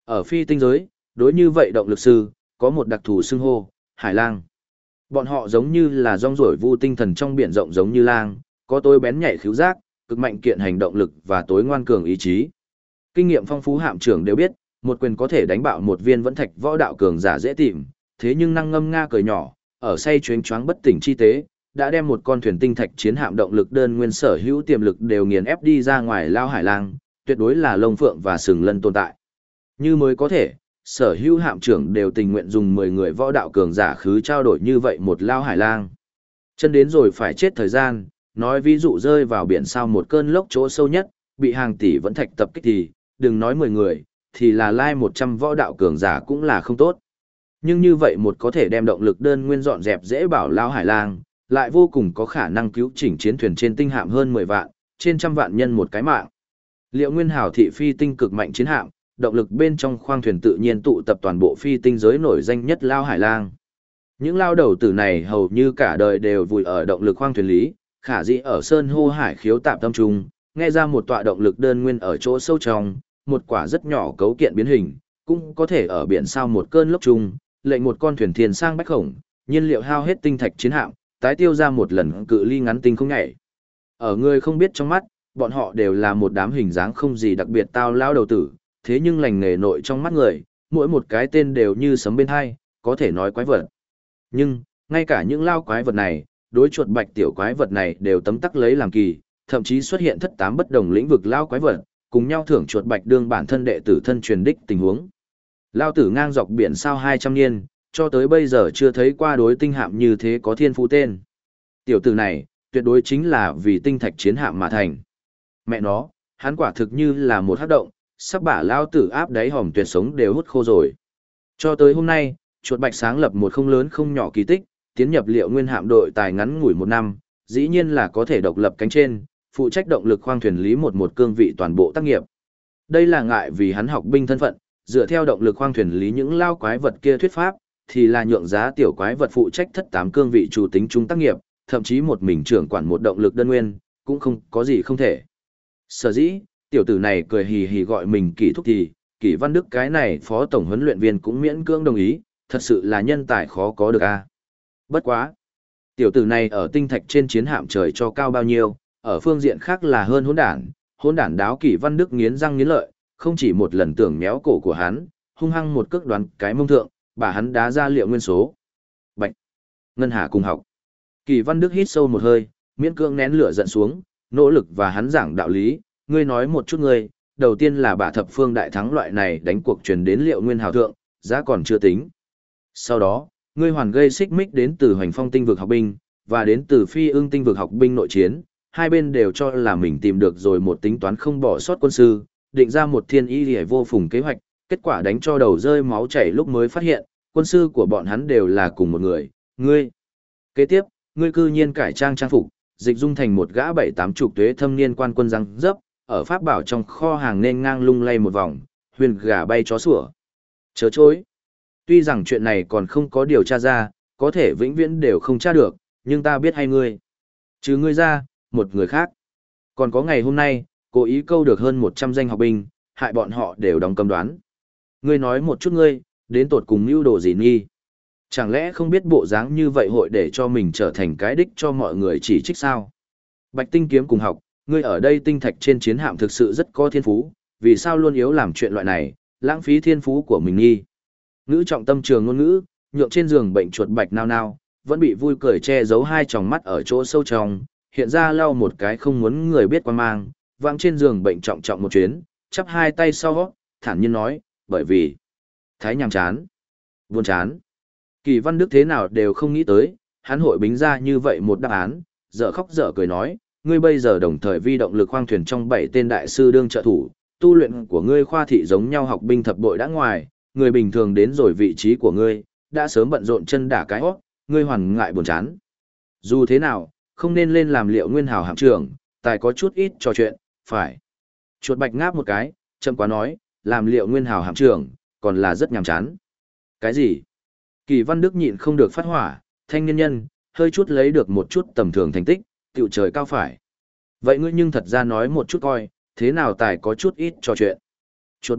Ở phi tinh giới, đối như vậy động lực sư, có một đặc thù xưng hô, hải lang. Bọn họ giống như là rong ruổi vu tinh thần trong biển rộng giống như lang, có tối bén nhạy khứu giác, cực mạnh kiện hành động lực và tối ngoan cường ý chí. Kinh nghiệm phong phú hạm trưởng đều biết, một quyền có thể đánh bạo một viên vẫn thạch võ đạo cường giả dễ tìm, thế nhưng năng ngâm nga cười nhỏ, ở say chuyến choáng bất tỉnh chi tế, đã đem một con thuyền tinh thạch chiến hạm động lực đơn nguyên sở hữu tiềm lực đều nghiền ép đi ra ngoài lao hải lang, tuyệt đối là lông phượng và sừng lân tồn tại. Như mới có thể, sở hữu hạm trưởng đều tình nguyện dùng 10 người võ đạo cường giả khứ trao đổi như vậy một lao hải lang. Chân đến rồi phải chết thời gian, nói ví dụ rơi vào biển sao một cơn lốc chỗ sâu nhất, bị hàng tỷ vẫn thạch tập kích thì, đừng nói 10 người, thì là lai 100 võ đạo cường giả cũng là không tốt. Nhưng như vậy một có thể đem động lực đơn nguyên dọn dẹp dễ bảo lao hải lang, lại vô cùng có khả năng cứu chỉnh chiến thuyền trên tinh hạm hơn 10 vạn, trên trăm vạn nhân một cái mạng. Liệu Nguyên Hào thị phi tinh cực mạnh chiến hạm, động lực bên trong khoang thuyền tự nhiên tụ tập toàn bộ phi tinh giới nổi danh nhất lao hải lang. Những lao đầu tử này hầu như cả đời đều vùi ở động lực khoang thuyền lý, khả dĩ ở sơn hô hải khiếu tạm tâm trung, nghe ra một tọa động lực đơn nguyên ở chỗ sâu trong, một quả rất nhỏ cấu kiện biến hình, cũng có thể ở biển sao một cơn lốc trung, lệnh một con thuyền thiên sang bách khổng, nhiên liệu hao hết tinh thạch chiến hạm, tái tiêu ra một lần cự ly ngắn tinh không nhảy. Ở người không biết trong mắt, bọn họ đều là một đám hình dáng không gì đặc biệt tao lao đầu tử, thế nhưng lành nghề nội trong mắt người, mỗi một cái tên đều như sấm bên hai, có thể nói quái vật. Nhưng, ngay cả những lao quái vật này, đối chuột bạch tiểu quái vật này đều tấm tắc lấy làm kỳ, thậm chí xuất hiện thất tám bất đồng lĩnh vực lao quái vật, cùng nhau thưởng chuột bạch đương bản thân đệ tử thân truyền đích tình huống. Lao tử ngang dọc biển sao 200 niên, cho tới bây giờ chưa thấy qua đối tinh hạm như thế có thiên phú tên. Tiểu tử này, tuyệt đối chính là vì tinh thạch chiến hạm mà thành. Mẹ nó, hắn quả thực như là một hắc động, sắp bả lao tử áp đáy hòm tuyệt sống đều hút khô rồi. Cho tới hôm nay, chuột bạch sáng lập một không lớn không nhỏ kỳ tích, tiến nhập Liệu Nguyên hạm đội tài ngắn ngủi 1 năm, dĩ nhiên là có thể độc lập cánh trên, phụ trách động lực khoang thuyền lý một cương vị toàn bộ tác nghiệp. Đây là ngại vì hắn học binh thân phận, dựa theo động lực khoang thuyền lý những lao quái vật kia thuyết pháp, thì là nhượng giá tiểu quái vật phụ trách thất 8 cương vị chủ tính trung tác nghiệp, thậm chí một mình trưởng quản một động lực đơn nguyên, cũng không có gì không thể. Sở dĩ, tiểu tử này cười hì hì gọi mình Kỷ thúc thì, Kỷ Văn Đức cái này phó tổng huấn luyện viên cũng miễn cưỡng đồng ý, thật sự là nhân tài khó có được a. Bất quá, tiểu tử này ở tinh thạch trên chiến hạm trời cho cao bao nhiêu, ở phương diện khác là hơn hỗn đản đáo Kỷ Văn Đức nghiến răng nghiến lợi, không chỉ một lần tưởng méo cổ của hắn, hung hăng một cước đoán cái mông thượng, bà hắn đá ra Liệu Nguyên số. Bạch! Ngân Hà cùng học. Kỷ Văn Đức hít sâu một hơi, miễn cưỡng nén lửa giận xuống, nỗ lực và hắn giảng đạo lý, ngươi nói một chút ngươi, đầu tiên là bà thập phương đại thắng loại này đánh cuộc truyền đến Liệu Nguyên hào thượng, giá còn chưa tính. Sau đó, ngươi hoàn gây xích mích đến từ Hoành Phong tinh vực học binh, và đến từ Phi Ưng tinh vực học binh nội chiến, hai bên đều cho là mình tìm được rồi một tính toán không bỏ sót quân sư, định ra một thiên y liễu vô phùng kế hoạch, kết quả đánh cho đầu rơi máu chảy lúc mới phát hiện, quân sư của bọn hắn đều là cùng một người, ngươi. Kế tiếp, ngươi cư nhiên cải trang trang phục, dịch dung thành một gã 7-8 tuế thâm niên quan quân răng dấp, ở pháp bảo trong kho hàng nên ngang lung lay một vòng, huyền gà bay chó sủa. Chớ chối. Tuy rằng chuyện này còn không có điều tra ra, có thể vĩnh viễn đều không tra được, nhưng ta biết hay ngươi. Chứ ngươi ra, một người khác. Còn có ngày hôm nay, cố ý câu được hơn 100 danh học binh, hại bọn họ đều đóng cầm đoán. Ngươi nói một chút ngươi, đến tột cùng mưu đồ gì nghi? Chẳng lẽ không biết bộ dáng như vậy hội để cho mình trở thành cái đích cho mọi người chỉ trích sao? Bạch Tinh kiếm cùng học, ngươi ở đây tinh thạch trên chiến hạm thực sự rất có thiên phú, vì sao luôn yếu làm chuyện loại này, lãng phí thiên phú của mình nghi? Ngữ trọng tâm trường ngôn ngữ, nhượng trên giường bệnh chuột bạch nao nao, vẫn bị vui cười che giấu hai tròng mắt ở chỗ sâu trong, hiện ra lau một cái không muốn người biết quan mang, vang trên giường bệnh trọng trọng một chuyến, chắp hai tay sau, thản nhiên nói, bởi vì thái nhàm chán, buồn chán. Kỳ Văn Đức thế nào đều không nghĩ tới, hắn hội bính ra như vậy một đáp án, dở khóc dở cười nói, ngươi bây giờ đồng thời vi động lực khoang thuyền trong 7 tên đại sư đương trợ thủ, tu luyện của ngươi khoa thị giống nhau học binh thập bội đã ngoài, người bình thường đến rồi vị trí của ngươi, đã sớm bận rộn chân đả cái hót, ngươi hoàn ngại buồn chán. Dù thế nào, không nên lên làm Liệu Nguyên hào hạm trưởng, tài có chút ít trò chuyện, phải. Chuột bạch ngáp một cái, chậm quá nói, làm Liệu Nguyên hào hạm trưởng, còn là rất nhàm chán. Cái gì? Kỳ Văn Đức nhịn không được phát hỏa, thanh niên nhân, hơi chút lấy được một chút tầm thường thành tích, tiểu trời cao phải. Vậy ngươi nhưng thật ra nói một chút coi, thế nào tài có chút ít trò chuyện. Chuột bạch,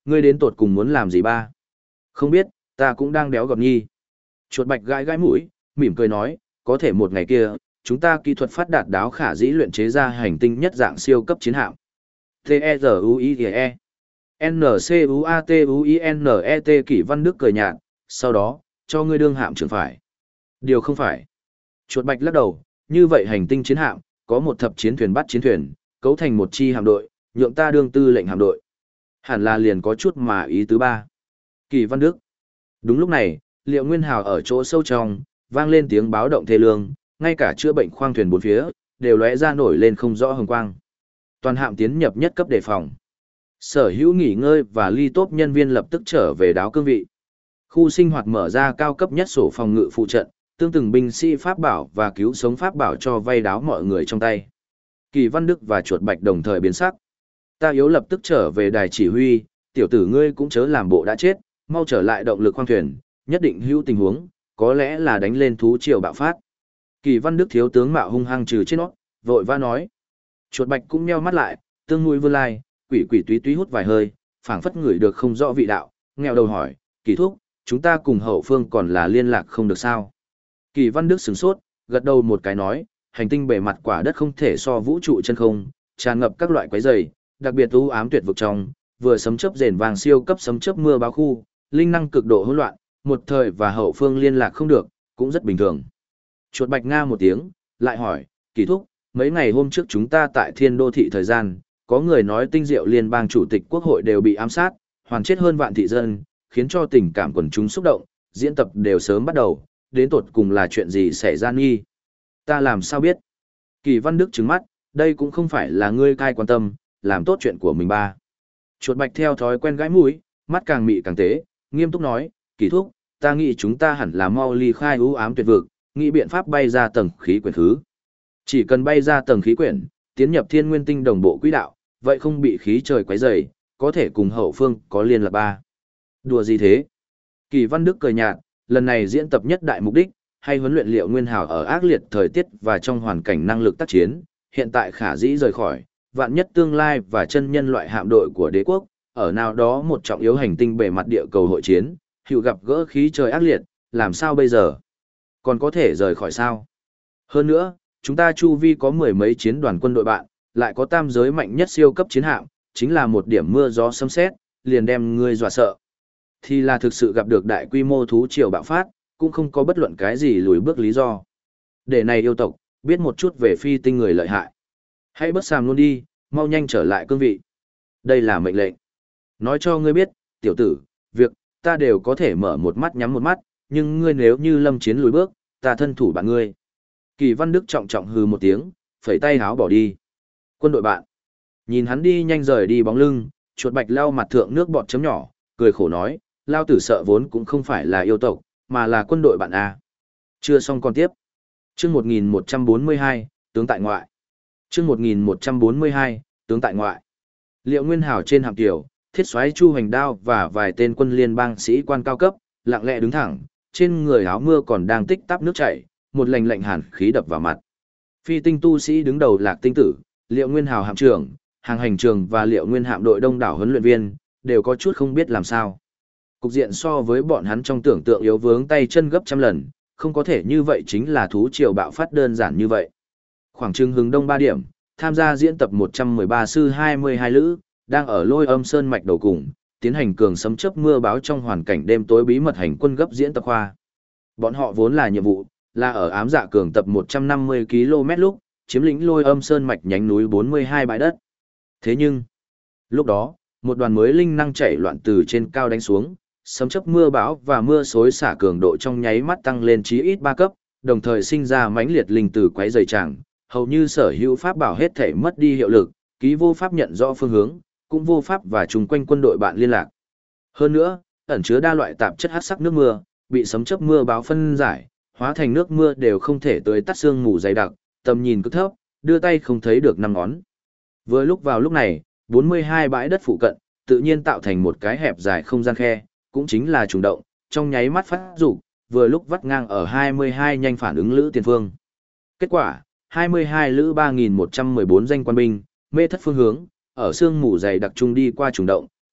Ngươi đến tột cùng muốn làm gì ba? Không biết, ta cũng đang đéo gọt nhi. Chuột bạch gãi gãi mũi, mỉm cười nói, có thể một ngày kia, chúng ta kỹ thuật phát đạt đáo khả dĩ luyện chế ra hành tinh nhất dạng siêu cấp chiến hạm. T-E-Z-U-I-E N-C-U-A-T-U-I-N-E-T Kỷ Văn Đức cười nhạt, sau đó, cho ngươi đương hạm trưởng phải. Điều không phải. Chuột bạch lắc đầu, như vậy hành tinh chiến hạm, có một thập chiến thuyền bắt chiến thuyền, cấu thành một chi hạm đội, nhượng ta đương tư lệnh hạm đội. Hẳn là liền có chút mà ý tứ ba. Kỳ Văn Đức. Đúng lúc này, Liệu Nguyên Hào ở chỗ sâu trong, vang lên tiếng báo động thê lương, ngay cả chữa bệnh khoang thuyền bốn phía, đều lóe ra nổi lên không rõ hồng quang. Toàn hạm tiến nhập nhất cấp đề phòng. Sở hữu nghỉ ngơi và ly tốp nhân viên lập tức trở về đáo cương vị. Khu sinh hoạt mở ra cao cấp nhất sổ phòng ngự phụ trận, tương từng binh sĩ pháp bảo và cứu sống pháp bảo cho vay đáo mọi người trong tay. Kỳ Văn Đức và chuột bạch đồng thời biến sắc. Ta yếu lập tức trở về đài chỉ huy, tiểu tử ngươi cũng chớ làm bộ đã chết, mau trở lại động lực khoang thuyền, nhất định hữu tình huống, có lẽ là đánh lên thú triều bạo phát. Kỳ Văn Đức thiếu tướng mạo hung hăng trừ trên nó, vội vã nói. Chuột bạch cũng nheo mắt lại, tương mũi vươn lai, quỷ quỷ túy túy hút vài hơi, phảng phất ngửi được không rõ vị đạo, nghèo đầu hỏi, Kỳ thúc, chúng ta cùng hậu phương còn là liên lạc không được sao? Kỳ Văn Đức sửng sốt, gật đầu một cái nói, hành tinh bề mặt quả đất không thể so vũ trụ chân không, tràn ngập các loại quái dày, đặc biệt u ám tuyệt vực trong, vừa sấm chớp rền vàng siêu cấp sấm chớp mưa báo khu, linh năng cực độ hỗn loạn, một thời và hậu phương liên lạc không được, cũng rất bình thường. Chuột bạch nga một tiếng, lại hỏi, Kỳ thúc, mấy ngày hôm trước chúng ta tại Thiên Đô thị thời gian, có người nói Tinh Diệu Liên bang chủ tịch quốc hội đều bị ám sát, hoàn chết hơn vạn thị dân, khiến cho tình cảm quần chúng xúc động, diễn tập đều sớm bắt đầu, đến tột cùng là chuyện gì xảy ra nghi? Ta làm sao biết? Kỳ Văn Đức trừng mắt, đây cũng không phải là ngươi cai quan tâm, làm tốt chuyện của mình ba. Chuột bạch theo thói quen gãi mũi, mắt càng mị càng tế, nghiêm túc nói, Kỳ thúc, ta nghĩ chúng ta hẳn là mau ly khai u ám tuyệt vực, nghĩ biện pháp bay ra tầng khí quyển thứ. Chỉ cần bay ra tầng khí quyển, tiến nhập thiên nguyên tinh đồng bộ quỹ đạo, vậy không bị khí trời quấy rầy, có thể cùng hậu phương có liên lạc ba. Đùa gì thế? Kỳ Văn Đức cười nhạt, lần này diễn tập nhất đại mục đích, hay huấn luyện Liệu Nguyên Hào ở ác liệt thời tiết và trong hoàn cảnh năng lực tác chiến, hiện tại khả dĩ rời khỏi, vạn nhất tương lai và chân nhân loại hạm đội của đế quốc, ở nào đó một trọng yếu hành tinh bề mặt địa cầu hội chiến, hữu gặp gỡ khí trời ác liệt, làm sao bây giờ? Còn có thể rời khỏi sao? Hơn nữa, chúng ta chu vi có mười mấy chiến đoàn quân đội bạn, lại có tam giới mạnh nhất siêu cấp chiến hạm, chính là một điểm mưa gió sấm sét, liền đem ngươi dọa sợ. Thì là thực sự gặp được đại quy mô thú triều bạo phát, cũng không có bất luận cái gì lùi bước lý do. Để này yêu tộc, biết một chút về phi tinh người lợi hại. Hãy bất sàm luôn đi, mau nhanh trở lại cương vị. Đây là mệnh lệnh. Nói cho ngươi biết, tiểu tử, việc, ta đều có thể mở một mắt nhắm một mắt, nhưng ngươi nếu như lâm chiến lùi bước, ta thân thủ bạn ngươi. Kỳ Văn Đức trọng trọng hừ một tiếng, phẩy tay háo bỏ đi. Quân đội bạn. Nhìn hắn đi nhanh rời đi bóng lưng, chuột bạch lau mặt thượng nước bọt chấm nhỏ, cười khổ nói, lao tử sợ vốn cũng không phải là yêu tộc, mà là quân đội bạn A. Chưa xong còn tiếp. Chương 1142, tướng tại ngoại. Chương 1142, tướng tại ngoại. Liệu Nguyên Hào trên hạm tiểu, thiết soái Chu Hoành Đao và vài tên quân liên bang sĩ quan cao cấp, lặng lẽ đứng thẳng, trên người áo mưa còn đang tích tắp nước chảy, một lạnh lạnh hàn khí đập vào mặt. Phi tinh tu sĩ đứng đầu Lạc Tinh Tử, Liệu Nguyên Hào hạm trưởng, hàng hành trường và Liệu Nguyên hạm đội đông đảo huấn luyện viên, đều có chút không biết làm sao. Cục diện so với bọn hắn trong tưởng tượng yếu vướng tay chân gấp trăm lần, không có thể như vậy chính là thú triều bạo phát đơn giản như vậy. Khoảng chừng hướng đông 3 điểm, tham gia diễn tập 113 sư 22 lữ, đang ở Lôi Âm Sơn mạch đầu cùng, tiến hành cường sấm chớp mưa báo trong hoàn cảnh đêm tối bí mật hành quân gấp diễn tập khoa. Bọn họ vốn là nhiệm vụ, là ở ám dạ cường tập 150 km lúc, chiếm lĩnh Lôi Âm Sơn mạch nhánh núi 42 bãi đất. Thế nhưng, lúc đó, một đoàn mới linh năng chảy loạn từ trên cao đánh xuống, sấm chớp mưa bão và mưa xối xả cường độ trong nháy mắt tăng lên chí ít 3 cấp, đồng thời sinh ra mãnh liệt linh từ quấy rầy tràng, hầu như sở hữu pháp bảo hết thể mất đi hiệu lực, ký vô pháp nhận rõ phương hướng, cũng vô pháp và chung quanh quân đội bạn liên lạc. Hơn nữa, ẩn chứa đa loại tạp chất hắc sắc nước mưa, bị sấm chớp mưa bão phân giải, hóa thành nước mưa đều không thể tưới tắt sương mù dày đặc, tầm nhìn cực thấp, đưa tay không thấy được năm ngón. Vừa lúc vào lúc này, 42 bãi đất phụ cận, tự nhiên tạo thành một cái hẹp dài không gian khe, cũng chính là trùng động, trong nháy mắt phát dục, vừa lúc vắt ngang ở 22 nhanh phản ứng lữ tiền phương. Kết quả, 22 lữ 3114 danh quan binh, mê thất phương hướng, ở sương mù dày đặc trung đi qua trùng động,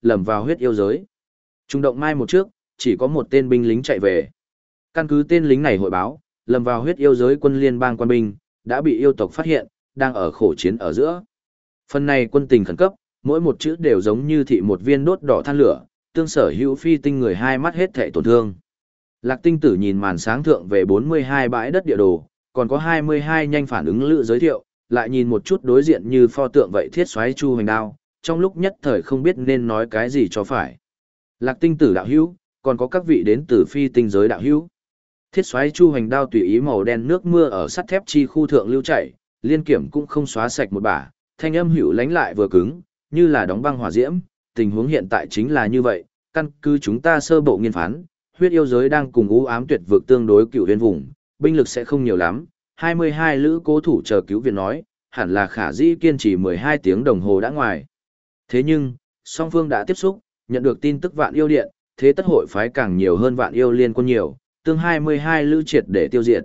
lầm vào huyết yêu giới. Trung động mai một trước, chỉ có một tên binh lính chạy về. Căn cứ tên lính này hội báo, lầm vào huyết yêu giới quân liên bang quan binh, đã bị yêu tộc phát hiện, đang ở khổ chiến ở giữa. Phần này quân tình khẩn cấp, mỗi một chữ đều giống như thị một viên đốt đỏ than lửa, tương sở hữu phi tinh người hai mắt hết thảy tổn thương. Lạc tinh tử nhìn màn sáng thượng về 42 bãi đất địa đồ, còn có 22 nhanh phản ứng lự giới thiệu, lại nhìn một chút đối diện như pho tượng vậy thiết xoáy chu hoành đao, trong lúc nhất thời không biết nên nói cái gì cho phải. Lạc tinh tử đạo hữu, còn có các vị đến từ phi tinh giới đạo hữu. Thiết xoáy chu hoành đao tùy ý màu đen nước mưa ở sắt thép chi khu thượng lưu chảy, liên kiểm cũng không xóa sạch một bả, thanh âm hữu lánh lại vừa cứng, như là đóng băng hỏa diễm, tình huống hiện tại chính là như vậy, căn cứ chúng ta sơ bộ nghiên phán, huyết yêu giới đang cùng u ám tuyệt vực tương đối cựu huyền vùng, binh lực sẽ không nhiều lắm, 22 lữ cố thủ chờ cứu viện nói, hẳn là khả dĩ kiên trì 12 tiếng đồng hồ đã ngoài. Thế nhưng, song phương đã tiếp xúc, nhận được tin tức vạn yêu điện, thế tất hội phái càng nhiều hơn vạn yêu liên quân nhiều, tương 22 lữ triệt để tiêu diệt.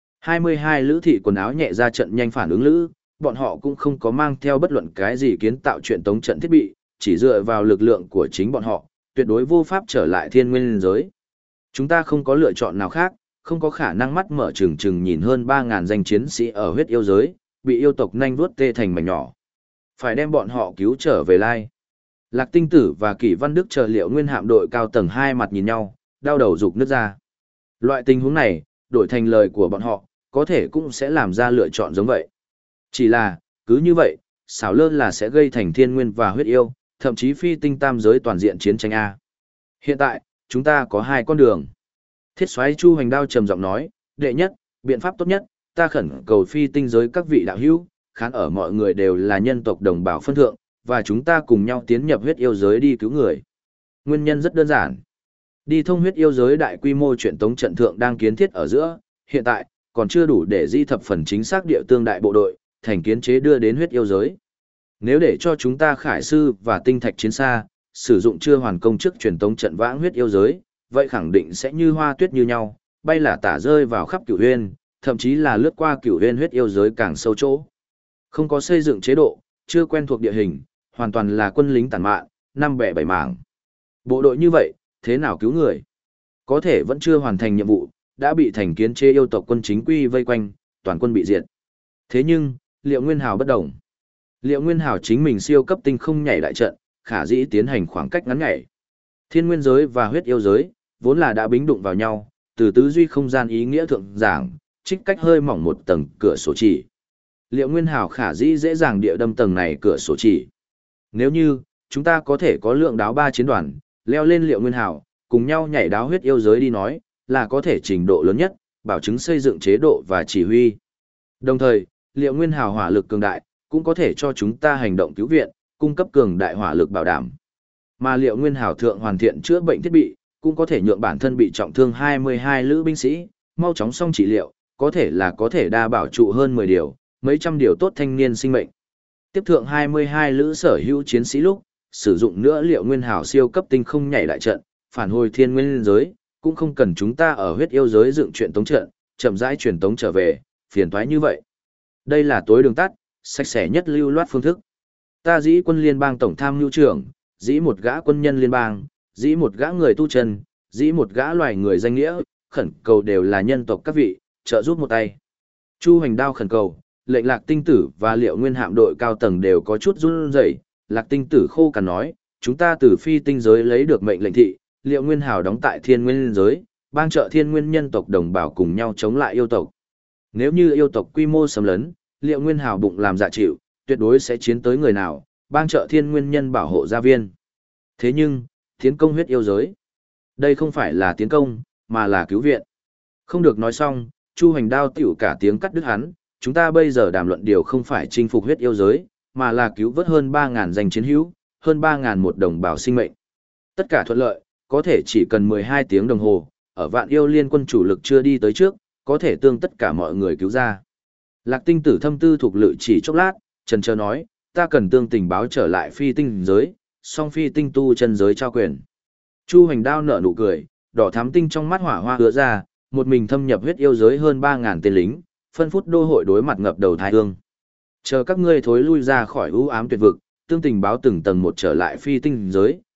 22 lữ thị quần áo nhẹ ra trận nhanh phản ứng lữ, bọn họ cũng không có mang theo bất luận cái gì kiến tạo chuyện tống trận thiết bị, chỉ dựa vào lực lượng của chính bọn họ, tuyệt đối vô pháp trở lại thiên nguyên giới. Chúng ta không có lựa chọn nào khác, không có khả năng mắt mở trừng trừng nhìn hơn 3.000 danh chiến sĩ ở huyết yêu giới, bị yêu tộc nhanh vuốt tê thành mảnh nhỏ. Phải đem bọn họ cứu trở về lai. Lạc tinh tử và Kỷ Văn Đức chờ Liệu Nguyên hạm đội cao tầng hai mặt nhìn nhau, đau đầu rục nứt ra. Loại tình huống này, đổi thành lời của bọn họ, có thể cũng sẽ làm ra lựa chọn giống vậy. Chỉ là, cứ như vậy, xảo lơ là sẽ gây thành thiên nguyên và huyết yêu, thậm chí phi tinh tam giới toàn diện chiến tranh A. Hiện tại, chúng ta có hai con đường. Thiết soái Chu Hoành Đao trầm giọng nói, đệ nhất, biện pháp tốt nhất, ta khẩn cầu phi tinh giới các vị đạo hữu, khán ở mọi người đều là nhân tộc đồng bào phân thượng, và chúng ta cùng nhau tiến nhập huyết yêu giới đi cứu người. Nguyên nhân rất đơn giản. Đi thông huyết yêu giới đại quy mô chuyện tống trận thượng đang kiến thiết ở giữa, hiện tại, còn chưa đủ để di thập phần chính xác địa tương đại bộ đội, thành kiến chế đưa đến huyết yêu giới. Nếu để cho chúng ta khải sư và tinh thạch chiến xa, sử dụng chưa hoàn công trước truyền tống trận vãng huyết yêu giới, vậy khẳng định sẽ như hoa tuyết như nhau, bay là tả rơi vào khắp cửu huyên, thậm chí là lướt qua cửu huyên huyết yêu giới càng sâu chỗ. Không có xây dựng chế độ, chưa quen thuộc địa hình, hoàn toàn là quân lính tàn mạn, năm bẻ bảy mảng. Bộ đội như vậy, thế nào cứu người? Có thể vẫn chưa hoàn thành nhiệm vụ, đã bị thành kiến chế yêu tộc quân chính quy vây quanh, toàn quân bị diệt. Thế nhưng, Liệu Nguyên Hào bất động. Liệu Nguyên Hào chính mình siêu cấp tinh không nhảy đại trận, khả dĩ tiến hành khoảng cách ngắn nhảy. Thiên nguyên giới và huyết yêu giới, vốn là đã bính đụng vào nhau, từ tứ duy không gian ý nghĩa thượng giảng, trích cách hơi mỏng một tầng cửa sổ chỉ. Liệu Nguyên Hào khả dĩ dễ dàng địa đâm tầng này cửa sổ chỉ. Nếu như, chúng ta có thể có lượng đáo 3 chiến đoàn, leo lên Liệu Nguyên Hào, cùng nhau nhảy đáo huyết yêu giới đi nói, là có thể trình độ lớn nhất, bảo chứng xây dựng chế độ và chỉ huy. Đồng thời, Liệu Nguyên Hào hỏa lực cường đại, cũng có thể cho chúng ta hành động cứu viện, cung cấp cường đại hỏa lực bảo đảm. Mà Liệu Nguyên Hào thượng hoàn thiện chữa bệnh thiết bị, cũng có thể nhượng bản thân bị trọng thương 22 lữ binh sĩ, mau chóng xong trị liệu, có thể đa bảo trụ hơn 10 điều, mấy trăm điều tốt thanh niên sinh mệnh. Tiếp thượng 22 lữ sở hữu chiến sĩ lúc, sử dụng nữa Liệu Nguyên Hào siêu cấp tinh không nhảy đại trận, phản hồi thiên nguyên giới, cũng không cần chúng ta ở huyết yêu giới dựng chuyện tống trận, chậm rãi truyền tống trở về, phiền toái như vậy. Đây là tối đường tắt, sạch sẽ nhất lưu loát phương thức. Ta dĩ quân liên bang tổng tham mưu trưởng, dĩ một gã quân nhân liên bang, dĩ một gã người tu chân, dĩ một gã loài người danh nghĩa, khẩn cầu đều là nhân tộc các vị, trợ giúp một tay. Chu Hoành Đao khẩn cầu, lệnh Lạc tinh tử và Liệu Nguyên hạm đội cao tầng đều có chút run rẩy. Lạc tinh tử khô cằn nói, chúng ta từ phi tinh giới lấy được mệnh lệnh thị, Liệu Nguyên Hào đóng tại thiên nguyên giới, bang trợ thiên nguyên nhân tộc đồng bào cùng nhau chống lại yêu tộc. Nếu như yêu tộc quy mô xâm lấn, Liệu Nguyên Hào bụng làm dạ chịu, tuyệt đối sẽ chiến tới người nào, bang trợ thiên nguyên nhân bảo hộ gia viên. Thế nhưng, tiến công huyết yêu giới. Đây không phải là tiến công, mà là cứu viện. Không được nói xong, Chu Hoành Đao tiểu cả tiếng cắt đứt hắn, chúng ta bây giờ đàm luận điều không phải chinh phục huyết yêu giới, mà là cứu vớt hơn 3.000 danh chiến hữu, hơn 3.000 một đồng bào sinh mệnh. Tất cả thuận lợi, có thể chỉ cần 12 tiếng đồng hồ, ở vạn yêu liên quân chủ lực chưa đi tới trước, có thể tương tất cả mọi người cứu ra. Lạc tinh tử thâm tư thuộc lự chỉ chốc lát, trần trơ nói, ta cần tương tình báo trở lại phi tinh giới, song phi tinh tu chân giới trao quyền. Chu Hoành Đao nở nụ cười, đỏ thắm tinh trong mắt hỏa hoa hứa ra, một mình thâm nhập huyết yêu giới hơn 3.000 tên lính, phân phút đô hội đối mặt ngập đầu thái hương. Chờ các ngươi thối lui ra khỏi u ám tuyệt vực, tương tình báo từng tầng một trở lại phi tinh giới,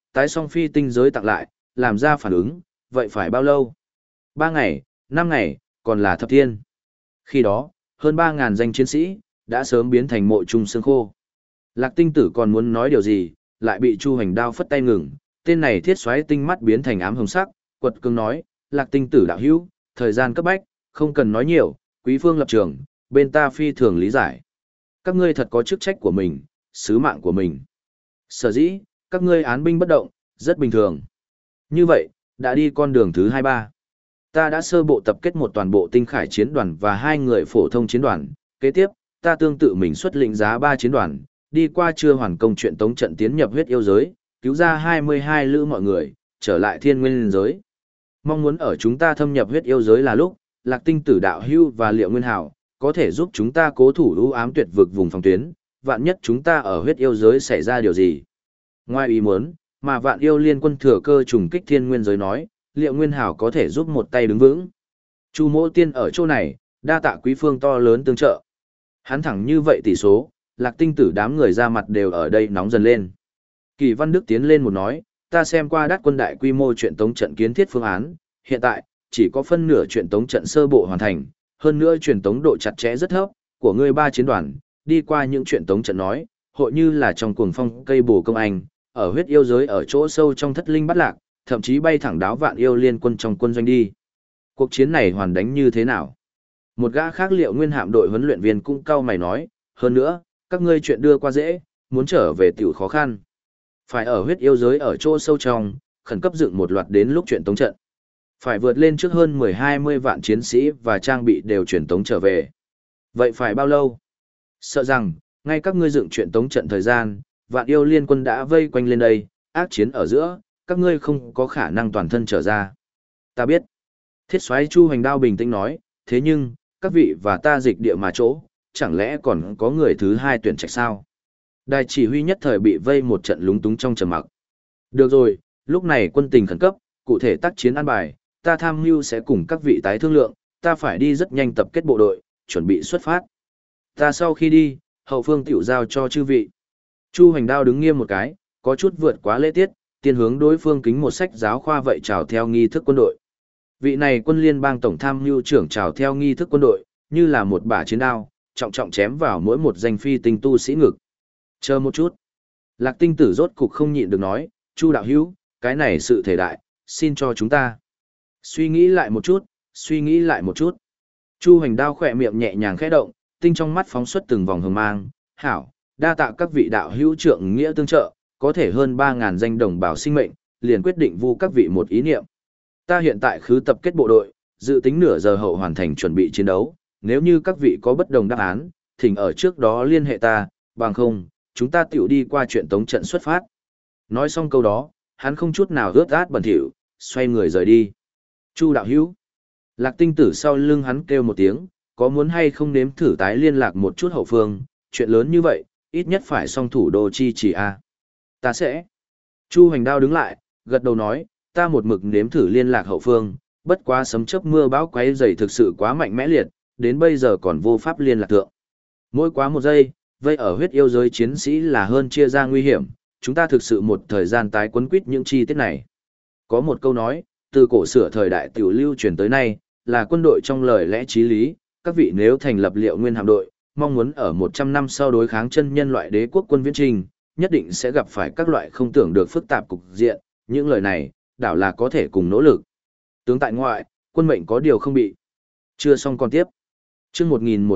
tái song phi tinh giới tặng lại, làm ra phản ứng, vậy phải bao lâu? 3 ngày, 5 ngày, còn là thập thiên. Khi đó, hơn 3.000 danh chiến sĩ, đã sớm biến thành mộ trung xương khô. Lạc Tinh Tử còn muốn nói điều gì, lại bị Chu Hoành Đao phất tay ngừng, tên này thiết xoáy tinh mắt biến thành ám hồng sắc, quật cường nói, Lạc Tinh Tử đạo hữu, thời gian cấp bách, không cần nói nhiều, quý phương lập trường, bên ta phi thường lý giải. Các ngươi thật có chức trách của mình, sứ mạng của mình. Sở dĩ, các ngươi án binh bất động, rất bình thường. Như vậy, đã đi con đường thứ 23. Ta đã sơ bộ tập kết một toàn bộ tinh khải chiến đoàn và 2 người phổ thông chiến đoàn. Kế tiếp, ta tương tự mình xuất lĩnh giá 3 chiến đoàn, đi qua chưa hoàn công chuyện tống trận tiến nhập huyết yêu giới, cứu ra 22 lữ mọi người, trở lại thiên nguyên giới. Mong muốn ở chúng ta thâm nhập huyết yêu giới là lúc, Lạc Tinh Tử đạo hưu và Liệu Nguyên Hảo, có thể giúp chúng ta cố thủ ưu ám tuyệt vực vùng phòng tuyến, vạn nhất chúng ta ở huyết yêu giới xảy ra điều gì. Ngoài ý muốn, mà Vạn Yêu Liên Quân thừa cơ trùng kích thiên nguyên giới nói, Liệu Nguyên Hảo có thể giúp một tay đứng vững. Chu Mỗ Tiên ở chỗ này, đa tạ quý phương to lớn tương trợ. Hắn thẳng như vậy tỷ số, Lạc Tinh Tử đám người ra mặt đều ở đây nóng dần lên. Kỳ Văn Đức tiến lên một nói, ta xem qua đát quân đại quy mô chuyện tống trận kiến thiết phương án, hiện tại, chỉ có phân nửa chuyện tống trận sơ bộ hoàn thành, hơn nữa truyền tống độ chặt chẽ rất thấp, của ngươi 3 chiến đoàn, đi qua những chuyện tống trận nói, hội như là trong cuồng phong cây bổ công anh, ở huyết yêu giới ở chỗ sâu trong thất linh bắt lạc, thậm chí bay thẳng đáo Vạn Yêu Liên Quân trong quân doanh đi. Cuộc chiến này hoàn đánh như thế nào? Một gã khác Liệu Nguyên hạm đội huấn luyện viên cũng cau mày nói, hơn nữa, các ngươi chuyện đưa qua dễ, muốn trở về tiểu khó khăn. Phải ở huyết yêu giới ở chỗ sâu trong, khẩn cấp dựng một loạt đến lúc chuyện tống trận. Phải vượt lên trước hơn 10-20 vạn chiến sĩ và trang bị đều chuyển tống trở về. Vậy phải bao lâu? Sợ rằng, ngay các ngươi dựng chuyện tống trận thời gian, Vạn Yêu Liên Quân đã vây quanh lên đây, ác chiến ở giữa, các ngươi không có khả năng toàn thân trở ra. Ta biết. Thiết soái Chu Hoành Đao bình tĩnh nói, thế nhưng, các vị và ta dịch địa mà chỗ, chẳng lẽ còn có người thứ hai tuyển trạch sao? Đài chỉ huy nhất thời bị vây một trận lúng túng trong trầm mặc. Được rồi, lúc này quân tình khẩn cấp, cụ thể tác chiến an bài, ta tham mưu sẽ cùng các vị tái thương lượng, ta phải đi rất nhanh tập kết bộ đội, chuẩn bị xuất phát. Ta sau khi đi, hậu phương tiểu giao cho chư vị. Chu Hoành Đao đứng nghiêm một cái, có chút vượt quá lễ tiết, tiên hướng đối phương kính một sách giáo khoa vậy chào theo nghi thức quân đội. Vị này quân liên bang tổng tham mưu trưởng chào theo nghi thức quân đội, như là một bả chiến đao, trọng trọng chém vào mỗi một danh phi tinh tu sĩ ngực. Chờ một chút. Lạc Tinh Tử rốt cục không nhịn được nói, Chu đạo hữu, cái này sự thể đại, xin cho chúng ta. Suy nghĩ lại một chút, suy nghĩ lại một chút. Chu Hoành Đao khỏe miệng nhẹ nhàng khẽ động, tinh trong mắt phóng xuất từng vòng hồng mang, hảo, đa tạ các vị đạo hữu trượng nghĩa tương trợ, có thể hơn 3.000 danh đồng bào sinh mệnh, liền quyết định vu các vị một ý niệm. Ta hiện tại khứ tập kết bộ đội, dự tính nửa giờ hậu hoàn thành chuẩn bị chiến đấu, nếu như các vị có bất đồng đáp án, thỉnh ở trước đó liên hệ ta, bằng không, chúng ta tiểu đi qua chuyện tống trận xuất phát. Nói xong câu đó, hắn không chút nào ướt át bẩn thỉu, xoay người rời đi. Chu đạo hữu. Lạc Tinh Tử sau lưng hắn kêu một tiếng, có muốn hay không nếm thử tái liên lạc một chút hậu phương, chuyện lớn như vậy, ít nhất phải song thủ đô chi chỉ a. Ta sẽ. Chu Hoành Đao đứng lại, gật đầu nói, ta một mực nếm thử liên lạc hậu phương, bất quá sấm chớp mưa bão quấy rầy thực sự quá mạnh mẽ liệt, đến bây giờ còn vô pháp liên lạc thượng. Mỗi quá một giây, vây ở huyết yêu giới chiến sĩ là hơn chia ra nguy hiểm, chúng ta thực sự một thời gian tái quấn quýt những chi tiết này. Có một câu nói, từ cổ xưa thời đại tiểu lưu truyền tới nay, là quân đội trong lời lẽ chí lý, các vị nếu thành lập Liệu Nguyên hạm đội, mong muốn ở 100 năm sau đối kháng chân nhân loại đế quốc quân viễn trình, nhất định sẽ gặp phải các loại không tưởng được phức tạp cục diện, những lời này, đảo là có thể cùng nỗ lực. Tướng tại ngoại, quân mệnh có điều không bị. Chưa xong còn tiếp. Chương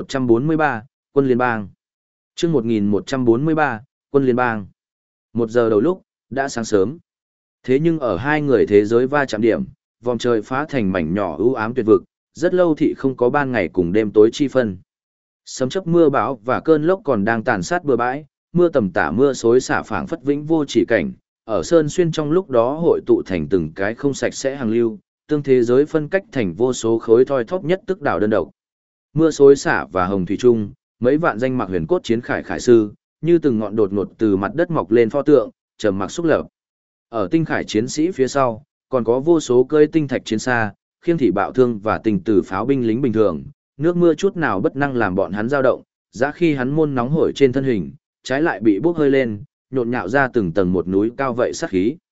1143, quân liên bang. Chương 1143, quân liên bang. 1 giờ đầu lúc, đã sáng sớm. Thế nhưng ở hai người thế giới va chạm điểm, vòng trời phá thành mảnh nhỏ u ám tuyệt vực, rất lâu thị không có ban ngày cùng đêm tối chi phân. Sấm chớp mưa bão và cơn lốc còn đang tàn sát bừa bãi, mưa tầm tả mưa xối xả phảng phất vĩnh vô chỉ cảnh, ở sơn xuyên trong lúc đó hội tụ thành từng cái không sạch sẽ hàng lưu, tương thế giới phân cách thành vô số khối thoi thóp nhất tức đảo đơn độc. Mưa xối xả và hồng thủy trung, mấy vạn danh mặc huyền cốt chiến khải khải sư, như từng ngọn đột ngột từ mặt đất mọc lên pho tượng, trầm mặc xúc lập. Ở tinh khải chiến sĩ phía sau, còn có vô số cơi tinh thạch chiến xa, khiêng thị bạo thương và tình tử pháo binh lính bình thường, nước mưa chút nào bất năng làm bọn hắn dao động, giá khi hắn môn nóng hổi trên thân hình, trái lại bị bốc hơi lên, nhộn nhạo ra từng tầng một núi cao vậy sát khí.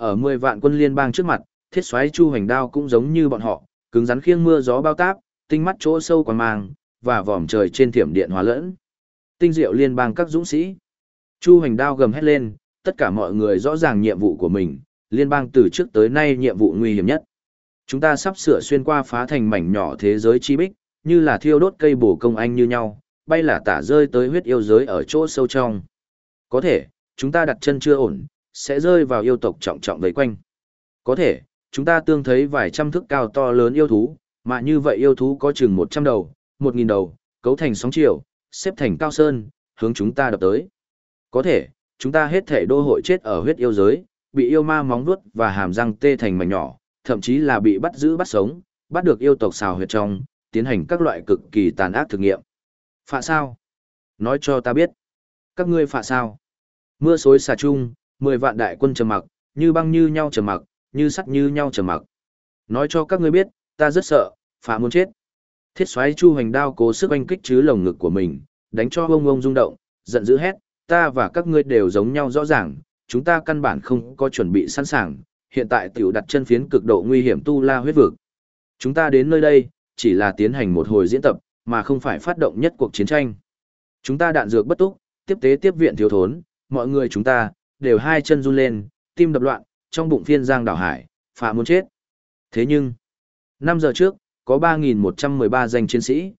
Ở 10 vạn quân liên bang trước mặt, thiết soái Chu Hoành Đao cũng giống như bọn họ, cứng rắn khiêng mưa gió bao táp, tinh mắt chỗ sâu quằn mang, và vòm trời trên thiểm điện hóa lẫn. Tinh diệu liên bang các dũng sĩ. Chu Hoành Đao gầm hét lên, tất cả mọi người rõ ràng nhiệm vụ của mình, liên bang từ trước tới nay nhiệm vụ nguy hiểm nhất. Chúng ta sắp sửa xuyên qua phá thành mảnh nhỏ thế giới chi bích, như là thiêu đốt cây bổ công anh như nhau, bay là tả rơi tới huyết yêu giới ở chỗ sâu trong. Có thể, chúng ta đặt chân chưa ổn, sẽ rơi vào yêu tộc trọng trọng vây quanh. Có thể, chúng ta tương thấy vài trăm thước cao to lớn yêu thú, mà như vậy yêu thú có chừng 100 đầu, 1000 đầu, cấu thành sóng chiều, xếp thành cao sơn, hướng chúng ta đập tới. Có thể, chúng ta hết thể đô hội chết ở huyết yêu giới, bị yêu ma móng vuốt và hàm răng tê thành mảnh nhỏ, thậm chí là bị bắt giữ bắt sống, bắt được yêu tộc xào huyệt trong, tiến hành các loại cực kỳ tàn ác thử nghiệm. Phạ sao? Nói cho ta biết. Các ngươi phạ sao? Mưa xối xả chung, 10 vạn đại quân trầm mặc, như băng như nhau trầm mặc, như sắt như nhau trầm mặc. Nói cho các ngươi biết, ta rất sợ, phạ muốn chết. Thiết soái Chu Hoành Đao cố sức oanh kích chứ lồng ngực của mình, đánh cho ông rung động, giận dữ hét, ta và các ngươi đều giống nhau rõ ràng, chúng ta căn bản không có chuẩn bị sẵn sàng, hiện tại tiểu đặt chân phiến cực độ nguy hiểm tu la huyết vực. Chúng ta đến nơi đây, chỉ là tiến hành một hồi diễn tập, mà không phải phát động nhất cuộc chiến tranh. Chúng ta đạn dược bất túc, tiếp tế tiếp viện thiếu thốn, mọi người chúng ta, đều hai chân run lên, tim đập loạn, trong bụng phiên giang đảo hải, phạ muốn chết. Thế nhưng, 5 giờ trước, có 3.113 danh chiến sĩ,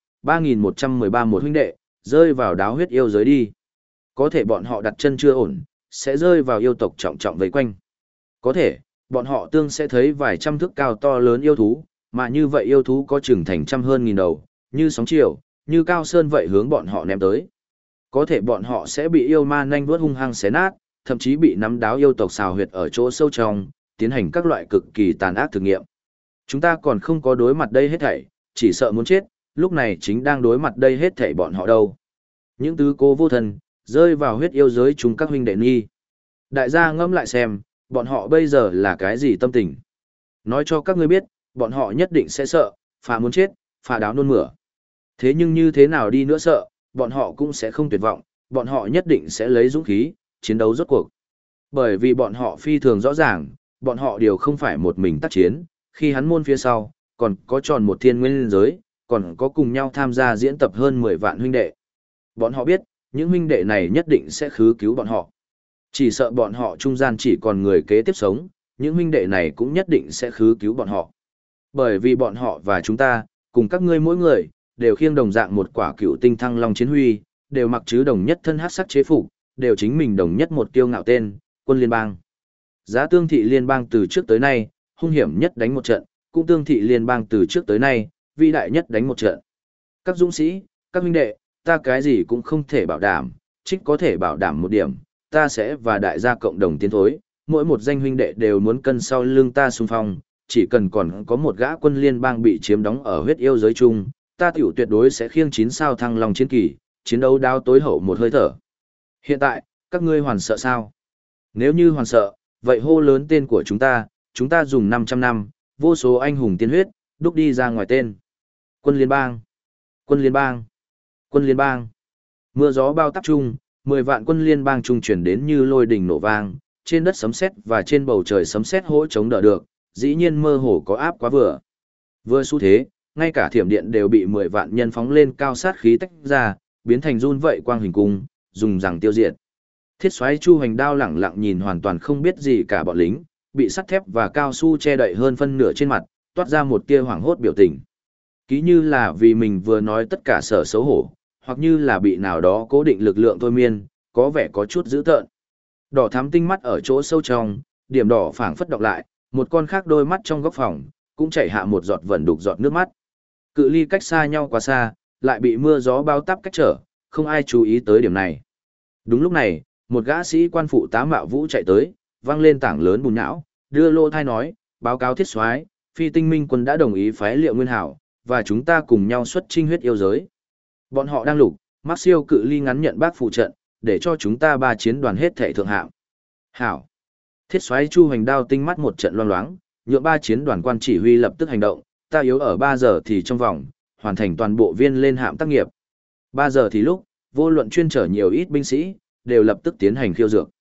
3.113 một huynh đệ, rơi vào đáo huyết yêu giới đi. Có thể bọn họ đặt chân chưa ổn, sẽ rơi vào yêu tộc trọng trọng vây quanh. Có thể, bọn họ tương sẽ thấy vài trăm thước cao to lớn yêu thú, mà như vậy yêu thú có chừng thành trăm hơn nghìn đầu, như sóng chiều, như cao sơn vậy hướng bọn họ ném tới. Có thể bọn họ sẽ bị yêu ma nhanh vuốt hung hăng xé nát, thậm chí bị nắm đáo yêu tộc xào huyệt ở chỗ sâu trong, tiến hành các loại cực kỳ tàn ác thử nghiệm. Chúng ta còn không có đối mặt đây hết thảy, chỉ sợ muốn chết, lúc này chính đang đối mặt đây hết thảy bọn họ đâu. Những tứ cố vô thần, rơi vào huyết yêu giới chúng các huynh đệ nghi. Đại gia ngẫm lại xem, bọn họ bây giờ là cái gì tâm tình. Nói cho các ngươi biết, bọn họ nhất định sẽ sợ, phà muốn chết, phà đáo nôn mửa. Thế nhưng như thế nào đi nữa sợ, bọn họ cũng sẽ không tuyệt vọng, bọn họ nhất định sẽ lấy dũng khí, chiến đấu rốt cuộc. Bởi vì bọn họ phi thường rõ ràng, bọn họ đều không phải một mình tác chiến, khi hắn môn phía sau, còn có tròn một thiên nguyên giới, còn có cùng nhau tham gia diễn tập hơn 10 vạn huynh đệ. Bọn họ biết, những huynh đệ này nhất định sẽ khứ cứu bọn họ. Chỉ sợ bọn họ trung gian chỉ còn người kế tiếp sống, những huynh đệ này cũng nhất định sẽ khứ cứu bọn họ. Bởi vì bọn họ và chúng ta, cùng các ngươi mỗi người, đều khiêng đồng dạng một quả cựu tinh thăng long chiến huy, đều mặc chứ đồng nhất thân hát sắc chế phục, đều chính mình đồng nhất một kiêu ngạo tên, quân liên bang. Giá tương thị liên bang từ trước tới nay, hung hiểm nhất đánh một trận, cũng tương thị liên bang từ trước tới nay, vĩ đại nhất đánh một trận. Các dũng sĩ, các huynh đệ, ta cái gì cũng không thể bảo đảm, trích có thể bảo đảm một điểm, ta sẽ và đại gia cộng đồng tiến thối, mỗi một danh huynh đệ đều muốn cân sau lưng ta xung phong, chỉ cần còn có một gã quân liên bang bị chiếm đóng ở huyết yêu giới chung, ta tiểu tuyệt đối sẽ khiêng 9 sao thăng long chiến kỳ, chiến đấu đao tối hậu một hơi thở. Hiện tại, các ngươi hoàn sợ sao? Nếu như hoàn sợ, vậy hô lớn tên của chúng ta dùng 500 năm, vô số anh hùng tiên huyết, đúc đi ra ngoài tên. Quân liên bang, quân liên bang, quân liên bang. Mưa gió bao táp chung, 10 vạn quân liên bang trung chuyển đến như lôi đình nổ vang, trên đất sấm sét và trên bầu trời sấm sét hỗ chống đỡ được, dĩ nhiên mơ hồ có áp quá vừa. Vừa xu thế, ngay cả thiểm điện đều bị 10 vạn nhân phóng lên cao sát khí tách ra, biến thành run vậy quang hình cung, dùng rằng tiêu diệt. Thiết soái Chu Hoành Đao lẳng lặng nhìn hoàn toàn không biết gì cả bọn lính, bị sắt thép và cao su che đậy hơn phân nửa trên mặt, toát ra một tia hoảng hốt biểu tình. Ký như là vì mình vừa nói tất cả sở xấu hổ, hoặc như là bị nào đó cố định lực lượng thôi miên, có vẻ có chút dữ tợn. Đỏ thắm tinh mắt ở chỗ sâu trong, điểm đỏ phảng phất đọc lại, một con khác đôi mắt trong góc phòng, cũng chảy hạ một giọt vẩn đục giọt nước mắt. Cự ly cách xa nhau quá xa, lại bị mưa gió bao táp cách trở, không ai chú ý tới điểm này. Đúng lúc này, một gã sĩ quan phụ tá Mạo Vũ chạy tới, văng lên tảng lớn bùn nhão, đưa lô thai nói, báo cáo thiết soái, Phi Tinh Minh quân đã đồng ý phái Liệu Nguyên Hảo, và chúng ta cùng nhau xuất chinh huyết yêu giới. Bọn họ đang lục, mắc siêu cự ly ngắn nhận bác phụ trận, để cho chúng ta 3 chiến đoàn hết thể thượng hạng. Hảo. Thiết soái Chu Hoành Đao tinh mắt một trận loang loáng, nhượng 3 chiến đoàn quan chỉ huy lập tức hành động, ta yếu ở 3 giờ thì trong vòng, hoàn thành toàn bộ viên lên hạm tác nghiệp. 3 giờ thì lúc, vô luận chuyên chở nhiều ít binh sĩ, đều lập tức tiến hành khiêu dược.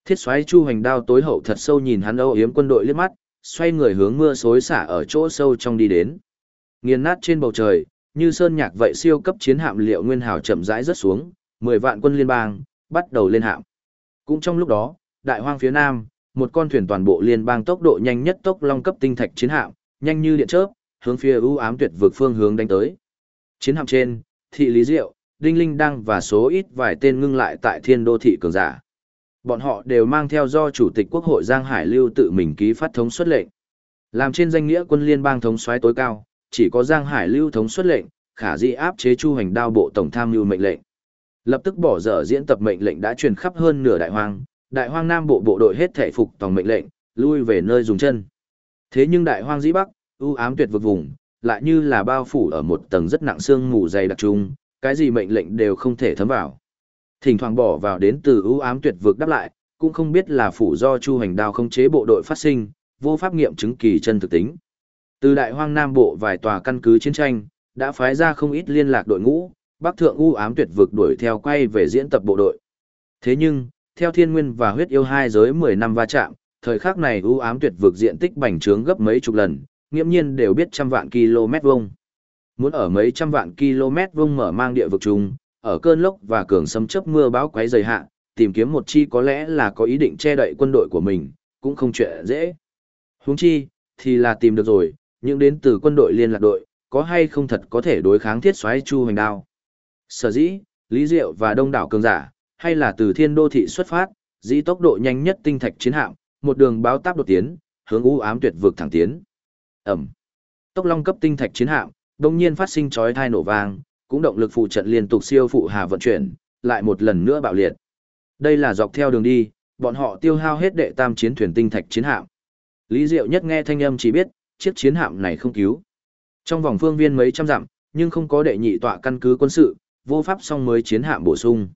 Thiết soái Chu Hoành Đao tối hậu thật sâu nhìn hắn âu yếm quân đội liếc mắt, xoay người hướng mưa xối xả ở chỗ sâu trong đi đến. Nghiền nát trên bầu trời, như sơn nhạc vậy siêu cấp chiến hạm Liệu Nguyên Hào chậm rãi rớt xuống, 10 vạn quân liên bang bắt đầu lên hạm. Cũng trong lúc đó, đại hoang phía nam, một con thuyền toàn bộ liên bang tốc độ nhanh nhất Tốc Long cấp tinh thạch chiến hạm, nhanh như điện chớp, hướng phía u ám tuyệt vực phương hướng đánh tới. Chiến hạm trên, Thị Lý Diệu, Đinh Linh Đăng và số ít vài tên ngưng lại tại Thiên Đô thị cường giả. Bọn họ đều mang theo do Chủ tịch Quốc hội Giang Hải Lưu tự mình ký phát thống xuất lệnh. Làm trên danh nghĩa quân liên bang thống soái tối cao, chỉ có Giang Hải Lưu thống xuất lệnh, khả dĩ áp chế Chu Hoành Đao bộ tổng tham mưu mệnh lệnh. Lập tức bỏ dở diễn tập mệnh lệnh đã truyền khắp hơn nửa đại hoang nam bộ bộ đội hết thể phục tòng mệnh lệnh, lui về nơi dùng chân. Thế nhưng đại hoang dĩ bắc, u ám tuyệt vực vùng, lại như là bao phủ ở một tầng rất nặng sương mù dày đặc trùng, cái gì mệnh lệnh đều không thể thấm vào. Thỉnh thoảng bỏ vào đến từ u ám tuyệt vực đáp lại, cũng không biết là phủ do Chu Hoành Đao không chế bộ đội phát sinh, vô pháp nghiệm chứng kỳ chân thực tính. Từ đại hoang nam bộ vài tòa căn cứ chiến tranh, đã phái ra không ít liên lạc đội ngũ, bắc thượng u ám tuyệt vực đuổi theo quay về diễn tập bộ đội. Thế nhưng, theo Thiên Nguyên và Huyết Yêu hai giới 10 năm va chạm, thời khắc này u ám tuyệt vực diện tích bành trướng gấp mấy chục lần, nghiễm nhiên đều biết trăm vạn km vuông. Muốn ở mấy trăm vạn km vuông mở mang địa vực chung, ở cơn lốc và cường sấm chớp mưa bão quấy rầy hạ, tìm kiếm một chi có lẽ là có ý định che đậy quân đội của mình, cũng không chuyện dễ. Huống chi, thì là tìm được rồi, nhưng đến từ quân đội liên lạc đội, có hay không thật có thể đối kháng thiết soái Chu Hoành Đao. Sở dĩ, Lý Diệu và đông đảo cường giả, hay là từ Thiên Đô thị xuất phát, dĩ tốc độ nhanh nhất tinh thạch chiến hạm, một đường báo táp đột tiến, hướng u ám tuyệt vực thẳng tiến. Ẩm. Tốc Long cấp tinh thạch chiến hạm, đột nhiên phát sinh chói tai nổ vang, cũng động lực phụ trận liên tục siêu phụ hà vận chuyển, lại một lần nữa bạo liệt. Đây là dọc theo đường đi, bọn họ tiêu hao hết đệ tam chiến thuyền tinh thạch chiến hạm. Lý Diệu nhất nghe thanh âm chỉ biết, chiếc chiến hạm này không cứu. Trong vòng phương viên mấy trăm dặm, nhưng không có đệ nhị tọa căn cứ quân sự, vô pháp song mới chiến hạm bổ sung.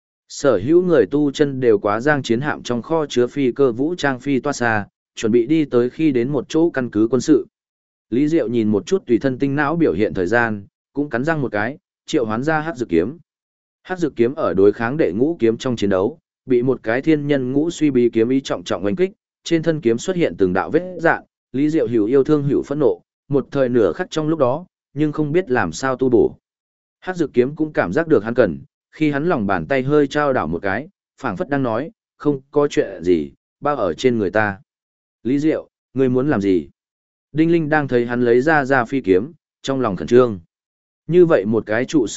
Sở hữu người tu chân đều quá giang chiến hạm trong kho chứa phi cơ vũ trang phi toa xa, chuẩn bị đi tới khi đến một chỗ căn cứ quân sự. Lý Diệu nhìn một chút tùy thân tinh não biểu hiện thời gian, cũng cắn răng một cái, triệu hoán ra hắc dược kiếm. Hắc dược kiếm ở đối kháng đệ ngũ kiếm trong chiến đấu, bị một cái thiên nhân ngũ suy bí kiếm ý trọng trọng oanh kích, trên thân kiếm xuất hiện từng đạo vết rạn, Lý Diệu hữu yêu thương hữu phẫn nộ, một thời nửa khắc trong lúc đó, nhưng không biết làm sao tu bổ. Hắc dược kiếm cũng cảm giác được hắn cần, khi hắn lòng bàn tay hơi trao đảo một cái, phảng phất đang nói, không có chuyện gì, bao ở trên người ta. Lý Diệu, ngươi muốn làm gì? Đinh Linh đang thấy hắn lấy ra phi kiếm, trong lòng khẩn trương. Như vậy một cái trụ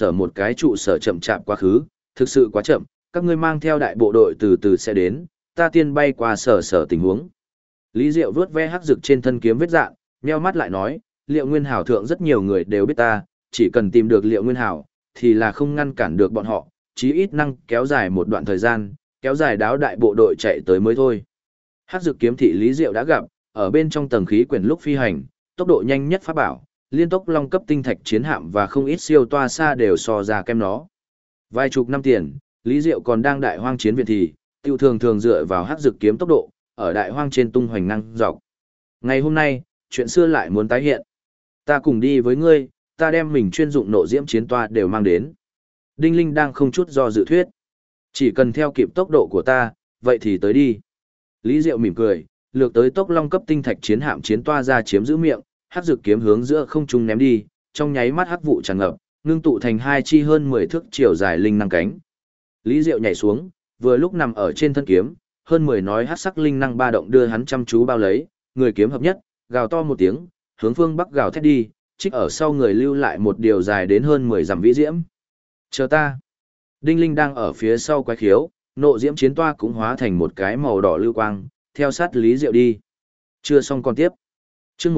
sở chậm chạp quá khứ, thực sự quá chậm, các ngươi mang theo đại bộ đội từ từ sẽ đến, ta tiên bay qua sở tình huống. Lý Diệu vuốt ve hắc dược trên thân kiếm vết dạn, nheo mắt lại nói, Liệu Nguyên Hảo thượng rất nhiều người đều biết ta, chỉ cần tìm được Liệu Nguyên Hảo, thì là không ngăn cản được bọn họ, chí ít năng kéo dài một đoạn thời gian, kéo dài đáo đại bộ đội chạy tới mới thôi. Hắc dược kiếm thị Lý Diệu đã gặp, ở bên trong tầng khí quyển lúc phi hành, tốc độ nhanh nhất pháp bảo, liên tốc long cấp tinh thạch chiến hạm và không ít siêu toa xa đều so ra kem nó. Vài chục năm tiền, Lý Diệu còn đang đại hoang chiến viện thì, tiêu thường dựa vào hắc dược kiếm tốc độ, ở đại hoang trên tung hoành năng dọc. Ngày hôm nay, chuyện xưa lại muốn tái hiện. Ta cùng đi với ngươi, ta đem mình chuyên dụng nộ diễm chiến toa đều mang đến. Đinh Linh đang không chút do dự thuyết. Chỉ cần theo kịp tốc độ của ta, vậy thì tới đi. Lý Diệu mỉm cười, lược tới tốc long cấp tinh thạch chiến hạm chiến toa ra chiếm giữ miệng, hắc dược kiếm hướng giữa không trung ném đi, trong nháy mắt hắc vụ tràn ngập, ngưng tụ thành hai chi hơn 10 thước chiều dài linh năng cánh. Lý Diệu nhảy xuống, vừa lúc nằm ở trên thân kiếm, hơn 10 nói hắc sắc linh năng ba động đưa hắn chăm chú bao lấy, người kiếm hợp nhất, gào to một tiếng, hướng phương bắc gào thét đi, trích ở sau người lưu lại một điều dài đến hơn 10 dặm vĩ diễm. Chờ ta. Đinh Linh đang ở phía sau quái khiếu, nộ diễm chiến toa cũng hóa thành một cái màu đỏ lưu quang, theo sát Lý Diệu đi. Chưa xong còn tiếp. Chương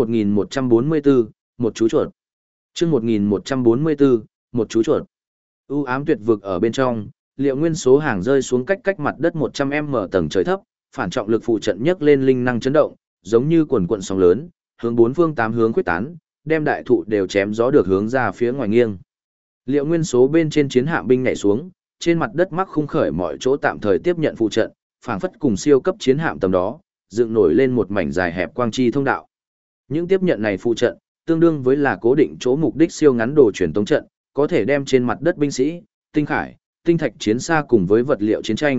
1144, một chú chuột. Chương 1144, một chú chuột. U ám tuyệt vực ở bên trong, Liệu Nguyên số hàng rơi xuống cách mặt đất 100m tầng trời thấp, phản trọng lực phụ trận nhấc lên linh năng chấn động, giống như quần quần sóng lớn, hướng bốn phương tám hướng quyết tán, đem đại thụ đều chém gió được hướng ra phía ngoài nghiêng. Liệu Nguyên số bên trên chiến hạm binh nhảy xuống, trên mặt đất mắc khung khởi mọi chỗ tạm thời tiếp nhận phụ trận, phảng phất cùng siêu cấp chiến hạm tầm đó, dựng nổi lên một mảnh dài hẹp quang chi thông đạo. Những tiếp nhận này phụ trận, tương đương với là cố định chỗ mục đích siêu ngắn đồ truyền tống trận, có thể đem trên mặt đất binh sĩ, tinh khải, tinh thạch chiến xa cùng với vật liệu chiến tranh,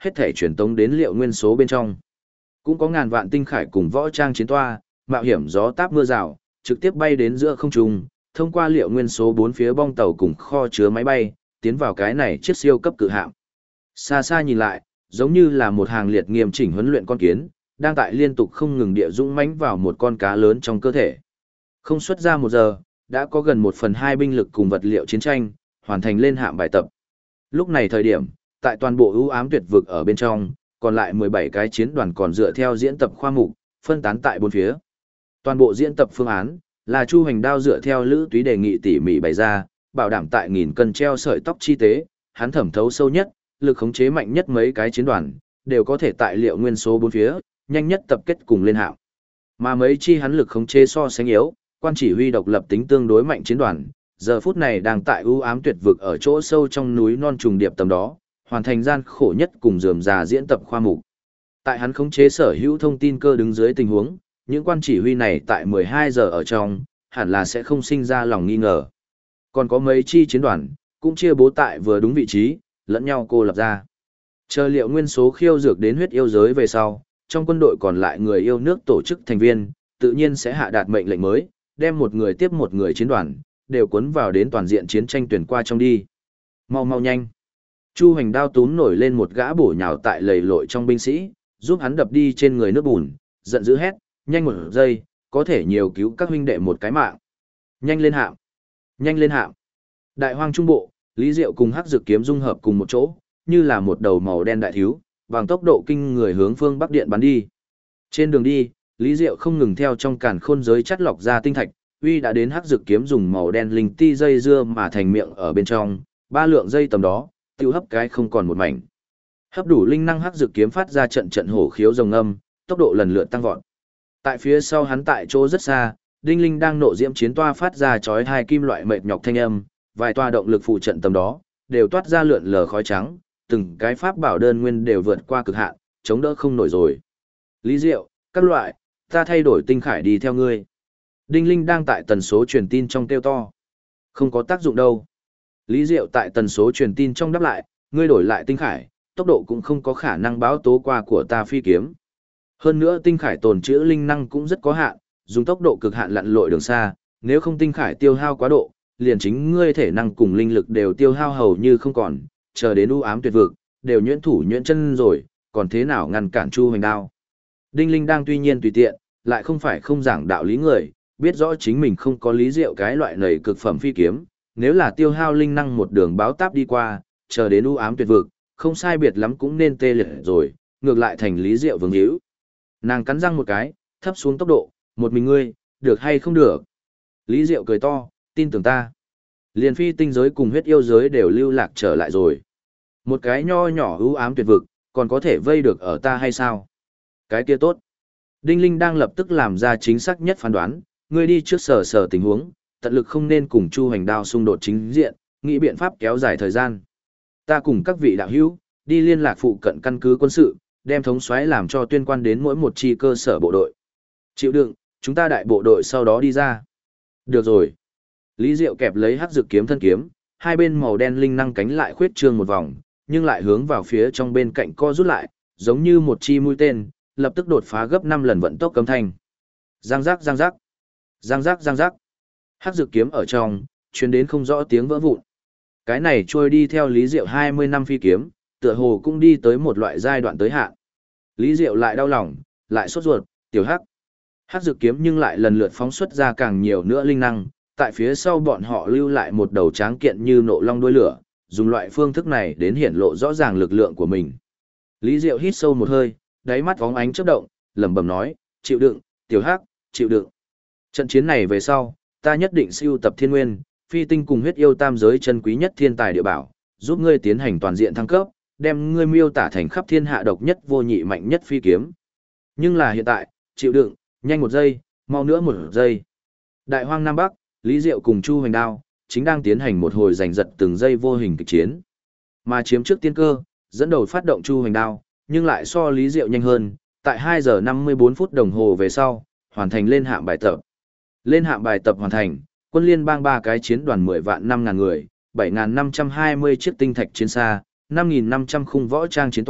hết thể truyền tống đến Liệu Nguyên số bên trong. Cũng có ngàn vạn tinh khải cùng võ trang chiến toa, mạo hiểm gió táp mưa rào, trực tiếp bay đến giữa không trung, thông qua Liệu Nguyên số 4 phía bong tàu cùng kho chứa máy bay, tiến vào cái này chiếc siêu cấp cự hạm. Xa xa nhìn lại, giống như là một hàng liệt nghiêm chỉnh huấn luyện con kiến, đang tại liên tục không ngừng địa dũng mãnh vào một con cá lớn trong cơ thể. Không xuất ra 1 giờ, đã có gần 1/2 binh lực cùng vật liệu chiến tranh, hoàn thành lên hạm bài tập. Lúc này thời điểm, tại toàn bộ ưu ám tuyệt vực ở bên trong, còn lại 17 cái chiến đoàn còn dựa theo diễn tập khoa mục, phân tán tại 4 phía. Toàn bộ diễn tập phương án, là Chu Hoành Đao dựa theo Lữ Túy đề nghị tỉ mỉ bày ra, bảo đảm tại 1000 cân treo sợi tóc chi tế, hắn thẩm thấu sâu nhất, lực khống chế mạnh nhất mấy cái chiến đoàn, đều có thể tại Liệu Nguyên số 4 phía, nhanh nhất tập kết cùng lên hạm. Mà mấy chi hắn lực khống chế so sánh yếu, quan chỉ huy độc lập tính tương đối mạnh chiến đoàn, giờ phút này đang tại ưu ám tuyệt vực ở chỗ sâu trong núi non trùng điệp tầm đó, hoàn thành gian khổ nhất cùng rườm rà diễn tập khoa mục. Tại hắn khống chế sở hữu thông tin cơ đứng dưới tình huống, những quan chỉ huy này tại 12 giờ ở trong, hẳn là sẽ không sinh ra lòng nghi ngờ. Còn có mấy chi chiến đoàn, cũng chia bố tại vừa đúng vị trí, lẫn nhau cô lập ra. Chờ Liệu Nguyên số khiêu dược đến huyết yêu giới về sau, trong quân đội còn lại người yêu nước tổ chức thành viên, tự nhiên sẽ hạ đạt mệnh lệnh mới, đem một người tiếp một người chiến đoàn, đều cuốn vào đến toàn diện chiến tranh tuyển qua trong đi. Mau mau nhanh. Chu Hoành Đao túm nổi lên một gã bổ nhào tại lầy lội trong binh sĩ, giúp hắn đập đi trên người nước bùn, giận dữ hét, nhanh 1 giây, có thể nhiều cứu các huynh đệ một cái mạng. Nhanh lên hạm. Nhanh lên hạm. Đại hoang trung bộ, Lý Diệu cùng Hắc Dực kiếm dung hợp cùng một chỗ, như là một đầu màu đen đại thiếu, bằng tốc độ kinh người hướng phương bắc điện bắn đi. Trên đường đi, Lý Diệu không ngừng theo trong càn khôn giới chắt lọc ra tinh thạch, uy đã đến Hắc Dực kiếm dùng màu đen linh ti dây dưa mà thành miệng ở bên trong, 3 lượng dây tầm đó, tiêu hấp cái không còn một mảnh. Hấp đủ linh năng Hắc Dực kiếm phát ra trận trận hổ khiếu rồng âm, tốc độ lần lượt tăng vọt. Tại phía sau hắn tại chỗ rất xa, Đinh Linh đang nộ diễm chiến toa phát ra chói hai kim loại mệt nhọc thanh âm, vài toa động lực phụ trận tầm đó, đều toát ra lượn lờ khói trắng, từng cái pháp bảo đơn nguyên đều vượt qua cực hạn, chống đỡ không nổi rồi. Lý Diệu, các loại, ta thay đổi tinh khải đi theo ngươi. Đinh Linh đang tại tần số truyền tin trong kêu to. Không có tác dụng đâu. Lý Diệu tại tần số truyền tin trong đáp lại, ngươi đổi lại tinh khải, tốc độ cũng không có khả năng báo tố qua của ta phi kiếm. Hơn nữa tinh khải tồn trữ linh năng cũng rất có hạn, dùng tốc độ cực hạn lặn lội đường xa, nếu không tinh khải tiêu hao quá độ, liền chính ngươi thể năng cùng linh lực đều tiêu hao hầu như không còn, chờ đến u ám tuyệt vực, đều nhuyễn thủ nhuyễn chân rồi, còn thế nào ngăn cản Chu Hoành Đao. Đinh Linh đang tuy nhiên tùy tiện, lại không phải không giảng đạo lý người, biết rõ chính mình không có Lý Diệu cái loại nầy cực phẩm phi kiếm, nếu là tiêu hao linh năng một đường báo táp đi qua, chờ đến u ám tuyệt vực, không sai biệt lắm cũng nên tê liệt rồi, ngược lại thành Lý Diệu vương hữu. Nàng cắn răng một cái, thấp xuống tốc độ, một mình ngươi, được hay không được. Lý Diệu cười to, tin tưởng ta. Liền phi tinh giới cùng huyết yêu giới đều lưu lạc trở lại rồi. Một cái nho nhỏ ưu ám tuyệt vực, còn có thể vây được ở ta hay sao? Cái kia tốt. Đinh Linh đang lập tức làm ra chính xác nhất phán đoán, ngươi đi trước sở sở tình huống, tận lực không nên cùng Chu Hoành Đao xung đột chính diện, nghĩ biện pháp kéo dài thời gian. Ta cùng các vị đạo hữu, đi liên lạc phụ cận căn cứ quân sự, đem thống soái làm cho tuyên quan đến mỗi một chi cơ sở bộ đội. Chịu đựng, chúng ta đại bộ đội sau đó đi ra. Được rồi. Lý Diệu kẹp lấy Hắc Dực kiếm thân kiếm, hai bên màu đen linh năng cánh lại khuyết trương một vòng, nhưng lại hướng vào phía trong bên cạnh co rút lại, giống như một chi mũi tên, lập tức đột phá gấp 5 lần vận tốc cấm thanh. Giang giác giang giác. Giang giác giang giác. Hắc Dực kiếm ở trong, truyền đến không rõ tiếng vỡ vụn. Cái này trôi đi theo Lý Diệu 20 năm phi kiếm, tựa hồ cũng đi tới một loại giai đoạn tới hạn. Lý Diệu lại đau lòng, lại sốt ruột, tiểu Hắc. Hắc Dực kiếm nhưng lại lần lượt phóng xuất ra càng nhiều nữa linh năng, tại phía sau bọn họ lưu lại một đầu tráng kiện như nộ long đuôi lửa, dùng loại phương thức này đến hiển lộ rõ ràng lực lượng của mình. Lý Diệu hít sâu một hơi, đáy mắt vóng ánh chớp động, lẩm bẩm nói, chịu đựng, tiểu Hắc, chịu đựng. Trận chiến này về sau, ta nhất định sưu tập thiên nguyên, phi tinh cùng huyết yêu tam giới chân quý nhất thiên tài địa bảo, giúp ngươi tiến hành toàn diện thăng cấp, đem ngươi miêu tả thành khắp thiên hạ độc nhất vô nhị mạnh nhất phi kiếm. Nhưng là hiện tại, chịu đựng, nhanh 1 giây, mau nữa 1 giây. Đại hoang Nam Bắc, Lý Diệu cùng Chu Hoành Đao, chính đang tiến hành một hồi giành giật từng giây vô hình kịch chiến. Mà chiếm trước tiên cơ, dẫn đầu phát động Chu Hoành Đao, nhưng lại so Lý Diệu nhanh hơn, tại 2 giờ 54 phút đồng hồ về sau, hoàn thành lên hạm bài tập. Lên hạm bài tập hoàn thành, quân liên bang 3 cái chiến đoàn 10 vạn 5.000 người, 7.520 chiếc tinh thạch chiến xa, 5.500 khung võ trang chiến toa,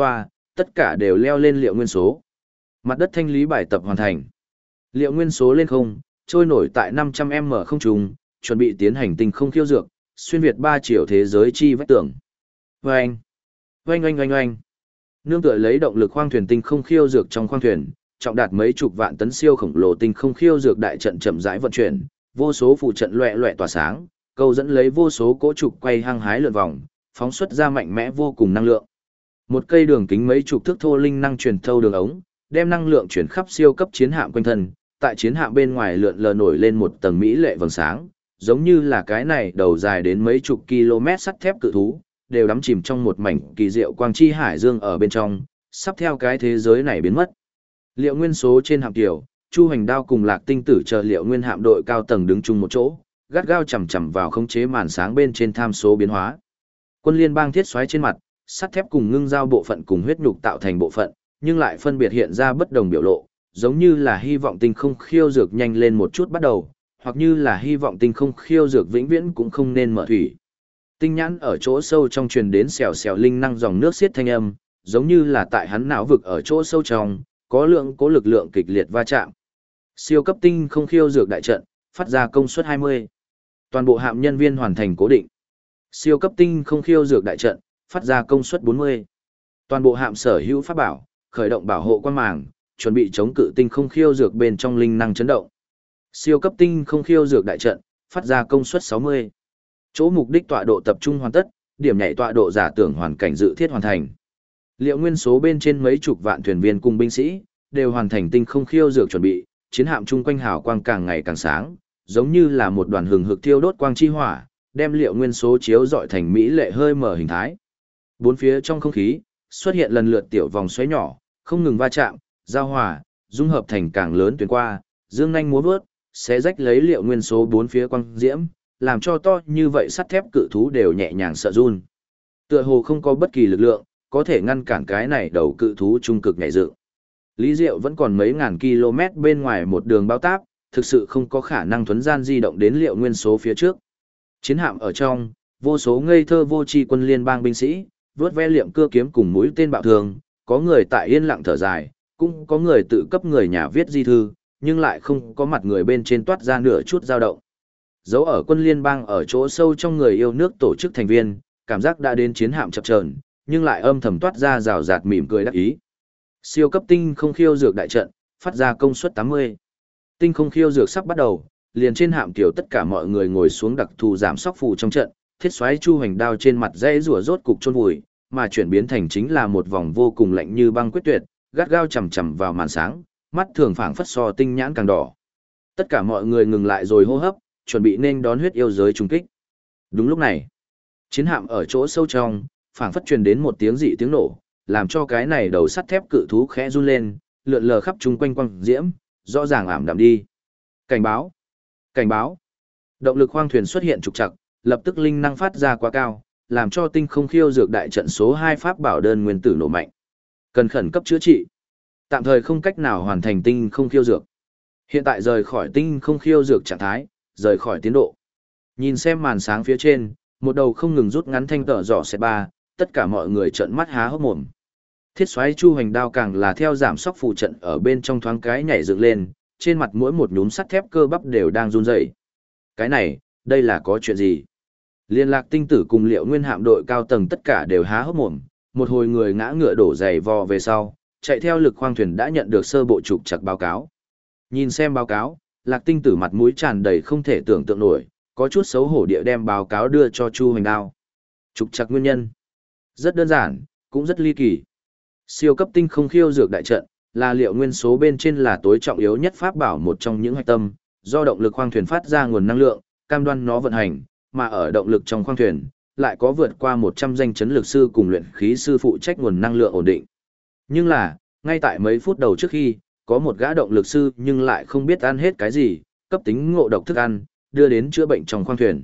tất cả đều leo lên liệu nguyên số. Mặt đất thanh lý bài tập hoàn thành. Liệu nguyên số lên không, trôi nổi tại 500m không trung, chuẩn bị tiến hành tinh không khiêu dược, xuyên việt 3 triệu thế giới chi vách tường. Oanh! Oanh oanh oanh oanh! Nương tựa lấy động lực khoang thuyền tinh không khiêu dược trong khoang thuyền, trọng đạt mấy chục vạn tấn siêu khổng lồ tinh không khiêu dược đại trận chậm rãi vận chuyển, vô số phụ trận loẹt loẹt tỏa sáng, câu dẫn lấy vô số cỗ trục quay hăng hái lượn vòng, phóng xuất ra mạnh mẽ vô cùng năng lượng. Một cây đường kính mấy chục thước thô linh năng truyền thâu đường ống, đem năng lượng chuyển khắp siêu cấp chiến hạm quanh thân, tại chiến hạm bên ngoài lượn lờ nổi lên một tầng mỹ lệ vầng sáng, giống như là cái này đầu dài đến mấy chục km sắt thép cự thú, đều đắm chìm trong một mảnh kỳ diệu quang chi hải dương ở bên trong, sắp theo cái thế giới này biến mất. Liệu nguyên số trên hạm tiểu, Chu Hoành Đao cùng Lạc Tinh Tử chờ liệu nguyên hạm đội cao tầng đứng chung một chỗ, gắt gao chằm chằm vào khống chế màn sáng bên trên tham số biến hóa. Quân liên bang thiết xoáy trên mặt, sắt thép cùng ngưng giao bộ phận cùng huyết nhục tạo thành bộ phận, nhưng lại phân biệt hiện ra bất đồng biểu lộ, giống như là hy vọng tinh không khiêu dược nhanh lên một chút bắt đầu, hoặc như là hy vọng tinh không khiêu dược vĩnh viễn cũng không nên mở thủy. Tinh nhãn ở chỗ sâu trong truyền đến xèo xèo linh năng dòng nước xiết thanh âm, giống như là tại hắn não vực ở chỗ sâu trong, có lực lượng kịch liệt va chạm. Siêu cấp tinh không khiêu dược đại trận, phát ra công suất 20. Toàn bộ hạm nhân viên hoàn thành cố định. Siêu cấp tinh không khiêu dược đại trận, phát ra công suất 40. Toàn bộ hạm sở hữu pháp bảo, khởi động bảo hộ quan màng, chuẩn bị chống cự tinh không khiêu dược bên trong linh năng chấn động. Siêu cấp tinh không khiêu dược đại trận, phát ra công suất 60. Chỗ mục đích tọa độ tập trung hoàn tất, điểm nhảy tọa độ giả tưởng hoàn cảnh dự thiết hoàn thành. Liệu nguyên số bên trên mấy chục vạn thuyền viên cùng binh sĩ, đều hoàn thành tinh không khiêu dược chuẩn bị, chiến hạm chung quanh hào quang càng ngày càng sáng, giống như là một đoàn hừng hực thiêu đốt quang chi hỏa, đem liệu nguyên số chiếu dọi thành mỹ lệ hơi mở hình thái. Bốn phía trong không khí, xuất hiện lần lượt tiểu vòng xoáy nhỏ, không ngừng va chạm, giao hòa, dung hợp thành càng lớn tuyến qua, dương nhanh múa vớt, sẽ rách lấy liệu nguyên số bốn phía quang diễm, làm cho to như vậy sắt thép cự thú đều nhẹ nhàng sợ run. Tựa hồ không có bất kỳ lực lượng, có thể ngăn cản cái này đầu cự thú trung cực nhảy dựng. Lý Diệu vẫn còn mấy ngàn km bên ngoài một đường bao táp, thực sự không có khả năng thuấn gian di động đến liệu nguyên số phía trước. Chiến hạm ở trong, vô số ngây thơ vô tri quân liên bang binh sĩ, vớt ve liệm cưa kiếm cùng mũi tên bạo thường, có người tại yên lặng thở dài, cũng có người tự cấp người nhà viết di thư, nhưng lại không có mặt người bên trên toát ra nửa chút dao động. Dấu ở quân liên bang ở chỗ sâu trong người yêu nước tổ chức thành viên, cảm giác đã đến chiến hạm chập chờn, nhưng lại âm thầm toát ra rào rạt mỉm cười đắc ý. Siêu cấp tinh không khiêu dược đại trận, phát ra công suất 80. Tinh không khiêu dược sắp bắt đầu, liền trên hạm tiểu tất cả mọi người ngồi xuống đặc thù giảm sóc phù trong trận, thiết xoáy Chu Hoành Đao trên mặt dãy rủa rốt cục chôn vùi, mà chuyển biến thành chính là một vòng vô cùng lạnh như băng quyết tuyệt, gắt gao chằm chằm vào màn sáng, mắt thường phảng phất so tinh nhãn càng đỏ. Tất cả mọi người ngừng lại rồi hô hấp, chuẩn bị nên đón huyết yêu giới trùng kích. Đúng lúc này, chiến hạm ở chỗ sâu trong, phảng phất truyền đến một tiếng dị tiếng nổ, làm cho cái này đầu sắt thép cự thú khẽ run lên, lượn lờ khắp chung quanh quang diễm, rõ ràng ảm đạm đi. Cảnh báo! Cảnh báo! Động lực khoang thuyền xuất hiện trục trặc, lập tức linh năng phát ra quá cao, làm cho tinh không khiêu dược đại trận số 2 pháp bảo đơn nguyên tử nổ mạnh. Cần khẩn cấp chữa trị. Tạm thời không cách nào hoàn thành tinh không khiêu dược. Hiện tại rời khỏi tinh không khiêu dược trạng thái, rời khỏi tiến độ. Nhìn xem màn sáng phía trên, một đầu không ngừng rút ngắn thanh tở dò xe ba, tất cả mọi người trợn mắt há hốc mồm. Thiết xoáy Chu Hoành Đao càng là theo giảm sóc phù trận ở bên trong thoáng cái nhảy dựng lên, trên mặt mỗi một nhúm sắt thép cơ bắp đều đang run rẩy. Cái này, đây là có chuyện gì? Liên Lạc Tinh Tử cùng Liệu Nguyên hạm đội cao tầng tất cả đều há hốc mồm, một hồi người ngã ngựa đổ giày vò về sau, chạy theo lực khoang thuyền đã nhận được sơ bộ trục trặc báo cáo. Nhìn xem báo cáo, Lạc Tinh Tử mặt mũi tràn đầy không thể tưởng tượng nổi, có chút xấu hổ địa đem báo cáo đưa cho Chu Hoành Đao. Trục trặc nguyên nhân rất đơn giản, cũng rất ly kỳ. Siêu cấp tinh không khiêu dược đại trận là liệu nguyên số bên trên là tối trọng yếu nhất pháp bảo một trong những hạch tâm, do động lực khoang thuyền phát ra nguồn năng lượng, cam đoan nó vận hành, mà ở động lực trong khoang thuyền lại có vượt qua 100 danh chấn lực sư cùng luyện khí sư phụ trách nguồn năng lượng ổn định. Nhưng là, ngay tại mấy phút đầu trước khi, có một gã động lực sư nhưng lại không biết ăn hết cái gì, cấp tính ngộ độc thức ăn, đưa đến chữa bệnh trong khoang thuyền.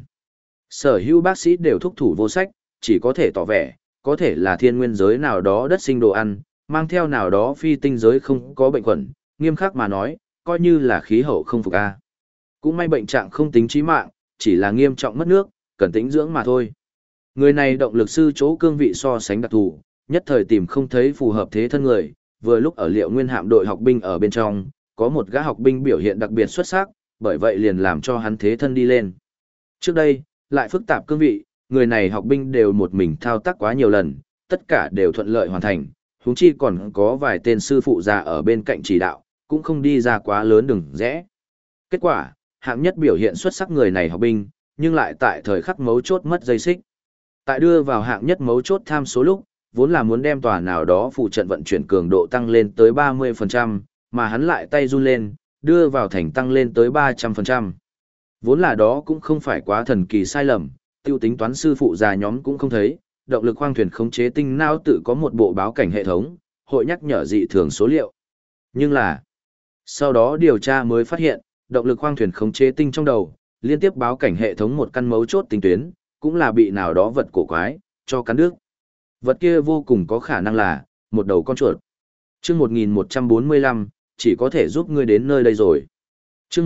Sở hữu bác sĩ đều thúc thủ vô sách, chỉ có thể tỏ vẻ, có thể là thiên nguyên giới nào đó đất sinh đồ ăn, mang theo nào đó phi tinh giới không có bệnh khuẩn, nghiêm khắc mà nói, coi như là khí hậu không phục a. Cũng may bệnh trạng không tính chí mạng, chỉ là nghiêm trọng mất nước, cần tĩnh dưỡng mà thôi. Người này động lực sư chỗ cương vị so sánh đặc thù, nhất thời tìm không thấy phù hợp thế thân người, vừa lúc ở Liệu Nguyên hạm đội học binh ở bên trong, có một gã học binh biểu hiện đặc biệt xuất sắc, bởi vậy liền làm cho hắn thế thân đi lên. Trước đây, lại phức tạp cương vị, người này học binh đều một mình thao tác quá nhiều lần, tất cả đều thuận lợi hoàn thành, huống chi còn có vài tên sư phụ già ở bên cạnh chỉ đạo, cũng không đi ra quá lớn đường rẽ. Kết quả, hạng nhất biểu hiện xuất sắc người này học binh, nhưng lại tại thời khắc mấu chốt mất dây xích. Tại đưa vào hạng nhất mấu chốt tham số lúc, vốn là muốn đem tòa nào đó phụ trận vận chuyển cường độ tăng lên tới 30%, mà hắn lại tay run lên, đưa vào thành tăng lên tới 300%. Vốn là đó cũng không phải quá thần kỳ sai lầm, tiêu tính toán sư phụ già nhóm cũng không thấy, động lực khoang thuyền khống chế tinh não tự có một bộ báo cảnh hệ thống, hội nhắc nhở dị thường số liệu. Nhưng là, sau đó điều tra mới phát hiện, động lực khoang thuyền khống chế tinh trong đầu, liên tiếp báo cảnh hệ thống một căn mấu chốt tinh tuyến, cũng là bị nào đó vật cổ quái, cho cắn đứt. Vật kia vô cùng có khả năng là, một đầu con chuột. Chương 1145, chỉ có thể giúp ngươi đến nơi đây rồi. Chương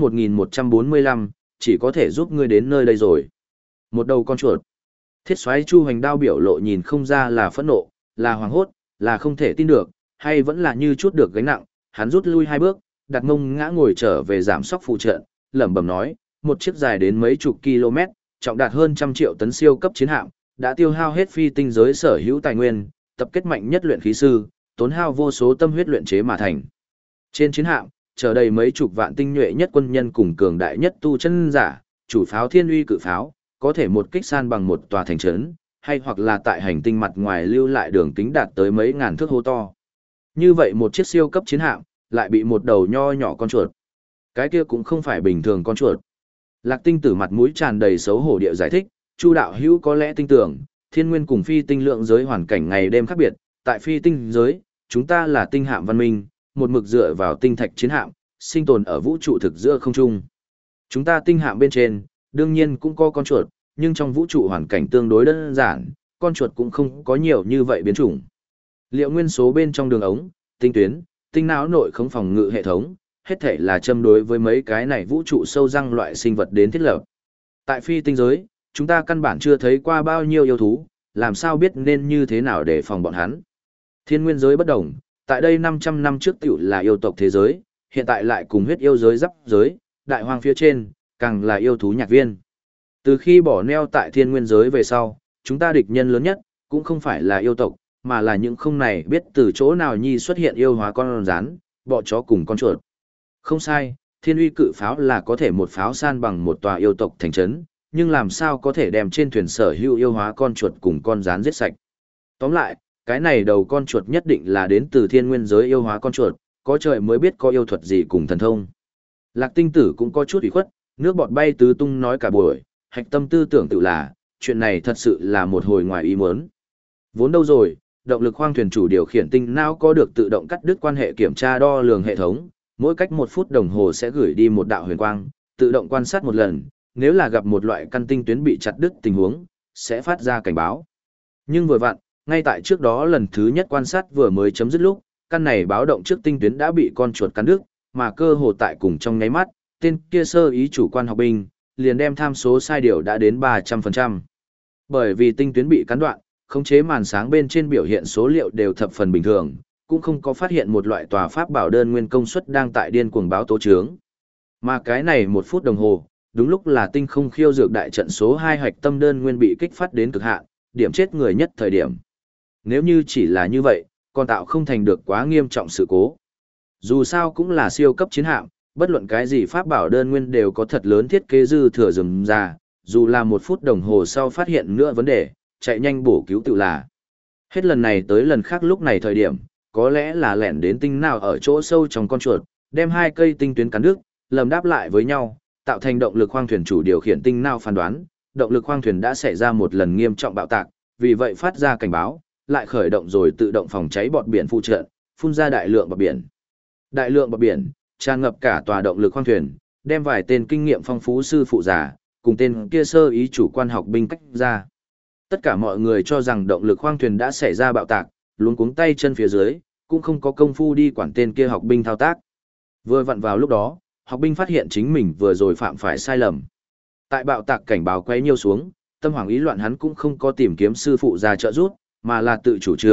1145, chỉ có thể giúp ngươi đến nơi đây rồi. Một đầu con chuột. Thiết soái Chu Hoành Đao biểu lộ nhìn không ra là phẫn nộ, là hoảng hốt, là không thể tin được, hay vẫn là như chút được gánh nặng, hắn rút lui 2 bước, đặt mông ngã ngồi trở về giảm sóc phụ trận, lẩm bẩm nói, một chiếc dài đến mấy chục km, trọng đạt hơn 100 triệu tấn siêu cấp chiến hạm, đã tiêu hao hết phi tinh giới sở hữu tài nguyên, tập kết mạnh nhất luyện khí sư, tốn hao vô số tâm huyết luyện chế mà thành. Trên chiến hạm, chờ đầy mấy chục vạn tinh nhuệ nhất quân nhân cùng cường đại nhất tu chân giả, chủ pháo Thiên Uy cự pháo, có thể một kích san bằng một tòa thành trấn, hay hoặc là tại hành tinh mặt ngoài lưu lại đường kính đạt tới mấy ngàn thước hô to. Như vậy một chiếc siêu cấp chiến hạm, lại bị một đầu nho nhỏ con chuột. Cái kia cũng không phải bình thường con chuột. Lạc Tinh Tử mặt mũi tràn đầy xấu hổ địa giải thích, Chu đạo hữu có lẽ tin tưởng, thiên nguyên cùng phi tinh lượng giới hoàn cảnh ngày đêm khác biệt, tại phi tinh giới, chúng ta là tinh hạm văn minh, một mực dựa vào tinh thạch chiến hạm, sinh tồn ở vũ trụ thực giữa không trung. Chúng ta tinh hạm bên trên, đương nhiên cũng có con chuột, nhưng trong vũ trụ hoàn cảnh tương đối đơn giản, con chuột cũng không có nhiều như vậy biến chủng. Liệu nguyên số bên trong đường ống, tinh tuyến, tinh não nội khống phòng ngự hệ thống, hết thể là châm đối với mấy cái này vũ trụ sâu răng loại sinh vật đến thiết lập. Tại phi tinh giới, chúng ta căn bản chưa thấy qua bao nhiêu yêu thú, làm sao biết nên như thế nào để phòng bọn hắn. Thiên nguyên giới bất đồng, tại đây 500 năm trước tiểu là yêu tộc thế giới, hiện tại lại cùng huyết yêu giới giáp giới, đại hoang phía trên, càng là yêu thú nhạc viên. Từ khi bỏ neo tại thiên nguyên giới về sau, chúng ta địch nhân lớn nhất, cũng không phải là yêu tộc, mà là những không này biết từ chỗ nào nhi xuất hiện yêu hóa con rắn, bọ chó cùng con chuột. Không sai, Thiên Uy cự pháo là có thể một pháo san bằng một tòa yêu tộc thành trấn, nhưng làm sao có thể đem trên thuyền sở hữu yêu hóa con chuột cùng con rắn giết sạch. Tóm lại, cái này đầu con chuột nhất định là đến từ thiên nguyên giới yêu hóa con chuột, có trời mới biết có yêu thuật gì cùng thần thông. Lạc Tinh Tử cũng có chút ủy khuất, nước bọt bay tứ tung nói cả buổi, hạch tâm tư tưởng tự là, chuyện này thật sự là một hồi ngoài ý muốn. Vốn đâu rồi, động lực khoang thuyền chủ điều khiển tinh não có được tự động cắt đứt quan hệ kiểm tra đo lường hệ thống, mỗi cách 1 phút đồng hồ sẽ gửi đi một đạo huyền quang, tự động quan sát một lần, nếu là gặp một loại căn tinh tuyến bị chặt đứt tình huống, sẽ phát ra cảnh báo. Nhưng vừa vặn, ngay tại trước đó lần thứ nhất quan sát vừa mới chấm dứt lúc, căn này báo động trước tinh tuyến đã bị con chuột cắn đứt, mà cơ hồ tại cùng trong nháy mắt, tên kia sơ ý chủ quan học binh, liền đem tham số sai điều đã đến 300%. Bởi vì tinh tuyến bị cắn đoạn, khống chế màn sáng bên trên biểu hiện số liệu đều thập phần bình thường, cũng không có phát hiện một loại tòa pháp bảo đơn nguyên công suất đang tại điên cuồng báo tố trướng. Mà cái này 1 phút đồng hồ, đúng lúc là tinh không khiêu dược đại trận số 2 hạch tâm đơn nguyên bị kích phát đến cực hạn, điểm chết người nhất thời điểm. Nếu như chỉ là như vậy, còn tạo không thành được quá nghiêm trọng sự cố. Dù sao cũng là siêu cấp chiến hạm, bất luận cái gì pháp bảo đơn nguyên đều có thật lớn thiết kế dư thừa rườm ra, dù là 1 phút đồng hồ sau phát hiện nữa vấn đề, chạy nhanh bổ cứu tự là. Hết lần này tới lần khác lúc này thời điểm, có lẽ là lẻn đến tinh nào ở chỗ sâu trong con chuột, đem 2 cây tinh tuyến cắn đứt, lầm đáp lại với nhau, tạo thành động lực khoang thuyền chủ điều khiển tinh nào phán đoán, động lực khoang thuyền đã xảy ra một lần nghiêm trọng bạo tạc, vì vậy phát ra cảnh báo, lại khởi động rồi tự động phòng cháy bọt biển phụ trợ, phun ra đại lượng bọt biển. Đại lượng bọt biển tràn ngập cả tòa động lực khoang thuyền, đem vài tên kinh nghiệm phong phú sư phụ giả, cùng tên kia sơ ý chủ quan học binh cách ra. Tất cả mọi người cho rằng động lực khoang thuyền đã xảy ra bạo tạc, luống cuống tay chân phía dưới, cũng không có công phu đi quản tên kia học binh thao tác. Vừa vặn vào lúc đó, học binh phát hiện chính mình vừa rồi phạm phải sai lầm. Tại bạo tạc cảnh báo quấy nhiêu xuống, tâm hoảng ý loạn hắn cũng không có tìm kiếm sư phụ ra trợ giúp, mà là tự chủ trương,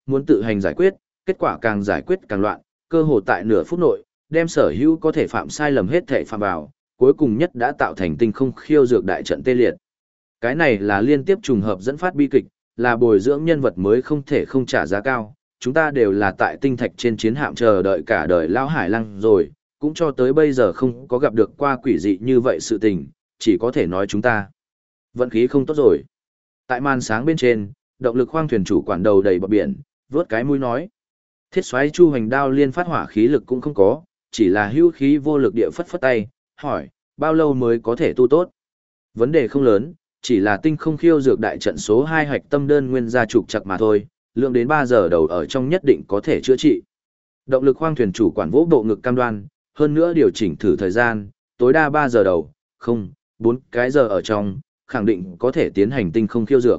muốn tự hành giải quyết, kết quả càng giải quyết càng loạn, cơ hồ tại nửa phút nội, đem sở hữu có thể phạm sai lầm hết thảy phạm vào, cuối cùng nhất đã tạo thành tinh không khiêu dược đại trận tê liệt. Cái này là liên tiếp trùng hợp dẫn phát bi kịch, là bồi dưỡng nhân vật mới không thể không trả giá cao. Chúng ta đều là tại tinh thạch trên chiến hạm chờ đợi cả đời Lão Hải Lăng rồi, cũng cho tới bây giờ không có gặp được qua quỷ dị như vậy sự tình, chỉ có thể nói chúng ta vận khí không tốt rồi. Tại màn sáng bên trên, động lực khoang thuyền chủ quản đầu đầy bọt biển, vớt cái mũi nói. Thiết xoáy Chu Hoành đao liên phát hỏa khí lực cũng không có, chỉ là hữu khí vô lực địa phất phất tay, hỏi, bao lâu mới có thể tu tốt? Vấn đề không lớn, chỉ là tinh không khiêu dược đại trận số 2 hạch tâm đơn nguyên gia trục chặt mà thôi, lượng đến 3 giờ đầu ở trong nhất định có thể chữa trị. Động lực khoang thuyền chủ quản vỗ bộ ngực cam đoan, hơn nữa điều chỉnh thử thời gian, tối đa 3 giờ đầu, không, 4 cái giờ ở trong, khẳng định có thể tiến hành tinh không khiêu dược.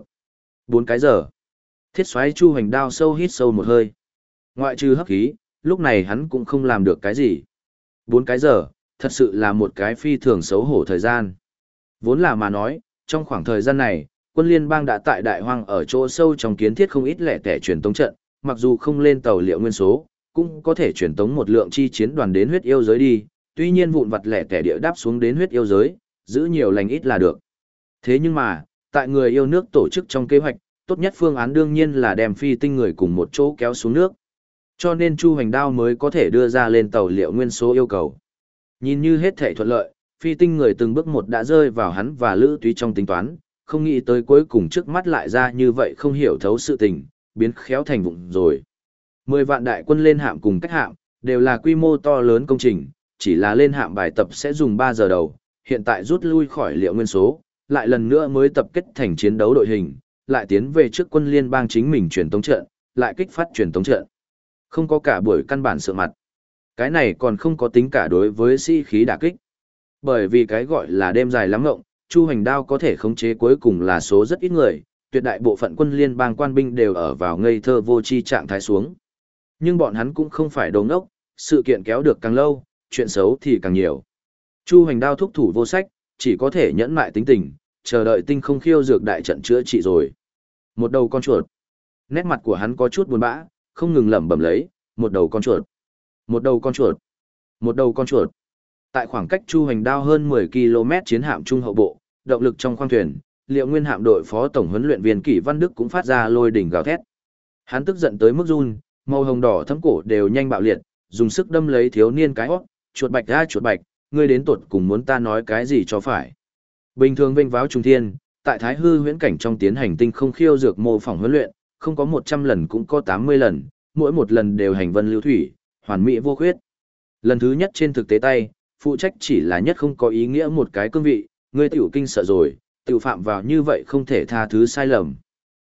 4 cái giờ. Thiết xoáy Chu Hoành đao sâu hít sâu một hơi. Ngoại trừ hấp khí, lúc này hắn cũng không làm được cái gì. 4 cái giờ, thật sự là một cái phi thường xấu hổ thời gian. Vốn là mà nói, trong khoảng thời gian này, quân liên bang đã tại đại hoang ở chỗ sâu trong kiến thiết không ít lẻ tẻ truyền tống trận, mặc dù không lên tàu liệu nguyên số, cũng có thể truyền tống một lượng chi chiến đoàn đến huyết yêu giới đi, tuy nhiên vụn vặt lẻ tẻ địa đáp xuống đến huyết yêu giới, giữ nhiều lành ít là được. Thế nhưng mà, tại người yêu nước tổ chức trong kế hoạch, tốt nhất phương án đương nhiên là đem phi tinh người cùng một chỗ kéo xuống nước. Cho nên Chu Hoành đao mới có thể đưa ra lên tàu liệu nguyên số yêu cầu. Nhìn như hết thảy thuận lợi, phi tinh người từng bước một đã rơi vào hắn và Lữ Túy trong tính toán, không nghĩ tới cuối cùng trước mắt lại ra như vậy không hiểu thấu sự tình, biến khéo thành vụng rồi. 10 vạn đại quân lên hạm cùng cách hạm, đều là quy mô to lớn công trình, chỉ là lên hạm bài tập sẽ dùng 3 giờ đầu, hiện tại rút lui khỏi liệu nguyên số, lại lần nữa mới tập kết thành chiến đấu đội hình, lại tiến về trước quân liên bang chính mình truyền tống trận, lại kích phát truyền tống trận. Không có cả buổi căn bản sự mặt. Cái này còn không có tính cả đối với sĩ khí đả kích. Bởi vì cái gọi là đêm dài lắm ngộng, Chu Hoành đao có thể khống chế cuối cùng là số rất ít người, tuyệt đại bộ phận quân liên bang quan binh đều ở vào ngây thơ vô tri trạng thái xuống. Nhưng bọn hắn cũng không phải đồ ngốc, sự kiện kéo được càng lâu, chuyện xấu thì càng nhiều. Chu Hoành đao thúc thủ vô sách, chỉ có thể nhẫn mại tính tình, chờ đợi tinh không khiêu dược đại trận chữa trị rồi. Một đầu con chuột. Nét mặt của hắn có chút buồn bã, không ngừng lẩm bẩm lấy, một đầu con chuột. Một đầu con chuột. Một đầu con chuột. Tại khoảng cách Chu Hoành đao hơn 10 km chiến hạm trung hậu bộ, động lực trong khoang thuyền, Liệu Nguyên hạm đội phó tổng huấn luyện viên Kỷ Văn Đức cũng phát ra lôi đỉnh gào thét. Hắn tức giận tới mức run, màu hồng đỏ thấm cổ đều nhanh bạo liệt, dùng sức đâm lấy thiếu niên cái hót, chuột bạch ra chuột bạch, ngươi đến tột cùng muốn ta nói cái gì cho phải. Bình thường vênh váo trung thiên, tại Thái Hư huyễn cảnh trong tiến hành tinh không khiêu dược mô phỏng huấn luyện, không có 100 lần cũng có 80 lần, mỗi một lần đều hành vân lưu thủy, hoàn mỹ vô khuyết. Lần thứ nhất trên thực tế tay, phụ trách chỉ là nhất không có ý nghĩa một cái cương vị, ngươi tiểu kinh sợ rồi, tiểu phạm vào như vậy không thể tha thứ sai lầm.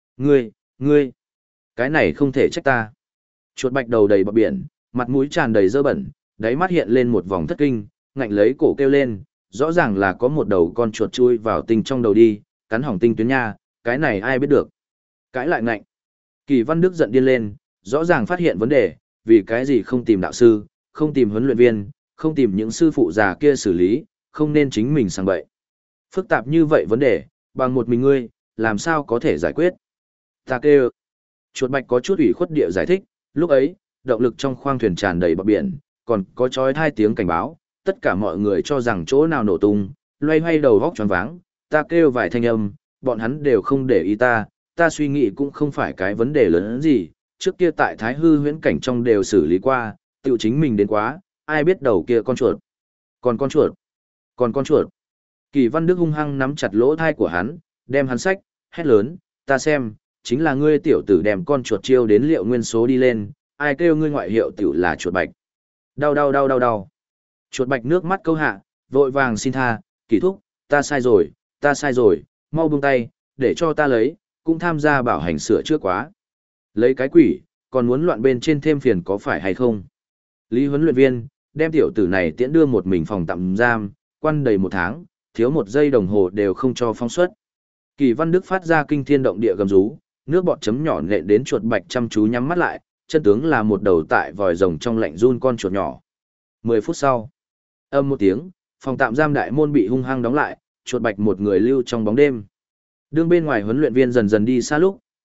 Ngươi, cái này không thể trách ta. Chuột bạch đầu đầy bọt biển, mặt mũi tràn đầy dơ bẩn, đáy mắt hiện lên một vòng thất kinh, ngạnh lấy cổ kêu lên, rõ ràng là có một đầu con chuột chui vào tinh trong đầu đi, cắn hỏng tinh tuyến nha, cái này ai biết được. Cãi lại ngạnh. Kỳ Văn Đức giận điên lên, rõ ràng phát hiện vấn đề, vì cái gì không tìm đạo sư, không tìm huấn luyện viên, không tìm những sư phụ già kia xử lý, không nên chính mình sang bậy. Phức tạp như vậy vấn đề, bằng một mình ngươi, làm sao có thể giải quyết. Ta kêu. Chuột bạch có chút ủy khuất địa giải thích, lúc ấy, động lực trong khoang thuyền tràn đầy bọt biển, còn có chói hai tiếng cảnh báo, tất cả mọi người cho rằng chỗ nào nổ tung, loay hoay đầu vóc choáng váng, ta kêu vài thanh âm, bọn hắn đều không để ý ta suy nghĩ cũng không phải cái vấn đề lớn gì, trước kia tại Thái Hư huyễn cảnh trong đều xử lý qua, tự chính mình đến quá, ai biết đầu kia con chuột. Còn con chuột. Kỳ Văn Đức hung hăng nắm chặt lỗ thai của hắn, đem hắn xách, hét lớn, ta xem, chính là ngươi tiểu tử đem con chuột chiêu đến Liệu Nguyên số đi lên, ai kêu ngươi ngoại hiệu tiểu là chuột bạch. Đau. Chuột bạch nước mắt câu hạ, vội vàng xin tha, Kỳ thúc, ta sai rồi, mau buông tay, để cho ta lấy, cũng tham gia bảo hành sửa trước quá. Lấy cái quỷ, còn muốn loạn bên trên thêm phiền có phải hay không? Lý huấn luyện viên, đem tiểu tử này tiễn đưa một mình phòng tạm giam, quan đầy 1 tháng, thiếu 1 giây đồng hồ đều không cho phóng xuất. Kỳ Văn Đức phát ra kinh thiên động địa gầm rú, nước bọt chấm nhỏ nện đến chuột bạch chăm chú nhắm mắt lại, chân tướng là một đầu tại vòi rồng trong lạnh run con chuột nhỏ. 10 phút sau, âm một tiếng, phòng tạm giam đại môn bị hung hăng đóng lại, chuột bạch một người lưu trong bóng đêm. Đương bên ngoài huấn luyện viên dần dần đi xa lúc,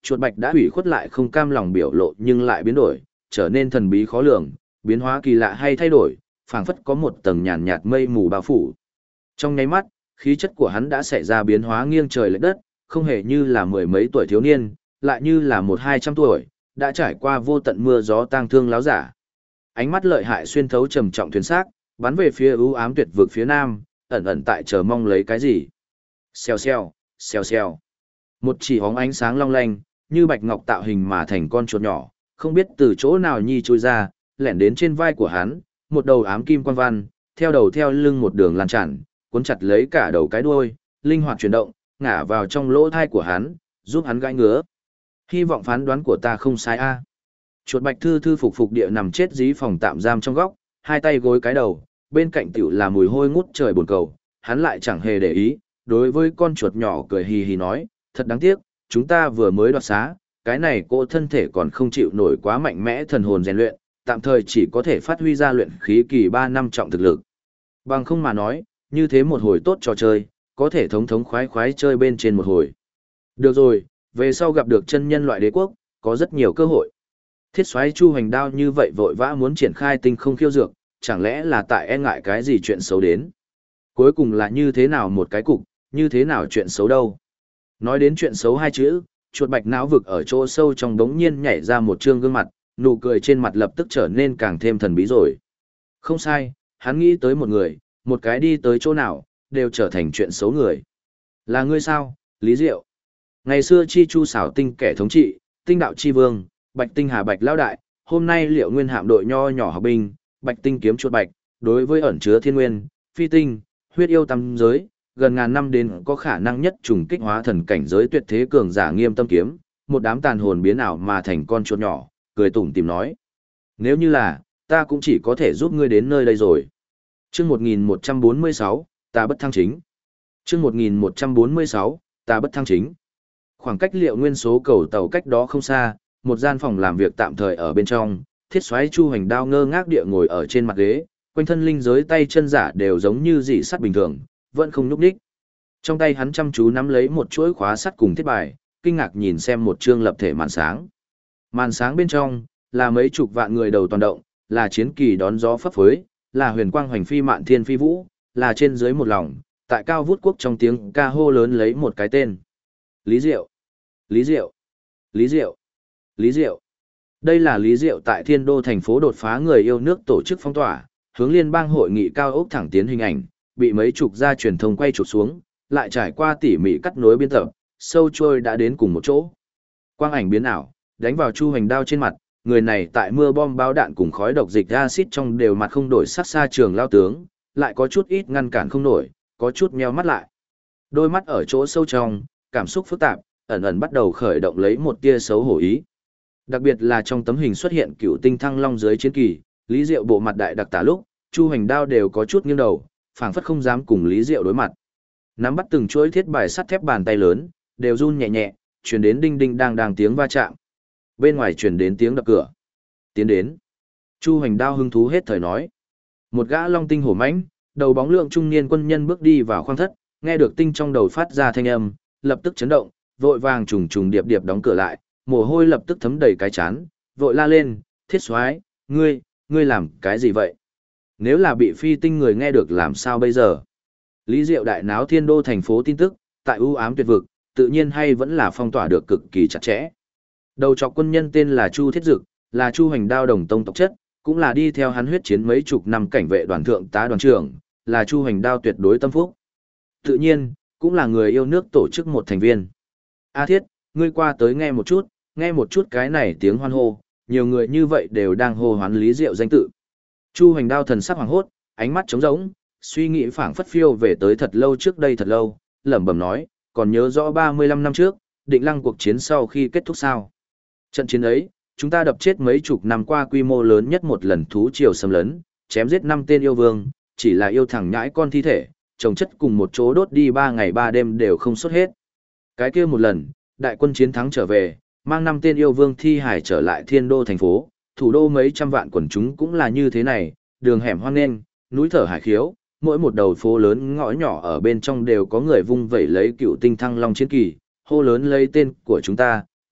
chuột bạch đã ủy khuất lại không cam lòng biểu lộ nhưng lại biến đổi, trở nên thần bí khó lường, biến hóa kỳ lạ hay thay đổi, phảng phất có một tầng nhàn nhạt mây mù bao phủ. Trong nháy mắt, khí chất của hắn đã xảy ra biến hóa nghiêng trời lệch đất, không hề như là mười mấy tuổi thiếu niên, lại như là 100-200 tuổi, đã trải qua vô tận mưa gió tang thương láo giả. Ánh mắt lợi hại xuyên thấu trầm trọng thuyền xác, bắn về phía ưu ám tuyệt vực phía nam, ẩn ẩn tại chờ mong lấy cái gì. Xèo xèo, xèo xèo. Một chỉ hóng ánh sáng long lanh, như bạch ngọc tạo hình mà thành con chuột nhỏ, không biết từ chỗ nào nhi trôi ra, lẻn đến trên vai của hắn, một đầu ám kim quan văn, theo đầu theo lưng một đường lan tràn, cuốn chặt lấy cả đầu cái đuôi, linh hoạt chuyển động, ngả vào trong lỗ thai của hắn, giúp hắn gãi ngứa. Hy vọng phán đoán của ta không sai a. Chuột bạch thư thư phục phục địa nằm chết dí phòng tạm giam trong góc, hai tay gối cái đầu, bên cạnh tiểu là mùi hôi ngút trời buồn cầu, hắn lại chẳng hề để ý, đối với con chuột nhỏ cười hì hì nói, thật đáng tiếc, chúng ta vừa mới đoạt xá, cái này cô thân thể còn không chịu nổi quá mạnh mẽ thần hồn rèn luyện, tạm thời chỉ có thể phát huy ra luyện khí kỳ 3 năm trọng thực lực. Bằng không mà nói, như thế một hồi tốt trò chơi, có thể thống thống khoái khoái chơi bên trên một hồi. Được rồi, về sau gặp được chân nhân loại đế quốc, có rất nhiều cơ hội. Thiết soái Chu Hoành Đao như vậy vội vã muốn triển khai tinh không khiêu dược, chẳng lẽ là tại e ngại cái gì chuyện xấu đến. Cuối cùng là như thế nào một cái cục, như thế nào chuyện xấu đâu. Nói đến chuyện xấu hai chữ, chuột bạch não vực ở chỗ sâu trong đống nhiên nhảy ra một trương gương mặt, nụ cười trên mặt lập tức trở nên càng thêm thần bí rồi. Không sai, hắn nghĩ tới một người, một cái đi tới chỗ nào, đều trở thành chuyện xấu người. Là ngươi sao, Lý Diệu? Ngày xưa chi chu xảo tinh kẻ thống trị, tinh đạo chi vương, bạch tinh hà bạch lão đại, hôm nay liệu nguyên hạm đội nho nhỏ học binh, bạch tinh kiếm chuột bạch, đối với ẩn chứa thiên nguyên, phi tinh, huyết yêu tam giới, gần ngàn năm đến có khả năng nhất trùng kích hóa thần cảnh giới tuyệt thế cường giả nghiêm tâm kiếm, một đám tàn hồn biến ảo mà thành con chuột nhỏ, cười tủm tìm nói. Nếu như là, ta cũng chỉ có thể giúp ngươi đến nơi đây rồi. Chương 1146, ta bất thăng chính. Chương 1146, ta bất thăng chính. Khoảng cách liệu nguyên số cầu tàu cách đó không xa, một gian phòng làm việc tạm thời ở bên trong, thiết soái Chu Hoành Đao ngơ ngác địa ngồi ở trên mặt ghế, quanh thân linh giới tay chân giả đều giống như dị sắt bình thường, vẫn không nhúc nhích. Trong tay hắn chăm chú nắm lấy một chuỗi khóa sắt cùng thiết bài, kinh ngạc nhìn xem một chương lập thể màn sáng. Màn sáng bên trong là mấy chục vạn người đầu toàn động, là chiến kỳ đón gió phấp phới, là huyền quang hoành phi mạn thiên phi vũ, là trên dưới một lòng, tại cao vút quốc trong tiếng ca hô lớn lấy một cái tên. Lý Diệu, Lý Diệu, Lý Diệu, Lý Diệu. Đây là Lý Diệu tại Thiên Đô thành phố đột phá người yêu nước tổ chức phong tỏa, hướng liên bang hội nghị cao ốc thẳng tiến hình ảnh, bị mấy chục gia truyền thông quay chụp xuống, lại trải qua tỉ mỉ cắt nối biên tập, sâu trôi đã đến cùng một chỗ. Quang ảnh biến ảo, đánh vào Chu Hoành Đao trên mặt, người này tại mưa bom bao đạn cùng khói độc dịch acid trong đều mặt không đổi sắc xa trường lao tướng, lại có chút ít ngăn cản không nổi, có chút nheo mắt lại. Đôi mắt ở chỗ sâu trong, cảm xúc phức tạp, ẩn ẩn bắt đầu khởi động lấy một tia xấu hổ ý. Đặc biệt là trong tấm hình xuất hiện cựu tinh thăng long dưới chiến kỳ, Lý Diệu bộ mặt đại đặc tả lúc, Chu Hoành Đao đều có chút nghiêng đầu, phảng phất không dám cùng Lý Diệu đối mặt. Nắm bắt từng chuỗi thiết bài sắt thép bàn tay lớn, đều run nhẹ nhẹ, truyền đến đinh đinh đang đang tiếng va chạm. Bên ngoài truyền đến tiếng đập cửa. Tiến đến. Chu Hoành Đao hứng thú hết thời nói. Một gã long tinh hổ mãnh, đầu bóng lượng trung niên quân nhân bước đi vào khoang thất, nghe được tinh trong đầu phát ra thanh âm, lập tức chấn động, vội vàng trùng trùng điệp điệp đóng cửa lại, mồ hôi lập tức thấm đầy cái chán, vội la lên, thiết soái, ngươi làm cái gì vậy? Nếu là bị phi tinh người nghe được làm sao bây giờ? Lý Diệu đại náo Thiên Đô thành phố tin tức, tại ưu ám tuyệt vực, tự nhiên hay vẫn là phong tỏa được cực kỳ chặt chẽ. Đầu trọc quân nhân tên là Chu Thiết Dực, là Chu Hoành Đao đồng tông tộc chất, cũng là đi theo hắn huyết chiến mấy chục năm cảnh vệ đoàn thượng tá đoàn trưởng, là Chu Hoành Đao tuyệt đối tâm phúc. Tự nhiên, cũng là người yêu nước tổ chức một thành viên. A Thiết, ngươi qua tới nghe một chút cái này tiếng hoan hô, nhiều người như vậy đều đang hô hoán Lý Diệu danh tự. Chu Hoành Đao thần sắc hoàng hốt, ánh mắt trống rỗng, suy nghĩ phảng phất phiêu về tới thật lâu trước đây thật lâu, lẩm bẩm nói, còn nhớ rõ 35 năm trước, Định Lăng cuộc chiến sau khi kết thúc sao? Trận chiến ấy, chúng ta đập chết mấy chục năm qua quy mô lớn nhất một lần thú triều xâm lấn, chém giết 5 tên yêu vương, chỉ là yêu thẳng nhãi con thi thể, chồng chất cùng một chỗ đốt đi 3 ngày 3 đêm đều không xuất hết. Cái kia một lần, đại quân chiến thắng trở về, mang 5 tên yêu vương thi hải trở lại Thiên Đô thành phố, thủ đô mấy trăm vạn quần chúng cũng là như thế này, đường hẻm hoang nên, núi thở hải khiếu, mỗi một đầu phố lớn ngõ nhỏ ở bên trong đều có người vung vẩy lấy cựu tinh thăng long chiến kỳ, hô lớn lấy tên của chúng ta,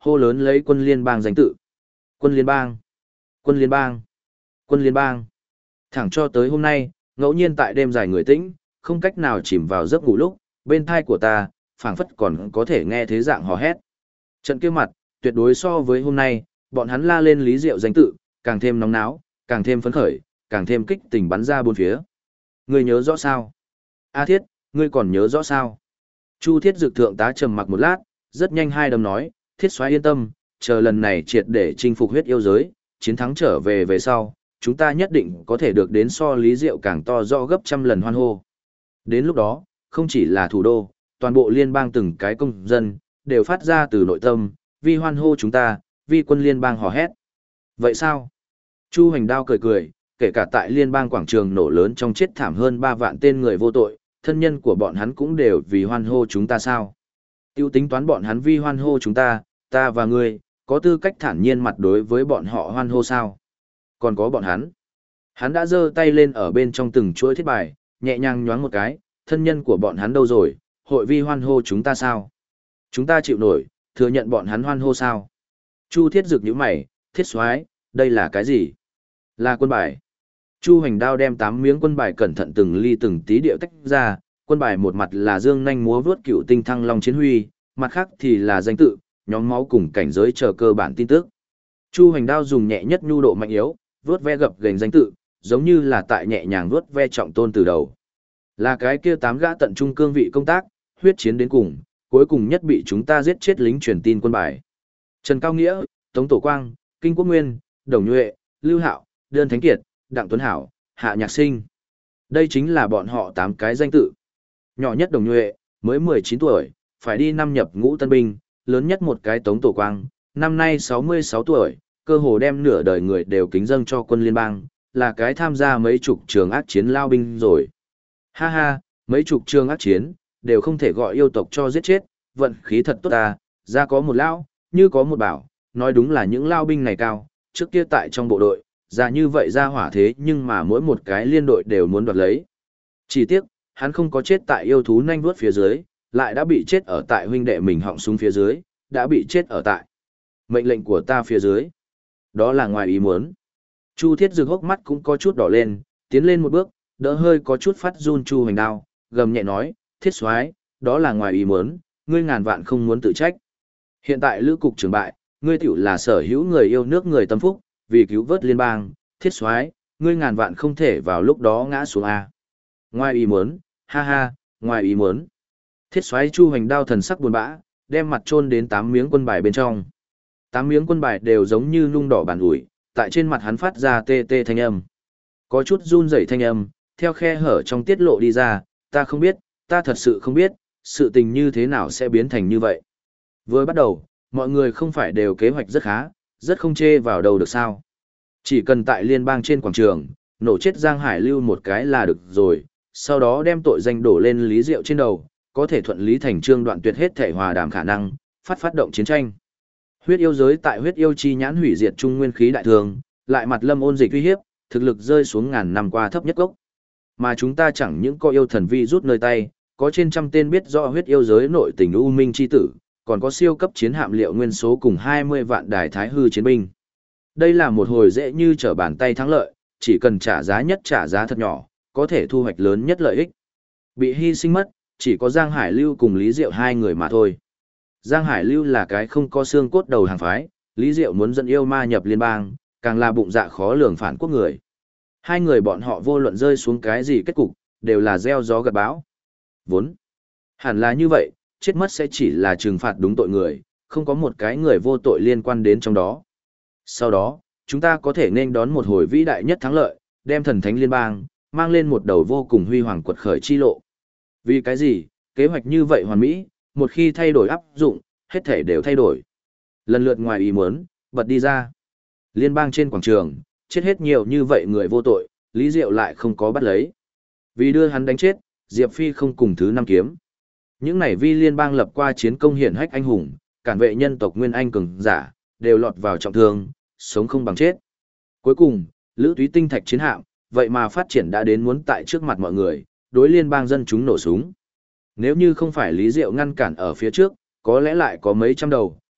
hô lớn lấy quân liên bang danh tự. Quân liên bang, quân liên bang, quân liên bang. Thẳng cho tới hôm nay, ngẫu nhiên tại đêm dài người tĩnh, không cách nào chìm vào giấc ngủ lúc, bên thai của ta, phảng phất còn có thể nghe thế dạng hò hét. Trận kia mặt, tuyệt đối so với hôm nay, bọn hắn la lên Lý Diệu danh tự, càng thêm nóng náo, càng thêm phấn khởi, càng thêm kích tình bắn ra bốn phía. Ngươi nhớ rõ sao? A Thiết, ngươi còn nhớ rõ sao? Chu Thiết Dực thượng tá trầm mặc một lát, rất nhanh hai đầm nói, Thiết soái yên tâm, chờ lần này triệt để chinh phục huyết yêu giới, chiến thắng trở về về sau, chúng ta nhất định có thể được đến so Lý Diệu càng to rõ gấp trăm lần hoan hô. Đến lúc đó, không chỉ là thủ đô, toàn bộ liên bang từng cái công dân, đều phát ra từ nội tâm, vì hoan hô chúng ta, vì quân liên bang hò hét. Vậy sao? Chu Hoành Đao cười cười, kể cả tại liên bang quảng trường nổ lớn trong chết thảm hơn 3 vạn tên người vô tội, thân nhân của bọn hắn cũng đều vì hoan hô chúng ta sao? Tiêu tính toán bọn hắn vì hoan hô chúng ta và ngươi, có tư cách thản nhiên mặt đối với bọn họ hoan hô sao? Còn có bọn hắn. Hắn đã giơ tay lên ở bên trong từng chuỗi thiết bài, nhẹ nhàng nhoáng một cái, thân nhân của bọn hắn đâu rồi, hội vi hoan hô chúng ta sao? Chúng ta chịu nổi, thừa nhận bọn hắn hoan hô sao? Chu Thiết Dực nhíu mày, Thiết soái, đây là cái gì? Là quân bài. Chu Hoành Đao đem 8 miếng quân bài cẩn thận từng ly từng tí điệu tách ra, quân bài một mặt là dương nhanh múa vớt cựu tinh thăng long chiến huy, mặt khác thì là danh tự, nhóm máu cùng cảnh giới chờ cơ bản tin tức. Chu Hoành Đao dùng nhẹ nhất nhu độ mạnh yếu, vớt ve gập gềnh danh tự, giống như là tại nhẹ nhàng vớt ve trọng tôn từ đầu. Là cái kia 8 gã tận trung cương vị công tác, huyết chiến đến cùng, cuối cùng nhất bị chúng ta giết chết lính truyền tin quân bài. Trần Cao Nghĩa, Tống Tổ Quang, Kinh Quốc Nguyên, Đồng Nhuệ, Lưu Hạo, Đơn Thánh Kiệt, Đặng Tuấn Hảo, Hạ Nhạc Sinh. Đây chính là bọn họ 8 cái danh tự. Nhỏ nhất Đồng Nhuệ, mới 19 tuổi, phải đi năm nhập ngũ tân binh, lớn nhất một cái Tống Tổ Quang, năm nay 66 tuổi, cơ hồ đem nửa đời người đều kính dâng cho quân liên bang, là cái tham gia mấy chục trường ác chiến lao binh rồi. Ha ha, mấy chục trường ác chiến, đều không thể gọi yêu tộc cho giết chết, vận khí thật tốt ta, ra có một lão, như có một bảo, nói đúng là những lao binh này cao, trước kia tại trong bộ đội, ra như vậy ra hỏa thế nhưng mà mỗi một cái liên đội đều muốn đoạt lấy. Chỉ tiếc, hắn không có chết tại yêu thú nanh vuốt phía dưới, lại đã bị chết ở tại huynh đệ mình họng súng phía dưới, đã bị chết ở tại mệnh lệnh của ta phía dưới. Đó là ngoài ý muốn. Chu Thiết Dực hốc mắt cũng có chút đỏ lên, tiến lên một bước, đỡ hơi có chút phát run Chu Hoành Đao, gầm nhẹ nói, Thiết soái, đó là ngoài ý muốn, ngươi ngàn vạn không muốn tự trách. Hiện tại lữ cục trưởng bại, ngươi tiểu là sở hữu người yêu nước người tâm phúc, vì cứu vớt liên bang, Thiết soái, ngươi ngàn vạn không thể vào lúc đó ngã xuống a. Ngoài ý muốn, ha ha, ngoài ý muốn. Thiết soái Chu Hoành Đao thần sắc buồn bã, đem mặt chôn đến 8 miếng quân bài bên trong. 8 miếng quân bài đều giống như nung đỏ bàn ủi, tại trên mặt hắn phát ra tê tê thanh âm. Có chút run rẩy thanh âm, theo khe hở trong tiết lộ đi ra, ta không biết, ta thật sự không biết, sự tình như thế nào sẽ biến thành như vậy. Vừa bắt đầu, mọi người không phải đều kế hoạch rất khá, rất không chê vào đầu được sao. Chỉ cần tại liên bang trên quảng trường, nổ chết Giang Hải Lưu một cái là được rồi, sau đó đem tội danh đổ lên Lý Diệu trên đầu, có thể thuận lý thành trương đoạn tuyệt hết thể hòa đàm khả năng, phát động chiến tranh. Huyết yêu giới tại huyết yêu chi nhãn hủy diệt trung nguyên khí đại thường, lại mặt lâm ôn dịch uy hiếp, thực lực rơi xuống ngàn năm qua thấp nhất gốc. Mà chúng ta chẳng những có yêu thần vi rút nơi tay, có trên trăm tên biết rõ huyết yêu giới nội tình u minh chi tử, còn có siêu cấp chiến hạm liệu nguyên số cùng 20 vạn đài thái hư chiến binh. Đây là một hồi dễ như trở bàn tay thắng lợi, chỉ cần trả giá nhất trả giá thật nhỏ, có thể thu hoạch lớn nhất lợi ích. Bị hy sinh mất, chỉ có Giang Hải Lưu cùng Lý Diệu hai người mà thôi. Giang Hải Lưu là cái không có xương cốt đầu hàng phái, Lý Diệu muốn dẫn yêu ma nhập liên bang, càng là bụng dạ khó lường phản quốc người. Hai người bọn họ vô luận rơi xuống cái gì kết cục, đều là gieo gió gặt bão. Vốn, hẳn là như vậy, chết mất sẽ chỉ là trừng phạt đúng tội người, không có một cái người vô tội liên quan đến trong đó. Sau đó, chúng ta có thể nên đón một hồi vĩ đại nhất thắng lợi, đem thần thánh liên bang, mang lên một đầu vô cùng huy hoàng quật khởi chi lộ. Vì cái gì, kế hoạch như vậy hoàn mỹ, một khi thay đổi áp dụng, hết thể đều thay đổi. Lần lượt ngoài ý muốn, bật đi ra. Liên bang trên quảng trường, chết hết nhiều như vậy người vô tội, Lý Diệu lại không có bắt lấy. Vì đưa hắn đánh chết, Diệp Phi không cùng thứ 5 kiếm. Những này vi liên bang lập qua chiến công hiển hách anh hùng, cản vệ nhân tộc Nguyên Anh cường giả, đều lọt vào trọng thương, sống không bằng chết. Cuối cùng, Lữ Túy tinh thạch chiến hạm, vậy mà phát triển đã đến muốn tại trước mặt mọi người, đối liên bang dân chúng nổ súng. Nếu như không phải Lý Diệu ngăn cản ở phía trước, có lẽ lại có mấy trăm đầu,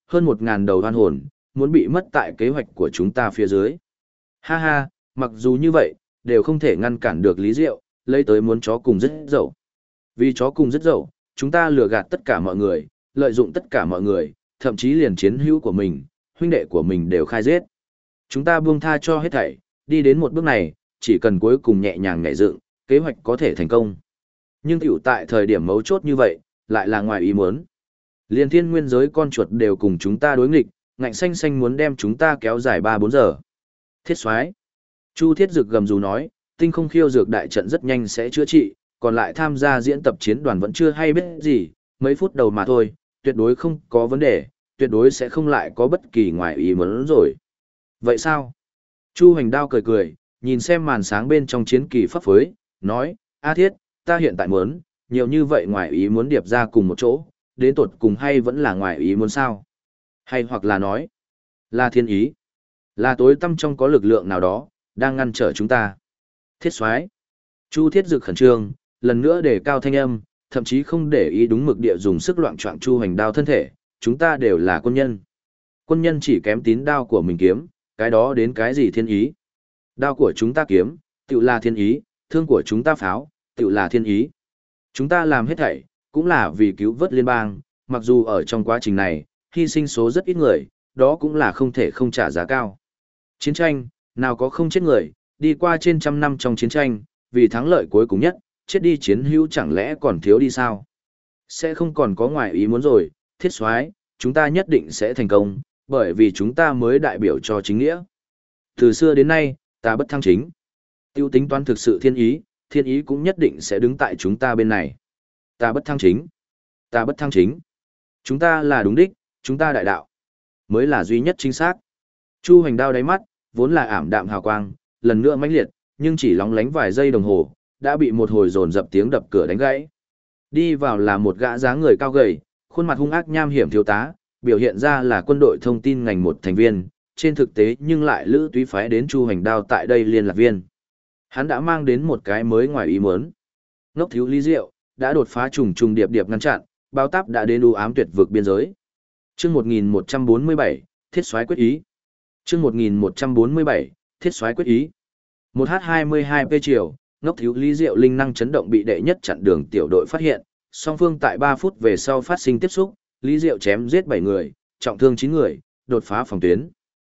hơn 1.000 đầu oan hồn, muốn bị mất tại kế hoạch của chúng ta phía dưới. Ha ha, mặc dù như vậy, đều không thể ngăn cản được Lý Diệu, lấy tới muốn chó cùng rất dậu. Vì chó cùng rất dậu, chúng ta lừa gạt tất cả mọi người, lợi dụng tất cả mọi người, thậm chí liền chiến hữu của mình, huynh đệ của mình đều khai giết. Chúng ta buông tha cho hết thảy, đi đến một bước này, chỉ cần cuối cùng nhẹ nhàng nhảy dựng, kế hoạch có thể thành công. Nhưng tiểu tại thời điểm mấu chốt như vậy, lại là ngoài ý muốn. Liên thiên nguyên giới con chuột đều cùng chúng ta đối nghịch, ngạnh xanh xanh muốn đem chúng ta kéo dài 3-4 giờ. Thiết soái Chu Thiết Dực gầm rú nói, tinh không khiêu dược đại trận rất nhanh sẽ chữa trị, còn lại tham gia diễn tập chiến đoàn vẫn chưa hay biết gì, mấy phút đầu mà thôi, tuyệt đối không có vấn đề, tuyệt đối sẽ không lại có bất kỳ ngoài ý muốn rồi. Vậy sao? Chu Hoành Đao cười cười, nhìn xem màn sáng bên trong chiến kỳ pháp phối, nói, A Thiết, ta hiện tại muốn, nhiều như vậy ngoài ý muốn điệp ra cùng một chỗ, đến tột cùng hay vẫn là ngoài ý muốn sao? Hay hoặc là nói, là thiên ý, là tối tâm trong có lực lượng nào đó, đang ngăn trở chúng ta. Thiết soái Chu Thiết Dực khẩn trương, lần nữa đề cao thanh âm, thậm chí không để ý đúng mực địa dùng sức loạn trọng Chu Hoành Đao thân thể, chúng ta đều là quân nhân. Quân nhân chỉ kém tín đao của mình kiếm, cái đó đến cái gì thiên ý. Đao của chúng ta kiếm, tự là thiên ý, thương của chúng ta pháo, tự là thiên ý. Chúng ta làm hết thảy, cũng là vì cứu vớt liên bang, mặc dù ở trong quá trình này, hy sinh số rất ít người, đó cũng là không thể không trả giá cao. Chiến tranh, nào có không chết người, đi qua trên 100 năm trong chiến tranh, vì thắng lợi cuối cùng nhất, chết đi chiến hữu chẳng lẽ còn thiếu đi sao? Sẽ không còn có ngoài ý muốn rồi, Thiết soái, chúng ta nhất định sẽ thành công, bởi vì chúng ta mới đại biểu cho chính nghĩa. Từ xưa đến nay, ta bất thăng chính. Tiêu tính toán thực sự thiên ý cũng nhất định sẽ đứng tại chúng ta bên này. Ta bất thăng chính. Ta bất thăng chính. Chúng ta là đúng đích, chúng ta đại đạo. Mới là duy nhất chính xác. Chu Hoành Đao đáy mắt, vốn là ảm đạm hào quang, lần nữa mãnh liệt, nhưng chỉ lóng lánh vài giây đồng hồ, đã bị một hồi dồn dập tiếng đập cửa đánh gãy. Đi vào là một gã dáng người cao gầy, khuôn mặt hung ác nham hiểm thiếu tá, biểu hiện ra là quân đội thông tin ngành một thành viên, trên thực tế nhưng lại lữ túy phái đến Chu Hoành Đao tại đây liên lạc viên. Hắn đã mang đến một cái mới ngoài ý muốn. Ngốc thiếu Lý Diệu đã đột phá trùng trùng điệp điệp ngăn chặn, bao táp đã đến u ám tuyệt vực biên giới. Chương 1147, Thiết soái quyết ý. Chương 1147, Thiết soái quyết ý. 1h22p chiều, ngốc thiếu Lý Diệu linh năng chấn động bị đệ nhất chặn đường tiểu đội phát hiện, song phương tại 3 phút về sau phát sinh tiếp xúc, Lý Diệu chém giết 7 người, trọng thương 9 người, đột phá phòng tuyến.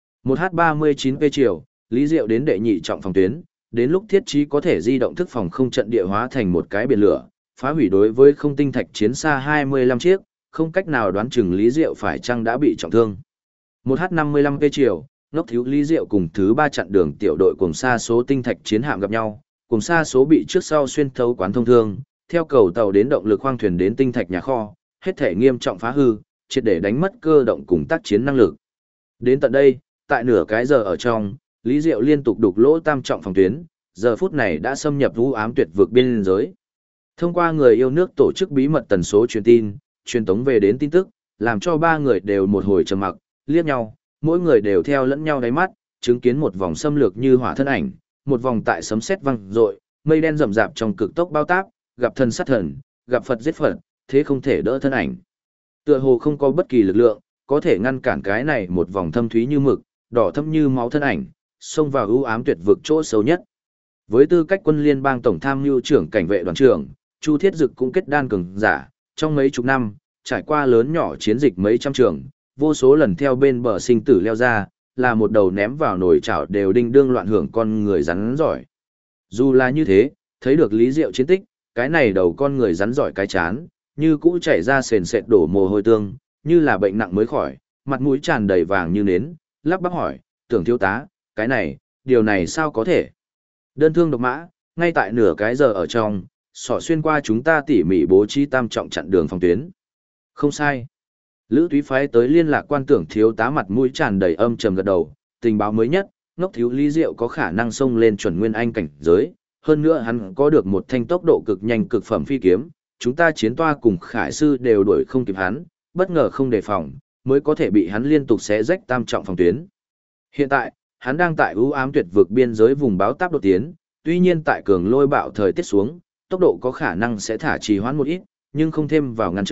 1h39p chiều, Lý Diệu đến đệ nhị trọng phòng tuyến, đến lúc thiết trí có thể di động thức phòng không trận địa hóa thành một cái biển lửa, phá hủy đối với không tinh thạch chiến xa 25 chiếc, không cách nào đoán chừng Lý Diệu phải chăng đã bị trọng thương. 1h55p chiều, ngốc thiếu Lý Diệu cùng thứ 3 chặn đường tiểu đội cùng xa số tinh thạch chiến hạm gặp nhau, cùng xa số bị trước sau xuyên thấu quán thông thương, theo cầu tàu đến động lực khoang thuyền đến tinh thạch nhà kho, hết thể nghiêm trọng phá hư, triệt để đánh mất cơ động cùng tác chiến năng lực. Đến tận đây, tại nửa cái giờ ở trong, Lý Diệu liên tục đục lỗ tam trọng phòng tuyến, giờ phút này đã xâm nhập u ám tuyệt vực biên giới. Thông qua người yêu nước tổ chức bí mật tần số truyền tin, truyền tống về đến tin tức, làm cho 3 người đều một hồi trầm mặc, liếc nhau, mỗi người đều theo lẫn nhau đáy mắt, chứng kiến một vòng xâm lược như hỏa thân ảnh, một vòng tại sấm sét vang dội, mây đen rậm rạp trong cực tốc bao táp, gặp thần sát thần, gặp Phật giết Phật, thế không thể đỡ thân ảnh. Tựa hồ không có bất kỳ lực lượng có thể ngăn cản cái này một vòng thâm thúy như mực, đỏ thâm như máu thân ảnh, xông vào u ám tuyệt vực chỗ sâu nhất. Với tư cách quân liên bang tổng tham mưu trưởng cảnh vệ đoàn trưởng, Chu Thiết Dực cũng kết đan cường giả, trong mấy chục năm, trải qua lớn nhỏ chiến dịch mấy trăm trường, vô số lần theo bên bờ sinh tử leo ra, là một đầu ném vào nồi chảo đều đinh đương loạn hưởng con người rắn giỏi. Dù là như thế, thấy được Lý Diệu chiến tích, cái này đầu con người rắn giỏi cái chán, như cũ chảy ra sền sệt đổ mồ hôi tương, như là bệnh nặng mới khỏi, mặt mũi tràn đầy vàng như nến, lắp bắp hỏi, tưởng thiếu tá, cái này, điều này sao có thể? Đơn thương độc mã, ngay tại nửa cái giờ ở trong, sỏ xuyên qua chúng ta tỉ mỉ bố trí tam trọng chặn đường phòng tuyến. Không sai. Lữ túy phái tới liên lạc quan tưởng thiếu tá mặt mũi tràn đầy âm trầm gật đầu, tình báo mới nhất, ngốc thiếu Lý Diệu có khả năng xông lên chuẩn nguyên anh cảnh giới, hơn nữa hắn có được một thanh tốc độ cực nhanh cực phẩm phi kiếm, chúng ta chiến toa cùng khải sư đều đuổi không kịp hắn, bất ngờ không đề phòng, mới có thể bị hắn liên tục xé rách tam trọng phòng tuyến. Hiện tại, hắn đang tại u ám tuyệt vực biên giới vùng báo táp đột tiến, tuy nhiên tại cường lôi bạo thời tiết xuống, tốc độ có khả năng sẽ thả trì hoãn một ít, nhưng không thêm vào ngăn trở,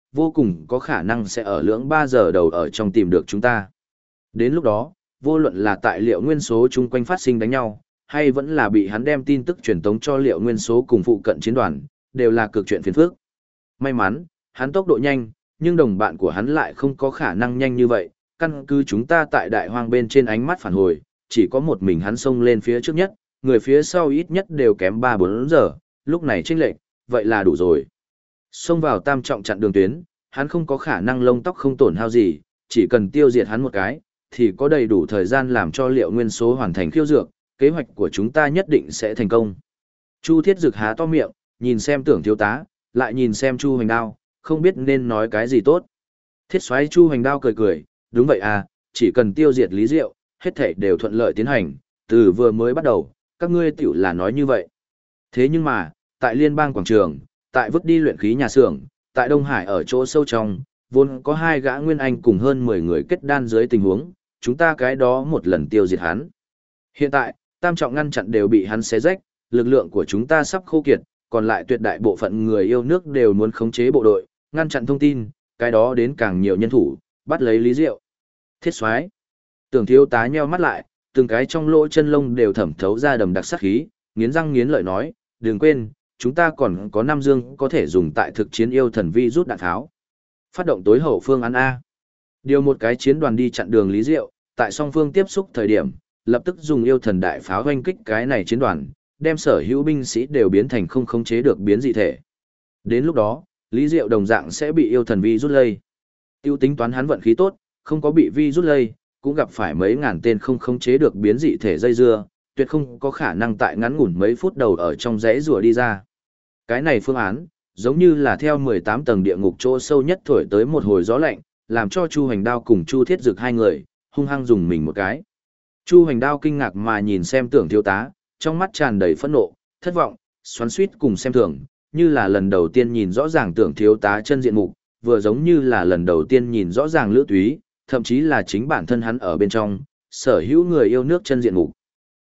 vô cùng có khả năng sẽ ở lưỡng 3 giờ đầu ở trong tìm được chúng ta. Đến lúc đó, vô luận là tại liệu nguyên số chung quanh phát sinh đánh nhau, hay vẫn là bị hắn đem tin tức truyền tống cho liệu nguyên số cùng phụ cận chiến đoàn, đều là cực chuyện phiền phức. May mắn, hắn tốc độ nhanh, nhưng đồng bạn của hắn lại không có khả năng nhanh như vậy, căn cứ chúng ta tại đại hoang bên trên ánh mắt phản hồi, chỉ có một mình hắn xông lên phía trước nhất, người phía sau ít nhất đều kém 3-4 giờ, lúc này chênh lệch, vậy là đủ rồi. Xông vào tam trọng chặn đường tuyến, hắn không có khả năng lông tóc không tổn hao gì, chỉ cần tiêu diệt hắn một cái, thì có đầy đủ thời gian làm cho liệu nguyên số hoàn thành khiêu dược, kế hoạch của chúng ta nhất định sẽ thành công. Chu Thiết Dực há to miệng, nhìn xem Tưởng thiếu tá, lại nhìn xem Chu Hoành Đao, không biết nên nói cái gì tốt. Thiết soái Chu Hoành Đao cười cười, đúng vậy à, chỉ cần tiêu diệt Lý Diệu, hết thảy đều thuận lợi tiến hành, từ vừa mới bắt đầu, các ngươi tiểu là nói như vậy. Thế nhưng mà, tại liên bang quảng trường, tại vứt đi luyện khí nhà xưởng, tại Đông Hải ở chỗ sâu trong, vốn có 2 gã nguyên anh cùng hơn 10 người kết đan dưới tình huống, chúng ta cái đó một lần tiêu diệt hắn. Hiện tại, tam trọng ngăn chặn đều bị hắn xé rách, lực lượng của chúng ta sắp khô kiệt, còn lại tuyệt đại bộ phận người yêu nước đều muốn khống chế bộ đội, ngăn chặn thông tin, cái đó đến càng nhiều nhân thủ, bắt lấy Lý Diệu. Thiết soái, Tưởng thiếu tá nheo mắt lại, từng cái trong lỗ chân lông đều thẩm thấu ra đầm đặc sát khí, nghiến răng nghiến lợi nói, đừng quên, chúng ta còn có 5 dương có thể dùng tại thực chiến yêu thần vi rút đạn tháo. Phát động tối hậu phương án A. Điều một cái chiến đoàn đi chặn đường Lý Diệu, tại song phương tiếp xúc thời điểm, lập tức dùng yêu thần đại pháo hoanh kích cái này chiến đoàn, đem sở hữu binh sĩ đều biến thành không khống chế được biến dị thể. Đến lúc đó, Lý Diệu đồng dạng sẽ bị yêu thần vi rút lây. Tiêu tính toán hắn vận khí tốt, không có bị vi rút lây, cũng gặp phải mấy ngàn tên không khống chế được biến dị thể dây dưa, tuyệt không có khả năng tại ngắn ngủn mấy phút đầu ở trong rẽ rùa đi ra. Cái này phương án, giống như là theo 18 tầng địa ngục chỗ sâu nhất thổi tới một hồi gió lạnh, làm cho Chu Hoành Đao cùng Chu Thiết Dực hai người, hung hăng dùng mình một cái. Chu Hoành Đao kinh ngạc mà nhìn xem Tưởng thiếu tá, trong mắt tràn đầy phẫn nộ, thất vọng, xoắn xuýt cùng xem thường, như là lần đầu tiên nhìn rõ ràng Tưởng thiếu tá chân diện mục, vừa giống như là lần đầu tiên nhìn rõ ràng Lữ Túy, thậm chí là chính bản thân hắn ở bên trong, sở hữu người yêu nước chân diện mục.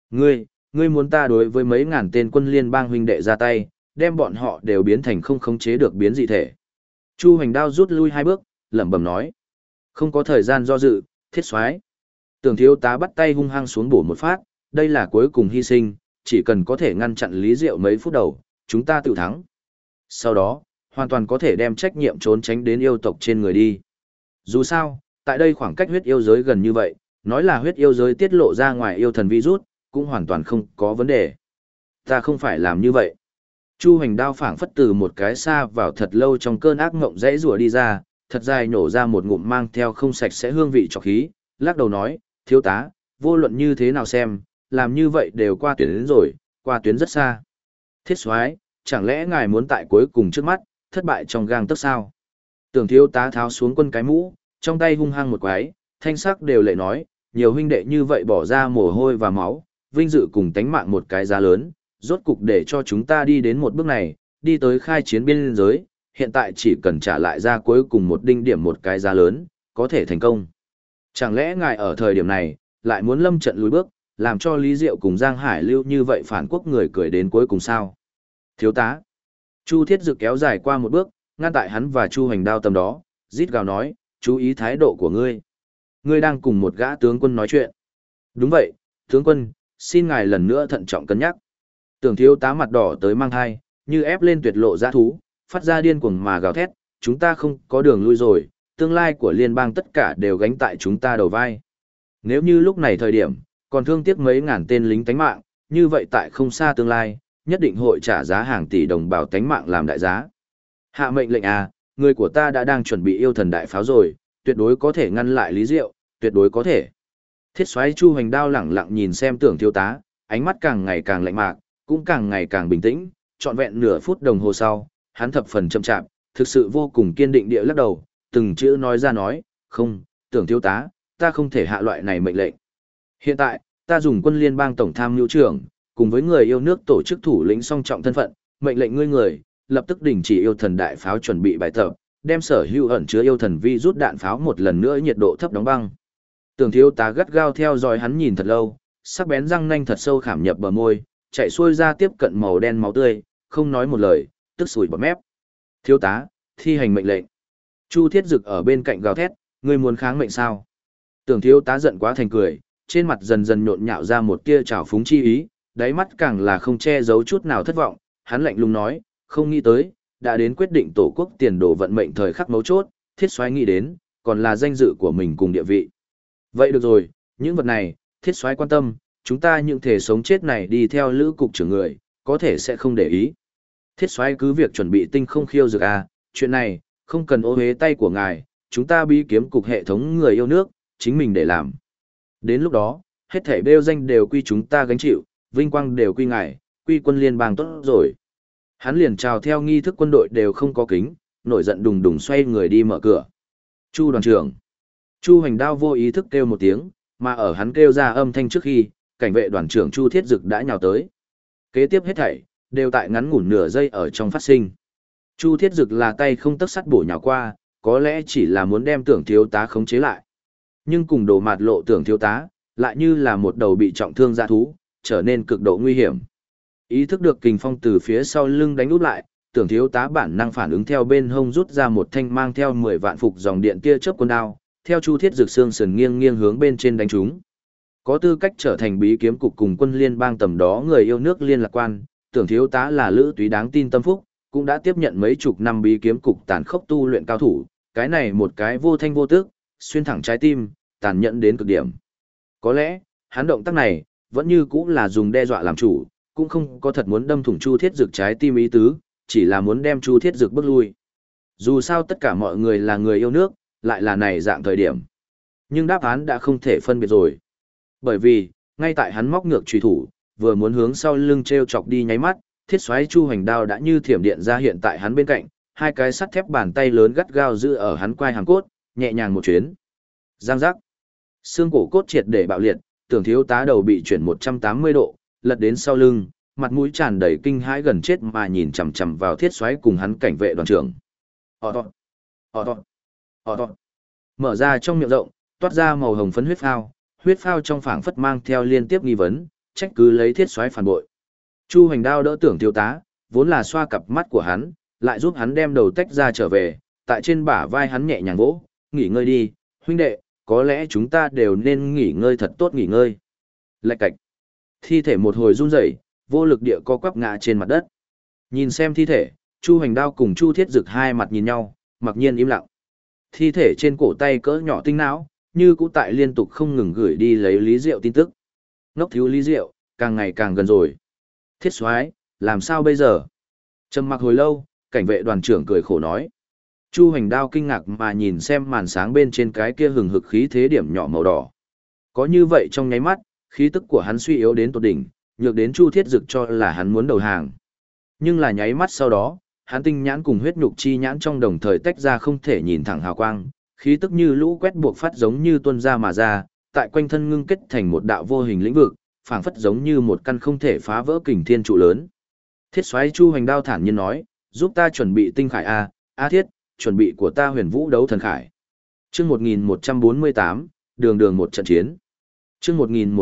Ngươi muốn ta đối với mấy ngàn tên quân liên bang huynh đệ ra tay, đem bọn họ đều biến thành không khống chế được biến dị thể. Chu Hoành Đao rút lui 2 bước, lẩm bẩm nói. Không có thời gian do dự, thiết soái. Tưởng thiếu tá bắt tay hung hăng xuống bổ một phát, đây là cuối cùng hy sinh, chỉ cần có thể ngăn chặn Lý Diệu mấy phút đầu, chúng ta tự thắng. Sau đó, hoàn toàn có thể đem trách nhiệm trốn tránh đến yêu tộc trên người đi. Dù sao, tại đây khoảng cách huyết yêu giới gần như vậy, nói là huyết yêu giới tiết lộ ra ngoài yêu thần virus, cũng hoàn toàn không có vấn đề. Ta không phải làm như vậy. Chu Hoành Đao phảng phất từ một cái xa vào thật lâu trong cơn ác ngộng dãy rủa đi ra, thật dài nổ ra một ngụm mang theo không sạch sẽ hương vị trọc khí, lắc đầu nói, thiếu tá, vô luận như thế nào xem, làm như vậy đều qua tuyến đến rồi, qua tuyến rất xa. Thiết soái, chẳng lẽ ngài muốn tại cuối cùng trước mắt, thất bại trong gang tấc sao? Tưởng thiếu tá tháo xuống quân cái mũ, trong tay hung hăng một quái, thanh sắc đều lệ nói, nhiều huynh đệ như vậy bỏ ra mồ hôi và máu, vinh dự cùng tánh mạng một cái giá lớn, rốt cục để cho chúng ta đi đến một bước này, đi tới khai chiến biên giới, hiện tại chỉ cần trả lại ra cuối cùng một đinh điểm một cái giá lớn, có thể thành công. Chẳng lẽ ngài ở thời điểm này, lại muốn lâm trận lùi bước, làm cho Lý Diệu cùng Giang Hải Lưu như vậy phản quốc người cười đến cuối cùng sao? Thiếu tá. Chu Thiết Dực kéo dài qua một bước, ngăn tại hắn và Chu Hoành Đao tầm đó, rít gào nói, chú ý thái độ của ngươi. Ngươi đang cùng một gã tướng quân nói chuyện. Đúng vậy, tướng quân, xin ngài lần nữa thận trọng cân nhắc. Tưởng thiếu tá mặt đỏ tới mang thai, như ép lên tuyệt lộ dã thú, phát ra điên cuồng mà gào thét, chúng ta không có đường lui rồi, tương lai của liên bang tất cả đều gánh tại chúng ta đầu vai. Nếu như lúc này thời điểm, còn thương tiếc mấy ngàn tên lính tánh mạng, như vậy tại không xa tương lai, nhất định hội trả giá hàng tỷ đồng bào tánh mạng làm đại giá. Hạ mệnh lệnh à, người của ta đã đang chuẩn bị yêu thần đại pháo rồi, tuyệt đối có thể ngăn lại Lý Diệu, tuyệt đối có thể. Thiết soái Chu Hoành Đao lẳng lặng nhìn xem Tưởng thiếu tá, ánh mắt càng ngày càng lạnh mạc, cũng càng ngày càng bình tĩnh, trọn vẹn nửa phút đồng hồ sau, hắn thập phần chậm chạp, thực sự vô cùng kiên định địa lắc đầu, từng chữ nói ra nói, không, Tưởng thiếu tá, ta không thể hạ loại này mệnh lệnh. Hiện tại, ta dùng quân liên bang tổng tham mưu trưởng, cùng với người yêu nước tổ chức thủ lĩnh song trọng thân phận, mệnh lệnh ngươi người, lập tức đình chỉ yêu thần đại pháo chuẩn bị bài tập, đem sở hữu ẩn chứa yêu thần vi rút đạn pháo một lần nữa nhiệt độ thấp đóng băng. Tưởng thiếu tá gắt gao theo dõi hắn nhìn thật lâu, sắc bén răng nanh thật sâu khảm nhập bờ môi, chạy xuôi ra tiếp cận màu đen máu tươi, không nói một lời, tức sủi bọt mép. Thiếu tá, thi hành mệnh lệnh. Chu Thiết Dực ở bên cạnh gào thét, ngươi muốn kháng mệnh sao? Tưởng thiếu tá giận quá thành cười, trên mặt dần dần nhộn nhạo ra một tia trào phúng chi ý, đáy mắt càng là không che giấu chút nào thất vọng, hắn lạnh lùng nói, không nghĩ tới, đã đến quyết định tổ quốc tiền đồ vận mệnh thời khắc mấu chốt, Thiết Soái nghĩ đến, còn là danh dự của mình cùng địa vị. Vậy được rồi, những vật này, Thiết Soái quan tâm, chúng ta những thể sống chết này đi theo lữ cục trưởng người, có thể sẽ không để ý. Thiết Soái cứ việc chuẩn bị tinh không khiêu dược chuyện này, không cần ô hế tay của ngài, chúng ta bí kiếm cục hệ thống người yêu nước, chính mình để làm. Đến lúc đó, hết thảy bêu danh đều quy chúng ta gánh chịu, vinh quang đều quy ngài, quy quân liên bang tốt rồi. Hắn liền chào theo nghi thức quân đội đều không có kính, nổi giận đùng đùng xoay người đi mở cửa. Chu đoàn trưởng. Chu Hoành Đao vô ý thức kêu một tiếng, mà ở hắn kêu ra âm thanh trước khi, cảnh vệ đoàn trưởng Chu Thiết Dực đã nhào tới. Kế tiếp hết thảy, đều tại ngắn ngủn nửa giây ở trong phát sinh. Chu Thiết Dực là tay không tấc sắt bổ nhào qua, có lẽ chỉ là muốn đem Tưởng thiếu tá khống chế lại. Nhưng cùng đồ mạt lộ Tưởng thiếu tá, lại như là một đầu bị trọng thương dã thú, trở nên cực độ nguy hiểm. Ý thức được kình phong từ phía sau lưng đánh úp lại, Tưởng thiếu tá bản năng phản ứng theo bên hông rút ra một thanh mang theo 10 vạn phục dòng điện tia chớp quân đao, theo Chu Thiết Dực xương sườn nghiêng nghiêng hướng bên trên đánh trúng. Có tư cách trở thành bí kiếm cục cùng quân liên bang tầm đó người yêu nước liên lạc quan, Tưởng thiếu tá là lữ túy đáng tin tâm phúc, cũng đã tiếp nhận mấy chục năm bí kiếm cục tàn khốc tu luyện cao thủ, cái này một cái vô thanh vô tức, xuyên thẳng trái tim, tàn nhẫn đến cực điểm. Có lẽ, hắn động tác này, vẫn như cũng là dùng đe dọa làm chủ, cũng không có thật muốn đâm thủng Chu Thiết Dực trái tim ý tứ, chỉ là muốn đem Chu Thiết Dực bước lui. Dù sao tất cả mọi người là người yêu nước, lại là này dạng thời điểm. Nhưng đáp án đã không thể phân biệt rồi. Bởi vì, ngay tại hắn móc ngược truy thủ, vừa muốn hướng sau lưng treo chọc đi nháy mắt, Thiết Soái Chu Hoành Đao đã như thiểm điện ra hiện tại hắn bên cạnh, hai cái sắt thép bàn tay lớn gắt gao giữ ở hắn quai hàm cốt, nhẹ nhàng một chuyến. Giang giác. Xương cổ cốt triệt để bạo liệt, Tưởng thiếu tá đầu bị chuyển 180 độ, lật đến sau lưng, mặt mũi tràn đầy kinh hãi gần chết mà nhìn chằm chằm vào Thiết Soái cùng hắn cảnh vệ đoàn trưởng. Mở ra trong miệng rộng, toát ra màu hồng phấn huyết phao trong phảng phất mang theo liên tiếp nghi vấn, trách cứ lấy Thiết Soái phản bội. Chu Hoành Đao đỡ Tưởng thiếu tá, vốn là xoa cặp mắt của hắn, lại giúp hắn đem đầu tách ra trở về, tại trên bả vai hắn nhẹ nhàng vỗ, nghỉ ngơi đi, huynh đệ, có lẽ chúng ta đều nên nghỉ ngơi thật tốt nghỉ ngơi. Lạch cạch. Thi thể một hồi run rẩy, vô lực địa co quắp ngã trên mặt đất. Nhìn xem thi thể, Chu Hoành Đao cùng Chu Thiết Dực hai mặt nhìn nhau, mặc nhiên im lặng. Thi thể trên cổ tay cỡ nhỏ tinh não, như cũ tại liên tục không ngừng gửi đi lấy Lý Diệu tin tức. Ngốc thiếu Lý Diệu, càng ngày càng gần rồi. Thiết Soái, làm sao bây giờ? Trầm mặc hồi lâu, cảnh vệ đoàn trưởng cười khổ nói. Chu Hoành Đao kinh ngạc mà nhìn xem màn sáng bên trên cái kia hừng hực khí thế điểm nhỏ màu đỏ. Có như vậy trong nháy mắt, khí tức của hắn suy yếu đến tột đỉnh, nhược đến Chu Thiết Dực cho là hắn muốn đầu hàng. Nhưng là nháy mắt sau đó, hắn tinh nhãn cùng huyết nhục chi nhãn trong đồng thời tách ra không thể nhìn thẳng hào quang, khí tức như lũ quét buộc phát giống như tuôn ra mà ra, tại quanh thân ngưng kết thành một đạo vô hình lĩnh vực, phảng phất giống như một căn không thể phá vỡ kình thiên trụ lớn. Thiết Soái Chu Hoành Đao thản nhiên nói, giúp ta chuẩn bị tinh khải A Thiết, chuẩn bị của ta huyền vũ đấu thần khải. Chương 1148, đường đường một trận chiến. Chương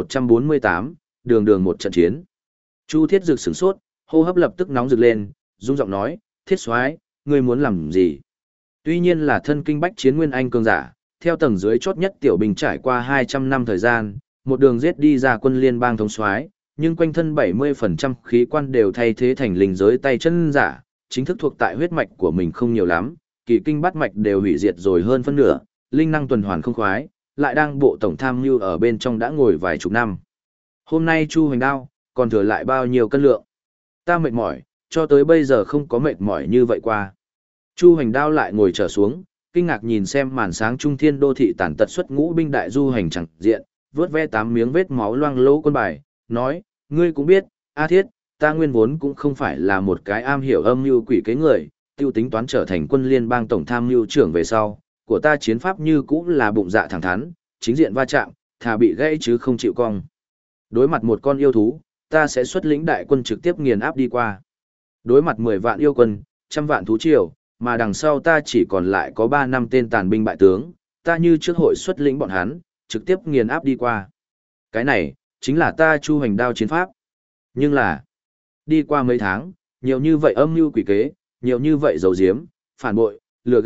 1148, đường đường một trận chiến. Chu Thiết Dực sửng sốt, hô hấp lập tức nóng rực lên, rung giọng nói, Thiết Soái, ngươi muốn làm gì? Tuy nhiên là thân kinh bách chiến nguyên anh cường giả, theo tầng dưới chót nhất tiểu bình trải qua 200 năm thời gian, một đường giết đi ra quân liên bang thống soái, nhưng quanh thân 70% khí quan đều thay thế thành linh giới tay chân giả, chính thức thuộc tại huyết mạch của mình không nhiều lắm, kỳ kinh bát mạch đều hủy diệt rồi hơn phân nửa, linh năng tuần hoàn không khoái, lại đang bộ tổng tham mưu ở bên trong đã ngồi vài chục năm. Hôm nay Chu Hoành Đao, còn thừa lại bao nhiêu cân lượng? Ta mệt mỏi, cho tới bây giờ không có mệt mỏi như vậy qua. Chu Hoành Đao lại ngồi trở xuống, kinh ngạc nhìn xem màn sáng trung thiên đô thị tàn tật xuất ngũ binh đại du hành chẳng diện, vớt ve 8 miếng vết máu loang lỗ quân bài, nói, ngươi cũng biết, A Thiết, ta nguyên vốn cũng không phải là một cái am hiểu âm mưu quỷ kế người, tiêu tính toán trở thành quân liên bang tổng tham mưu trưởng về sau, của ta chiến pháp như cũng là bụng dạ thẳng thắn, chính diện va chạm, thà bị gãy chứ không chịu cong. Đối mặt một con yêu thú, ta sẽ xuất lĩnh đại quân trực tiếp nghiền áp đi qua. Đối mặt 10 vạn yêu quân, 100 vạn thú triều, mà đằng sau ta chỉ còn lại có 3 năm tên tàn binh bại tướng, ta như trước hội xuất lĩnh bọn hắn, trực tiếp nghiền áp đi qua. Cái này, chính là ta Chu Hoành Đao chiến pháp. Nhưng là, đi qua mấy tháng, nhiều như vậy âm mưu quỷ kế, nhiều như vậy dấu diếm, phản bội, lừa gạt,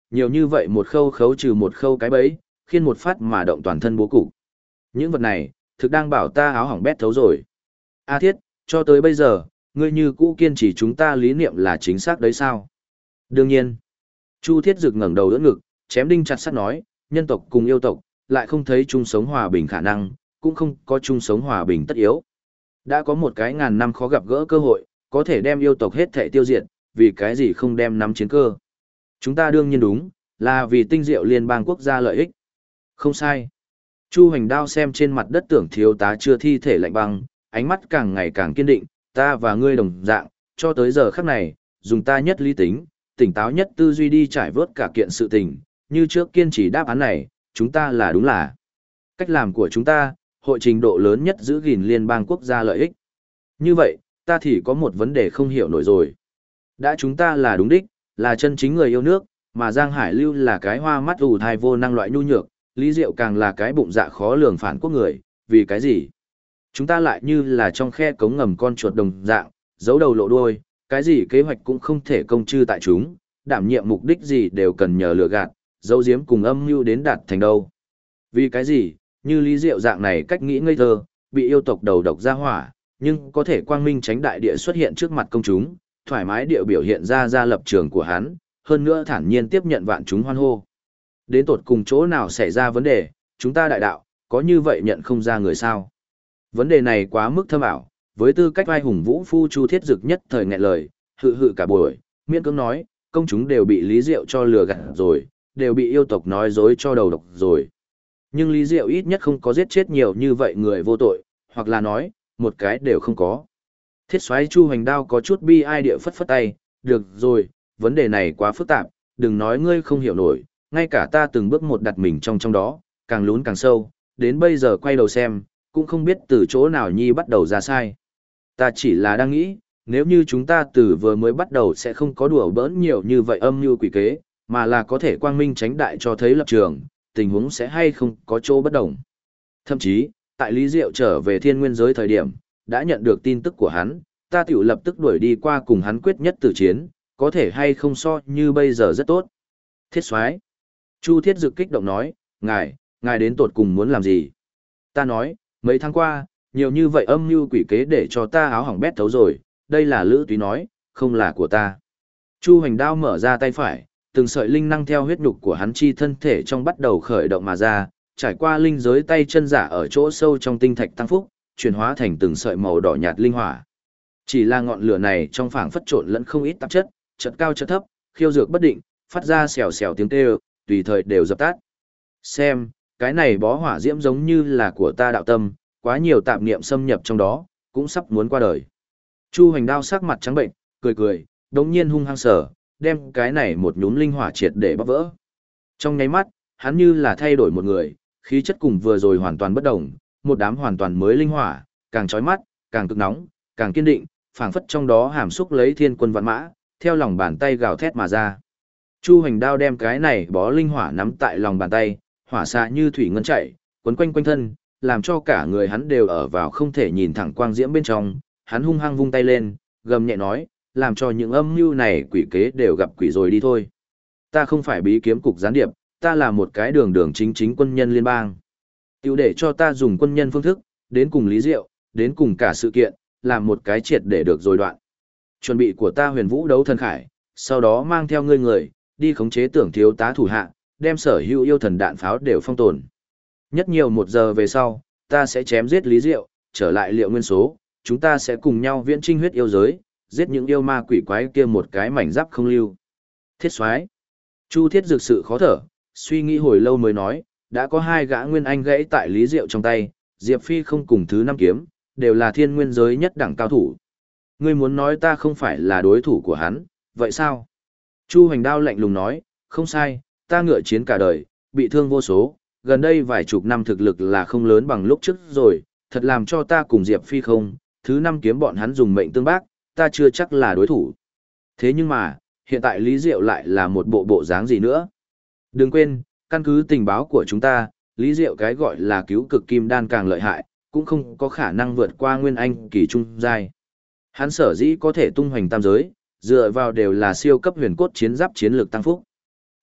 Nhiều như vậy một khâu khấu trừ một khâu cái bẫy, khiên một phát mà động toàn thân bố cục. Những vật này, thực đang bảo ta áo hỏng bét thấu rồi. A Thiết, cho tới bây giờ, ngươi như cũ kiên trì chúng ta lý niệm là chính xác đấy sao? Đương nhiên. Chu Thiết Dực ngẩng đầu đỡ ngực, chém đinh chặt sắt nói, nhân tộc cùng yêu tộc, lại không thấy chung sống hòa bình khả năng, cũng không có chung sống hòa bình tất yếu. Đã có một cái ngàn năm khó gặp gỡ cơ hội, có thể đem yêu tộc hết thảy tiêu diệt, vì cái gì không đem nắm chiến cơ. Chúng ta đương nhiên đúng, là vì tinh diệu liên bang quốc gia lợi ích. Không sai. Chu Hoành Đao xem trên mặt đất tưởng thiếu tá chưa thi thể lạnh băng, ánh mắt càng ngày càng kiên định, ta và ngươi đồng dạng, cho tới giờ khắc này, dùng ta nhất lý tính, tỉnh táo nhất tư duy đi trải vớt cả kiện sự tình, như trước kiên trì đáp án này, chúng ta là đúng là. Cách làm của chúng ta, hội trình độ lớn nhất giữ gìn liên bang quốc gia lợi ích. Như vậy, ta thì có một vấn đề không hiểu nổi rồi. Đã chúng ta là đúng đích, là chân chính người yêu nước, mà Giang Hải Lưu là cái hoa mắt ù thai vô năng loại nhu nhược, Lý Diệu càng là cái bụng dạ khó lường phản quốc người, vì cái gì? Chúng ta lại như là trong khe cống ngầm con chuột đồng dạng, giấu đầu lộ đuôi, cái gì kế hoạch cũng không thể công chư tại chúng, đảm nhiệm mục đích gì đều cần nhờ lừa gạt, giấu giếm cùng âm mưu đến đạt thành đâu. Vì cái gì, như Lý Diệu dạng này cách nghĩ ngây thơ, bị yêu tộc đầu độc ra hỏa, nhưng có thể quang minh tránh đại địa xuất hiện trước mặt công chúng, thoải mái địa biểu hiện ra lập trường của hắn, hơn nữa thản nhiên tiếp nhận vạn chúng hoan hô. Đến tột cùng chỗ nào xảy ra vấn đề, chúng ta đại đạo, có như vậy nhận không ra người sao? Vấn đề này quá mức thâm ảo, với tư cách vai hùng vũ phu Chu Thiết Dực nhất thời nghẹn lời, hự cả buổi, miễn cưỡng nói, công chúng đều bị Lý Diệu cho lừa gạt rồi, đều bị yêu tộc nói dối cho đầu độc rồi. Nhưng Lý Diệu ít nhất không có giết chết nhiều như vậy người vô tội, hoặc là nói, một cái đều không có. Thiết soái Chu Hoành Đao có chút bi ai địa phất phất tay, được rồi, vấn đề này quá phức tạp, đừng nói ngươi không hiểu nổi, ngay cả ta từng bước một đặt mình trong đó, càng lún càng sâu, đến bây giờ quay đầu xem, cũng không biết từ chỗ nào nhi bắt đầu ra sai. Ta chỉ là đang nghĩ, nếu như chúng ta từ vừa mới bắt đầu sẽ không có đùa bỡn nhiều như vậy âm mưu quỷ kế, mà là có thể quang minh tránh đại cho thấy lập trường, tình huống sẽ hay không có chỗ bất đồng. Thậm chí, tại Lý Diệu trở về thiên nguyên giới thời điểm, đã nhận được tin tức của hắn, ta tiểu lập tức đuổi đi qua cùng hắn quyết nhất tử chiến, có thể hay không so như bây giờ rất tốt. Thiết soái Chu Thiết Dực kích động nói, ngài đến tột cùng muốn làm gì? Ta nói, mấy tháng qua, nhiều như vậy âm mưu quỷ kế để cho ta áo hỏng bét thấu rồi, đây là Lữ Túy nói, không là của ta. Chu Hoành Đao mở ra tay phải, từng sợi linh năng theo huyết nhục của hắn chi thân thể trong bắt đầu khởi động mà ra, trải qua linh giới tay chân giả ở chỗ sâu trong tinh thạch tăng phúc, chuyển hóa thành từng sợi màu đỏ nhạt linh hỏa. Chỉ là ngọn lửa này trong phảng phất trộn lẫn không ít tạp chất, chợt cao chợt thấp, khiêu dược bất định, phát ra xèo xèo tiếng kêu, tùy thời đều dập tắt. Xem, cái này bó hỏa diễm giống như là của ta đạo tâm, quá nhiều tạp niệm xâm nhập trong đó, cũng sắp muốn qua đời. Chu Hoành Đao sắc mặt trắng bệnh, cười, đống nhiên hung hăng sở, đem cái này một nhúm linh hỏa triệt để bóc vỡ. Trong nháy mắt, hắn như là thay đổi một người, khí chất cùng vừa rồi hoàn toàn bất đồng, một đám hoàn toàn mới linh hỏa, càng chói mắt, càng cực nóng, càng kiên định, phảng phất trong đó hàm xúc lấy thiên quân vạn mã, theo lòng bàn tay gào thét mà ra. Chu Hoành Đao đem cái này bó linh hỏa nắm tại lòng bàn tay, hỏa xạ như thủy ngân chảy, quấn quanh quanh thân, làm cho cả người hắn đều ở vào không thể nhìn thẳng quang diễm bên trong, hắn hung hăng vung tay lên, gầm nhẹ nói, làm cho những âm mưu này quỷ kế đều gặp quỷ rồi đi thôi. Ta không phải bí kiếm cục gián điệp, ta là một cái đường chính quân nhân liên bang. Tiểu để cho ta dùng quân nhân phương thức, đến cùng Lý Diệu, đến cùng cả sự kiện, làm một cái triệt để được rồi đoạn. Chuẩn bị của ta huyền vũ đấu thần khải, sau đó mang theo ngươi người, đi khống chế tưởng thiếu tá thủ hạ, đem sở hữu yêu thần đạn pháo đều phong tồn. Nhất nhiều 1 giờ về sau, ta sẽ chém giết Lý Diệu, trở lại Liệu Nguyên số, chúng ta sẽ cùng nhau viễn trinh huyết yêu giới, giết những yêu ma quỷ quái kia một cái mảnh giáp không lưu. Thiết soái Chu Thiết Dực sự khó thở, suy nghĩ hồi lâu mới nói, đã có 2 gã nguyên anh gãy tại Lý Diệu trong tay, Diệp Phi không cùng thứ 5 kiếm, đều là thiên nguyên giới nhất đẳng cao thủ. Ngươi muốn nói ta không phải là đối thủ của hắn, vậy sao? Chu Hoành Đao lạnh lùng nói, không sai, ta ngựa chiến cả đời, bị thương vô số, gần đây vài chục năm thực lực là không lớn bằng lúc trước rồi, thật làm cho ta cùng Diệp Phi không, thứ 5 kiếm bọn hắn dùng mệnh tương bác, ta chưa chắc là đối thủ. Thế nhưng mà, hiện tại Lý Diệu lại là một bộ dáng gì nữa? Đừng quên, căn cứ tình báo của chúng ta, Lý Diệu cái gọi là cứu cực kim đan càng lợi hại, cũng không có khả năng vượt qua nguyên anh kỳ trung giai. Hắn sở dĩ có thể tung hoành tam giới, dựa vào đều là siêu cấp huyền cốt chiến giáp chiến lược tăng phúc.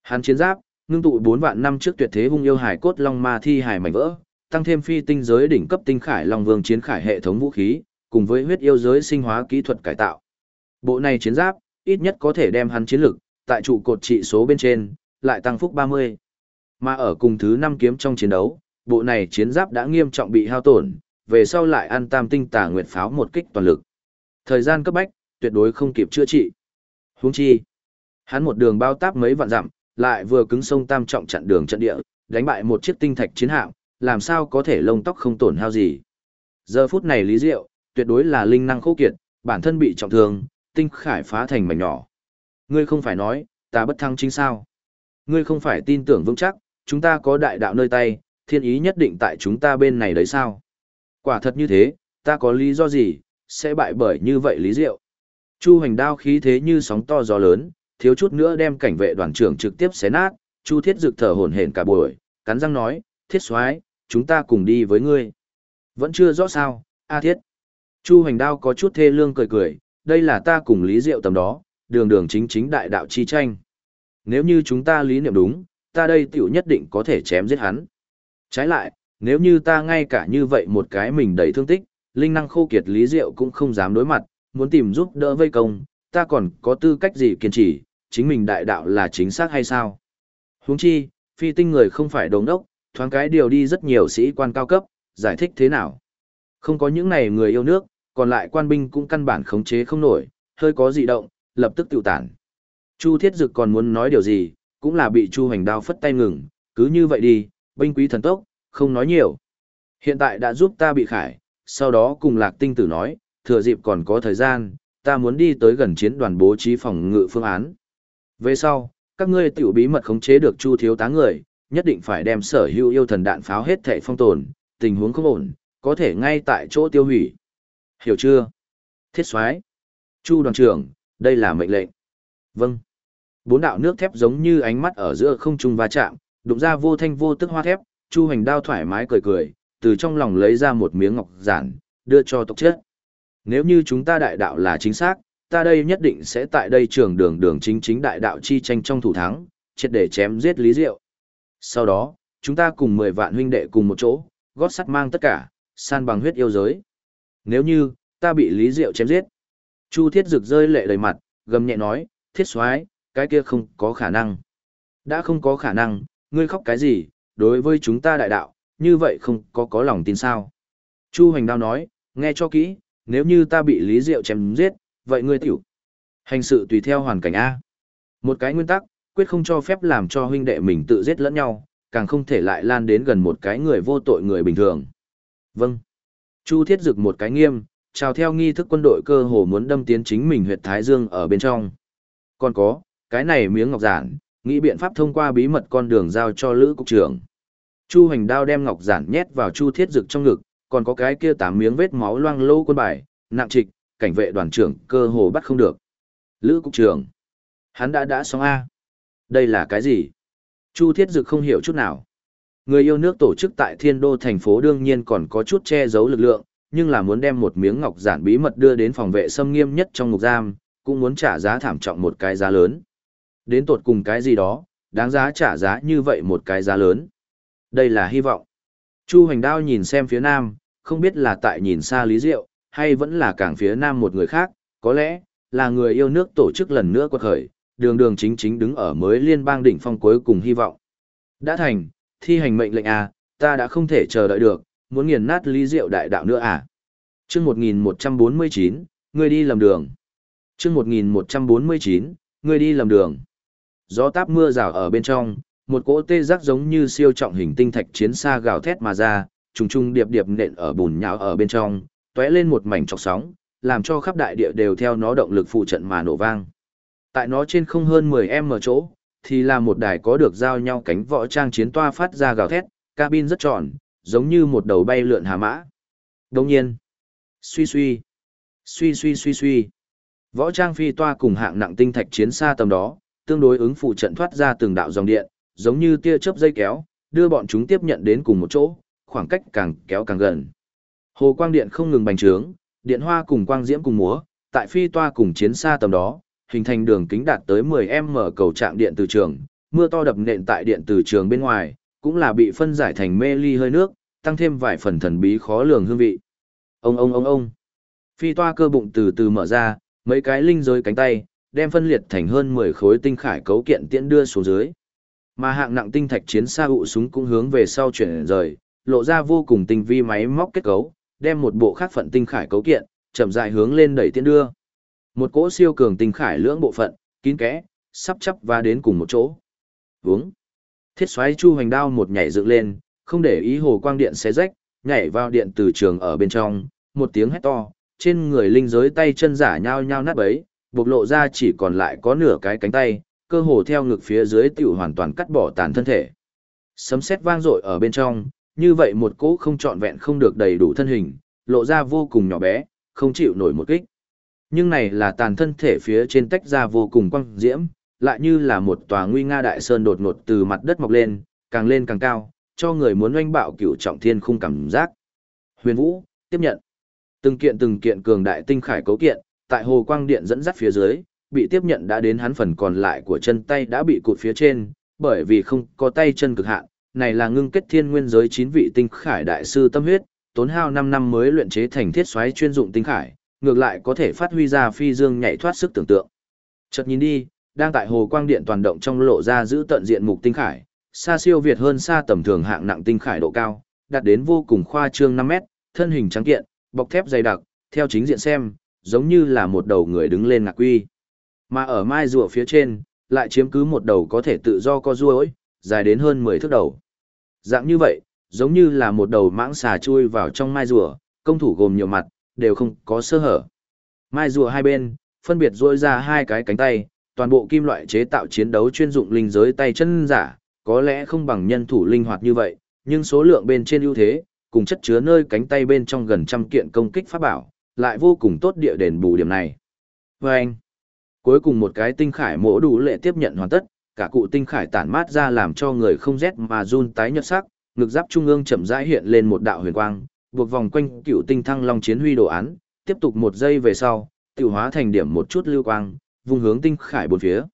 Hắn chiến giáp, ngưng tụ 4 vạn năm trước tuyệt thế hung yêu hải cốt long ma thi hải mảnh vỡ, tăng thêm phi tinh giới đỉnh cấp tinh khải long vương chiến khải hệ thống vũ khí, cùng với huyết yêu giới sinh hóa kỹ thuật cải tạo. Bộ này chiến giáp, ít nhất có thể đem hắn chiến lực, tại trụ cột trị số bên trên, lại tăng phúc 30. Mà ở cùng thứ 5 kiếm trong chiến đấu, bộ này chiến giáp đã nghiêm trọng bị hao tổn, về sau lại ăn tam tinh tà nguyệt pháo một kích toàn lực. Thời gian cấp bách, tuyệt đối không kịp chữa trị. Huống chi, hắn một đường bao táp mấy vạn dặm, lại vừa cứng sông tam trọng chặn đường trận địa, đánh bại một chiếc tinh thạch chiến hạm, làm sao có thể lông tóc không tổn hao gì. Giờ phút này Lý Diệu, tuyệt đối là linh năng khô kiệt, bản thân bị trọng thương, tinh khải phá thành mảnh nhỏ. Ngươi không phải nói, ta bất thăng chính sao? Ngươi không phải tin tưởng vững chắc, chúng ta có đại đạo nơi tay, thiên ý nhất định tại chúng ta bên này đấy sao? Quả thật như thế, ta có lý do gì, sẽ bại bởi như vậy Lý Diệu. Chu Hoành đao khí thế như sóng to gió lớn, thiếu chút nữa đem cảnh vệ đoàn trưởng trực tiếp xé nát, Chu Thiết Dực thở hổn hển cả buổi, cắn răng nói, Thiết soái, chúng ta cùng đi với ngươi. Vẫn chưa rõ sao, A Thiết. Chu Hoành đao có chút thê lương cười cười, đây là ta cùng Lý Diệu tầm đó, đường đường chính chính đại đạo chi tranh. Nếu như chúng ta lý niệm đúng, ta đây tiểu nhất định có thể chém giết hắn. Trái lại, nếu như ta ngay cả như vậy một cái mình đầy thương tích, linh năng khô kiệt Lý Diệu cũng không dám đối mặt, muốn tìm giúp đỡ vây công, ta còn có tư cách gì kiên trì, chính mình đại đạo là chính xác hay sao? Huống chi, phi tinh người không phải đồng đốc, thoáng cái điều đi rất nhiều sĩ quan cao cấp, giải thích thế nào? Không có những này người yêu nước, còn lại quan binh cũng căn bản khống chế không nổi, hơi có dị động, lập tức tiêu tản. Chu Thiết Dực còn muốn nói điều gì, cũng là bị Chu Hoành đao phất tay ngừng, cứ như vậy đi, binh quý thần tốc, không nói nhiều. Hiện tại đã giúp ta bị khải, sau đó cùng Lạc Tinh Tử nói, thừa dịp còn có thời gian, ta muốn đi tới gần chiến đoàn bố trí phòng ngự phương án. Về sau, các ngươi tiểu bí mật khống chế được Chu thiếu tá người, nhất định phải đem sở hữu yêu thần đạn pháo hết thảy phong tồn, tình huống không ổn, có thể ngay tại chỗ tiêu hủy. Hiểu chưa? Thiết soái, Chu đoàn trưởng, đây là mệnh lệnh. Vâng. 4 đạo nước thép giống như ánh mắt ở giữa không trung va chạm, đụng ra vô thanh vô tức hoa thép, Chu Hoành đao thoải mái cười cười, từ trong lòng lấy ra một miếng ngọc giản, đưa cho tộc chết. Nếu như chúng ta đại đạo là chính xác, ta đây nhất định sẽ tại đây trường đường chính đại đạo chi tranh trong thủ thắng, triệt để chém giết Lý Diệu. Sau đó, chúng ta cùng 10 vạn huynh đệ cùng một chỗ, gót sắt mang tất cả, san bằng huyết yêu giới. Nếu như, ta bị Lý Diệu chém giết. Chu Thiết Dực rơi lệ đầy mặt, gầm nhẹ nói, Thiết soái, cái kia không có khả năng. Đã không có khả năng, ngươi khóc cái gì, đối với chúng ta đại đạo, như vậy không có lòng tin sao. Chu Hoành đao nói, nghe cho kỹ, nếu như ta bị Lý Diệu chém giết, vậy ngươi tiểu hành sự tùy theo hoàn cảnh A. Một cái nguyên tắc, quyết không cho phép làm cho huynh đệ mình tự giết lẫn nhau, càng không thể lại lan đến gần một cái người vô tội người bình thường. Vâng. Chu Thiết Dực một cái nghiêm, chào theo nghi thức quân đội cơ hồ muốn đâm tiến chính mình huyệt thái dương ở bên trong. Còn có, cái này miếng ngọc giản, nghĩ biện pháp thông qua bí mật con đường giao cho Lữ cục trưởng. Chu Hoành đao đem ngọc giản nhét vào Chu Thiết Dực trong ngực, còn có cái kia 8 miếng vết máu loang lô quân bài, nặng trịch, cảnh vệ đoàn trưởng cơ hồ bắt không được. Lữ cục trưởng, hắn đã xong A. Đây là cái gì? Chu Thiết Dực không hiểu chút nào. Người yêu nước tổ chức tại Thiên Đô thành phố đương nhiên còn có chút che giấu lực lượng, nhưng là muốn đem một miếng ngọc giản bí mật đưa đến phòng vệ xâm nghiêm nhất trong ngục giam, cũng muốn trả giá thảm trọng một cái giá lớn. Đến tột cùng cái gì đó, đáng giá trả giá như vậy một cái giá lớn. Đây là hy vọng. Chu Hoành đao nhìn xem phía nam, không biết là tại nhìn xa Lý Diệu, hay vẫn là càng phía nam một người khác, có lẽ là người yêu nước tổ chức lần nữa quật khởi, đường chính đứng ở mới liên bang đỉnh phong cuối cùng hy vọng. Đã thành, thi hành mệnh lệnh à, ta đã không thể chờ đợi được, muốn nghiền nát Lý Diệu đại đạo nữa à. Chương 1149, ngươi đi lầm đường. Chương 1149, ngươi đi lầm đường. Gió táp mưa rào ở bên trong, một cỗ tê giác giống như siêu trọng hình tinh thạch chiến xa gào thét mà ra, trùng trùng điệp điệp nện ở bùn nhão ở bên trong, tóe lên một mảnh chọc sóng, làm cho khắp đại địa đều theo nó động lực phụ trận mà nổ vang. Tại nó trên không hơn 10m chỗ, thì là một đài có được giao nhau cánh võ trang chiến toa phát ra gào thét, cabin rất tròn, giống như một đầu bay lượn hà mã. Đồng nhiên, suy, võ trang phi toa cùng hạng nặng tinh thạch chiến xa tầm đó, tương đối ứng phụ trận thoát ra từng đạo dòng điện, giống như tia chớp dây kéo, đưa bọn chúng tiếp nhận đến cùng một chỗ, khoảng cách càng kéo càng gần. Hồ quang điện không ngừng bành trướng, điện hoa cùng quang diễm cùng múa, tại phi toa cùng chiến xa tầm đó, hình thành đường kính đạt tới 10m cầu trạm điện từ trường, Mưa to đập nện tại điện từ trường bên ngoài, cũng là bị phân giải thành mê ly hơi nước, tăng thêm vài phần thần bí khó lường hương vị. Ông. Phi toa cơ bụng từ từ mở ra, mấy cái linh giới cánh tay, đem phân liệt thành hơn 10 khối tinh khải cấu kiện tiễn đưa xuống dưới. Mà hạng nặng tinh thạch chiến xa ụ súng cũng hướng về sau chuyển rời, lộ ra vô cùng tinh vi máy móc kết cấu, đem một bộ khác phận tinh khải cấu kiện, chậm rãi hướng lên đẩy tiễn đưa. Một cỗ siêu cường tinh khải lưỡng bộ phận, kín kẽ, sắp chắp và đến cùng một chỗ. Vướng. Thiết xoáy chu hoành đao một nhảy dựng lên, không để ý hồ quang điện xé rách, nhảy vào điện từ trường ở bên trong, một tiếng hét to, trên người linh giới tay chân giả nhao nhao nát bấy, bộc lộ ra chỉ còn lại có nửa cái cánh tay, cơ hồ theo ngực phía dưới tiểu hoàn toàn cắt bỏ tàn thân thể. Sấm sét vang dội ở bên trong, như vậy một cỗ không trọn vẹn không được đầy đủ thân hình, lộ ra vô cùng nhỏ bé, không chịu nổi một kích. Nhưng này là tàn thân thể phía trên tách ra vô cùng quang diễm, lại như là một tòa nguy nga đại sơn đột ngột từ mặt đất mọc lên càng cao, cho người muốn oanh bạo cửu trọng thiên khung cảm giác. Huyền Vũ, tiếp nhận. Từng kiện cường đại tinh khải cấu kiện, tại hồ quang điện dẫn dắt phía dưới, bị tiếp nhận đã đến hắn phần còn lại của chân tay đã bị cụt phía trên, bởi vì không có tay chân cực hạn, này là ngưng kết thiên nguyên giới 9 vị tinh khải đại sư tâm huyết, tốn hao 5 năm mới luyện chế thành thiết xoáy chuyên dụng tinh khải, ngược lại có thể phát huy ra phi dương nhảy thoát sức tưởng tượng. Chợt nhìn đi, đang tại hồ quang điện toàn động trong lộ ra giữ tận diện mục tinh khải, xa siêu việt hơn xa tầm thường hạng nặng tinh khải độ cao, đạt đến vô cùng khoa trương 5 mét, thân hình trắng kiện, bọc thép dày đặc, theo chính diện xem, giống như là một đầu người đứng lên ngạc quy. Mà ở mai rùa phía trên, lại chiếm cứ một đầu có thể tự do co duỗi, dài đến hơn 10 thước đầu. Dạng như vậy, giống như là một đầu mãng xà chui vào trong mai rùa, công thủ gồm nhiều mặt, đều không có sơ hở. Mai rùa hai bên, phân biệt duỗi ra hai cái cánh tay, toàn bộ kim loại chế tạo chiến đấu chuyên dụng linh giới tay chân giả, có lẽ không bằng nhân thủ linh hoạt như vậy, nhưng số lượng bên trên ưu thế, cùng chất chứa nơi cánh tay bên trong gần trăm kiện công kích pháp bảo, lại vô cùng tốt địa đền bù điểm này. Và anh, cuối cùng một cái tinh khải mỗ đủ lệ tiếp nhận hoàn tất, cả cụ tinh khải tản mát ra làm cho người không rét mà run tái nhợt sắc, ngực giáp trung ương chậm rãi hiện lên một đạo huyền quang, buộc vòng quanh cựu tinh thăng long chiến huy đồ án, tiếp tục một giây về sau, tiểu hóa thành điểm một chút lưu quang, vung hướng tinh khải bốn phía.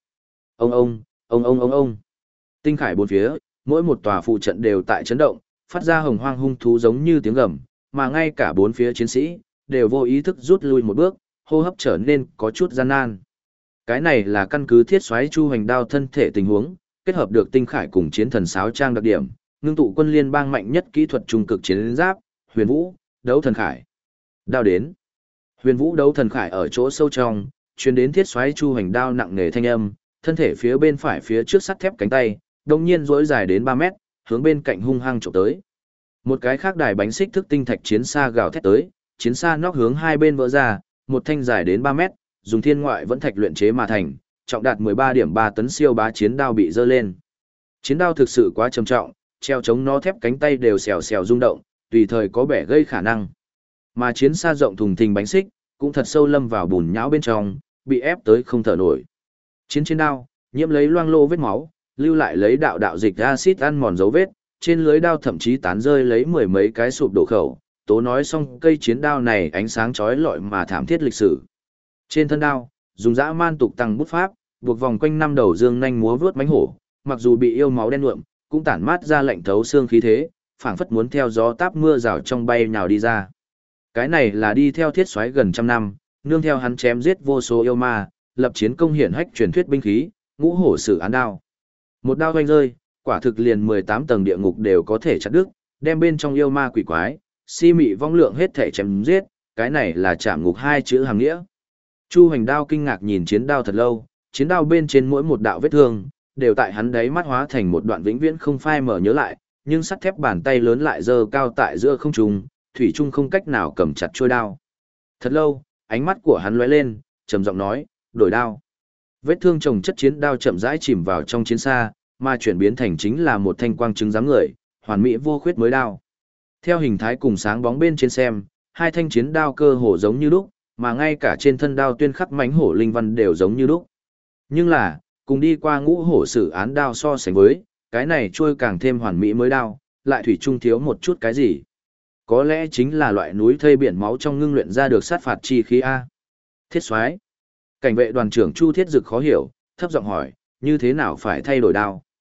Ông. Tinh khải bốn phía, mỗi một tòa phụ trận đều tại chấn động, phát ra hồng hoang hung thú giống như tiếng gầm, mà ngay cả bốn phía chiến sĩ đều vô ý thức rút lui một bước, hô hấp trở nên có chút gian nan. Cái này là căn cứ thiết xoáy chu hoành đao thân thể tình huống, kết hợp được tinh khải cùng chiến thần sáo trang đặc điểm, ngưng tụ quân liên bang mạnh nhất kỹ thuật trung cực chiến giáp, Huyền Vũ, đấu thần khải. Đao đến. Huyền Vũ đấu thần khải ở chỗ sâu trong, truyền đến thiết xoáy chu hoành đao nặng nề thanh âm, thân thể phía bên phải phía trước sắt thép cánh tay, đồng nhiên duỗi dài đến 3 mét, hướng bên cạnh hung hăng chụp tới. Một cái khác đài bánh xích thức tinh thạch chiến xa gào thét tới, chiến xa nóc hướng hai bên vỡ ra, một thanh dài đến 3 mét, dùng thiên ngoại vẫn thạch luyện chế mà thành, trọng đạt 13.3 tấn siêu bá chiến đao bị dơ lên. Chiến đao thực sự quá trầm trọng, treo chống nó thép cánh tay đều xèo xèo rung động, tùy thời có bẻ gây khả năng. Mà chiến xa rộng thùng thình bánh xích, cũng thật sâu lâm vào bùn nhão bên trong, bị ép tới không thở nổi. Chiến trên đao, nhiễm lấy loang lô vết máu, lưu lại lấy đạo đạo dịch axit ăn mòn dấu vết, trên lưới đao thậm chí tán rơi lấy mười mấy cái sụp đổ khẩu. Tố nói xong cây chiến đao này ánh sáng chói lọi mà thảm thiết lịch sử. Trên thân đao, dùng dã man tục tăng bút pháp, buộc vòng quanh năm đầu dương nhanh múa vướt mánh hổ, mặc dù bị yêu máu đen nhuộm, cũng tản mát ra lạnh thấu xương khí thế, phảng phất muốn theo gió táp mưa rào trong bay nhào đi ra. Cái này là đi theo thiết soái gần trăm năm, nương theo hắn chém giết vô số yêu ma, lập chiến công hiển hách truyền thuyết binh khí, ngũ hổ sử án đao. Một đao hoành rơi, quả thực liền 18 tầng địa ngục đều có thể chặt đứt, đem bên trong yêu ma quỷ quái, si mị vong lượng hết thể chém giết, cái này là chạm ngục hai chữ hàng nghĩa. Chu Hoành Đao kinh ngạc nhìn chiến đao thật lâu, chiến đao bên trên mỗi một đạo vết thương, đều tại hắn đáy mắt hóa thành một đoạn vĩnh viễn không phai mở nhớ lại, nhưng sắt thép bàn tay lớn lại giơ cao tại giữa không trung, thủy trung không cách nào cầm chặt chuôi đao. Thật lâu, ánh mắt của hắn lóe lên, trầm giọng nói, đổi đao. Vết thương chồng chất chiến đao chậm rãi chìm vào trong chiến xa, mà chuyển biến thành chính là một thanh quang trứng dáng người, hoàn mỹ vô khuyết mới đao. Theo hình thái cùng sáng bóng bên trên xem, hai thanh chiến đao cơ hồ giống như lúc, mà ngay cả trên thân đao tuyên khắc mánh hổ linh văn đều giống như lúc. Nhưng là, cùng đi qua ngũ hổ sử án đao so sánh với, cái này trôi càng thêm hoàn mỹ mới đao, lại thủy chung thiếu một chút cái gì. Có lẽ chính là loại núi thây biển máu trong ngưng luyện ra được sát phạt chi khí A. Thiết soái. Cảnh vệ đoàn trưởng Chu Thiết Dực khó hiểu, thấp giọng hỏi, như thế nào phải thay đổi đao?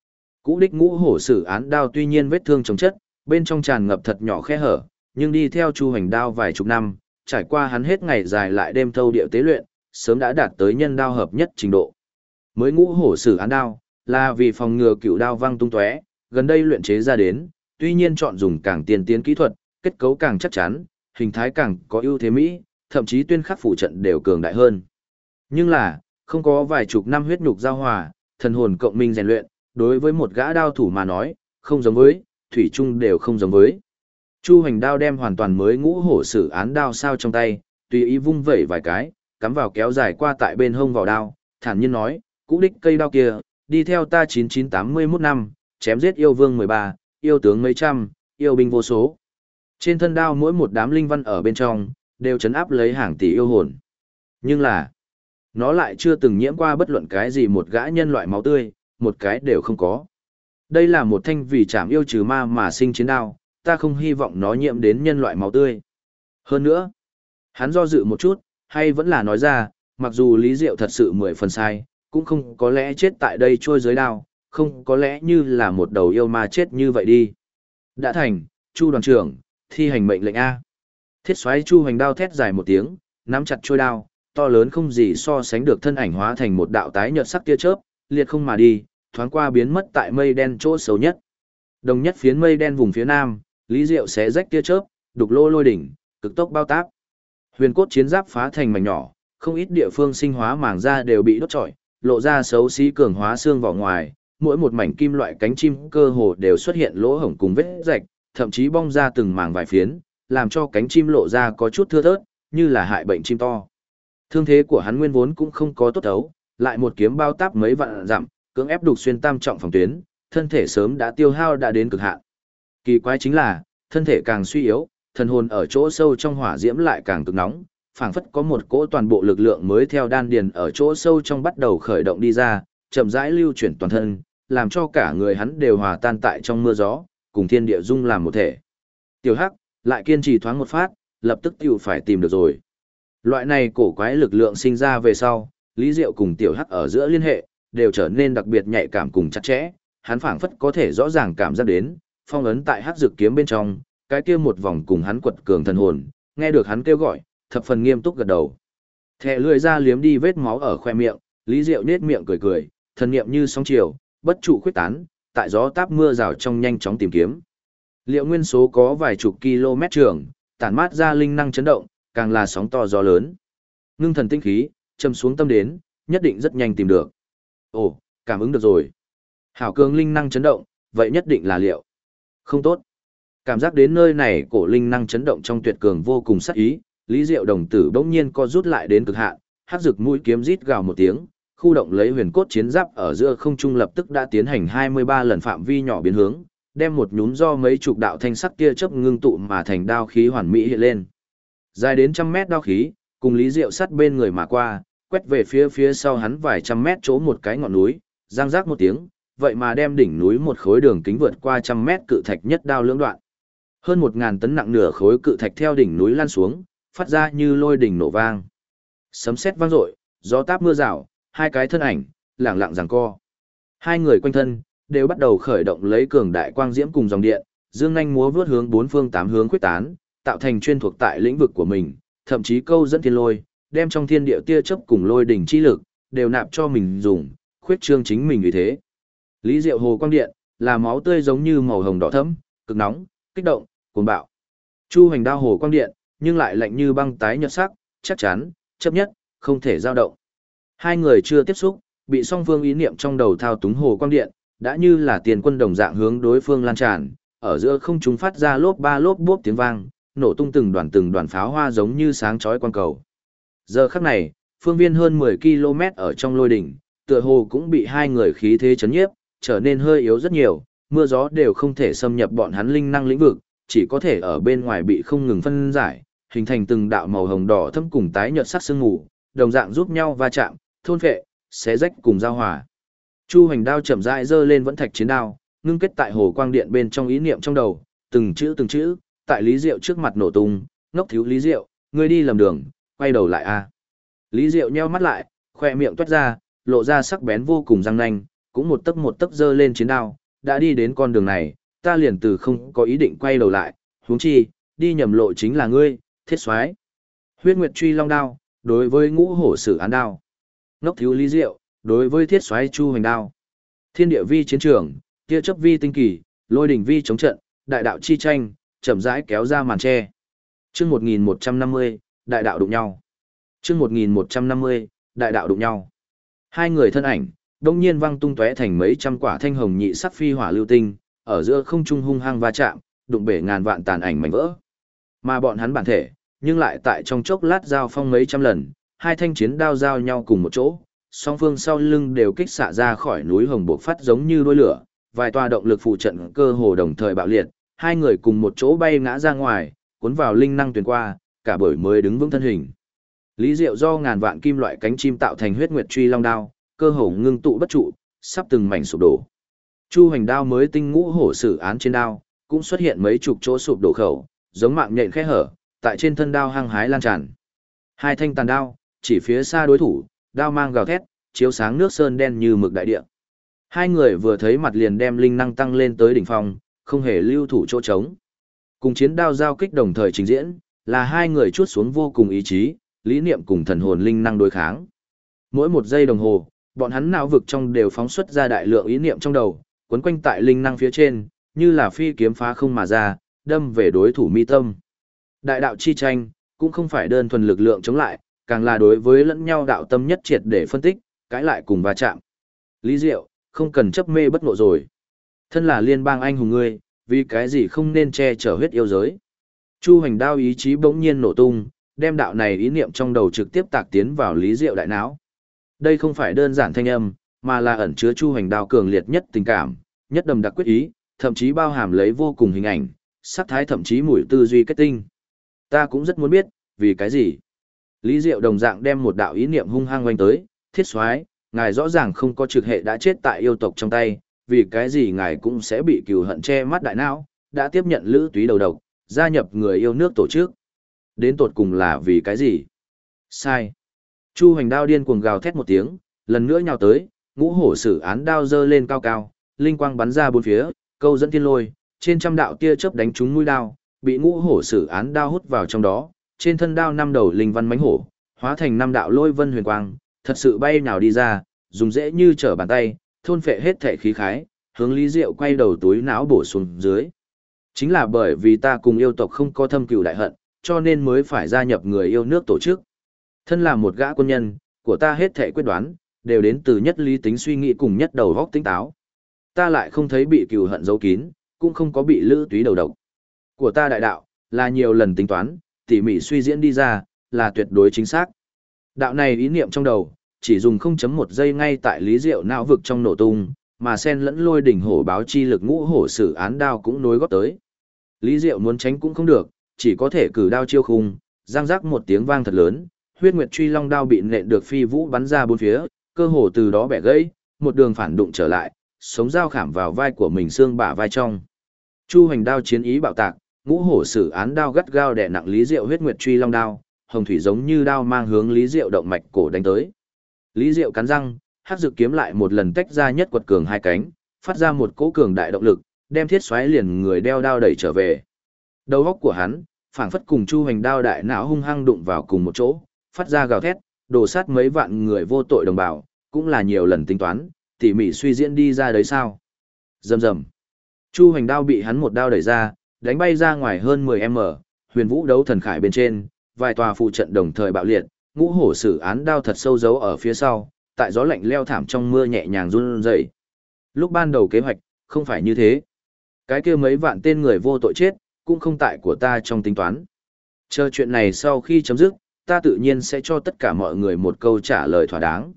Cũ đích ngũ hổ sử án đao tuy nhiên vết thương chồng chất, bên trong tràn ngập thật nhỏ khe hở, nhưng đi theo Chu Hoành đao vài chục năm, trải qua hắn hết ngày dài lại đêm thâu điệu tế luyện, sớm đã đạt tới nhân đao hợp nhất trình độ. Mới ngũ hổ sử án đao, là vì phòng ngừa cựu đao văng tung tóe, gần đây luyện chế ra đến, tuy nhiên chọn dùng càng tiên tiến kỹ thuật, kết cấu càng chắc chắn, hình thái càng có ưu thế mỹ, thậm chí tuyên khắc phủ trận đều cường đại hơn. Nhưng là, không có vài chục năm huyết nhục giao hòa, thần hồn cộng minh rèn luyện, đối với một gã đao thủ mà nói, không giống với, thủy chung đều không giống với. Chu Hoành đao đem hoàn toàn mới ngũ hổ sử án đao sao trong tay, tùy ý vung vẩy vài cái, cắm vào kéo dài qua tại bên hông vào đao, thản nhiên nói, cũ đích cây đao kia, đi theo ta 9981 năm, chém giết yêu vương 13, yêu tướng mấy trăm, yêu binh vô số. Trên thân đao mỗi một đám linh văn ở bên trong, đều chấn áp lấy hàng tỷ yêu hồn. Nhưng là, nó lại chưa từng nhiễm qua bất luận cái gì một gã nhân loại máu tươi, một cái đều không có. Đây là một thanh vì chảm yêu trừ ma mà sinh chiến đao, ta không hy vọng nó nhiễm đến nhân loại máu tươi. Hơn nữa, hắn do dự một chút, hay vẫn là nói ra, mặc dù Lý Diệu thật sự 10 phần sai, cũng không có lẽ chết tại đây trôi dưới đao, không có lẽ như là một đầu yêu ma chết như vậy đi. Đã thành, Chu đoàn trưởng, thi hành mệnh lệnh A. Thiết xoáy Chu Hoành đao thét dài một tiếng, nắm chặt trôi đao, to lớn không gì so sánh được thân ảnh hóa thành một đạo tái nhợt sắc tia chớp, liệt không mà đi, thoáng qua biến mất tại mây đen chỗ xấu nhất. Đồng nhất phiến mây đen vùng phía nam, Lý Diệu xé rách tia chớp, đục lô lôi đỉnh, cực tốc bao táp. Huyền cốt chiến giáp phá thành mảnh nhỏ, không ít địa phương sinh hóa màng da đều bị đốt trọi, lộ ra xấu xí cường hóa xương vỏ ngoài, mỗi một mảnh kim loại cánh chim cơ hồ đều xuất hiện lỗ hổng cùng vết rạch, thậm chí bong ra từng mảng vài phiến, làm cho cánh chim lộ ra có chút thưa thớt, như là hại bệnh chim to. Thương thế của hắn nguyên vốn cũng không có tốt đấu, lại một kiếm bao táp mấy vạn dặm, cưỡng ép đục xuyên tam trọng phòng tuyến, thân thể sớm đã tiêu hao đã đến cực hạn. Kỳ quái chính là, thân thể càng suy yếu, thần hồn ở chỗ sâu trong hỏa diễm lại càng cực nóng, phảng phất có một cỗ toàn bộ lực lượng mới theo đan điền ở chỗ sâu trong bắt đầu khởi động đi ra, chậm rãi lưu chuyển toàn thân, làm cho cả người hắn đều hòa tan tại trong mưa gió, cùng thiên địa dung làm một thể. Tiểu Hắc lại kiên trì thoáng một phát, lập tức tiểu phải tìm được rồi. Loại này cổ quái lực lượng sinh ra về sau, Lý Diệu cùng Tiểu Hắc ở giữa liên hệ đều trở nên đặc biệt nhạy cảm cùng chặt chẽ, hắn phảng phất có thể rõ ràng cảm giác đến, phong ấn tại Hắc Dực kiếm bên trong, cái kia một vòng cùng hắn quật cường thần hồn, nghe được hắn kêu gọi, thập phần nghiêm túc gật đầu. Thẻ lưỡi ra liếm đi vết máu ở khoe miệng, Lý Diệu nết miệng cười cười, thần niệm như sóng chiều, bất trụ khuyết tán, tại gió táp mưa rào trong nhanh chóng tìm kiếm. Liệu nguyên số có vài chục km trường, tản mát ra linh năng chấn động, càng là sóng to gió lớn. Ngưng thần tinh khí, châm xuống tâm đến, nhất định rất nhanh tìm được. Ồ, cảm ứng được rồi. Hảo cường linh năng chấn động, vậy nhất định là liệu. Không tốt. Cảm giác đến nơi này cổ linh năng chấn động trong tuyệt cường vô cùng sắc ý, Lý Diệu đồng tử bỗng nhiên co rút lại đến cực hạn, hắc dực mũi kiếm rít gào một tiếng, khu động lấy huyền cốt chiến giáp ở giữa không trung lập tức đã tiến hành 23 lần phạm vi nhỏ biến hướng, đem một nhúm do mấy chục đạo thanh sắc kia chớp ngưng tụ mà thành đao khí hoàn mỹ hiện lên. Dài đến trăm mét đao khí, cùng Lý Diệu sát bên người mà qua, quét về phía sau hắn vài trăm mét chỗ một cái ngọn núi, giang rác một tiếng, vậy mà đem đỉnh núi một khối đường kính vượt qua trăm mét cự thạch nhất đao lưỡng đoạn. Hơn 1000 tấn nặng nửa khối cự thạch theo đỉnh núi lan xuống, phát ra như lôi đỉnh nổ vang. Sấm sét vang dội, gió táp mưa rào, hai cái thân ảnh lẳng lặng giằng co. Hai người quanh thân đều bắt đầu khởi động lấy cường đại quang diễm cùng dòng điện, dương nhanh múa vút hướng bốn phương tám hướng quyết tán, tạo thành chuyên thuộc tại lĩnh vực của mình, thậm chí câu dẫn thiên lôi, đem trong thiên địa tia chớp cùng lôi đỉnh chi lực đều nạp cho mình dùng, khuyết trương chính mình vì thế. Lý Diệu hồ quang điện là máu tươi giống như màu hồng đỏ thẫm, cực nóng, kích động, cuồng bạo. Chu Hoành đao hồ quang điện, nhưng lại lạnh như băng tái nhợt sắc, chắc chắn, chấp nhất, không thể dao động. Hai người chưa tiếp xúc, bị song phương ý niệm trong đầu thao túng hồ quang điện, đã như là tiền quân đồng dạng hướng đối phương lan tràn, ở giữa không trung phát ra lốp ba lốp bốp tiếng vang, nổ tung từng đoàn pháo hoa giống như sáng chói quang cầu. Giờ khắc này, phương viên hơn 10 km ở trong lôi đỉnh, tựa hồ cũng bị hai người khí thế chấn nhiếp, trở nên hơi yếu rất nhiều, mưa gió đều không thể xâm nhập bọn hắn linh năng lĩnh vực, chỉ có thể ở bên ngoài bị không ngừng phân giải, hình thành từng đạo màu hồng đỏ thâm cùng tái nhợt sắc sương mù, đồng dạng giúp nhau va chạm, thôn phệ, xé rách cùng giao hòa. Chu Hoành đao chậm rãi giơ lên vẫn thạch chiến đao, ngưng kết tại hồ quang điện bên trong ý niệm trong đầu, từng chữ, tại Lý Diệu trước mặt nổ tung, ngốc thiếu Lý Diệu, ngươi đi lầm đường, quay đầu lại a. Lý Diệu nheo mắt lại, khoe miệng toát ra, lộ ra sắc bén vô cùng răng nanh, cũng một tấc giơ lên chiến đao, đã đi đến con đường này, ta liền từ không có ý định quay đầu lại, huống chi, đi nhầm lộ chính là ngươi, thiết soái. Huyết Nguyệt Truy Long đao, đối với Ngũ Hổ Sử Án đao. Ngốc thiếu Lý Diệu, đối với thiết soái Chu Hoành đao. Thiên địa vi chiến trường, tia chớp vi tinh kỳ, lôi đỉnh vi chống trận, đại đạo chi tranh, chậm rãi kéo ra màn che. Chương 1150, đại đạo đụng nhau. Chương 1150, đại đạo đụng nhau. Hai người thân ảnh, đông nhiên văng tung tóe thành mấy trăm quả thanh hồng nhị sắc phi hỏa lưu tinh, ở giữa không trung hung hăng va chạm, đụng bể ngàn vạn tàn ảnh mảnh vỡ. Mà bọn hắn bản thể, nhưng lại tại trong chốc lát giao phong mấy trăm lần, hai thanh chiến đao giao nhau cùng một chỗ, song phương sau lưng đều kích xạ ra khỏi núi hồng bộc phát giống như đuôi lửa, vài tòa động lực phụ trận cơ hồ đồng thời bạo liệt, hai người cùng một chỗ bay ngã ra ngoài, cuốn vào linh năng tuyền qua, cả bởi mới đứng vững thân hình. Lý Diệu do ngàn vạn kim loại cánh chim tạo thành Huyết Nguyệt Truy Long đao, cơ hồ ngưng tụ bất trụ, sắp từng mảnh sụp đổ. Chu Hoành đao mới tinh Ngũ Hổ Sử Án trên đao, cũng xuất hiện mấy chục chỗ sụp đổ khẩu, giống mạng nhện khe hở, tại trên thân đao hăng hái lan tràn. Hai thanh tàn đao, chỉ phía xa đối thủ, đao mang gào thét, chiếu sáng nước sơn đen như mực đại địa. Hai người vừa thấy mặt liền đem linh năng tăng lên tới đỉnh phong, không hề lưu thủ chỗ trống. Cùng chiến đao giao kích đồng thời trình diễn, là hai người chuốt xuống vô cùng ý chí, lý niệm cùng thần hồn linh năng đối kháng. Mỗi một giây đồng hồ, bọn hắn não vực trong đều phóng xuất ra đại lượng ý niệm trong đầu, quấn quanh tại linh năng phía trên, như là phi kiếm phá không mà ra, đâm về đối thủ mi tâm. Đại đạo chi tranh, cũng không phải đơn thuần lực lượng chống lại, càng là đối với lẫn nhau đạo tâm nhất triệt để phân tích, cãi lại cùng va chạm. Lý Diệu, không cần chấp mê bất ngộ rồi. Thân là liên bang anh hùng ngươi, vì cái gì không nên che chở huyết yêu giới. Chu Hoành đao ý chí bỗng nhiên nổ tung, đem đạo này ý niệm trong đầu trực tiếp tạc tiến vào Lý Diệu đại não. Đây không phải đơn giản thanh âm, mà là ẩn chứa Chu Hoành đao cường liệt nhất tình cảm, nhất đầm đặc quyết ý, thậm chí bao hàm lấy vô cùng hình ảnh, sắc thái thậm chí mùi tư duy kết tinh. Ta cũng rất muốn biết, vì cái gì? Lý Diệu đồng dạng đem một đạo ý niệm hung hăng oanh tới, thiết soái, ngài rõ ràng không có trực hệ đã chết tại yêu tộc trong tay, vì cái gì ngài cũng sẽ bị cừu hận che mắt đại não, đã tiếp nhận lữ túy đầu độc, gia nhập người yêu nước tổ chức. Đến tột cùng là vì cái gì? Sai. Chu Hoành đao điên cuồng gào thét một tiếng, lần nữa nhào tới, Ngũ Hổ Sử Án đao giơ lên cao cao, linh quang bắn ra bốn phía, câu dẫn thiên lôi, trên trăm đạo tia chớp đánh trúng mũi đao, bị Ngũ Hổ Sử Án đao hút vào trong đó, trên thân đao năm đầu linh văn mãnh hổ, hóa thành năm đạo lôi vân huyền quang, thật sự bay nhào đi ra, dùng dễ như trở bàn tay, thôn phệ hết thể khí khái, hướng Lý Diệu quay đầu túi não bổ xuống dưới. Chính là bởi vì ta cùng yêu tộc không có thâm cừu đại hận, cho nên mới phải gia nhập người yêu nước tổ chức. Thân là một gã quân nhân, của ta hết thể quyết đoán, đều đến từ nhất lý tính suy nghĩ cùng nhất đầu góc tính táo. Ta lại không thấy bị cừu hận giấu kín, cũng không có bị lữ túy đầu độc. Của ta đại đạo, là nhiều lần tính toán, tỉ mỉ suy diễn đi ra, là tuyệt đối chính xác. Đạo này ý niệm trong đầu, chỉ dùng 0.1 giây ngay tại Lý Diệu não vực trong nổ tung, mà sen lẫn lôi đỉnh hổ báo chi lực Ngũ Hổ Sử Án đao cũng nối góp tới. Lý Diệu muốn tránh cũng không được, chỉ có thể cử đao chiêu khung, răng rắc một tiếng vang thật lớn, Huyết Nguyệt Truy Long đao bị nện được phi vũ bắn ra bốn phía, cơ hồ từ đó bẻ gãy, một đường phản đụng trở lại, sống dao khảm vào vai của mình xương bả vai trong. Chu Hoành đao chiến ý bạo tạc, Ngũ Hổ Sử Án đao gắt gao đè nặng Lý Diệu Huyết Nguyệt Truy Long đao, hồng thủy giống như đao mang hướng Lý Diệu động mạch cổ đánh tới. Lý Diệu cắn răng, hắc dược kiếm lại một lần tách ra nhất quật cường hai cánh, phát ra một cỗ cường đại động lực, đem thiết xoáy liền người đeo đao đẩy trở về. Đầu óc của hắn, phảng phất cùng Chu Hoành đao đại não hung hăng đụng vào cùng một chỗ, phát ra gào thét, đổ sát mấy vạn người vô tội đồng bào, cũng là nhiều lần tính toán, tỉ mỉ suy diễn đi ra đấy sao. Rầm rầm. Chu Hoành đao bị hắn một đao đẩy ra, đánh bay ra ngoài hơn 10m, Huyền Vũ đấu thần khải bên trên, vài tòa phụ trận đồng thời bạo liệt, Ngũ Hổ Sử Án đao thật sâu giấu ở phía sau, tại gió lạnh leo thảm trong mưa nhẹ nhàng run rẩy. Lúc ban đầu kế hoạch, không phải như thế. Cái kia mấy vạn tên người vô tội chết, cũng không tại của ta trong tính toán. Chờ chuyện này sau khi chấm dứt, ta tự nhiên sẽ cho tất cả mọi người một câu trả lời thỏa đáng.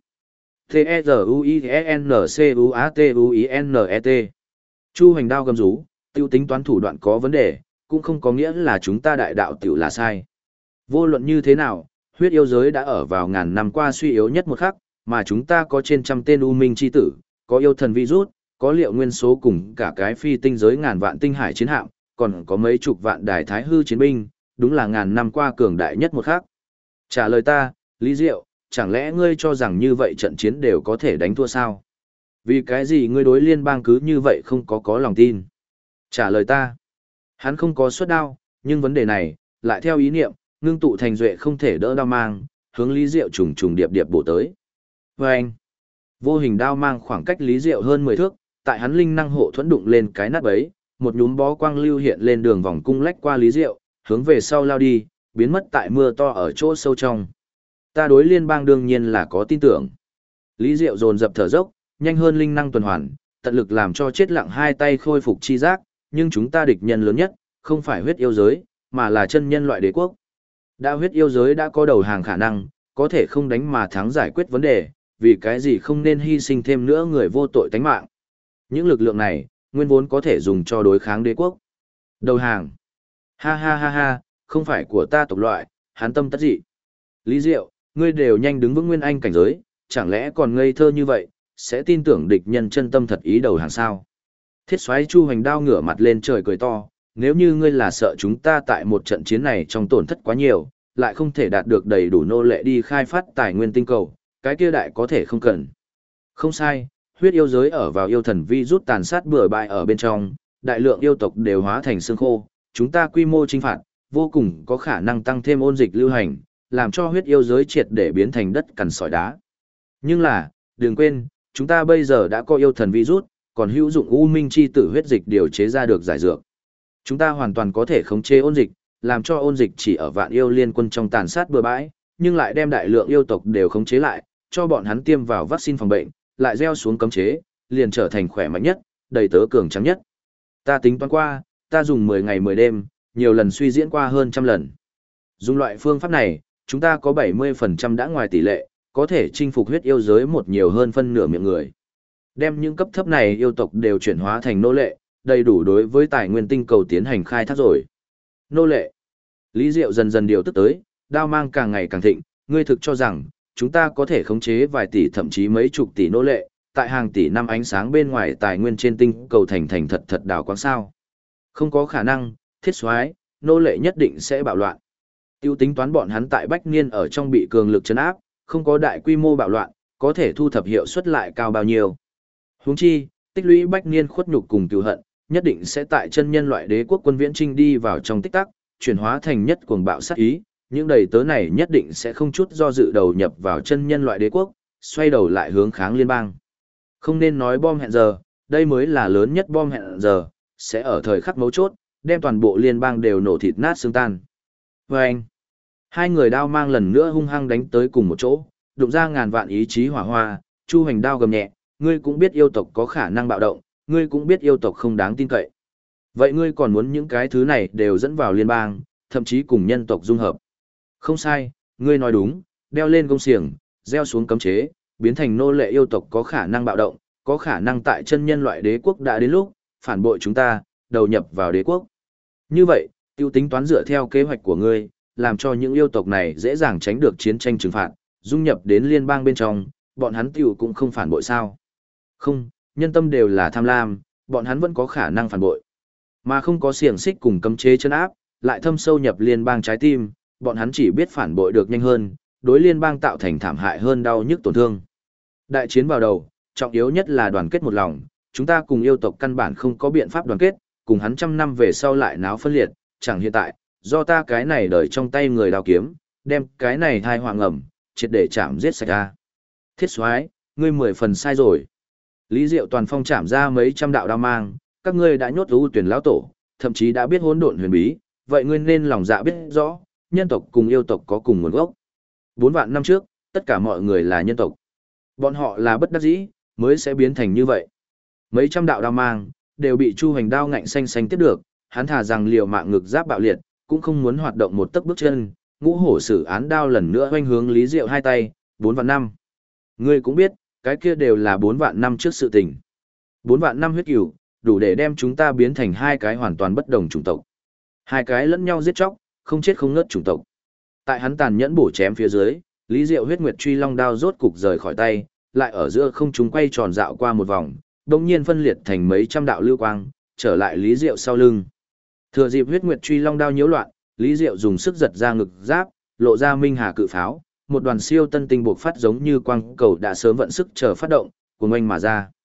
T-E-Z-U-I-N-C-U-A-T-U-I-N-E-T Chu Hoành đao gầm rú, tiêu tính toán thủ đoạn có vấn đề, cũng không có nghĩa là chúng ta đại đạo tiểu là sai. Vô luận như thế nào, huyết yêu giới đã ở vào ngàn năm qua suy yếu nhất một khắc, mà chúng ta có trên trăm tên u minh chi tử, có yêu thần virus, có liệu nguyên số cùng cả cái phi tinh giới ngàn vạn tinh hải chiến hạm, còn có mấy chục vạn đài thái hư chiến binh, đúng là ngàn năm qua cường đại nhất một khắc. Trả lời ta, Lý Diệu, chẳng lẽ ngươi cho rằng như vậy trận chiến đều có thể đánh thua sao? Vì cái gì ngươi đối liên bang cứ như vậy không có lòng tin? Trả lời ta. Hắn không có xuất đao, nhưng vấn đề này, lại theo ý niệm, ngưng tụ thành duệ không thể đỡ đao mang, hướng Lý Diệu trùng trùng điệp điệp bổ tới. Và anh, vô hình đao mang khoảng cách Lý Diệu hơn 10 thước, tại hắn linh năng hộ thuẫn đụng lên cái nát bấy, một nhúm bó quang lưu hiện lên đường vòng cung lách qua Lý Diệu, hướng về sau lao đi, biến mất tại mưa to ở chỗ sâu trong. Ta đối liên bang đương nhiên là có tin tưởng. Lý Diệu dồn dập thở dốc, nhanh hơn linh năng tuần hoàn, tận lực làm cho chết lặng hai tay khôi phục chi giác, nhưng chúng ta địch nhân lớn nhất, không phải huyết yêu giới, mà là chân nhân loại đế quốc. Đã huyết yêu giới đã có đầu hàng khả năng, có thể không đánh mà thắng giải quyết vấn đề, vì cái gì không nên hy sinh thêm nữa người vô tội tánh mạng. Những lực lượng này, nguyên vốn có thể dùng cho đối kháng đế quốc. Đầu hàng. Ha ha ha ha, không phải của ta tộc loại, hán tâm tất dị. Lý Diệu, ngươi đều nhanh đứng vững nguyên anh cảnh giới, chẳng lẽ còn ngây thơ như vậy, sẽ tin tưởng địch nhân chân tâm thật ý đầu hàng sao? Thiết soái Chu Hoành đao ngửa mặt lên trời cười to, nếu như ngươi là sợ chúng ta tại một trận chiến này trong tổn thất quá nhiều, lại không thể đạt được đầy đủ nô lệ đi khai phát tài nguyên tinh cầu, cái kia đại có thể không cần. Không sai, huyết yêu giới ở vào yêu thần vi rút tàn sát bừa bãi ở bên trong, đại lượng yêu tộc đều hóa thành xương khô, chúng ta quy mô chinh phạt, vô cùng có khả năng tăng thêm ôn dịch lưu hành, làm cho huyết yêu giới triệt để biến thành đất cằn sỏi đá. Nhưng là, đừng quên, chúng ta bây giờ đã có yêu thần virus, còn hữu dụng u minh chi tử huyết dịch điều chế ra được giải dược. Chúng ta hoàn toàn có thể khống chế ôn dịch, làm cho ôn dịch chỉ ở vạn yêu liên quân trong tàn sát bừa bãi, nhưng lại đem đại lượng yêu tộc đều khống chế lại, cho bọn hắn tiêm vào vaccine phòng bệnh, lại gieo xuống cấm chế, liền trở thành khỏe mạnh nhất, đầy tớ cường trắng nhất. Ta tính toán qua, ta dùng 10 ngày 10 đêm, nhiều lần suy diễn qua hơn trăm lần. Dùng loại phương pháp này, chúng ta có 70% đã ngoài tỷ lệ, có thể chinh phục huyết yêu giới một nhiều hơn phân nửa miệng người. Đem những cấp thấp này yêu tộc đều chuyển hóa thành nô lệ, đầy đủ đối với tài nguyên tinh cầu tiến hành khai thác rồi. Nô lệ. Lý Diệu dần dần điều tức tới, đao mang càng ngày càng thịnh, ngươi thực cho rằng, chúng ta có thể khống chế vài tỷ thậm chí mấy chục tỷ nô lệ, tại hàng tỷ năm ánh sáng bên ngoài tài nguyên trên tinh cầu thành thật thật đảo quáng sao. Không có khả năng, thiết soái, nô lệ nhất định sẽ bạo loạn. Tiêu tính toán bọn hắn tại Bách Niên ở trong bị cường lực trấn áp, không có đại quy mô bạo loạn, có thể thu thập hiệu suất lại cao bao nhiêu. Huống chi, tích lũy Bách Niên khuất nhục cùng cừu hận, nhất định sẽ tại chân nhân loại đế quốc quân viễn trinh đi vào trong tích tắc, chuyển hóa thành nhất cuồng bạo sát ý, những đầy tớ này nhất định sẽ không chút do dự đầu nhập vào chân nhân loại đế quốc, xoay đầu lại hướng kháng liên bang. Không nên nói bom hẹn giờ, đây mới là lớn nhất bom hẹn giờ, sẽ ở thời khắc mấu chốt, đem toàn bộ liên bang đều nổ thịt nát xương tan. Và anh, hai người đao mang lần nữa hung hăng đánh tới cùng một chỗ, đụng ra ngàn vạn ý chí hỏa hoa, Chu Hoành đao gầm nhẹ, ngươi cũng biết yêu tộc có khả năng bạo động, ngươi cũng biết yêu tộc không đáng tin cậy. Vậy ngươi còn muốn những cái thứ này đều dẫn vào liên bang, thậm chí cùng nhân tộc dung hợp. Không sai, ngươi nói đúng, đeo lên công xiềng, gieo xuống cấm chế, biến thành nô lệ yêu tộc có khả năng bạo động, có khả năng tại chân nhân loại đế quốc đã đến lúc, phản bội chúng ta, đầu nhập vào đế quốc. Như vậy, tiêu tính toán dựa theo kế hoạch của ngươi, làm cho những yêu tộc này dễ dàng tránh được chiến tranh trừng phạt, dung nhập đến liên bang bên trong, bọn hắn tiểu cũng không phản bội sao. Không, nhân tâm đều là tham lam, bọn hắn vẫn có khả năng phản bội. Mà không có xiềng xích cùng cấm chế chân áp, lại thâm sâu nhập liên bang trái tim, bọn hắn chỉ biết phản bội được nhanh hơn, đối liên bang tạo thành thảm hại hơn đau nhức tổn thương. Đại chiến vào đầu, trọng yếu nhất là đoàn kết một lòng, chúng ta cùng yêu tộc căn bản không có biện pháp đoàn kết, cùng hắn trăm năm về sau lại náo phân liệt, chẳng hiện tại, do ta cái này đời trong tay người đào kiếm, đem cái này thai hoàng ẩm, triệt để chạm giết sạch ra. Thiết soái, ngươi 10 phần sai rồi. Lý Diệu toàn phong chạm ra mấy trăm đạo đao mang, các ngươi đã nhốt ưu tuyển lão tổ, thậm chí đã biết hỗn độn huyền bí, vậy ngươi nên lòng dạ biết rõ, nhân tộc cùng yêu tộc có cùng nguồn gốc. 4 vạn năm trước, tất cả mọi người là nhân tộc. Bọn họ là bất đắc dĩ, mới sẽ biến thành như vậy. Mấy trăm đạo đao mang, đều bị Chu Hoành đao ngạnh xanh xanh tiếp được, hắn thà rằng liều mạng ngực giáp bạo liệt, cũng không muốn hoạt động một tấc bước chân, ngũ hổ sử án đao lần nữa hoanh hướng Lý Diệu hai tay, 4 vạn năm. Ngươi cũng biết, cái kia đều là 4 vạn năm trước sự tình. 4 vạn năm huyết cửu, đủ để đem chúng ta biến thành hai cái hoàn toàn bất đồng chủng tộc. Hai cái lẫn nhau giết chóc, không chết không ngớt chủng tộc. Tại hắn tàn nhẫn bổ chém phía dưới, Lý Diệu huyết nguyệt truy long đao rốt cục rời khỏi tay, lại ở giữa không trung quay tròn dạo qua một vòng, đồng nhiên phân liệt thành mấy trăm đạo lưu quang, trở lại Lý Diệu sau lưng. Thừa dịp huyết nguyệt truy long đao nhiễu loạn, Lý Diệu dùng sức giật ra ngực giáp, lộ ra minh hà cự pháo, một đoàn siêu tân tinh bộc phát giống như quang cầu đã sớm vận sức chờ phát động, cuồng oanh mà ra.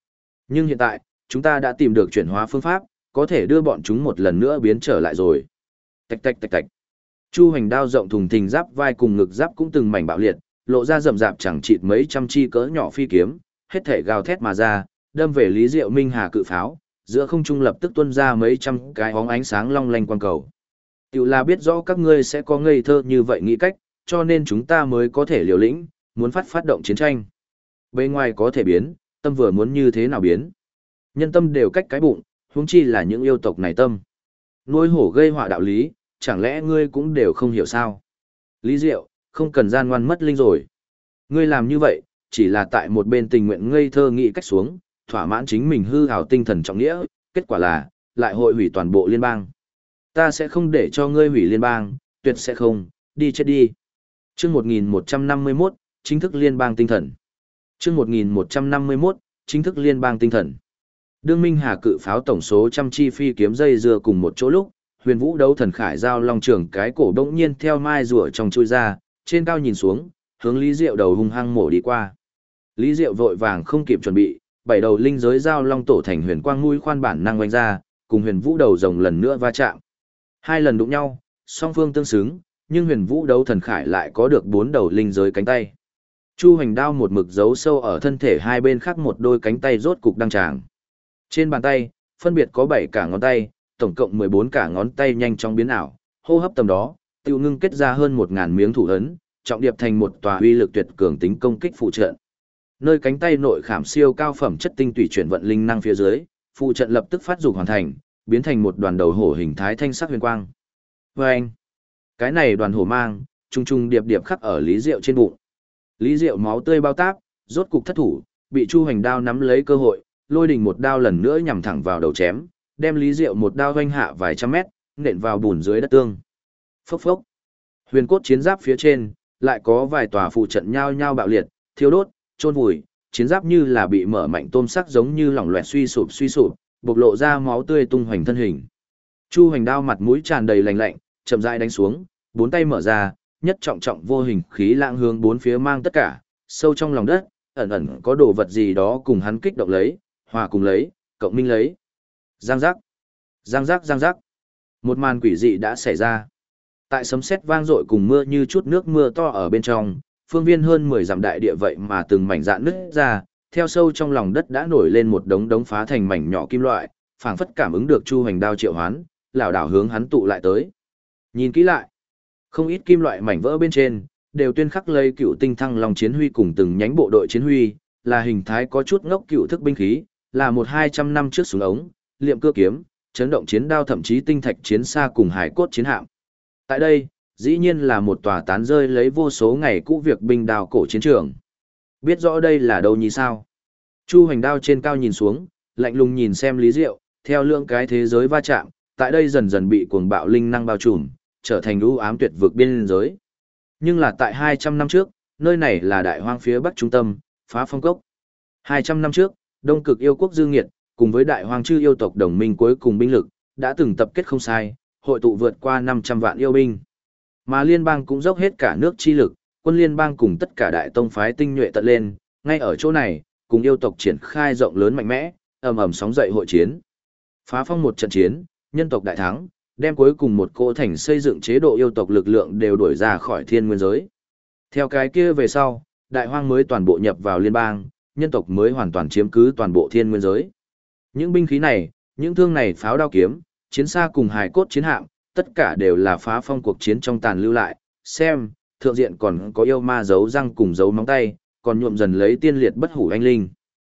Nhưng hiện tại, chúng ta đã tìm được chuyển hóa phương pháp, có thể đưa bọn chúng một lần nữa biến trở lại rồi. Tạch tạch tạch tạch. Chu Hoành đao rộng thùng thình giáp vai cùng ngực giáp cũng từng mảnh bạo liệt, lộ ra rậm rạp chẳng chịt mấy trăm chi cỡ nhỏ phi kiếm, hết thể gào thét mà ra, đâm về Lý Diệu Minh Hà cự pháo, giữa không trung lập tức tuôn ra mấy trăm cái bóng ánh sáng long lanh quang cầu. Tiểu là biết rõ các ngươi sẽ có ngây thơ như vậy nghĩ cách, cho nên chúng ta mới có thể liều lĩnh, muốn phát động chiến tranh. Bên ngoài có thể biến, tâm vừa muốn như thế nào biến. Nhân tâm đều cách cái bụng, huống chi là những yêu tộc này tâm. Nuôi hổ gây họa đạo lý, chẳng lẽ ngươi cũng đều không hiểu sao? Lý Diệu, không cần gian ngoan mất linh rồi. Ngươi làm như vậy, chỉ là tại một bên tình nguyện ngây thơ nghĩ cách xuống, thỏa mãn chính mình hư hào tinh thần trọng nghĩa, kết quả là, lại hội hủy toàn bộ liên bang. Ta sẽ không để cho ngươi hủy liên bang, tuyệt sẽ không, đi chết đi. Chương 1151, chính thức liên bang tinh thần. Chương 1151, chính thức liên bang tinh thần. Đương Minh Hà cự pháo tổng số trăm chi phi kiếm dây dưa cùng một chỗ lúc, Huyền Vũ đấu thần khải giao long trưởng cái cổ bỗng nhiên theo mai rùa trong chui ra, trên cao nhìn xuống, hướng Lý Diệu đầu hung hăng mổ đi qua. Lý Diệu vội vàng không kịp chuẩn bị, bảy đầu linh giới giao long tổ thành huyền quang mũi khoan bản năng oanh ra, cùng Huyền Vũ đầu rồng lần nữa va chạm. Hai lần đụng nhau, song phương tương xứng, nhưng Huyền Vũ đấu thần khải lại có được bốn đầu linh giới cánh tay. Chu Hoành đao một mực giấu sâu ở thân thể hai bên khác một đôi cánh tay rốt cục đăng tràng. Trên bàn tay, phân biệt có 7 cả ngón tay, tổng cộng 14 cả ngón tay nhanh chóng biến ảo, hô hấp tầm đó, tiêu ngưng kết ra hơn 1000 miếng thủ ấn, trọng điệp thành một tòa uy lực tuyệt cường tính công kích phụ trận. Nơi cánh tay nội khảm siêu cao phẩm chất tinh tủy chuyển vận linh năng phía dưới, phụ trận lập tức phát dục hoàn thành, biến thành một đoàn đầu hổ hình thái thanh sắc huyền quang. Vâng! Cái này đoàn hổ mang, trung trung điệp điệp khắc ở Lý Diệu trên bụng. Lý Diệu máu tươi bao táp, rốt cục thất thủ, bị Chu Hoành đao nắm lấy cơ hội, lôi đình một đao lần nữa nhằm thẳng vào đầu chém, đem Lý Diệu một đao vanh hạ vài trăm mét, nện vào bùn dưới đất tương. Phốc phốc. Huyền cốt chiến giáp phía trên, lại có vài tòa phụ trận nhao nhao bạo liệt, thiêu đốt, chôn vùi, chiến giáp như là bị mở mạnh tôm sắc giống như lỏng loẹt suy sụp, bộc lộ ra máu tươi tung hoành thân hình. Chu Hoành đao mặt mũi tràn đầy lạnh lạnh, chậm rãi đánh xuống, bốn tay mở ra, nhất trọng trọng vô hình khí lãng hướng bốn phía mang tất cả, sâu trong lòng đất, ẩn ẩn có đồ vật gì đó cùng hắn kích động lấy, hòa cùng lấy, cộng minh lấy. Giang giác, giang giác, giang giác. Một màn quỷ dị đã xảy ra. Tại sấm sét vang dội cùng mưa như chút nước mưa to ở bên trong, phương viên hơn 10 dặm đại địa vậy mà từng mảnh dạn nứt ra, theo sâu trong lòng đất đã nổi lên một đống đống phá thành mảnh nhỏ kim loại, phảng phất cảm ứng được Chu Hoành đao triệu hoán, lảo đảo hướng hắn tụ lại tới. Nhìn kỹ lại, không ít kim loại mảnh vỡ bên trên đều tuyên khắc lấy cựu tinh thăng long chiến huy cùng từng nhánh bộ đội chiến huy, là hình thái có chút ngốc cựu thức binh khí, là 100-200 năm trước súng ống, liệm cưa kiếm, chấn động chiến đao thậm chí tinh thạch chiến xa cùng hải cốt chiến hạm. Tại đây, dĩ nhiên là một tòa tán rơi lấy vô số ngày cũ việc binh đao cổ chiến trường. Biết rõ đây là đâu nhỉ sao? Chu Hoành đao trên cao nhìn xuống, lạnh lùng nhìn xem Lý Diệu, theo lượng cái thế giới va chạm, tại đây dần dần bị cuồng bạo linh năng bao trùm, trở thành u ám tuyệt vực biên giới. Nhưng là tại 200 năm trước, nơi này là đại hoang phía bắc trung tâm, Phá Phong Cốc. 200 năm trước, Đông Cực yêu quốc Dương Nghiệt, cùng với đại hoang chư yêu tộc đồng minh cuối cùng binh lực, đã từng tập kết không sai, hội tụ vượt qua 500 vạn yêu binh. Mà liên bang cũng dốc hết cả nước chi lực, quân liên bang cùng tất cả đại tông phái tinh nhuệ tận lên, ngay ở chỗ này, cùng yêu tộc triển khai rộng lớn mạnh mẽ, ầm ầm sóng dậy hội chiến. Phá Phong một trận chiến, nhân tộc đại thắng, đem cuối cùng một cỗ thành xây dựng chế độ yêu tộc lực lượng đều đuổi ra khỏi thiên nguyên giới. Theo cái kia về sau, đại hoang mới toàn bộ nhập vào liên bang, nhân tộc mới hoàn toàn chiếm cứ toàn bộ thiên nguyên giới. Những binh khí này, những thương này pháo đao kiếm, chiến xa cùng hài cốt chiến hạm, tất cả đều là Phá Phong cuộc chiến trong tàn lưu lại. Xem, thượng diện còn có yêu ma giấu răng cùng giấu móng tay, còn nhuộm dần lấy tiên liệt bất hủ anh linh.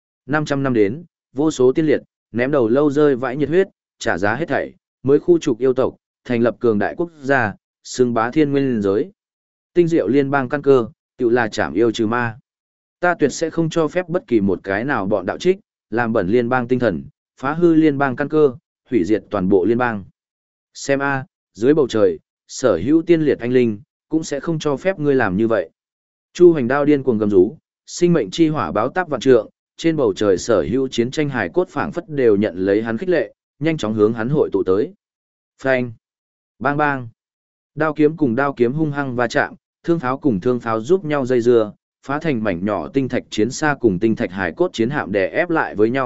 500 năm đến, vô số tiên liệt, ném đầu lâu rơi vãi nhiệt huyết, trả giá hết thảy, mới khu trục yêu tộc, thành lập cường đại quốc gia, xưng bá thiên nguyên giới. Tinh diệu liên bang căn cơ, tự là chảm yêu trừ ma. Ta tuyệt sẽ không cho phép bất kỳ một cái nào bọn đạo trích, làm bẩn liên bang tinh thần, phá hư liên bang căn cơ, hủy diệt toàn bộ liên bang. Xem a, dưới bầu trời, sở hữu tiên liệt anh linh, cũng sẽ không cho phép ngươi làm như vậy. Chu Hoành đao điên cuồng gầm rú, sinh mệnh chi hỏa báo táp vạn trượng, trên bầu trời sở hữu chiến tranh hài cốt phảng phất đều nhận lấy hắn khích lệ, nhanh chóng hướng hắn hội tụ tới. Phanh! Bang bang! Đao kiếm cùng đao kiếm hung hăng va chạm, thương pháo cùng thương pháo giúp nhau dây dưa, phá thành mảnh nhỏ tinh thạch chiến xa cùng tinh thạch hải cốt chiến hạm đè ép lại với nhau,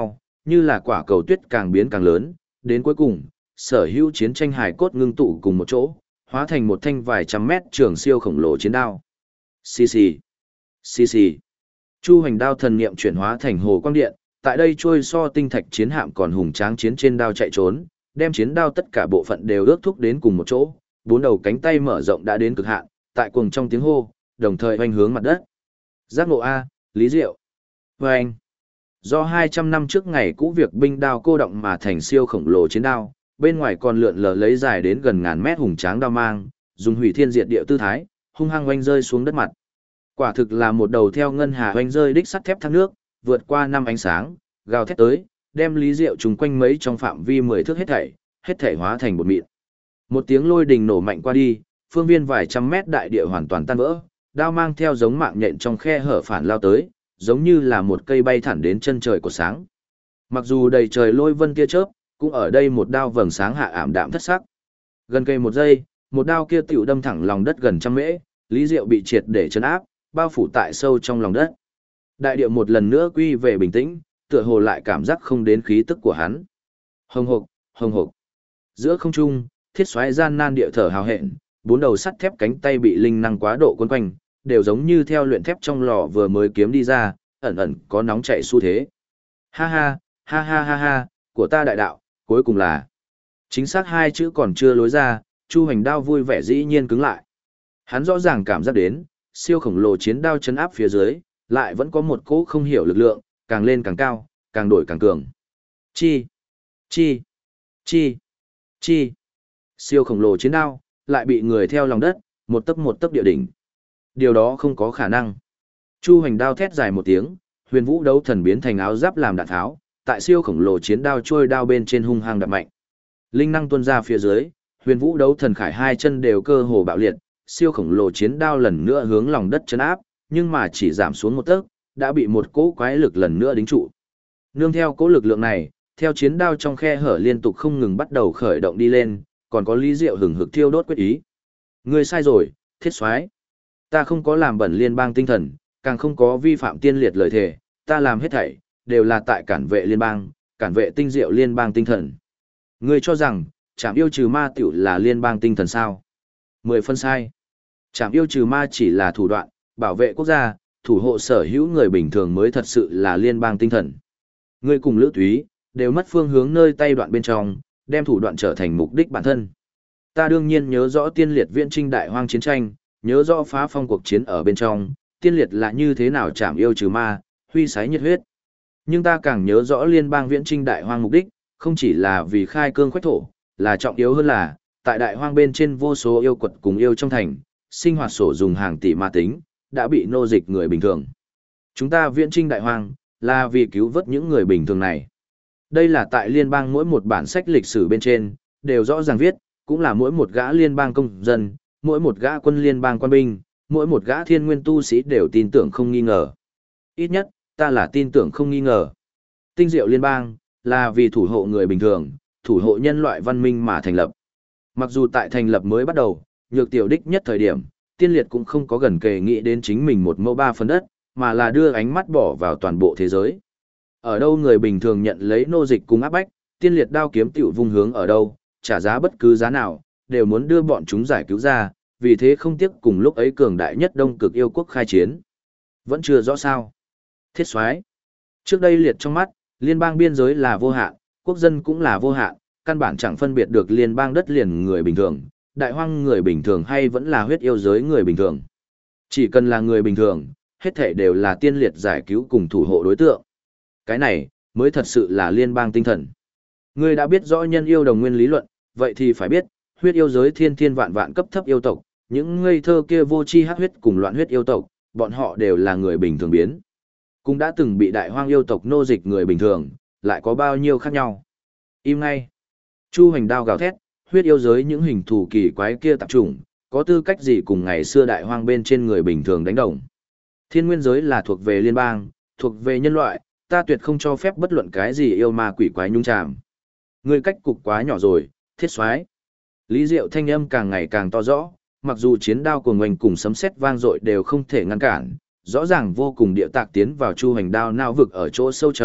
như là quả cầu tuyết càng biến càng lớn, đến cuối cùng, sở hữu chiến tranh hài cốt ngưng tụ cùng một chỗ, hóa thành một thanh vài trăm mét trường siêu khổng lồ chiến đao. Xì xì, xì xì. Chu Hoành đao thần niệm chuyển hóa thành hồ quang điện, tại đây trôi so tinh thạch chiến hạm còn hùng tráng chiến trên đao chạy trốn, đem chiến đao tất cả bộ phận đều ước thúc đến cùng một chỗ, bốn đầu cánh tay mở rộng đã đến cực hạn, tại cuồng trong tiếng hô, đồng thời hoành hướng mặt đất. Giác ngộ A, Lý Diệu. Vâng. Do 200 năm trước ngày cũ việc binh đao cô động mà thành siêu khổng lồ chiến đao, bên ngoài còn lượn lờ lấy dài đến gần ngàn mét hùng tráng đao mang, dùng hủy thiên diệt địa tư thái, hung hăng oanh rơi xuống đất mặt. Quả thực là một đầu theo ngân hà oanh rơi đích sắt thép thác nước, vượt qua năm ánh sáng, gào thét tới, đem Lý Diệu trùng quanh mấy trong phạm vi 10 thước hết thảy hóa thành bột mịn. Một tiếng lôi đình nổ mạnh qua đi, phương viên vài trăm mét đại địa hoàn toàn tan vỡ, đao mang theo giống mạng nhện trong khe hở phản lao tới, giống như là một cây bay thẳng đến chân trời của sáng. Mặc dù đầy trời lôi vân tia chớp, cũng ở đây một đao vầng sáng hạ ảm đạm thất sắc. Gần cây một giây, một đao kia tiểu đâm thẳng lòng đất gần trăm mễ, Lý Diệu bị triệt để chấn áp, bao phủ tại sâu trong lòng đất. Đại địa một lần nữa quy về bình tĩnh, tựa hồ lại cảm giác không đến khí tức của hắn. Hồng hộc, hồng hộc. Giữa không trung, thiết xoáy gian nan địa thở hào hẹn, bốn đầu sắt thép cánh tay bị linh năng quá độ quấn quanh, đều giống như theo luyện thép trong lò vừa mới kiếm đi ra, ẩn ẩn có nóng chảy xu thế. Ha ha, ha ha ha ha, của ta đại đạo, cuối cùng là. Chính xác hai chữ còn chưa lối ra, Chu Hoành đao vui vẻ dĩ nhiên cứng lại. Hắn rõ ràng cảm giác đến, siêu khổng lồ chiến đao chấn áp phía dưới, lại vẫn có một cỗ không hiểu lực lượng, càng lên càng cao, càng đổi càng cường. Chi, chi, chi, chi. Siêu khổng lồ chiến đao, lại bị người theo lòng đất, một tấc địa đỉnh. Điều đó không có khả năng. Chu Hoành đao thét dài một tiếng, huyền vũ đấu thần biến thành áo giáp làm đạn tháo, tại siêu khổng lồ chiến đao trôi đao bên trên hung hăng đập mạnh. Linh năng tuôn ra phía dưới, huyền vũ đấu thần khải hai chân đều cơ hồ bạo liệt, siêu khổng lồ chiến đao lần nữa hướng lòng đất chấn áp, nhưng mà chỉ giảm xuống một tấc, đã bị một cỗ quái lực lần nữa đính trụ. Nương theo cỗ lực lượng này, theo chiến đao trong khe hở liên tục không ngừng bắt đầu khởi động đi lên, còn có Lý Diệu hừng hực thiêu đốt quyết ý. Ngươi sai rồi, thiết soái. Ta không có làm bẩn liên bang tinh thần, càng không có vi phạm tiên liệt lời thề, ta làm hết thảy đều là tại cản vệ liên bang, cản vệ tinh diệu liên bang tinh thần. Ngươi cho rằng, trảm yêu trừ ma tiểu là liên bang tinh thần sao? 10 phân sai. Trảm yêu trừ ma chỉ là thủ đoạn, bảo vệ quốc gia, thủ hộ sở hữu người bình thường mới thật sự là liên bang tinh thần. Ngươi cùng Lữ Túy, đều mất phương hướng nơi tay đoạn bên trong, đem thủ đoạn trở thành mục đích bản thân. Ta đương nhiên nhớ rõ tiên liệt viễn trinh đại hoang chiến tranh, nhớ rõ phá phong cuộc chiến ở bên trong, tiên liệt là như thế nào trảm yêu trừ ma, huy sái nhiệt huyết. Nhưng ta càng nhớ rõ liên bang viễn trinh đại hoang mục đích, không chỉ là vì khai cương khoách thổ, là trọng yếu hơn là, tại đại hoang bên trên vô số yêu quật cùng yêu trong thành, sinh hoạt sổ dùng hàng tỷ ma tính, đã bị nô dịch người bình thường. Chúng ta viễn trinh đại hoang, là vì cứu vớt những người bình thường này. Đây là tại liên bang mỗi một bản sách lịch sử bên trên, đều rõ ràng viết, cũng là mỗi một gã liên bang công dân, mỗi một gã quân liên bang quan binh, mỗi một gã thiên nguyên tu sĩ đều tin tưởng không nghi ngờ. Ít nhất, ta là tin tưởng không nghi ngờ. Tinh diệu liên bang, là vì thủ hộ người bình thường, thủ hộ nhân loại văn minh mà thành lập. Mặc dù tại thành lập mới bắt đầu, nhược tiểu đích nhất thời điểm, tiên liệt cũng không có gần kề nghĩ đến chính mình một mẫu ba phần đất, mà là đưa ánh mắt bỏ vào toàn bộ thế giới. Ở đâu người bình thường nhận lấy nô dịch cùng áp bách, tiên liệt đao kiếm tiểu vung hướng ở đâu, trả giá bất cứ giá nào, đều muốn đưa bọn chúng giải cứu ra, vì thế không tiếc cùng lúc ấy cường đại nhất đông cực yêu quốc khai chiến. Vẫn chưa rõ sao. Thiết soái. Trước đây liệt trong mắt, liên bang biên giới là vô hạn, quốc dân cũng là vô hạn, căn bản chẳng phân biệt được liên bang đất liền người bình thường, đại hoang người bình thường hay vẫn là huyết yêu giới người bình thường. Chỉ cần là người bình thường, hết thảy đều là tiên liệt giải cứu cùng thủ hộ đối tượng. Cái này, mới thật sự là liên bang tinh thần. Ngươi đã biết rõ nhân yêu đồng nguyên lý luận, vậy thì phải biết, huyết yêu giới thiên thiên vạn vạn cấp thấp yêu tộc, những ngây thơ kia vô tri hắc huyết cùng loạn huyết yêu tộc, bọn họ đều là người bình thường biến. Cũng đã từng bị đại hoang yêu tộc nô dịch người bình thường, lại có bao nhiêu khác nhau. Im ngay. Chu Hoành đao gào thét, huyết yêu giới những hình thù kỳ quái kia tạp chủng, có tư cách gì cùng ngày xưa đại hoang bên trên người bình thường đánh đồng. Thiên nguyên giới là thuộc về liên bang, thuộc về nhân loại, ta tuyệt không cho phép bất luận cái gì yêu ma quỷ quái nhung chàm. Ngươi cách cục quá nhỏ rồi, thiết soái. Lý Diệu thanh âm càng ngày càng to rõ, mặc dù chiến đao của ngoành cùng sấm sét vang dội đều không thể ngăn cản, rõ ràng vô cùng địa tạc tiến vào Chu Hoành đao não vực ở chỗ sâu trong,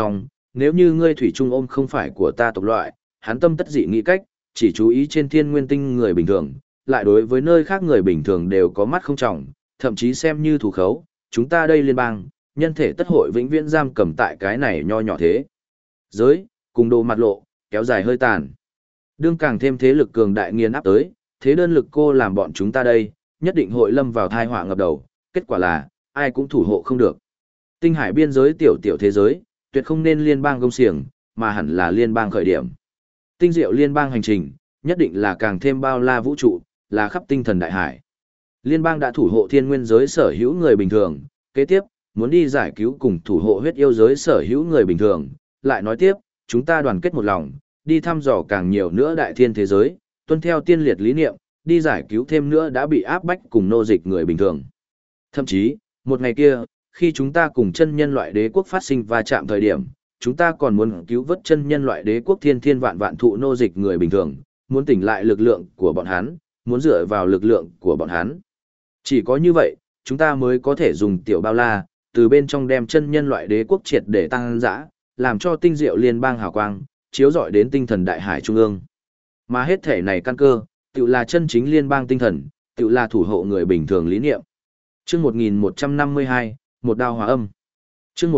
nếu như ngươi thủy trung ôm không phải của ta tộc loại, hắn tâm tất dị nghĩ cách, chỉ chú ý trên thiên nguyên tinh người bình thường, lại đối với nơi khác người bình thường đều có mắt không trọng, thậm chí xem như thủ khấu, chúng ta đây liên bang, nhân thể tất hội vĩnh viễn giam cầm tại cái này nho nhỏ thế. Giới, cùng đồ mặt lộ, kéo dài hơi tàn. Đương càng thêm thế lực cường đại nghiền áp tới, thế đơn lực cô làm bọn chúng ta đây, nhất định hội lâm vào thai họa ngập đầu, kết quả là, ai cũng thủ hộ không được. Tinh hải biên giới tiểu tiểu thế giới, tuyệt không nên liên bang gông xiềng, mà hẳn là liên bang khởi điểm. Tinh diệu liên bang hành trình, nhất định là càng thêm bao la vũ trụ, là khắp tinh thần đại hải. Liên bang đã thủ hộ thiên nguyên giới sở hữu người bình thường, kế tiếp, muốn đi giải cứu cùng thủ hộ huyết yêu giới sở hữu người bình thường, lại nói tiếp, chúng ta đoàn kết một lòng, đi thăm dò càng nhiều nữa đại thiên thế giới, tuân theo tiên liệt lý niệm, đi giải cứu thêm nữa đã bị áp bách cùng nô dịch người bình thường. Thậm chí, một ngày kia, khi chúng ta cùng chân nhân loại đế quốc phát sinh va chạm thời điểm, chúng ta còn muốn cứu vớt chân nhân loại đế quốc thiên thiên vạn vạn thụ nô dịch người bình thường, muốn tỉnh lại lực lượng của bọn hắn, muốn dựa vào lực lượng của bọn hắn. Chỉ có như vậy, chúng ta mới có thể dùng tiểu bao la, từ bên trong đem chân nhân loại đế quốc triệt để tăng dã, làm cho tinh diệu liên bang hào quang, chiếu rọi đến tinh thần đại hải trung ương. Mà hết thể này căn cơ, tự là chân chính liên bang tinh thần, tự là thủ hộ người bình thường lý niệm. Chương 1152, một đao hòa âm. Chương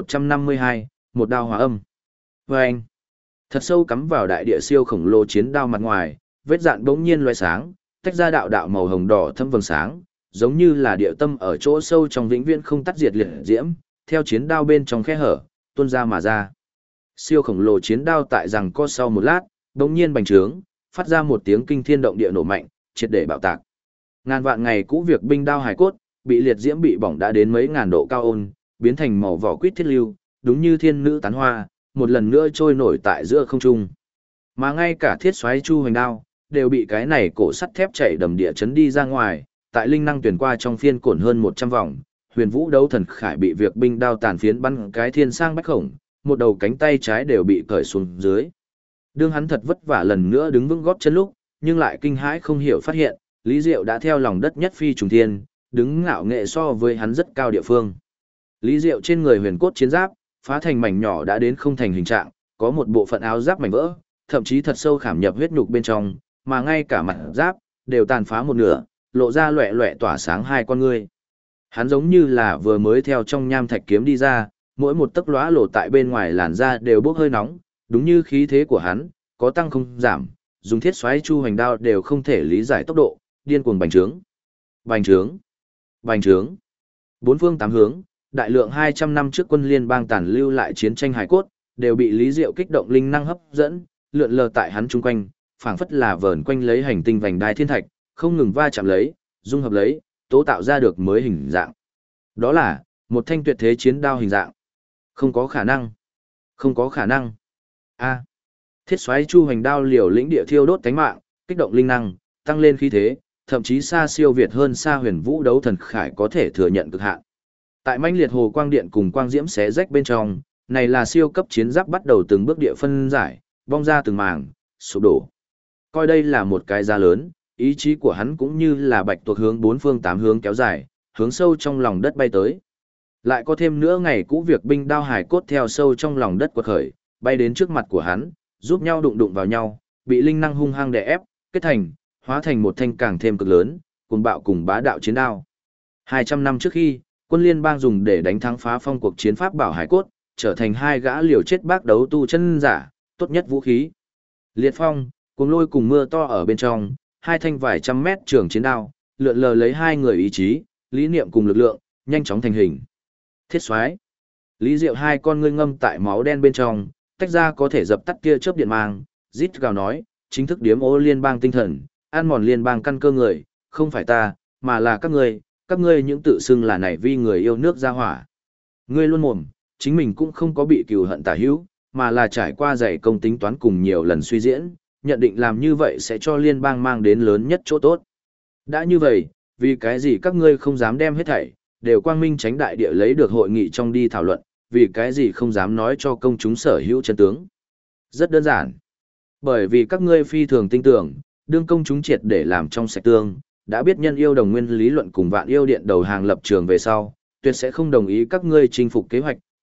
1152, một đao hòa âm. Và anh, thật sâu cắm vào đại địa siêu khổng lồ chiến đao mặt ngoài, vết dạn bỗng nhiên loé sáng, tách ra đạo đạo màu hồng đỏ thâm vầng sáng, giống như là địa tâm ở chỗ sâu trong vĩnh viễn không tắt diệt liệt diễm, theo chiến đao bên trong khe hở, tuôn ra mà ra. Siêu khổng lồ chiến đao tại rằng co sau một lát, bỗng nhiên bành trướng, phát ra một tiếng kinh thiên động địa nổ mạnh, triệt để bạo tạc. Ngàn vạn ngày cũ việc binh đao hải cốt, bị liệt diễm bị bỏng đã đến mấy ngàn độ cao ôn, biến thành màu vỏ quýt thiết lưu, đúng như thiên nữ tán hoa, một lần nữa trôi nổi tại giữa không trung. Mà ngay cả thiết xoáy chu hoành đao, đều bị cái này cổ sắt thép chảy đầm địa chấn đi ra ngoài, tại linh năng tuyển qua trong phiên cổn hơn 100 vòng, huyền vũ đấu thần khải bị việc binh đao tàn phiến bắn cái thiên sang bách khổng, một đầu cánh tay trái đều bị cởi xuống dưới. Đương hắn thật vất vả lần nữa đứng vững gót chân lúc, nhưng lại kinh hãi không hiểu phát hiện, Lý Diệu đã theo lòng đất nhất phi trùng thiên, đứng ngạo nghệ so với hắn rất cao địa phương. Lý Diệu trên người huyền cốt chiến giáp, phá thành mảnh nhỏ đã đến không thành hình trạng, có một bộ phận áo giáp mảnh vỡ, thậm chí thật sâu khảm nhập huyết nhục bên trong, mà ngay cả mặt giáp đều tàn phá một nửa, lộ ra loẻ loẻ tỏa sáng hai con ngươi. Hắn giống như là vừa mới theo trong nham thạch kiếm đi ra, mỗi một tấc lóa lộ tại bên ngoài làn da đều bốc hơi nóng, đúng như khí thế của hắn, có tăng không giảm, dùng thiết xoáy chu hoành đao đều không thể lý giải tốc độ, điên cuồng bành trướng. Bành trướng, bành trướng. Bốn phương tám hướng, đại lượng 200 năm trước quân liên bang tàn lưu lại chiến tranh hải cốt, đều bị Lý Diệu kích động linh năng hấp dẫn, lượn lờ tại hắn chung quanh, phảng phất là vờn quanh lấy hành tinh vành đai thiên thạch, không ngừng va chạm lấy, dung hợp lấy, tố tạo ra được mới hình dạng. Đó là một thanh tuyệt thế chiến đao hình dạng. Không có khả năng. Không có khả năng. A. Thiết xoáy chu hoành đao liều lĩnh địa thiêu đốt cánh mạng, kích động linh năng, tăng lên khí thế, thậm chí xa siêu việt hơn xa huyền vũ đấu thần khải có thể thừa nhận cực hạn. Tại manh liệt hồ quang điện cùng quang diễm xé rách bên trong, này là siêu cấp chiến giáp bắt đầu từng bước địa phân giải, vong ra từng mảng, sụp đổ. Coi đây là một cái giá lớn, ý chí của hắn cũng như là bạch tuộc hướng bốn phương tám hướng kéo dài, hướng sâu trong lòng đất bay tới. Lại có thêm nữa ngày cũ việc binh đao hải cốt theo sâu trong lòng đất quật khởi, bay đến trước mặt của hắn, giúp nhau đụng đụng vào nhau, bị linh năng hung hăng đè ép, kết thành, hóa thành một thanh càng thêm cực lớn, cùng bạo cùng bá đạo chiến đao. 200 năm trước khi, quân liên bang dùng để đánh thắng phá phong cuộc chiến pháp bảo hải cốt, trở thành hai gã liều chết bác đấu tu chân giả, tốt nhất vũ khí. Liệt phong, cuồng lôi cùng mưa to ở bên trong, hai thanh vài trăm mét trường chiến đao, lượn lờ lấy hai người ý chí, lý niệm cùng lực lượng, nhanh chóng thành hình. Thiết xoáy. Lý Diệu hai con ngươi ngâm tại máu đen bên trong, tách ra có thể dập tắt kia chớp điện mang, rít gào nói, chính thức điếm ô liên bang tinh thần, ăn mòn liên bang căn cơ người, không phải ta, mà là các ngươi những tự xưng là này vi người yêu nước ra hỏa. Ngươi luôn mồm, chính mình cũng không có bị cừu hận tả hữu, mà là trải qua dày công tính toán cùng nhiều lần suy diễn, nhận định làm như vậy sẽ cho liên bang mang đến lớn nhất chỗ tốt. Đã như vậy, vì cái gì các ngươi không dám đem hết thảy, đều quang minh tránh đại địa lấy được hội nghị trong đi thảo luận, vì cái gì không dám nói cho công chúng sở hữu chân tướng. Rất đơn giản. Bởi vì các ngươi phi thường tin tưởng, đương công chúng triệt để làm trong sạch tương, đã biết nhân yêu đồng nguyên lý luận cùng vạn yêu điện đầu hàng lập trường về sau, tuyệt sẽ không đồng ý các ngươi chinh phục kế hoạch,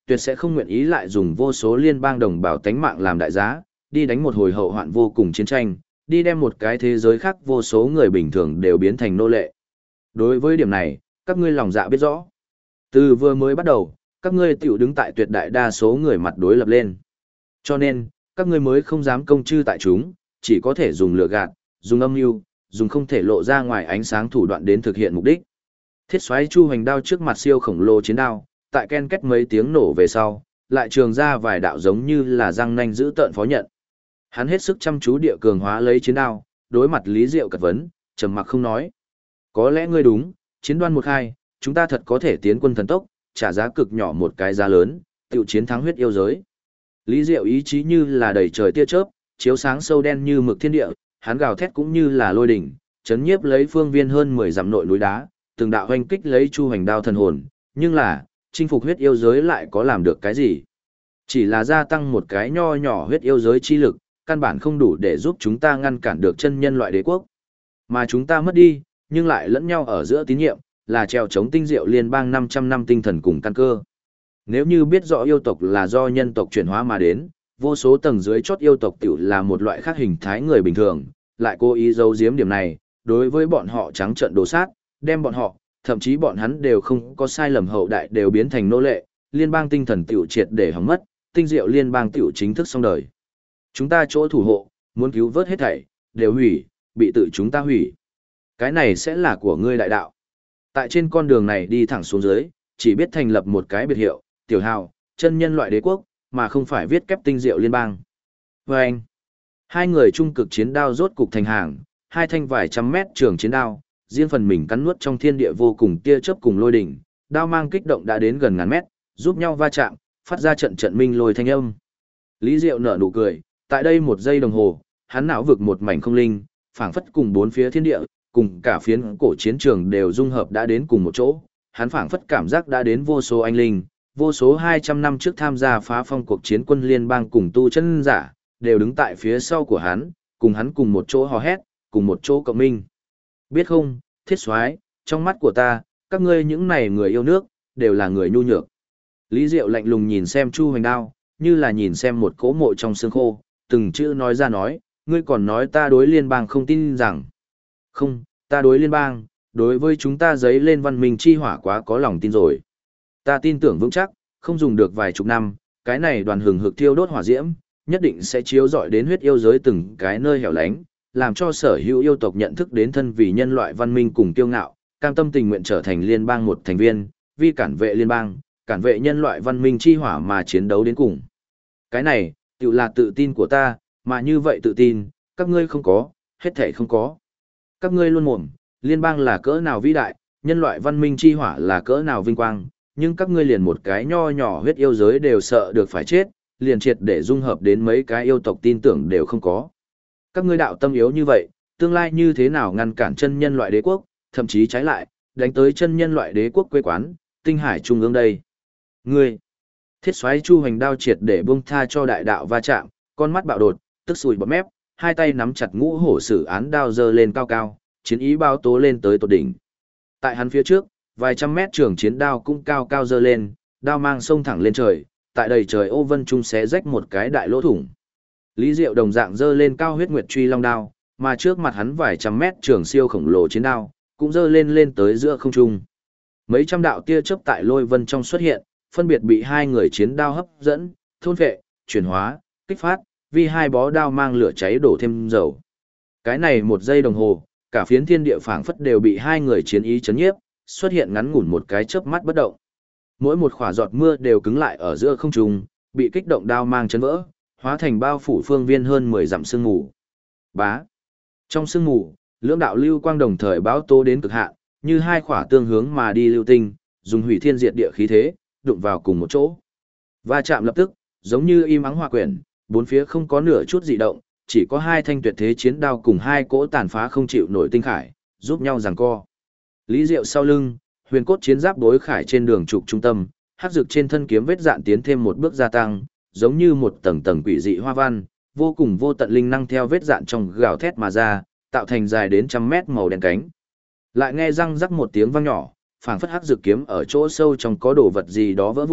tuyệt sẽ không nguyện ý lại dùng vô số liên bang đồng bào tánh mạng làm đại giá, đi đánh một hồi hậu hoạn vô cùng chiến tranh, đi đem một cái thế giới khác vô số người bình thường đều biến thành nô lệ. Đối với điểm này, các ngươi lòng dạ biết rõ. Từ vừa mới bắt đầu, các ngươi tiểu đứng tại tuyệt đại đa số người mặt đối lập lên. Cho nên, các ngươi mới không dám công chư tại chúng, chỉ có thể dùng lừa gạt, dùng âm mưu, dùng không thể lộ ra ngoài ánh sáng thủ đoạn đến thực hiện mục đích. Thiết xoáy Chu Hoành đao trước mặt siêu khổng lồ chiến đao, tại ken kết mấy tiếng nổ về sau, lại trường ra vài đạo giống như là răng nanh giữ tợn phó nhận. Hắn hết sức chăm chú địa cường hóa lấy chiến đao, đối mặt Lý Diệu cật vấn, trầm mặc không nói. Có lẽ ngươi đúng, chiến đoan một khai, chúng ta thật có thể tiến quân thần tốc, trả giá cực nhỏ một cái giá lớn, tiểu chiến thắng huyết yêu giới. Lý Diệu ý chí như là đầy trời tia chớp, chiếu sáng sâu đen như mực thiên địa, hắn gào thét cũng như là lôi đỉnh, chấn nhiếp lấy phương viên hơn 10 dặm nội núi đá, từng đạo hoành kích lấy Chu Hoành đao thần hồn, nhưng là, chinh phục huyết yêu giới lại có làm được cái gì? Chỉ là gia tăng một cái nho nhỏ huyết yêu giới chi lực, căn bản không đủ để giúp chúng ta ngăn cản được chân nhân loại đế quốc. Mà chúng ta mất đi, nhưng lại lẫn nhau ở giữa tín nhiệm, là treo chống tinh diệu liên bang 500 năm tinh thần cùng căn cơ. Nếu như biết rõ yêu tộc là do nhân tộc chuyển hóa mà đến, vô số tầng dưới chót yêu tộc tiểu là một loại khác hình thái người bình thường, lại cố ý giấu giếm điểm này, đối với bọn họ trắng trợn đồ sát, đem bọn họ, thậm chí bọn hắn đều không có sai lầm hậu đại đều biến thành nô lệ, liên bang tinh thần tiểu triệt để hỏng mất, tinh diệu liên bang tiểu chính thức xong đời. Chúng ta chỗ thủ hộ, muốn cứu vớt hết thảy, đều hủy, bị tự chúng ta hủy. Cái này sẽ là của ngươi đại đạo. Tại trên con đường này đi thẳng xuống dưới, chỉ biết thành lập một cái biệt hiệu, tiểu hào, chân nhân loại đế quốc, mà không phải viết kép tinh diệu liên bang. Và anh, hai người trung cực chiến đao rốt cục thành hàng, hai thanh vài trăm mét trường chiến đao, riêng phần mình cắn nuốt trong thiên địa vô cùng tia chớp cùng lôi đỉnh, đao mang kích động đã đến gần ngàn mét, giúp nhau va chạm, phát ra trận trận minh lôi thanh âm. Lý Diệu nở nụ cười, tại đây một giây đồng hồ, hắn não vực một mảnh không linh, phảng phất cùng bốn phía thiên địa, cùng cả phiến cổ chiến trường đều dung hợp đã đến cùng một chỗ, hắn phảng phất cảm giác đã đến vô số anh linh, vô số 200 năm trước tham gia phá phong cuộc chiến quân liên bang cùng tu chân giả, đều đứng tại phía sau của hắn, cùng hắn cùng một chỗ hò hét, cùng một chỗ cộng minh. Biết không, Thiết Soái, trong mắt của ta, các ngươi những này người yêu nước, đều là người nhu nhược. Lý Diệu lạnh lùng nhìn xem Chu Hoành đao, như là nhìn xem một cỗ mộ trong xương khô, từng chữ nói ra nói, ngươi còn nói ta đối liên bang không tin rằng. Không, ta đối liên bang, đối với chúng ta giấy lên văn minh chi hỏa quá có lòng tin rồi. Ta tin tưởng vững chắc, không dùng được vài chục năm, cái này đoàn hừng hực thiêu đốt hỏa diễm, nhất định sẽ chiếu rọi đến huyết yêu giới từng cái nơi hẻo lánh, làm cho sở hữu yêu tộc nhận thức đến thân vì nhân loại văn minh cùng kiêu ngạo, cam tâm tình nguyện trở thành liên bang một thành viên, vì cản vệ liên bang, cản vệ nhân loại văn minh chi hỏa mà chiến đấu đến cùng. Cái này, tự là tự tin của ta, mà như vậy tự tin, các ngươi không có, hết thể không có. Các ngươi luôn mồm, liên bang là cỡ nào vĩ đại, nhân loại văn minh chi hỏa là cỡ nào vinh quang, nhưng các ngươi liền một cái nho nhỏ huyết yêu giới đều sợ được phải chết, liền triệt để dung hợp đến mấy cái yêu tộc tin tưởng đều không có. Các ngươi đạo tâm yếu như vậy, tương lai như thế nào ngăn cản chân nhân loại đế quốc, thậm chí trái lại, đánh tới chân nhân loại đế quốc quê quán, tinh hải trung ương đây. Ngươi, Thiết Soái Chu Hoành đao triệt để buông tha cho đại đạo va chạm, con mắt bạo đột, tức sùi bọt mép, hai tay nắm chặt ngũ hổ sử án đao giơ lên cao cao, chiến ý bao tố lên tới tột đỉnh. Tại hắn phía trước, vài trăm mét trường chiến đao cũng cao cao giơ lên, đao mang sông thẳng lên trời, tại đầy trời ô vân trung xé rách một cái đại lỗ thủng. Lý Diệu đồng dạng giơ lên cao huyết nguyệt truy long đao, mà trước mặt hắn vài trăm mét trường siêu khổng lồ chiến đao, cũng giơ lên tới giữa không trung. Mấy trăm đạo tia chớp tại lôi vân trong xuất hiện, phân biệt bị hai người chiến đao hấp dẫn, thôn phệ, chuyển hóa, kích phát, vì hai bó đao mang lửa cháy đổ thêm dầu. Cái này một giây đồng hồ, cả phiến thiên địa phảng phất đều bị hai người chiến ý chấn nhiếp, xuất hiện ngắn ngủn một cái chớp mắt bất động. Mỗi một khỏa giọt mưa đều cứng lại ở giữa không trung, bị kích động đao mang chấn vỡ, hóa thành bao phủ phương viên hơn 10 dặm sương mù. Bá. Trong sương mù, lưỡng đạo lưu quang đồng thời báo tố đến cực hạn, như hai khỏa tương hướng mà đi lưu tinh, dùng hủy thiên diệt địa khí thế, đụng vào cùng một chỗ. Va chạm lập tức, giống như im ắng hòa quyển, bốn phía không có nửa chút dị động, chỉ có hai thanh tuyệt thế chiến đao cùng hai cỗ tàn phá không chịu nổi tinh khải, giúp nhau giằng co. Lý Diệu sau lưng, huyền cốt chiến giáp đối khải trên đường trục trung tâm, hắc dược trên thân kiếm vết dạn tiến thêm một bước gia tăng, giống như một tầng tầng quỷ dị hoa văn, vô cùng vô tận linh năng theo vết dạn trong gào thét mà ra, tạo thành dài đến trăm mét màu đen cánh. Lại nghe răng rắc một tiếng vang nhỏ, phảng phất hắc dược kiếm ở chỗ sâu trong có đồ vật gì đó vỡ vụn,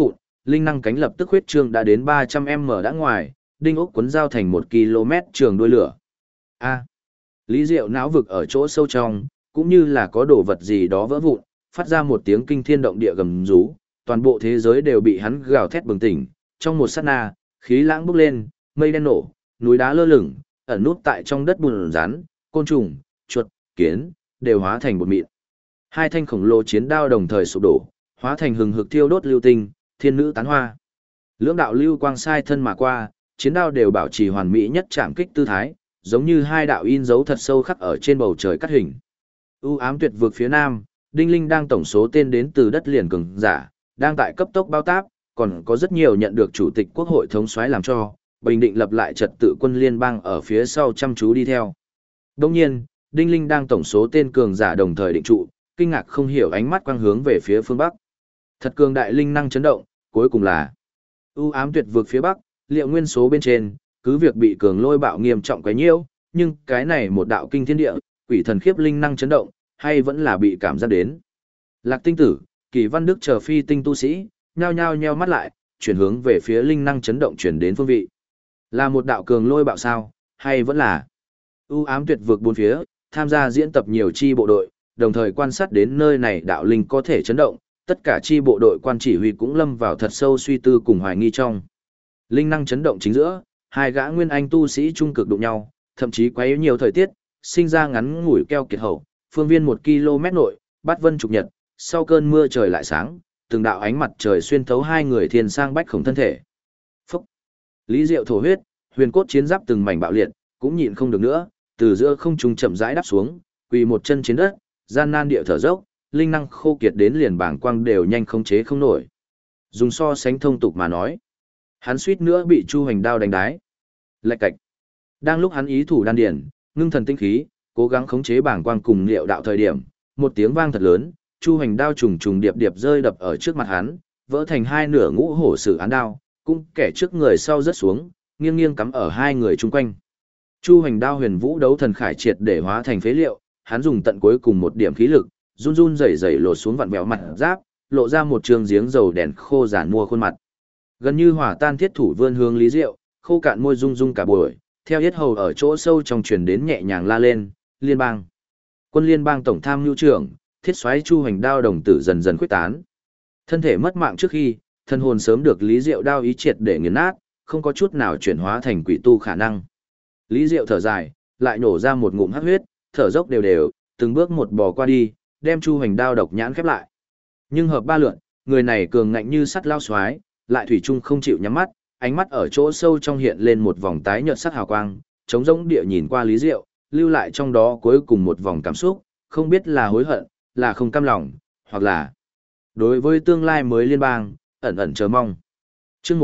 linh năng cánh lập tức huyết trương đã đến 300m đã ngoài, đinh ốc cuốn dao thành 1 km trường đuôi lửa. A. Lý Diệu não vực ở chỗ sâu trong, cũng như là có đồ vật gì đó vỡ vụn, phát ra một tiếng kinh thiên động địa gầm rú, toàn bộ thế giới đều bị hắn gào thét bừng tỉnh, trong một sát na, khí lãng bốc lên, mây đen nổ, núi đá lơ lửng, ẩn nút tại trong đất bùn rắn, côn trùng, chuột, kiến, đều hóa thành bột mịn. Hai thanh khổng lồ chiến đao đồng thời sụp đổ, hóa thành hừng hực thiêu đốt lưu tinh, thiên nữ tán hoa. Lưỡng đạo lưu quang sai thân mà qua, chiến đao đều bảo trì hoàn mỹ nhất chạm kích tư thái, giống như hai đạo in dấu thật sâu khắc ở trên bầu trời cắt hình. U ám tuyệt vực phía nam, Đinh Linh đang tổng số tên đến từ đất liền cường giả, đang tại cấp tốc bao táp, còn có rất nhiều nhận được chủ tịch quốc hội thống soái làm cho, bình định lập lại trật tự quân liên bang ở phía sau chăm chú đi theo. Đồng nhiên, Đinh Linh đang tổng số tên cường giả đồng thời định trụ, kinh ngạc không hiểu ánh mắt quang hướng về phía phương bắc. Thật cường đại linh năng chấn động, cuối cùng là u ám tuyệt vực phía bắc, liệu nguyên số bên trên, cứ việc bị cường lôi bạo nghiêm trọng quấy nhiễu, nhưng cái này một đạo kinh thiên địa, quỷ thần khiếp linh năng chấn động, hay vẫn là bị cảm giác đến. Lạc Tinh Tử, Kỳ Văn Đức chờ phi tinh tu sĩ, nhao nhao nheo mắt lại, chuyển hướng về phía linh năng chấn động chuyển đến phương vị. Là một đạo cường lôi bạo sao, hay vẫn là u ám tuyệt vực bốn phía, tham gia diễn tập nhiều chi bộ đội, đồng thời quan sát đến nơi này đạo linh có thể chấn động, tất cả chi bộ đội quan chỉ huy cũng lâm vào thật sâu suy tư cùng hoài nghi trong. Linh năng chấn động chính giữa, hai gã nguyên anh tu sĩ trung cực đụng nhau, thậm chí quấy nhiều thời tiết, sinh ra ngắn ngủi keo kiệt hậu, phương viên 1 km nội, bát vân trục nhật, sau cơn mưa trời lại sáng, từng đạo ánh mặt trời xuyên thấu hai người thiên sang bách khổng thân thể. Phúc! Lý Diệu thổ huyết, huyền cốt chiến giáp từng mảnh bạo liệt, cũng nhịn không được nữa, từ giữa không trung chậm rãi đáp xuống, quỳ một chân trên đất, gian nan địa thở dốc, linh năng khô kiệt đến liền bảng quang đều nhanh không chế không nổi. Dùng so sánh thông tục mà nói, hắn suýt nữa bị Chu Hoành đao đánh đái. Lạch cạch. Đang lúc hắn ý thủ đan điển, ngưng thần tinh khí, cố gắng khống chế bảng quang cùng liệu đạo thời điểm, một tiếng vang thật lớn, Chu Hoành đao trùng trùng điệp điệp rơi đập ở trước mặt hắn, vỡ thành hai nửa ngũ hổ sử án đao, cũng kẻ trước người sau rớt xuống, nghiêng nghiêng cắm ở hai người chung quanh. Chu Hoành đao huyền vũ đấu thần khải triệt để hóa thành phế liệu, hắn dùng tận cuối cùng một điểm khí lực, run run rẩy rẩy lột xuống vặn vẹo mặt giáp, lộ ra một trường giếng dầu đèn khô giản mua khuôn mặt. Gần như hỏa tan thiết thủ vươn hướng Lý Diệu, khô cạn môi rung rung cả buổi, theo yết hầu ở chỗ sâu trong truyền đến nhẹ nhàng la lên, "Liên bang." Quân Liên bang tổng tham mưu trưởng, thiết soái Chu Hoành đao đồng tử dần dần khuếch tán. Thân thể mất mạng trước khi, thân hồn sớm được Lý Diệu đao ý triệt để nghiền nát, không có chút nào chuyển hóa thành quỷ tu khả năng. Lý Diệu thở dài, lại nổ ra một ngụm hắc huyết, thở dốc đều đều, từng bước một bò qua đi, đem Chu Hoành đao độc nhãn khép lại. Nhưng hợp ba lượn, người này cường ngạnh như sắt lao xoái, lại thủy chung không chịu nhắm mắt, ánh mắt ở chỗ sâu trong hiện lên một vòng tái nhợt sắc hào quang, trống rỗng địa nhìn qua Lý Diệu, lưu lại trong đó cuối cùng một vòng cảm xúc, không biết là hối hận, là không cam lòng, hoặc là đối với tương lai mới liên bang, ẩn ẩn chờ mong. Chương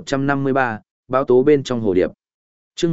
1153, báo tố bên trong hồ điệp. Chương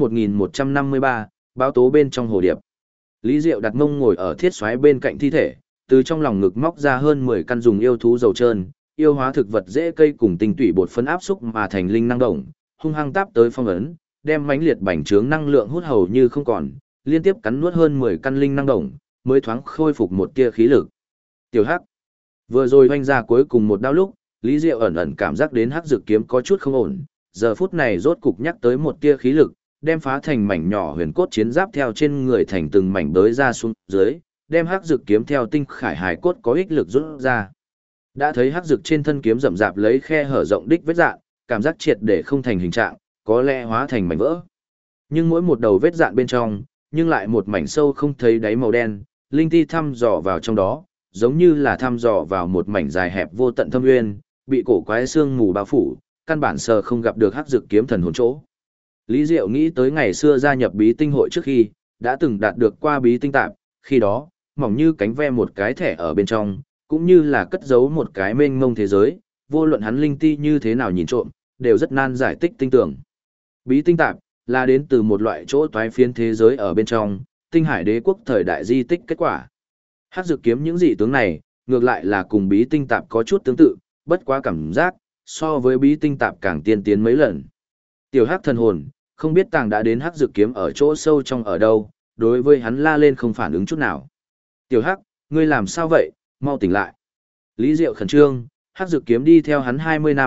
1153, báo tố bên trong hồ điệp. Lý Diệu đặt mông ngồi ở thiết xoáy bên cạnh thi thể, từ trong lòng ngực móc ra hơn 10 căn dùng yêu thú dầu trơn, yêu hóa thực vật dễ cây cùng tinh tủy bột phấn áp xúc mà thành linh năng đồng, hung hăng táp tới phong ấn, đem mãnh liệt bành trướng năng lượng hút hầu như không còn, liên tiếp cắn nuốt hơn 10 căn linh năng đồng, mới thoáng khôi phục một tia khí lực. Tiểu Hắc vừa rồi hoành ra cuối cùng một đao lúc, Lý Diệu ẩn ẩn cảm giác đến Hắc Dực kiếm có chút không ổn, giờ phút này rốt cục nhắc tới một tia khí lực, đem phá thành mảnh nhỏ huyền cốt chiến giáp theo trên người thành từng mảnh đới ra xuống dưới, đem Hắc Dực kiếm theo tinh khải hài cốt có ích lực rút ra. Đã thấy Hắc Dực trên thân kiếm rậm rạp lấy khe hở rộng đích vết dạn, cảm giác triệt để không thành hình trạng, có lẽ hóa thành mảnh vỡ. Nhưng mỗi một đầu vết dạn bên trong, nhưng lại một mảnh sâu không thấy đáy màu đen, linh ti thăm dò vào trong đó, giống như là thăm dò vào một mảnh dài hẹp vô tận thâm nguyên, bị cổ quái xương mù bao phủ, căn bản sờ không gặp được Hắc Dực kiếm thần hồn chỗ. Lý Diệu nghĩ tới ngày xưa gia nhập bí tinh hội trước khi, đã từng đạt được qua bí tinh tạp, khi đó, mỏng như cánh ve một cái thẻ ở bên trong, cũng như là cất giấu một cái mênh mông thế giới, vô luận hắn linh ti như thế nào nhìn trộm, đều rất nan giải tích tinh tưởng. Bí tinh tạp, là đến từ một loại chỗ toái phiến thế giới ở bên trong, tinh hải đế quốc thời đại di tích kết quả. Hắc Dực kiếm những dị tướng này, ngược lại là cùng bí tinh tạp có chút tương tự, bất quá cảm giác, so với bí tinh tạp càng tiên tiến mấy lần. Tiểu Hắc thần hồn, không biết tàng đã đến Hắc Dực kiếm ở chỗ sâu trong ở đâu, đối với hắn la lên không phản ứng chút nào. Tiểu Hắc, ngươi làm sao vậy, mau tỉnh lại. Lý Diệu khẩn trương, Hắc Dực kiếm đi theo hắn 20 năm,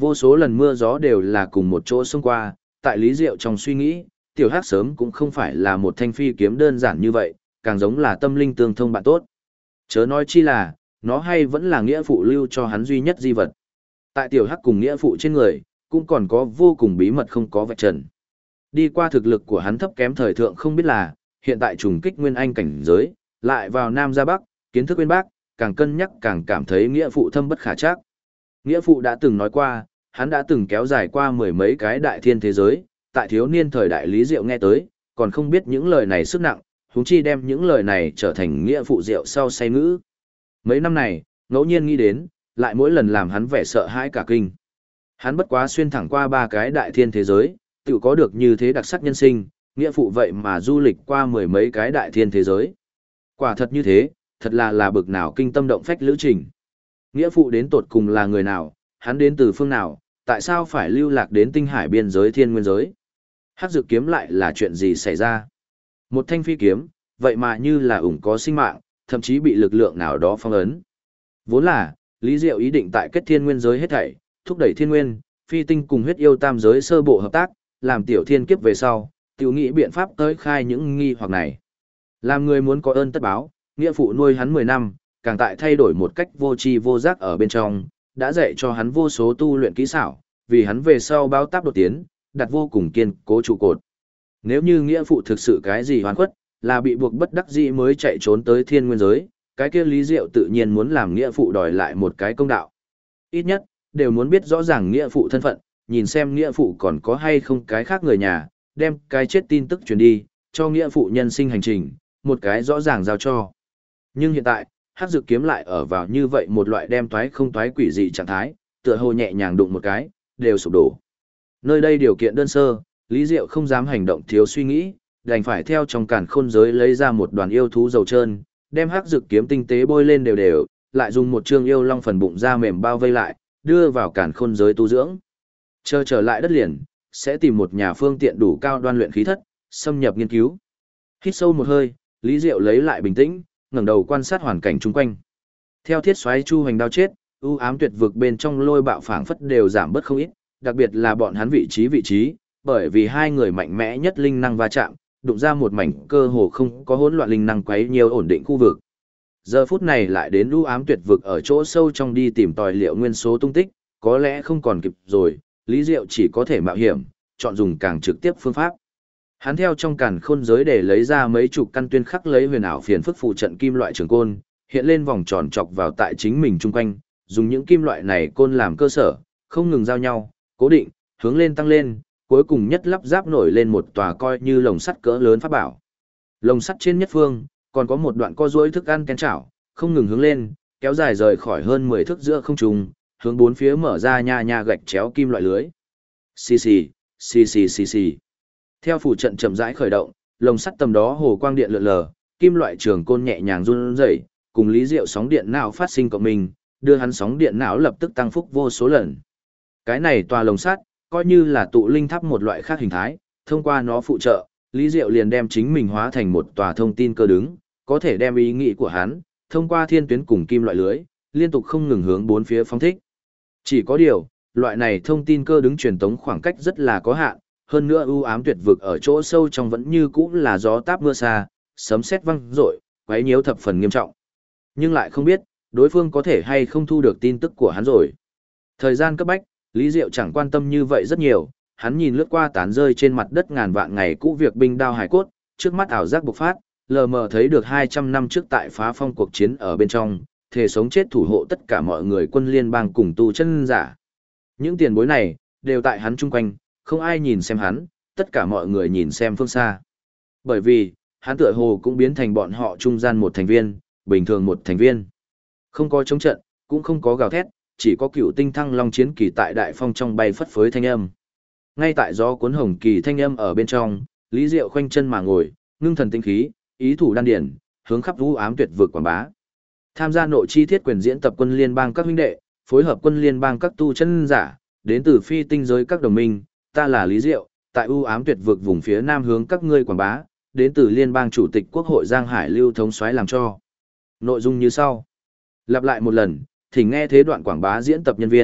Vô số lần mưa gió đều là cùng một chỗ xông qua, tại Lý Diệu trong suy nghĩ, tiểu hắc sớm cũng không phải là một thanh phi kiếm đơn giản như vậy, càng giống là tâm linh tương thông bạn tốt. Chớ nói chi là, nó hay vẫn là nghĩa phụ lưu cho hắn duy nhất di vật. Tại tiểu hắc cùng nghĩa phụ trên người, cũng còn có vô cùng bí mật không có vạch trần. Đi qua thực lực của hắn thấp kém thời thượng không biết là, hiện tại trùng kích nguyên anh cảnh giới, lại vào Nam ra Bắc, kiến thức bên Bắc, càng cân nhắc càng cảm thấy nghĩa phụ thâm bất khả trắc. Nghĩa phụ đã từng nói qua, hắn đã từng kéo dài qua mười mấy cái đại thiên thế giới, tại thiếu niên thời đại Lý Diệu nghe tới, còn không biết những lời này sức nặng, huống chi đem những lời này trở thành nghĩa phụ Diệu sau say ngữ. Mấy năm này, ngẫu nhiên nghĩ đến, lại mỗi lần làm hắn vẻ sợ hãi cả kinh. Hắn bất quá xuyên thẳng qua ba cái đại thiên thế giới, tự có được như thế đặc sắc nhân sinh, nghĩa phụ vậy mà du lịch qua mười mấy cái đại thiên thế giới. Quả thật như thế, thật là bực nào kinh tâm động phách lữ trình. Nghĩa phụ đến tột cùng là người nào, hắn đến từ phương nào, tại sao phải lưu lạc đến tinh hải biên giới thiên nguyên giới? Hắc Dược kiếm lại là chuyện gì xảy ra? Một thanh phi kiếm, vậy mà như là ủng có sinh mạng, thậm chí bị lực lượng nào đó phong ấn. Vốn là, Lý Diệu ý định tại kết thiên nguyên giới hết thảy, thúc đẩy thiên nguyên, phi tinh cùng huyết yêu tam giới sơ bộ hợp tác, làm tiểu thiên kiếp về sau, tiểu nghĩ biện pháp tới khai những nghi hoặc này. Làm người muốn có ơn tất báo, nghĩa phụ nuôi hắn 10 năm, càng tại thay đổi một cách vô tri vô giác ở bên trong, đã dạy cho hắn vô số tu luyện kỹ xảo, vì hắn về sau báo táp đột tiến, đặt vô cùng kiên cố trụ cột. Nếu như nghĩa phụ thực sự cái gì hoàn khuất, là bị buộc bất đắc dĩ mới chạy trốn tới thiên nguyên giới, cái kia Lý Diệu tự nhiên muốn làm nghĩa phụ đòi lại một cái công đạo. Ít nhất, đều muốn biết rõ ràng nghĩa phụ thân phận, nhìn xem nghĩa phụ còn có hay không cái khác người nhà, đem cái chết tin tức truyền đi, cho nghĩa phụ nhân sinh hành trình, một cái rõ ràng giao cho. Nhưng hiện tại, Hắc Dược kiếm lại ở vào như vậy một loại đem toái không toái quỷ dị trạng thái, tựa hồ nhẹ nhàng đụng một cái, đều sụp đổ. Nơi đây điều kiện đơn sơ, Lý Diệu không dám hành động thiếu suy nghĩ, đành phải theo trong càn khôn giới lấy ra một đoàn yêu thú dầu trơn, đem Hắc Dược kiếm tinh tế bôi lên đều đều, lại dùng một chương yêu long phần bụng da mềm bao vây lại, đưa vào càn khôn giới tu dưỡng. Chờ trở lại đất liền, sẽ tìm một nhà phương tiện đủ cao đoan luyện khí thất, xâm nhập nghiên cứu. Hít sâu một hơi, Lý Diệu lấy lại bình tĩnh, ngẩng đầu quan sát hoàn cảnh chung quanh. Theo thiết xoáy chu hành đao chết, u ám tuyệt vực bên trong lôi bạo phảng phất đều giảm bớt không ít, đặc biệt là bọn hắn vị trí, bởi vì hai người mạnh mẽ nhất linh năng va chạm, đụng ra một mảnh cơ hồ không có hỗn loạn linh năng quấy nhiều ổn định khu vực. Giờ phút này lại đến u ám tuyệt vực ở chỗ sâu trong đi tìm tòi liệu nguyên số tung tích, có lẽ không còn kịp rồi, Lý Diệu chỉ có thể mạo hiểm, chọn dùng càng trực tiếp phương pháp. Hắn theo trong càn khôn giới để lấy ra mấy chục căn tuyên khắc lấy huyền ảo phiền phức phụ trận kim loại trường côn, hiện lên vòng tròn chọc vào tại chính mình chung quanh, dùng những kim loại này côn làm cơ sở, không ngừng giao nhau, cố định, hướng lên tăng lên, cuối cùng nhất lắp ráp nổi lên một tòa coi như lồng sắt cỡ lớn pháp bảo. Lồng sắt trên nhất phương, còn có một đoạn co duỗi thức ăn kén chảo, không ngừng hướng lên, kéo dài rời khỏi hơn 10 thước giữa không trung, hướng bốn phía mở ra nha nha gạch chéo kim loại lưới. Xì xì, xì xì xì xì. Theo phủ trận chậm rãi khởi động, lồng sắt tầm đó hồ quang điện lượn lờ, kim loại trường côn nhẹ nhàng run rẩy, cùng Lý Diệu sóng điện não phát sinh cộng mình, đưa hắn sóng điện não lập tức tăng phúc vô số lần. Cái này tòa lồng sắt, coi như là tụ linh tháp một loại khác hình thái, thông qua nó phụ trợ, Lý Diệu liền đem chính mình hóa thành một tòa thông tin cơ đứng, có thể đem ý nghĩ của hắn, thông qua thiên tuyến cùng kim loại lưới, liên tục không ngừng hướng bốn phía phóng thích. Chỉ có điều, loại này thông tin cơ đứng truyền tống khoảng cách rất là có hạn, hơn nữa u ám tuyệt vực ở chỗ sâu trong vẫn như cũ là gió táp mưa xa, sấm sét vang rội, quấy nhiễu thập phần nghiêm trọng. Nhưng lại không biết, đối phương có thể hay không thu được tin tức của hắn rồi. Thời gian cấp bách, Lý Diệu chẳng quan tâm như vậy rất nhiều, hắn nhìn lướt qua tán rơi trên mặt đất ngàn vạn ngày cũ việc binh đao hải cốt, trước mắt ảo giác bộc phát, lờ mờ thấy được 200 năm trước tại phá phong cuộc chiến ở bên trong, thể sống chết thủ hộ tất cả mọi người quân liên bang cùng tu chân giả. Những tiền bối này, đều tại hắn chung quanh, không ai nhìn xem hắn, tất cả mọi người nhìn xem phương xa. Bởi vì, hắn tựa hồ cũng biến thành bọn họ trung gian một thành viên, bình thường một thành viên. Không có chống trận, cũng không có gào thét, chỉ có cựu tinh thăng long chiến kỳ tại đại phong trong bay phất phới thanh âm. Ngay tại gió cuốn hồng kỳ thanh âm ở bên trong, Lý Diệu khoanh chân mà ngồi, ngưng thần tinh khí, ý thủ đan điển, hướng khắp vũ ám tuyệt vực quảng bá. Tham gia nội chi thiết quyền diễn tập quân liên bang các huynh đệ, phối hợp quân liên bang các tu chân giả, đến từ phi tinh giới các đồng minh, ta là Lý Diệu, tại u ám tuyệt vực vùng phía nam hướng các ngươi quảng bá, đến từ liên bang chủ tịch quốc hội Giang Hải Lưu thống soái làm cho. Nội dung như sau. Lặp lại một lần, thỉnh nghe thế đoạn quảng bá diễn tập nhân viên,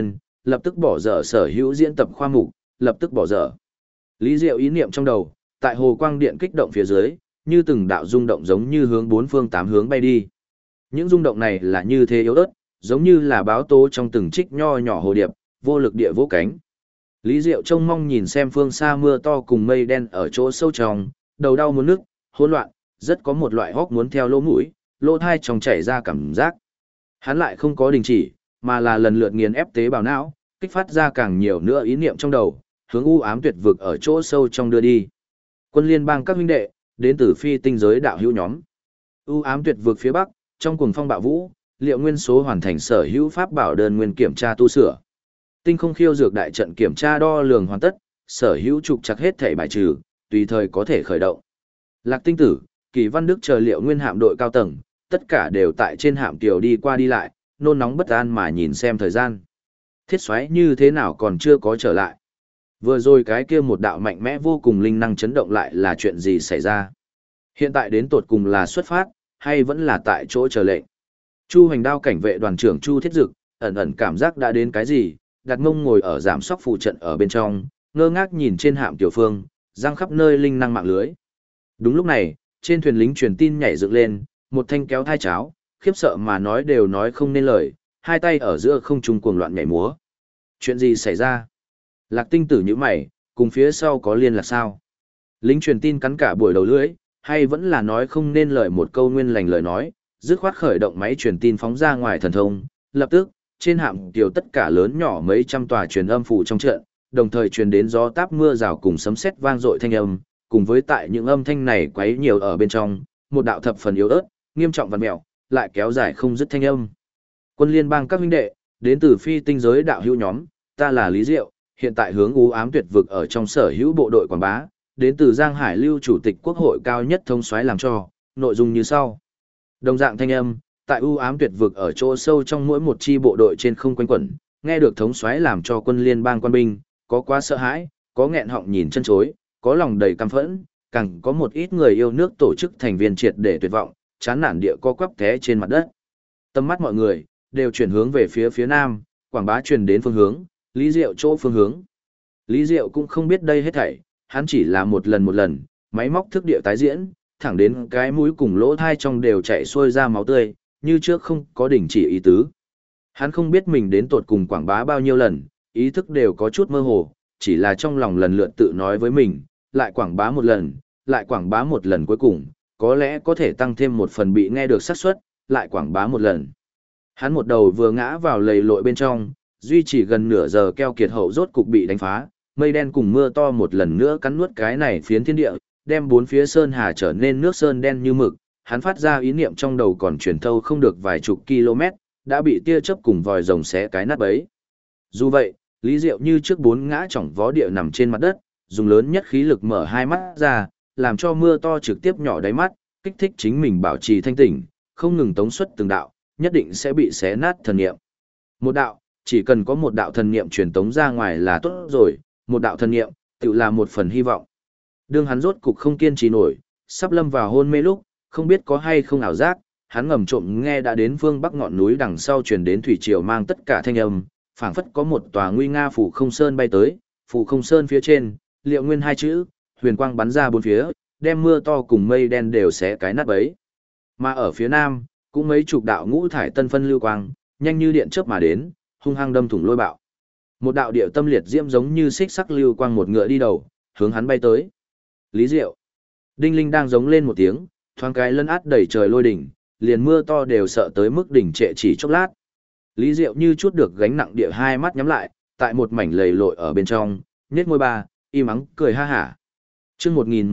lập tức bỏ dở sở hữu diễn tập khoa mục, lập tức bỏ dở. Lý Diệu ý niệm trong đầu, tại hồ quang điện kích động phía dưới, như từng đạo rung động giống như hướng bốn phương tám hướng bay đi. Những rung động này là như thế yếu ớt, giống như là báo tố trong từng trích nho nhỏ hồ điệp, vô lực địa vỗ cánh. Lý Diệu trông mong nhìn xem phương xa mưa to cùng mây đen ở chỗ sâu trong, đầu đau muốn nức, hỗn loạn, rất có một loại hốc muốn theo lỗ mũi, lỗ thai trong chảy ra cảm giác. Hắn lại không có đình chỉ, mà là lần lượt nghiền ép tế bào não, kích phát ra càng nhiều nữa ý niệm trong đầu, hướng u ám tuyệt vực ở chỗ sâu trong đưa đi. Quân liên bang các huynh đệ, đến từ phi tinh giới đạo hữu nhóm. U ám tuyệt vực phía bắc, trong cuồng phong bạo vũ, Liệu Nguyên số hoàn thành sở hữu pháp bảo đơn nguyên kiểm tra tu sửa. Tinh không khiêu dược đại trận kiểm tra đo lường hoàn tất, sở hữu trục chặt hết thể bài trừ, tùy thời có thể khởi động. Lạc Tinh Tử, Kỳ Văn Đức chờ Liệu Nguyên hạm đội cao tầng, tất cả đều tại trên hạm tiểu đi qua đi lại, nôn nóng bất an mà nhìn xem thời gian. Thiết xoáy như thế nào còn chưa có trở lại. Vừa rồi cái kia một đạo mạnh mẽ vô cùng linh năng chấn động lại là chuyện gì xảy ra. Hiện tại đến tột cùng là xuất phát, hay vẫn là tại chỗ chờ lệnh. Chu Hoành Đao cảnh vệ đoàn trưởng Chu Thiết Dực, ẩn ẩn cảm giác đã đến cái gì, đặt mông ngồi ở giảm sóc phụ trận ở bên trong, ngơ ngác nhìn trên hạm tiểu phương, giăng khắp nơi linh năng mạng lưới. Đúng lúc này, trên thuyền lính truyền tin nhảy dựng lên, một thanh kéo thai cháo, khiếp sợ mà nói đều nói không nên lời, hai tay ở giữa không trung cuồng loạn nhảy múa. Chuyện gì xảy ra? Lạc Tinh Tử nhíu mày, cùng phía sau có liên lạc sao? Lính truyền tin cắn cả buổi đầu lưỡi, hay vẫn là nói không nên lời một câu nguyên lành lời nói, dứt khoát khởi động máy truyền tin phóng ra ngoài thần thông, lập tức, trên hạm tiểu tất cả lớn nhỏ mấy trăm tòa truyền âm phủ trong trận, đồng thời truyền đến gió táp mưa rào cùng sấm sét vang dội thanh âm, cùng với tại những âm thanh này quấy nhiều ở bên trong, một đạo thập phần yếu ớt, nghiêm trọng vặn mèo, lại kéo dài không dứt thanh âm. Quân liên bang các huynh đệ, đến từ phi tinh giới đạo hữu nhóm, ta là Lý Diệu, hiện tại hướng u ám tuyệt vực ở trong sở hữu bộ đội quảng bá, đến từ Giang Hải Lưu chủ tịch quốc hội cao nhất thông soái làm cho, nội dung như sau. Đồng dạng thanh âm, tại u ám tuyệt vực ở chỗ sâu trong mỗi một chi bộ đội trên không quanh quẩn, nghe được thống soái làm cho quân liên bang quan binh, có quá sợ hãi, có nghẹn họng nhìn chân chối, có lòng đầy căm phẫn, càng có một ít người yêu nước tổ chức thành viên triệt để tuyệt vọng, chán nản địa co quắp té trên mặt đất. Tâm mắt mọi người đều chuyển hướng về phía nam, quảng bá truyền đến phương hướng, Lý Diệu chỗ phương hướng. Lý Diệu cũng không biết đây hết thảy, hắn chỉ là một lần, máy móc thức địa tái diễn, thẳng đến cái mũi cùng lỗ thai trong đều chảy xuôi ra máu tươi, như trước không có đình chỉ ý tứ. Hắn không biết mình đến tột cùng quảng bá bao nhiêu lần, ý thức đều có chút mơ hồ, chỉ là trong lòng lần lượt tự nói với mình, lại quảng bá một lần, lại quảng bá một lần cuối cùng, có lẽ có thể tăng thêm một phần bị nghe được xác suất, lại quảng bá một lần. Hắn một đầu vừa ngã vào lầy lội bên trong, duy trì gần nửa giờ keo kiệt hậu rốt cục bị đánh phá, mây đen cùng mưa to một lần nữa cắn nuốt cái này phiến thiên địa, đem bốn phía sơn hà trở nên nước sơn đen như mực. Hắn phát ra ý niệm trong đầu còn truyền thâu không được vài chục km, đã bị tia chớp cùng vòi rồng xé cái nát bấy. Dù vậy, Lý Diệu như trước bốn ngã chỏng vó địa nằm trên mặt đất, dùng lớn nhất khí lực mở hai mắt ra, làm cho mưa to trực tiếp nhỏ đáy mắt, kích thích chính mình bảo trì thanh tỉnh, không ngừng tống xuất từng đạo, nhất định sẽ bị xé nát thần niệm. Một đạo, chỉ cần có một đạo thần niệm truyền tống ra ngoài là tốt rồi, một đạo thần niệm, tự là một phần hy vọng. Đương hắn rốt cục không kiên trì nổi, sắp lâm vào hôn mê lúc, không biết có hay không ảo giác, hắn ngầm trộm nghe đã đến phương bắc ngọn núi đằng sau truyền đến thủy triều mang tất cả thanh âm, phảng phất có một tòa nguy nga phủ không sơn bay tới, phủ không sơn phía trên, Liệu Nguyên hai chữ, huyền quang bắn ra bốn phía, đem mưa to cùng mây đen đều xé cái nát bấy. Mà ở phía nam, cũng mấy chục đạo ngũ thải tân phân lưu quang, nhanh như điện chớp mà đến, hung hăng đâm thủng lôi bạo. Một đạo điệu tâm liệt diễm giống như xích sắc lưu quang một ngựa đi đầu, hướng hắn bay tới. Lý Diệu. Đinh Linh đang giống lên một tiếng, thoáng cái lân át đẩy trời lôi đỉnh, liền mưa to đều sợ tới mức đỉnh trệ chỉ chốc lát. Lý Diệu như chút được gánh nặng địa hai mắt nhắm lại, tại một mảnh lầy lội ở bên trong, nhếch môi ba, im ắng cười ha hả. Chương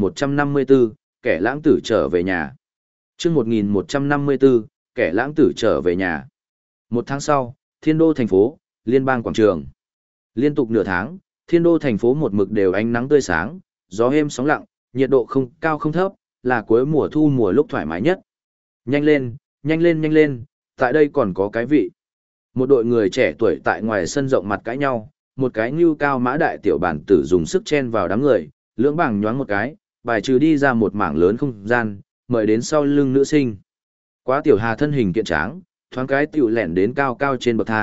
1154, kẻ lãng tử trở về nhà. Chương 1154, kẻ lãng tử trở về nhà. Một tháng sau, Thiên Đô thành phố, Liên bang quảng trường. Liên tục nửa tháng, Thiên Đô thành phố một mực đều ánh nắng tươi sáng, gió êm sóng lặng, nhiệt độ không cao không thấp, là cuối mùa thu mùa lúc thoải mái nhất. Nhanh lên, nhanh lên, nhanh lên, tại đây còn có cái vị. Một đội người trẻ tuổi tại ngoài sân rộng mặt cãi nhau, một cái ngưu cao mã đại tiểu bản tử dùng sức chen vào đám người, lưỡng bảng nhoáng một cái, bài trừ đi ra một mảng lớn không gian, mời đến sau lưng nữ sinh. Quá tiểu hà thân hình kiện tráng, thoáng cái tiểu lẻn đến cao cao trên bậc thang,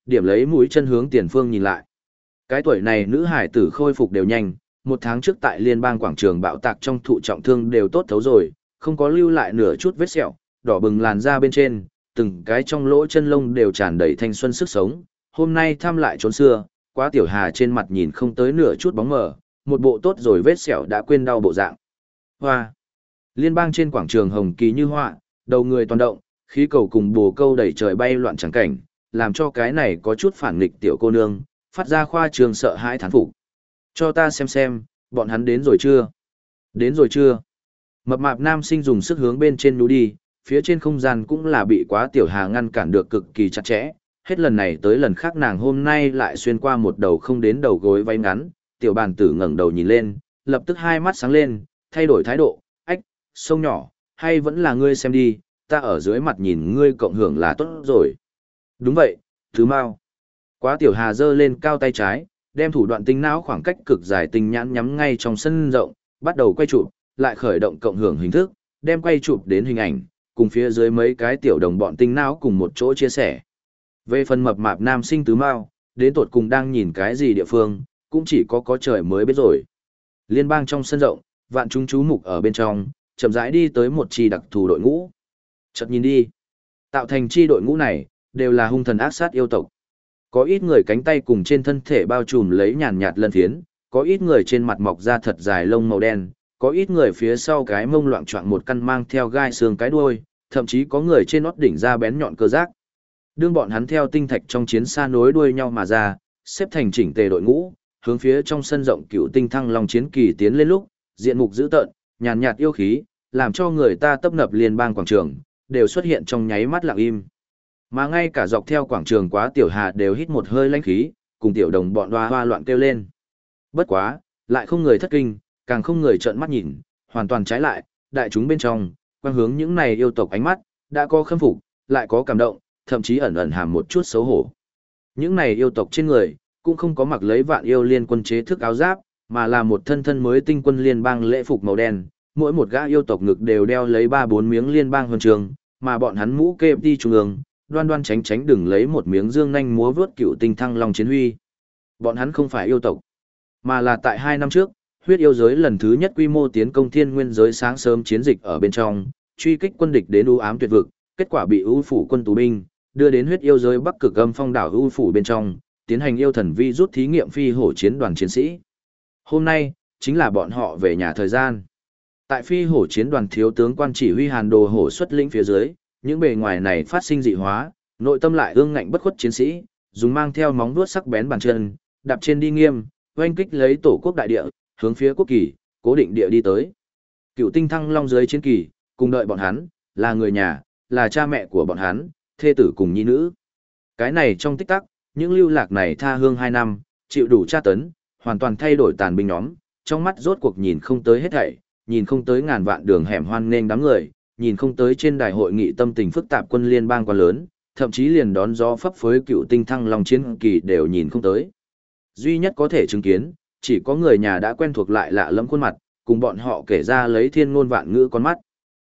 điểm lấy mũi chân hướng tiền phương nhìn lại. Cái tuổi này nữ hải tử khôi phục đều nhanh, 1 tháng trước tại liên bang quảng trường bạo tạc trong thụ trọng thương đều tốt thấu rồi, không có lưu lại nửa chút vết sẹo, đỏ bừng làn da bên trên, từng cái trong lỗ chân lông đều tràn đầy thanh xuân sức sống. Hôm nay thăm lại trốn xưa, Quá Tiểu Hà trên mặt nhìn không tới nửa chút bóng mờ, một bộ tốt rồi vết sẹo đã quên đau bộ dạng. Hoa! Liên bang trên quảng trường hồng kỳ như họa, đầu người toàn động, khí cầu cùng bồ câu đẩy trời bay loạn chẳng cảnh, làm cho cái này có chút phản nghịch tiểu cô nương, phát ra khoa trường sợ hãi thán phục. Cho ta xem, bọn hắn đến rồi chưa? Đến rồi chưa? Mập mạp nam sinh dùng sức hướng bên trên núi đi, phía trên không gian cũng là bị Quá Tiểu Hà ngăn cản được cực kỳ chặt chẽ. Hết lần này tới lần khác nàng hôm nay lại xuyên qua một đầu không đến đầu gối váy ngắn, tiểu bàn tử ngẩng đầu nhìn lên, lập tức hai mắt sáng lên, thay đổi thái độ, ách, sông nhỏ, hay vẫn là ngươi xem đi, ta ở dưới mặt nhìn ngươi cộng hưởng là tốt rồi. Đúng vậy, thứ mau. Quá Tiểu Hà giơ lên cao tay trái, đem thủ đoạn tinh não khoảng cách cực dài tinh nhãn nhắm ngay trong sân rộng, bắt đầu quay chụp, lại khởi động cộng hưởng hình thức, đem quay chụp đến hình ảnh, cùng phía dưới mấy cái tiểu đồng bọn tinh não cùng một chỗ chia sẻ. Về phần mập mạp nam sinh tứ mao, đến tột cùng đang nhìn cái gì địa phương, cũng chỉ có trời mới biết rồi. Liên bang trong sân rộng, vạn chúng chú mục ở bên trong, chậm rãi đi tới một chi đặc thù đội ngũ. Chợt nhìn đi, tạo thành chi đội ngũ này, đều là hung thần ác sát yêu tộc. Có ít người cánh tay cùng trên thân thể bao trùm lấy nhàn nhạt lân phiến, có ít người trên mặt mọc ra thật dài lông màu đen, có ít người phía sau cái mông loạng choạng một căn mang theo gai xương cái đuôi, thậm chí có người trên nót đỉnh ra bén nhọn cơ giác. Đương bọn hắn theo tinh thạch trong chiến xa nối đuôi nhau mà ra, xếp thành chỉnh tề đội ngũ, hướng phía trong sân rộng Cựu Tinh Thăng Long chiến kỳ tiến lên lúc, diện mục dữ tợn, nhàn nhạt yêu khí, làm cho người ta tấp nập liên bang quảng trường, đều xuất hiện trong nháy mắt lặng im. Mà ngay cả dọc theo quảng trường Quá Tiểu Hà đều hít một hơi lãnh khí, cùng tiểu đồng bọn hoa hoa loạn kêu lên. Bất quá, lại không người thất kinh, càng không người trợn mắt nhìn, hoàn toàn trái lại, đại chúng bên trong, quang hướng những này yêu tộc ánh mắt, đã có khâm phục, lại có cảm động, thậm chí ẩn ẩn hàm một chút xấu hổ. Những này yêu tộc trên người, cũng không có mặc lấy vạn yêu liên quân chế thức áo giáp, mà là một thân thân mới tinh quân liên bang lễ phục màu đen, mỗi một gã yêu tộc ngực đều đeo lấy 3-4 miếng liên bang huân trường, mà bọn hắn mũ kê đi trung ương, đoan đoan tránh tránh đừng lấy một miếng dương nhanh múa vớt Cựu Tinh Thăng Long chiến huy. Bọn hắn không phải yêu tộc, mà là tại 2 năm trước, huyết yêu giới lần thứ nhất quy mô tiến công thiên nguyên giới sáng sớm chiến dịch ở bên trong, truy kích quân địch đến u ám tuyệt vực, kết quả bị ưu phủ quân tù binh, đưa đến huyết yêu giới bắc cực âm phong đảo ưu phủ bên trong, tiến hành yêu thần vi rút thí nghiệm phi hổ chiến đoàn chiến sĩ. Hôm nay, chính là bọn họ về nhà thời gian. Tại phi hổ chiến đoàn thiếu tướng quan chỉ huy Hàn Đồ Hổ xuất lĩnh phía dưới, những bề ngoài này phát sinh dị hóa, nội tâm lại ương ngạnh bất khuất chiến sĩ, dùng mang theo móng vuốt sắc bén bàn chân, đạp trên đi nghiêm, oanh kích lấy tổ quốc đại địa, hướng phía quốc kỳ, cố định địa đi tới. Cựu Tinh Thăng Long dưới chiến kỳ, cùng đợi bọn hắn, là người nhà, là cha mẹ của bọn hắn, thê tử cùng nhi nữ. Cái này trong tích tắc, những lưu lạc này tha hương 2 năm, chịu đủ tra tấn, hoàn toàn thay đổi tàn binh nhóm, trong mắt rốt cuộc nhìn không tới hết thảy, nhìn không tới ngàn vạn đường hẻm hoan nghênh đám người, nhìn không tới trên đài hội nghị tâm tình phức tạp quân liên bang quá lớn, thậm chí liền đón gió phấp phới Cựu Tinh Thăng Long chiến kỳ đều nhìn không tới. Duy nhất có thể chứng kiến, chỉ có người nhà đã quen thuộc lại lạ lẫm khuôn mặt, cùng bọn họ kể ra lấy thiên ngôn vạn ngữ con mắt.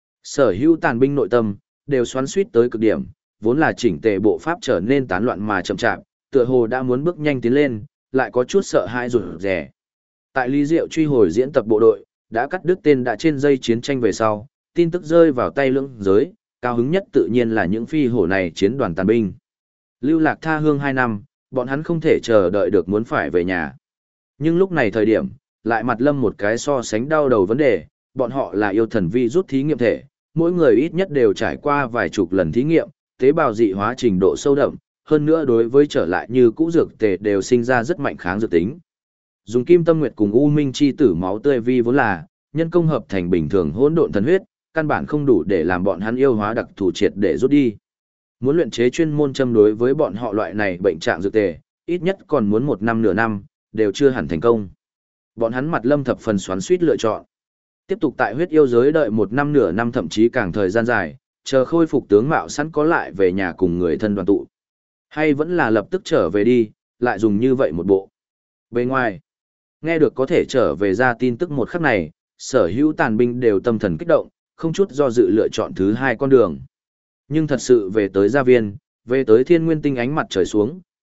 Sở hữu tàn binh nội tâm, đều xoắn suýt tới cực điểm, vốn là chỉnh tề bộ pháp trở nên tán loạn mà chậm chạp, tựa hồ đã muốn bước nhanh tiến lên, lại có chút sợ hãi rụt rè. Tại Lý Diệu truy hồi diễn tập bộ đội, đã cắt đứt tên đã trên dây chiến tranh về sau, tin tức rơi vào tay lưỡng giới, cao hứng nhất tự nhiên là những phi hổ này chiến đoàn tàn binh. Lưu lạc tha hương 2 năm, bọn hắn không thể chờ đợi được muốn phải về nhà. Nhưng lúc này thời điểm, lại mặt lâm một cái so sánh đau đầu vấn đề, bọn họ là yêu thần vi rút thí nghiệm thể, mỗi người ít nhất đều trải qua vài chục lần thí nghiệm, tế bào dị hóa trình độ sâu đậm, hơn nữa đối với trở lại như cũ dược tề đều sinh ra rất mạnh kháng dược tính. Dùng Kim Tâm Nguyệt cùng U Minh chi tử máu tươi vi vốn là nhân công hợp thành bình thường hỗn độn thần huyết, căn bản không đủ để làm bọn hắn yêu hóa đặc thù triệt để rút đi. Muốn luyện chế chuyên môn châm đối với bọn họ loại này bệnh trạng dược tề, ít nhất còn muốn 1 năm nửa năm, đều chưa hẳn thành công. Bọn hắn mặt lâm thập phần xoắn suýt lựa chọn. Tiếp tục tại huyết yêu giới đợi 1 năm nửa năm thậm chí càng thời gian dài, chờ khôi phục tướng mạo sẵn có lại về nhà cùng người thân đoàn tụ. Hay vẫn là lập tức trở về đi, lại dùng như vậy một bộ. Bên ngoài, nghe được có thể trở về ra tin tức một khắc này, sở hữu tàn binh đều tâm thần kích động, không chút do dự lựa chọn thứ 2 con đường. Nhưng thật sự về tới gia viên, về tới thiên nguyên tinh ánh mặt trời xuống,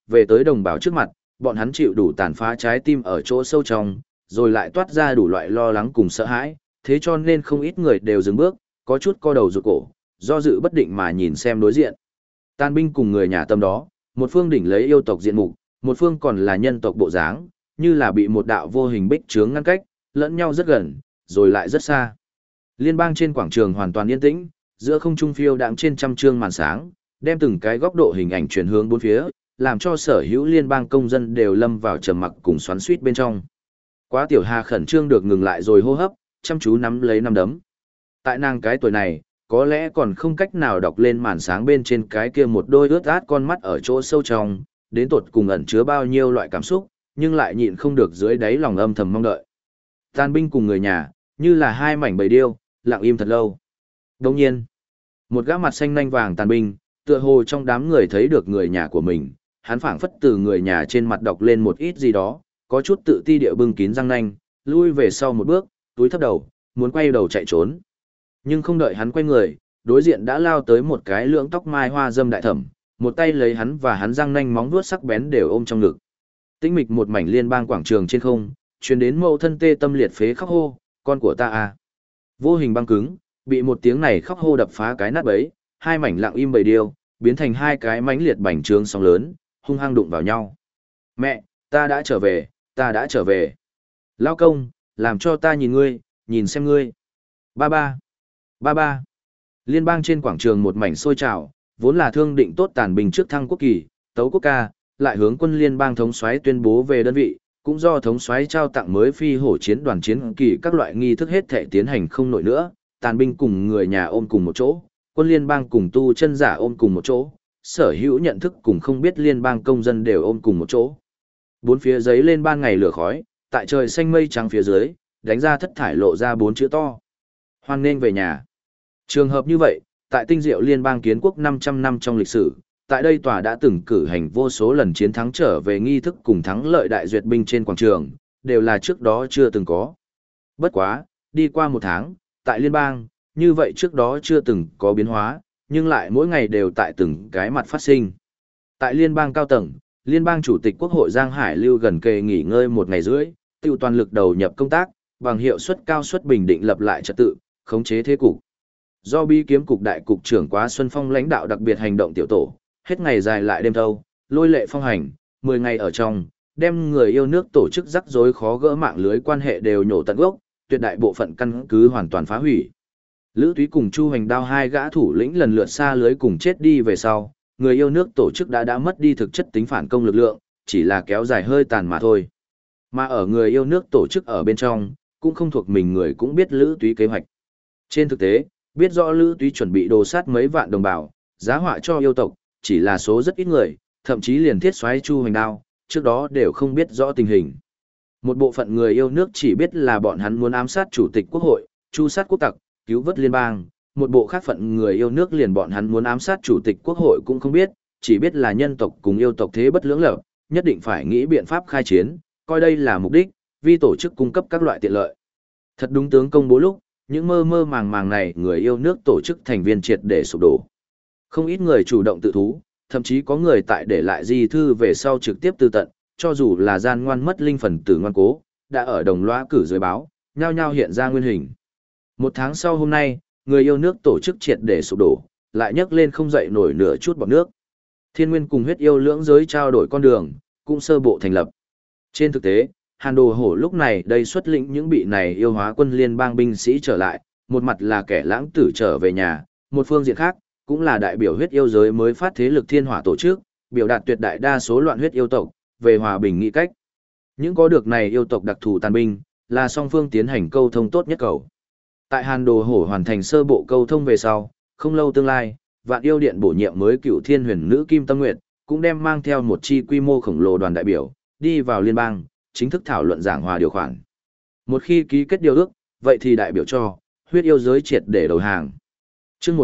về tới đồng bào trước mặt, bọn hắn chịu đủ tàn phá trái tim ở chỗ sâu trong, rồi lại toát ra đủ loại lo lắng cùng sợ hãi, thế cho nên không ít người đều dừng bước, có chút co đầu rụt cổ, do dự bất định mà nhìn xem đối diện. Tàn binh cùng người nhà tâm đó, một phương đỉnh lấy yêu tộc diện mục, một phương còn là nhân tộc bộ dáng, như là bị một đạo vô hình bích chướng ngăn cách, lẫn nhau rất gần, rồi lại rất xa. Liên bang trên quảng trường hoàn toàn yên tĩnh, giữa không trung phiêu đãng trên trăm trương màn sáng, đem từng cái góc độ hình ảnh chuyển hướng bốn phía, làm cho sở hữu liên bang công dân đều lâm vào trầm mặc cùng xoắn xuýt bên trong. Quá Tiểu Hà khẩn trương được ngừng lại rồi hô hấp, chăm chú nắm lấy nắm đấm. Tại nàng cái tuổi này, có lẽ còn không cách nào đọc lên màn sáng bên trên cái kia một đôi ướt át con mắt ở chỗ sâu trong, đến tột cùng ẩn chứa bao nhiêu loại cảm xúc, nhưng lại nhịn không được dưới đáy lòng âm thầm mong đợi. Tàn binh cùng người nhà, như là hai mảnh bầy điêu, lặng im thật lâu. Đồng nhiên, một gã mặt xanh nanh vàng tàn binh, tựa hồ trong đám người thấy được người nhà của mình, hắn phảng phất từ người nhà trên mặt đọc lên một ít gì đó, có chút tự ti địa bưng kín răng nanh, lui về sau một bước, túi thấp đầu, muốn quay đầu chạy trốn. Nhưng không đợi hắn quay người, đối diện đã lao tới một cái lưỡng tóc mai hoa dâm đại thẩm, một tay lấy hắn và hắn răng nanh móng vuốt sắc bén đều ôm trong ngực. Tĩnh mịch một mảnh liên bang quảng trường trên không, truyền đến mâu thân tê tâm liệt phế khóc hô, con của ta à. Vô hình băng cứng, bị một tiếng này khóc hô đập phá cái nát bấy, hai mảnh lặng im bầy điêu, biến thành hai cái mãnh liệt bành trướng sóng lớn, hung hăng đụng vào nhau. Mẹ, ta đã trở về, ta đã trở về. Lao công, làm cho ta nhìn ngươi, nhìn xem ngươi. Ba ba, ba ba. Liên bang trên quảng trường một mảnh sôi trào, vốn là thương định tốt tàn binh trước thăng quốc kỳ, tấu quốc ca, lại hướng quân liên bang thống soái tuyên bố về đơn vị, cũng do thống soái trao tặng mới phi hổ chiến đoàn chiến kỳ các loại nghi thức hết thể tiến hành không nổi nữa, tàn binh cùng người nhà ôm cùng một chỗ, quân liên bang cùng tu chân giả ôm cùng một chỗ, sở hữu nhận thức cùng không biết liên bang công dân đều ôm cùng một chỗ. Bốn phía giấy lên ban ngày lửa khói, tại trời xanh mây trắng phía dưới, đánh ra thất thải lộ ra bốn chữ to. Hoan nghênh về nhà. Trường hợp như vậy, tại tinh diệu liên bang kiến quốc 500 năm trong lịch sử, tại đây tòa đã từng cử hành vô số lần chiến thắng trở về nghi thức cùng thắng lợi đại duyệt binh trên quảng trường, đều là trước đó chưa từng có. Bất quá, đi qua một tháng, tại liên bang, như vậy trước đó chưa từng có biến hóa, nhưng lại mỗi ngày đều tại từng cái mặt phát sinh. Tại liên bang cao tầng, liên bang chủ tịch quốc hội Giang Hải Lưu gần kề nghỉ ngơi một ngày rưỡi, tiêu toàn lực đầu nhập công tác, bằng hiệu suất cao suất bình định lập lại trật tự, khống chế thế cục. Do Bi kiếm cục đại cục trưởng Quá Xuân Phong lãnh đạo đặc biệt hành động tiểu tổ, hết ngày dài lại đêm thâu, lôi lệ phong hành, 10 ngày ở trong, đem người yêu nước tổ chức rắc rối khó gỡ mạng lưới quan hệ đều nhổ tận gốc, tuyệt đại bộ phận căn cứ hoàn toàn phá hủy. Lữ Túy cùng Chu Hoành Đao hai gã thủ lĩnh lần lượt xa lưới cùng chết đi về sau, người yêu nước tổ chức đã mất đi thực chất tính phản công lực lượng, chỉ là kéo dài hơi tàn mà thôi. Mà ở người yêu nước tổ chức ở bên trong, cũng không thuộc mình người cũng biết Lữ Túy kế hoạch. Trên thực tế, biết rõ Lữ Túy chuẩn bị đồ sát mấy vạn đồng bào, giá họa cho yêu tộc, chỉ là số rất ít người, thậm chí liền thiết soái Chu Hoành Đao, trước đó đều không biết rõ tình hình. Một bộ phận người yêu nước chỉ biết là bọn hắn muốn ám sát chủ tịch quốc hội, chu sát quốc tặc, cứu vớt liên bang, một bộ khác phận người yêu nước liền bọn hắn muốn ám sát chủ tịch quốc hội cũng không biết, chỉ biết là nhân tộc cùng yêu tộc thế bất lưỡng lập, nhất định phải nghĩ biện pháp khai chiến, coi đây là mục đích, vì tổ chức cung cấp các loại tiện lợi. Thật đúng tướng công bố lúc, những mơ mơ màng màng này người yêu nước tổ chức thành viên triệt để sụp đổ. Không ít người chủ động tự thú, thậm chí có người tại để lại di thư về sau trực tiếp tự tận, cho dù là gian ngoan mất linh phần tử ngoan cố, đã ở đồng loa cử dưới báo, nhao nhao hiện ra nguyên hình. Một tháng sau hôm nay, người yêu nước tổ chức triệt để sụp đổ, lại nhấc lên không dậy nổi nửa chút bọt nước. Thiên Nguyên cùng huyết yêu lưỡng giới trao đổi con đường, cũng sơ bộ thành lập. Trên thực tế, Hàn Đồ Hổ lúc này đây xuất lĩnh những bị này yêu hóa quân liên bang binh sĩ trở lại, một mặt là kẻ lãng tử trở về nhà, một phương diện khác, cũng là đại biểu huyết yêu giới mới phát thế lực thiên hỏa tổ chức, biểu đạt tuyệt đại đa số loạn huyết yêu tộc, về hòa bình nghị cách. Những có được này yêu tộc đặc thù tàn binh, là song phương tiến hành câu thông tốt nhất cầu. Tại Hàn Đồ Hổ hoàn thành sơ bộ câu thông về sau, không lâu tương lai, Vạn Yêu Điện bổ nhiệm mới Cựu Thiên Huyền Nữ Kim Tâm Nguyệt, cũng đem mang theo một chi quy mô khổng lồ đoàn đại biểu, đi vào liên bang, chính thức thảo luận giảng hòa điều khoản. Một khi ký kết điều ước, vậy thì đại biểu cho huyết yêu giới triệt để đầu hàng. Chương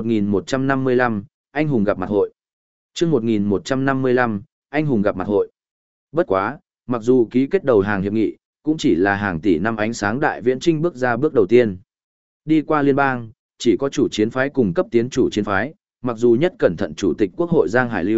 1155, anh hùng gặp mặt hội. Chương 1155, anh hùng gặp mặt hội. Bất quá, mặc dù ký kết đầu hàng hiệp nghị, cũng chỉ là hàng tỷ năm ánh sáng đại viễn trinh bước ra bước đầu tiên. Đi qua liên bang, chỉ có chủ chiến phái cùng cấp tiến chủ chiến phái, mặc dù nhất cẩn thận chủ tịch quốc hội Giang Hải Lưu,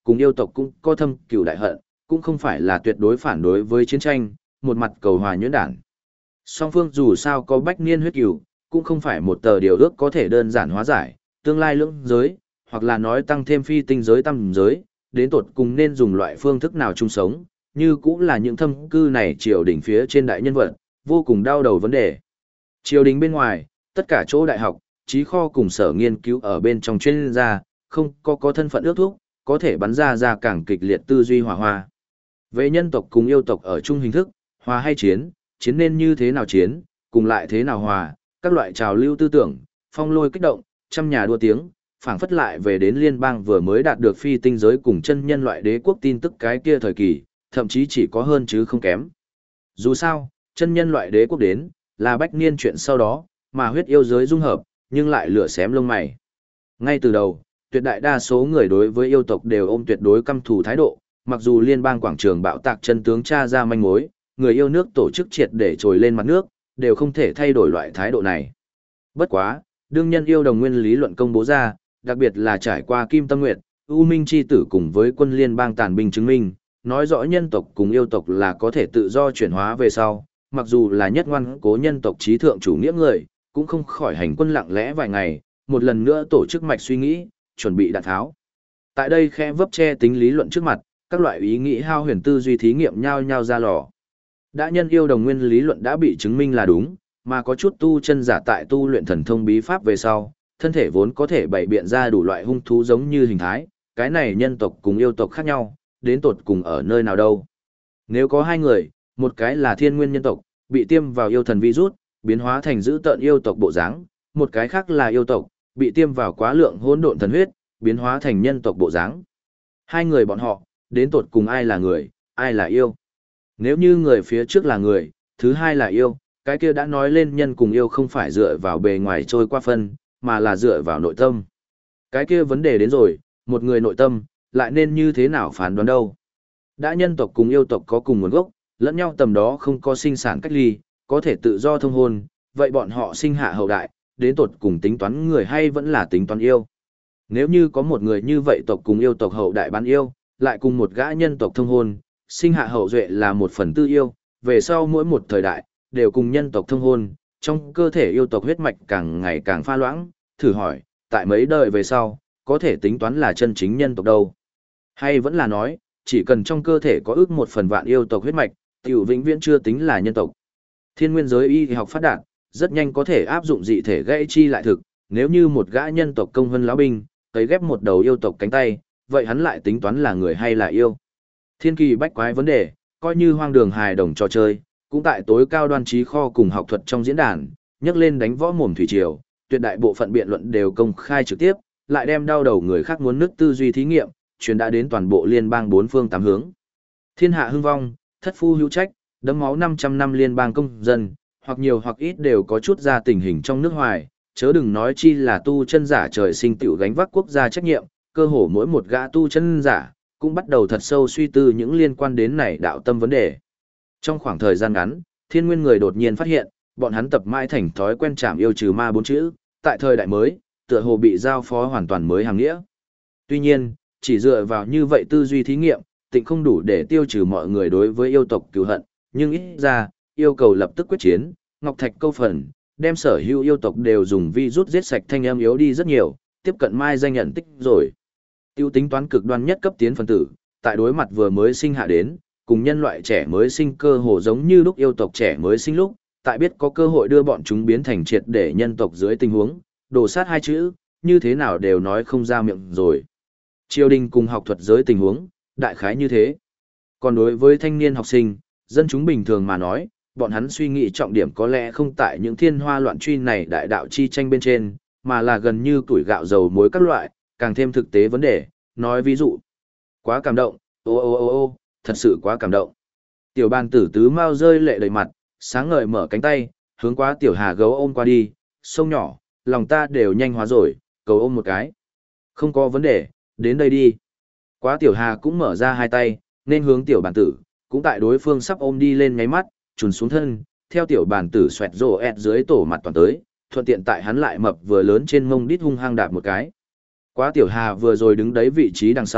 cùng yêu tộc cũng có thâm cừu đại hận, cũng không phải là tuyệt đối phản đối với chiến tranh, một mặt cầu hòa nhuyễn đản. Song phương dù sao có bách niên huyết cừu, cũng không phải một tờ điều ước có thể đơn giản hóa giải, tương lai lưỡng giới, hoặc là nói tăng thêm phi tinh giới tam giới, đến tột cùng nên dùng loại phương thức nào chung sống, như cũng là những thâm cư này triều đình phía trên đại nhân vật, vô cùng đau đầu vấn đề. Triều đình bên ngoài, tất cả chỗ đại học, trí kho cùng sở nghiên cứu ở bên trong chuyên gia, không có thân phận ước thúc, có thể bắn ra càng kịch liệt tư duy hỏa hoa. Về nhân tộc cùng yêu tộc ở chung hình thức, hòa hay chiến, chiến nên như thế nào chiến, cùng lại thế nào hòa, các loại trào lưu tư tưởng, phong lôi kích động, trăm nhà đua tiếng, phảng phất lại về đến liên bang vừa mới đạt được phi tinh giới cùng chân nhân loại đế quốc tin tức cái kia thời kỳ, thậm chí chỉ có hơn chứ không kém. Dù sao, chân nhân loại đế quốc đến, là bách niên chuyện sau đó, mà huyết yêu giới dung hợp, nhưng lại lửa xém lông mày. Ngay từ đầu, tuyệt đại đa số người đối với yêu tộc đều ôm tuyệt đối căm thù thái độ, mặc dù liên bang quảng trường bạo tạc chân tướng tra ra manh mối, người yêu nước tổ chức triệt để trồi lên mặt nước, đều không thể thay đổi loại thái độ này. Bất quá, đương nhân yêu đồng nguyên lý luận công bố ra, đặc biệt là trải qua Kim Tâm Nguyệt, U Minh Chi Tử cùng với quân liên bang tàn binh chứng minh, nói rõ nhân tộc cùng yêu tộc là có thể tự do chuyển hóa về sau, mặc dù là nhất ngoan cố nhân tộc trí thượng chủ nghĩa người, cũng không khỏi hành quân lặng lẽ vài ngày, một lần nữa tổ chức mạch suy nghĩ, chuẩn bị đạn tháo. Tại đây khe vấp che tính lý luận trước mặt, các loại ý nghĩ hao huyền tư duy thí nghiệm nhau nhau ra lò. Đã nhân yêu đồng nguyên lý luận đã bị chứng minh là đúng, mà có chút tu chân giả tại tu luyện thần thông bí pháp về sau, thân thể vốn có thể bày biện ra đủ loại hung thú giống như hình thái, cái này nhân tộc cùng yêu tộc khác nhau, đến tột cùng ở nơi nào đâu. Nếu có hai người, một cái là thiên nguyên nhân tộc, bị tiêm vào yêu thần virus, biến hóa thành dữ tợn yêu tộc bộ dáng, một cái khác là yêu tộc, bị tiêm vào quá lượng hỗn độn thần huyết, biến hóa thành nhân tộc bộ dáng. Hai người bọn họ, đến tột cùng ai là người, ai là yêu. Nếu như người phía trước là người, thứ hai là yêu, cái kia đã nói lên nhân cùng yêu không phải dựa vào bề ngoài trôi qua phân, mà là dựa vào nội tâm. Cái kia vấn đề đến rồi, một người nội tâm, lại nên như thế nào phán đoán đâu. Đã nhân tộc cùng yêu tộc có cùng nguồn gốc, lẫn nhau tầm đó không có sinh sản cách ly, có thể tự do thông hôn, vậy bọn họ sinh hạ hậu đại, đến tột cùng tính toán người hay vẫn là tính toán yêu. Nếu như có một người như vậy tộc cùng yêu tộc hậu đại bán yêu, lại cùng một gã nhân tộc thông hôn, sinh hạ hậu duệ là một phần tư yêu, về sau mỗi một thời đại, đều cùng nhân tộc thông hôn, trong cơ thể yêu tộc huyết mạch càng ngày càng pha loãng, thử hỏi, tại mấy đời về sau, có thể tính toán là chân chính nhân tộc đâu? Hay vẫn là nói, chỉ cần trong cơ thể có ước một phần vạn yêu tộc huyết mạch, tiểu vĩnh viễn chưa tính là nhân tộc. Thiên nguyên giới y học phát đạt, rất nhanh có thể áp dụng dị thể gãy chi lại thực, nếu như một gã nhân tộc công hơn lão binh, cấy ghép một đầu yêu tộc cánh tay, vậy hắn lại tính toán là người hay là yêu? Thiên kỳ bách quái vấn đề, coi như hoang đường hài đồng trò chơi, cũng tại tối cao đoan trí kho cùng học thuật trong diễn đàn, nhắc lên đánh võ mồm thủy triều, tuyệt đại bộ phận biện luận đều công khai trực tiếp, lại đem đau đầu người khác muốn nứt tư duy thí nghiệm, truyền đã đến toàn bộ liên bang bốn phương tám hướng. Thiên hạ hưng vong, thất phu hữu trách, đẫm máu 500 năm liên bang công dân, hoặc nhiều hoặc ít đều có chút ra tình hình trong nước ngoài, chớ đừng nói chi là tu chân giả trời sinh tiểu gánh vác quốc gia trách nhiệm, cơ hồ mỗi một gã tu chân giả cũng bắt đầu thật sâu suy tư những liên quan đến này đạo tâm vấn đề. Trong khoảng thời gian ngắn, thiên nguyên người đột nhiên phát hiện, bọn hắn tập mãi thành thói quen chạm yêu trừ ma bốn chữ, tại thời đại mới, tựa hồ bị giao phó hoàn toàn mới hàng nghĩa. Tuy nhiên, chỉ dựa vào như vậy tư duy thí nghiệm, tịnh không đủ để tiêu trừ mọi người đối với yêu tộc cừu hận, nhưng ít ra, yêu cầu lập tức quyết chiến, Ngọc Thạch câu phần, đem sở hữu yêu tộc đều dùng vi rút giết sạch thanh âm yếu đi rất nhiều, tiếp cận mai danh nhận tích rồi. Tiêu tính toán cực đoan nhất cấp tiến phân tử, tại đối mặt vừa mới sinh hạ đến, cùng nhân loại trẻ mới sinh cơ hồ giống như lúc yêu tộc trẻ mới sinh lúc, tại biết có cơ hội đưa bọn chúng biến thành triệt để nhân tộc dưới tình huống, đồ sát hai chữ, như thế nào đều nói không ra miệng rồi. Triều đình cùng học thuật giới tình huống, đại khái như thế. Còn đối với thanh niên học sinh, dân chúng bình thường mà nói, bọn hắn suy nghĩ trọng điểm có lẽ không tại những thiên hoa loạn truy này đại đạo chi tranh bên trên, mà là gần như tuổi gạo dầu muối các loại, càng thêm thực tế vấn đề, nói ví dụ. Quá cảm động, ô, thật sự quá cảm động. Tiểu bàn tử tứ mau rơi lệ đầy mặt, sáng ngời mở cánh tay, hướng qua tiểu hà gấu ôm qua đi, sông nhỏ, lòng ta đều nhanh hóa rồi, cầu ôm một cái. Không có vấn đề, đến đây đi. Quá tiểu hà cũng mở ra hai tay, nên hướng tiểu bàn tử, cũng tại đối phương sắp ôm đi lên ngáy mắt, trùn xuống thân, theo tiểu bàn tử xoẹt rồ ẹt dưới tổ mặt toàn tới, thuận tiện tại hắn lại mập vừa lớn trên mông đít hung hăng đạp một cái. Quá tiểu hà vừa rồi đứng đấy vị trí đằng sau,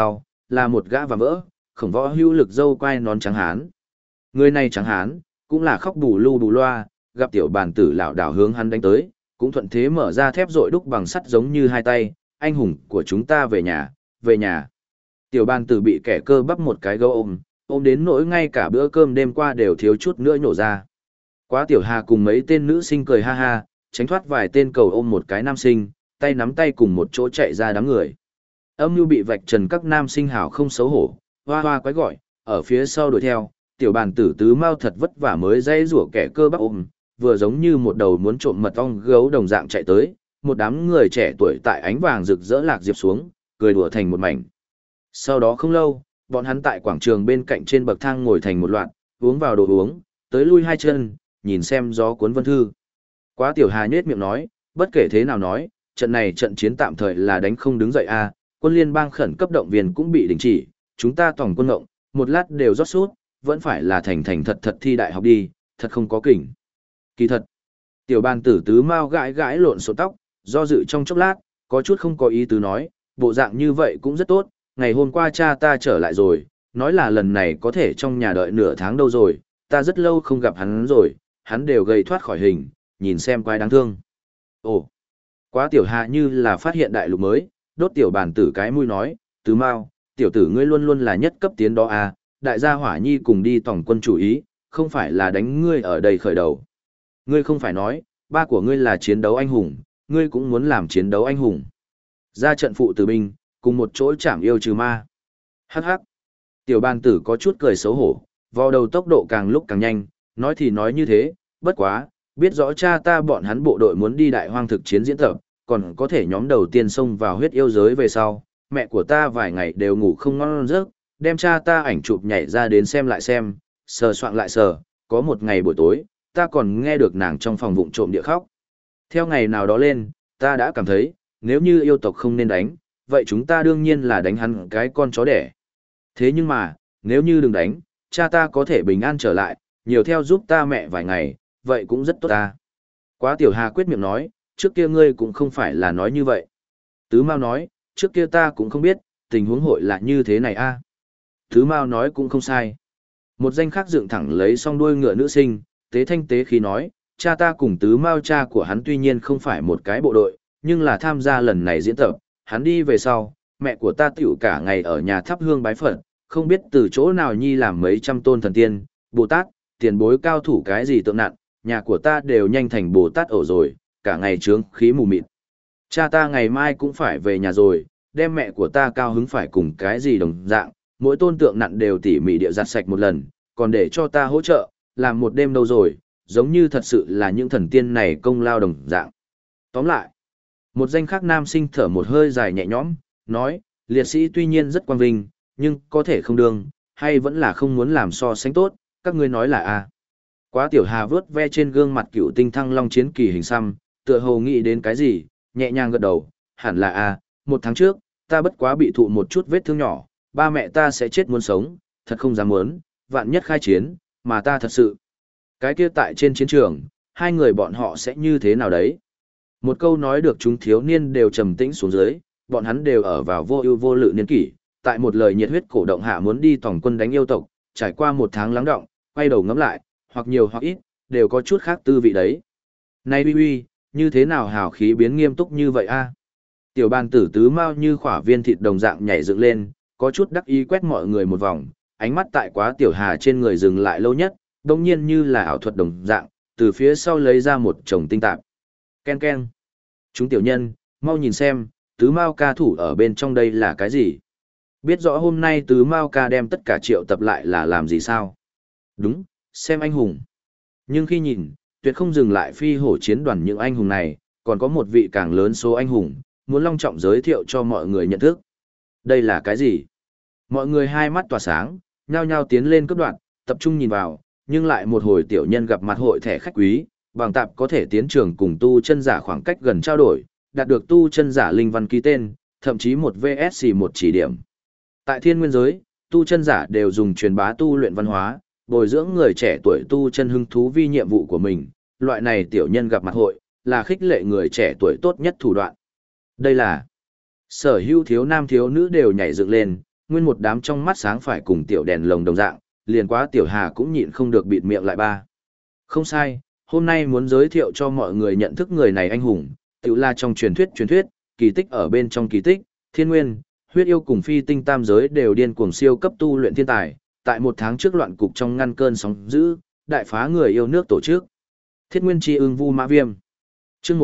là một gã và vỡ, khổng võ hữu lực dâu quai nón trắng hán. Người này trắng hán, cũng là khóc bù lu bù loa, gặp tiểu bàn tử lảo đảo hướng hắn đánh tới, cũng thuận thế mở ra thép rội đúc bằng sắt giống như hai tay, anh hùng của chúng ta về nhà, về nhà. Tiểu bàn tử bị kẻ cơ bắp một cái gấu ôm đến nỗi ngay cả bữa cơm đêm qua đều thiếu chút nữa nhổ ra. Quá tiểu hà cùng mấy tên nữ sinh cười ha ha, tránh thoát vài tên cầu ôm một cái nam sinh, tay nắm tay cùng một chỗ chạy ra đám người. Âm mưu bị vạch trần, các nam sinh hảo không xấu hổ, hoa hoa quái gọi, ở phía sau đuổi theo, tiểu bàn tử tứ mau thật vất vả mới dây rủa kẻ cơ bắp ôm, vừa giống như một đầu muốn trộm mật ong gấu đồng dạng chạy tới, một đám người trẻ tuổi tại ánh vàng rực rỡ lạc diệp xuống, cười đùa thành một mảnh. Sau đó không lâu, bọn hắn tại quảng trường bên cạnh trên bậc thang ngồi thành một loạt, uống vào đồ uống, tới lui hai chân, nhìn xem gió cuốn vân thư. Quá tiểu hà nhếch miệng nói, bất kể thế nào nói, trận này trận chiến tạm thời là đánh không đứng dậy a, quân liên bang khẩn cấp động viên cũng bị đình chỉ, chúng ta tổng quân ngộng, một lát đều rót sút, vẫn phải là thành thành thật thật thi đại học đi, thật không có kỉnh. Kỳ thật, tiểu bàn tử tứ mau gãi gãi lộn xộn tóc, do dự trong chốc lát, có chút không có ý tứ nói, bộ dạng như vậy cũng rất tốt, ngày hôm qua cha ta trở lại rồi, nói là lần này có thể trong nhà đợi nửa tháng đâu rồi, ta rất lâu không gặp hắn rồi, hắn đều gầy thoát khỏi hình, nhìn xem quái đáng thương. Ồ, quá tiểu hạ như là phát hiện đại lục mới, đốt tiểu bàn tử cái mũi nói, tứ mau, tiểu tử ngươi luôn luôn là nhất cấp tiến đó à, đại gia hỏa nhi cùng đi tổng quân chủ ý, không phải là đánh ngươi ở đây khởi đầu. Ngươi không phải nói, ba của ngươi là chiến đấu anh hùng, ngươi cũng muốn làm chiến đấu anh hùng. Ra trận phụ tử binh, cùng một chỗ chảm yêu trừ ma. Hắc hắc. Tiểu bàn tử có chút cười xấu hổ, vào đầu tốc độ càng lúc càng nhanh, nói thì nói như thế, bất quá, biết rõ cha ta bọn hắn bộ đội muốn đi đại hoang thực chiến diễn tập, còn có thể nhóm đầu tiên xông vào huyết yêu giới về sau, mẹ của ta vài ngày đều ngủ không ngon giấc, đem cha ta ảnh chụp nhảy ra đến xem lại xem, sờ soạn lại sờ, có một ngày buổi tối, ta còn nghe được nàng trong phòng vụng trộm địa khóc. Theo ngày nào đó lên, ta đã cảm thấy, nếu như yêu tộc không nên đánh, vậy chúng ta đương nhiên là đánh hắn cái con chó đẻ. Thế nhưng mà, nếu như đừng đánh, cha ta có thể bình an trở lại, nhiều theo giúp ta mẹ vài ngày, vậy cũng rất tốt ta. Quá tiểu hà quyết miệng nói, trước kia ngươi cũng không phải là nói như vậy. Tứ Mao nói, trước kia ta cũng không biết, tình huống hội là như thế này a. Tứ Mao nói cũng không sai. Một danh khác dựng thẳng lấy song đuôi ngựa nữ sinh, tế thanh tế khí nói, cha ta cùng Tứ Mao cha của hắn tuy nhiên không phải một cái bộ đội, nhưng là tham gia lần này diễn tập, hắn đi về sau, mẹ của ta tiểu cả ngày ở nhà thắp hương bái Phật, không biết từ chỗ nào nhi làm mấy trăm tôn thần tiên, Bồ Tát, tiền bối cao thủ cái gì tượng nặng, nhà của ta đều nhanh thành Bồ Tát ổ rồi, cả ngày trướng khí mù mịt. Cha ta ngày mai cũng phải về nhà rồi, đem mẹ của ta cao hứng phải cùng cái gì đồng dạng, mỗi tôn tượng nặng đều tỉ mỉ địa giặt sạch một lần, còn để cho ta hỗ trợ, làm một đêm đâu rồi, giống như thật sự là những thần tiên này công lao đồng dạng. Tóm lại, một danh khác nam sinh thở một hơi dài nhẹ nhõm, nói, liệt sĩ tuy nhiên rất quang vinh, nhưng có thể không đương, hay vẫn là không muốn làm so sánh tốt, các ngươi nói là a. Quá tiểu hà vớt ve trên gương mặt cựu tinh thăng long chiến kỳ hình xăm, tựa hồ nghĩ đến cái gì, nhẹ nhàng gật đầu, hẳn là a, một tháng trước, ta bất quá bị thụ một chút vết thương nhỏ, ba mẹ ta sẽ chết muốn sống, thật không dám muốn, vạn nhất khai chiến, mà ta thật sự. Cái kia tại trên chiến trường, hai người bọn họ sẽ như thế nào đấy? Một câu nói được chúng thiếu niên đều trầm tĩnh xuống dưới, bọn hắn đều ở vào vô ưu vô lự niên kỷ, tại một lời nhiệt huyết cổ động hạ muốn đi tổng quân đánh yêu tộc, trải qua một tháng lắng đọng, quay đầu ngẫm lại, hoặc nhiều hoặc ít, đều có chút khác tư vị đấy. Này uy uy, như thế nào hào khí biến nghiêm túc như vậy a? Tiểu bàn tử tứ mau như khỏa viên thịt đồng dạng nhảy dựng lên, có chút đắc ý quét mọi người một vòng, ánh mắt tại quá tiểu hà trên người dừng lại lâu nhất, đồng nhiên như là ảo thuật đồng dạng, từ phía sau lấy ra một chồng tinh tạp. Ken ken. Chúng tiểu nhân, mau nhìn xem, tứ mao ca thủ ở bên trong đây là cái gì? Biết rõ hôm nay tứ mao ca đem tất cả triệu tập lại là làm gì sao? Đúng, xem anh hùng. Nhưng khi nhìn, tuyệt không dừng lại phi hổ chiến đoàn những anh hùng này, còn có một vị càng lớn số anh hùng, muốn long trọng giới thiệu cho mọi người nhận thức. Đây là cái gì? Mọi người hai mắt tỏa sáng, nhao nhao tiến lên cấp đoạn, tập trung nhìn vào, nhưng lại một hồi tiểu nhân gặp mặt hội thẻ khách quý, bằng tạp có thể tiến trường cùng tu chân giả khoảng cách gần trao đổi, đạt được tu chân giả linh văn ký tên, thậm chí một VSC một chỉ điểm. Tại thiên nguyên giới, tu chân giả đều dùng truyền bá tu luyện văn hóa, bồi dưỡng người trẻ tuổi tu chân hứng thú vi nhiệm vụ của mình, loại này tiểu nhân gặp mặt hội, là khích lệ người trẻ tuổi tốt nhất thủ đoạn. Đây là sở hữu thiếu nam thiếu nữ đều nhảy dựng lên, nguyên một đám trong mắt sáng phải cùng tiểu đèn lồng đồng dạng, liền quá tiểu hà cũng nhịn không được bịt miệng lại ba. Không sai, hôm nay muốn giới thiệu cho mọi người nhận thức người này anh hùng, tiểu là trong truyền thuyết, kỳ tích ở bên trong kỳ tích, thiên nguyên, huyết yêu cùng phi tinh tam giới đều điên cuồng siêu cấp tu luyện thiên tài, tại một tháng trước loạn cục trong ngăn cơn sóng dữ, đại phá người yêu nước tổ chức. Thiết Nguyên Chi Ưng Vu Mã Viêm. Chương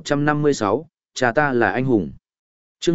1156, cha ta là anh hùng. Chương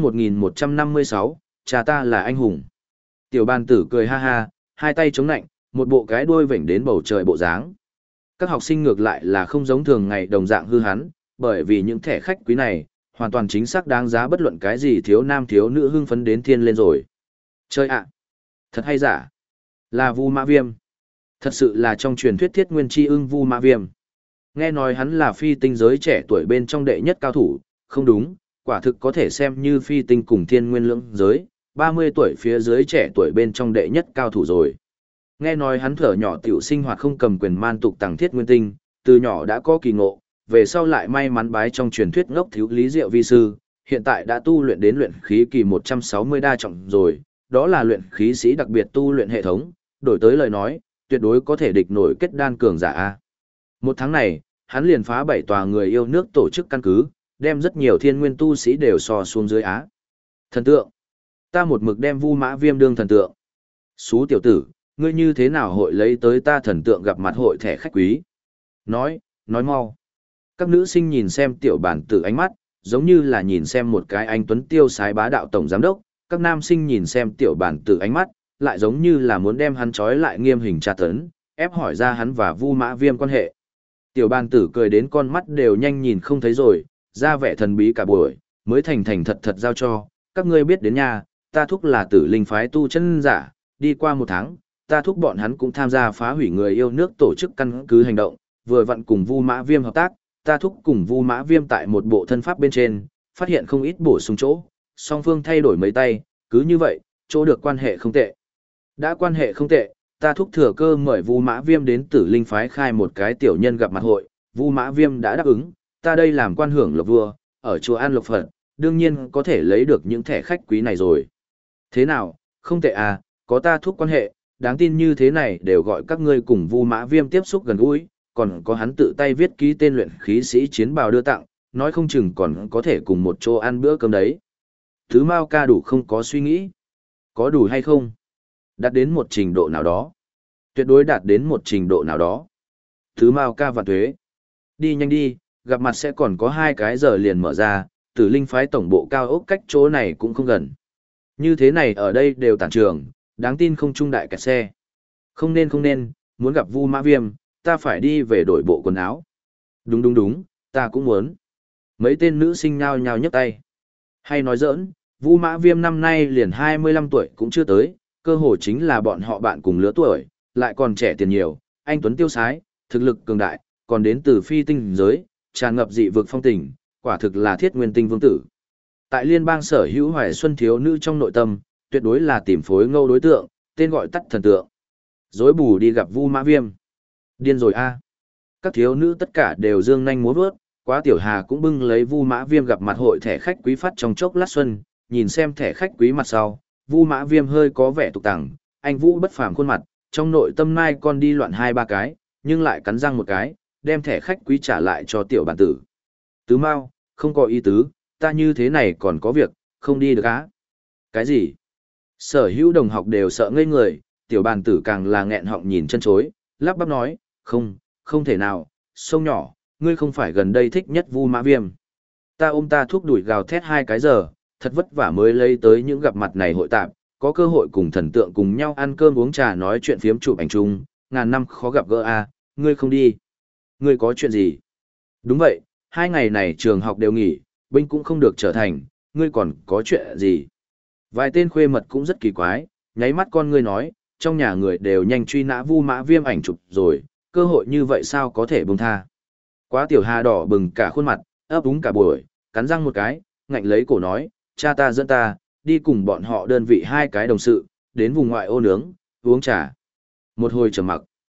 1156, cha ta là anh hùng. Tiểu bàn tử cười ha ha, hai tay chống nạnh, một bộ cái đuôi vểnh đến bầu trời bộ dáng. Các học sinh ngược lại là không giống thường ngày đồng dạng hư hắn, bởi vì những thẻ khách quý này, hoàn toàn chính xác đáng giá bất luận cái gì thiếu nam thiếu nữ hưng phấn đến thiên lên rồi. Chơi ạ! Thật hay giả? Là Vu Mã Viêm. Thật sự là trong truyền thuyết Thiết Nguyên Chi Ưng Vu Mã Viêm. Nghe nói hắn là phi tinh giới trẻ tuổi bên trong đệ nhất cao thủ, không đúng, quả thực có thể xem như phi tinh cùng thiên nguyên lưỡng giới, 30 tuổi phía dưới trẻ tuổi bên trong đệ nhất cao thủ rồi. Nghe nói hắn thở nhỏ tiểu sinh hoạt không cầm quyền man tục tàng thiết nguyên tinh, từ nhỏ đã có kỳ ngộ, về sau lại may mắn bái trong truyền thuyết ngốc thiếu lý diệu vi sư, hiện tại đã tu luyện đến luyện khí kỳ 160 đa trọng rồi, đó là luyện khí sĩ đặc biệt tu luyện hệ thống, đổi tới lời nói, tuyệt đối có thể địch nổi kết đan cường giả a. Một tháng này, hắn liền phá 7 tòa người yêu nước tổ chức căn cứ, đem rất nhiều thiên nguyên tu sĩ đều so xuống dưới á. Thần tượng. Ta một mực đem Vu Mã Viêm đương thần tượng. Xú tiểu tử, ngươi như thế nào hội lấy tới ta thần tượng gặp mặt hội thẻ khách quý? Nói mau. Các nữ sinh nhìn xem tiểu bản tử ánh mắt, giống như là nhìn xem một cái anh tuấn tiêu sái bá đạo tổng giám đốc, các nam sinh nhìn xem tiểu bản tử ánh mắt, lại giống như là muốn đem hắn trói lại nghiêm hình tra tấn, ép hỏi ra hắn và Vu Mã Viêm quan hệ. Tiểu bàn tử cười đến con mắt đều nhanh nhìn không thấy rồi, ra vẻ thần bí cả buổi, mới thành thật giao cho, các ngươi biết đến nha, ta thúc là tử linh phái tu chân giả, đi qua một tháng, ta thúc bọn hắn cũng tham gia phá hủy người yêu nước tổ chức căn cứ hành động, vừa vặn cùng Vu Mã Viêm hợp tác, ta thúc cùng Vu Mã Viêm tại một bộ thân pháp bên trên, phát hiện không ít bổ sung chỗ, song phương thay đổi mấy tay, cứ như vậy, chỗ được quan hệ không tệ. Đã quan hệ không tệ, ta thúc thừa cơ mời Vu Mã Viêm đến Tử Linh phái khai một cái tiểu nhân gặp mặt hội, Vu Mã Viêm đã đáp ứng, ta đây làm quan hưởng lộc vua, ở chùa An Lộc Phật, đương nhiên có thể lấy được những thẻ khách quý này rồi. Thế nào, không tệ à, có ta thúc quan hệ, đáng tin như thế này đều gọi các ngươi cùng Vu Mã Viêm tiếp xúc gần gũi, còn có hắn tự tay viết ký tên luyện khí sĩ chiến bào đưa tặng, nói không chừng còn có thể cùng một chỗ ăn bữa cơm đấy. Thứ Mao ca đủ không có suy nghĩ, có đủ hay không? Đạt đến một trình độ nào đó. Tuyệt đối đạt đến một trình độ nào đó. Thứ Mao ca vạn tuế. Đi nhanh đi, gặp mặt sẽ còn có 2 cái giờ liền mở ra, Tử Linh phái tổng bộ cao ốc cách chỗ này cũng không gần. Như thế này ở đây đều tản trường, đáng tin không trung đại kẹt xe. Không nên, muốn gặp Vu Mã Viêm, ta phải đi về đổi bộ quần áo. Đúng, ta cũng muốn. Mấy tên nữ sinh nhao nhao nhấc tay. Hay nói giỡn, Vu Mã Viêm năm nay liền 25 tuổi cũng chưa tới, cơ hồ chính là bọn họ bạn cùng lứa tuổi, lại còn trẻ tiền nhiều, anh tuấn tiêu sái, thực lực cường đại, còn đến từ phi tinh giới, tràn ngập dị vực phong tình, quả thực là thiết nguyên tinh vương tử. Tại liên bang sở hữu hoài xuân thiếu nữ trong nội tâm, tuyệt đối là tìm phối ngẫu đối tượng, tên gọi tắt thần tượng. Dối bù đi gặp Vu Mã Viêm. Điên rồi a. Các thiếu nữ tất cả đều dương nhanh múa vớt, quá tiểu hà cũng bưng lấy Vu Mã Viêm gặp mặt hội thẻ khách quý phát trong chốc lát xuân, nhìn xem thẻ khách quý mặt sau, Vu Mã Viêm hơi có vẻ tục tằng, anh Vũ bất phàm khuôn mặt, trong nội tâm nai con đi loạn 2-3 cái, nhưng lại cắn răng một cái, đem thẻ khách quý trả lại cho tiểu bản tử. Tứ Mao, không có ý tứ, ta như thế này còn có việc, không đi được á. Cái gì? Sở hữu đồng học đều sợ ngây người, tiểu bản tử càng là nghẹn họng nhìn chân chối, lắp bắp nói, không thể nào, sông nhỏ, ngươi không phải gần đây thích nhất Vu Mã Viêm. Ta ôm ta thuốc đuổi gào thét 2 cái giờ, thật vất vả mới lấy tới những gặp mặt này hội tạp, có cơ hội cùng thần tượng cùng nhau ăn cơm uống trà nói chuyện phiếm chụp ảnh chung, ngàn năm khó gặp gỡ a, ngươi không đi. Ngươi có chuyện gì? Đúng vậy, 2 ngày này trường học đều nghỉ, binh cũng không được trở thành, ngươi còn có chuyện gì? Vài tên khuê mật cũng rất kỳ quái, nháy mắt con ngươi nói, trong nhà người đều nhanh truy nã Vu Mã Viêm ảnh chụp rồi, cơ hội như vậy sao có thể buông tha. Quá tiểu hà đỏ bừng cả khuôn mặt, ấp úng cả buổi, cắn răng một cái, ngạnh lấy cổ nói, cha ta dẫn ta, đi cùng bọn họ đơn vị 2 cái đồng sự, đến vùng ngoại ô nướng, uống trà. Một hồi trầm mặc.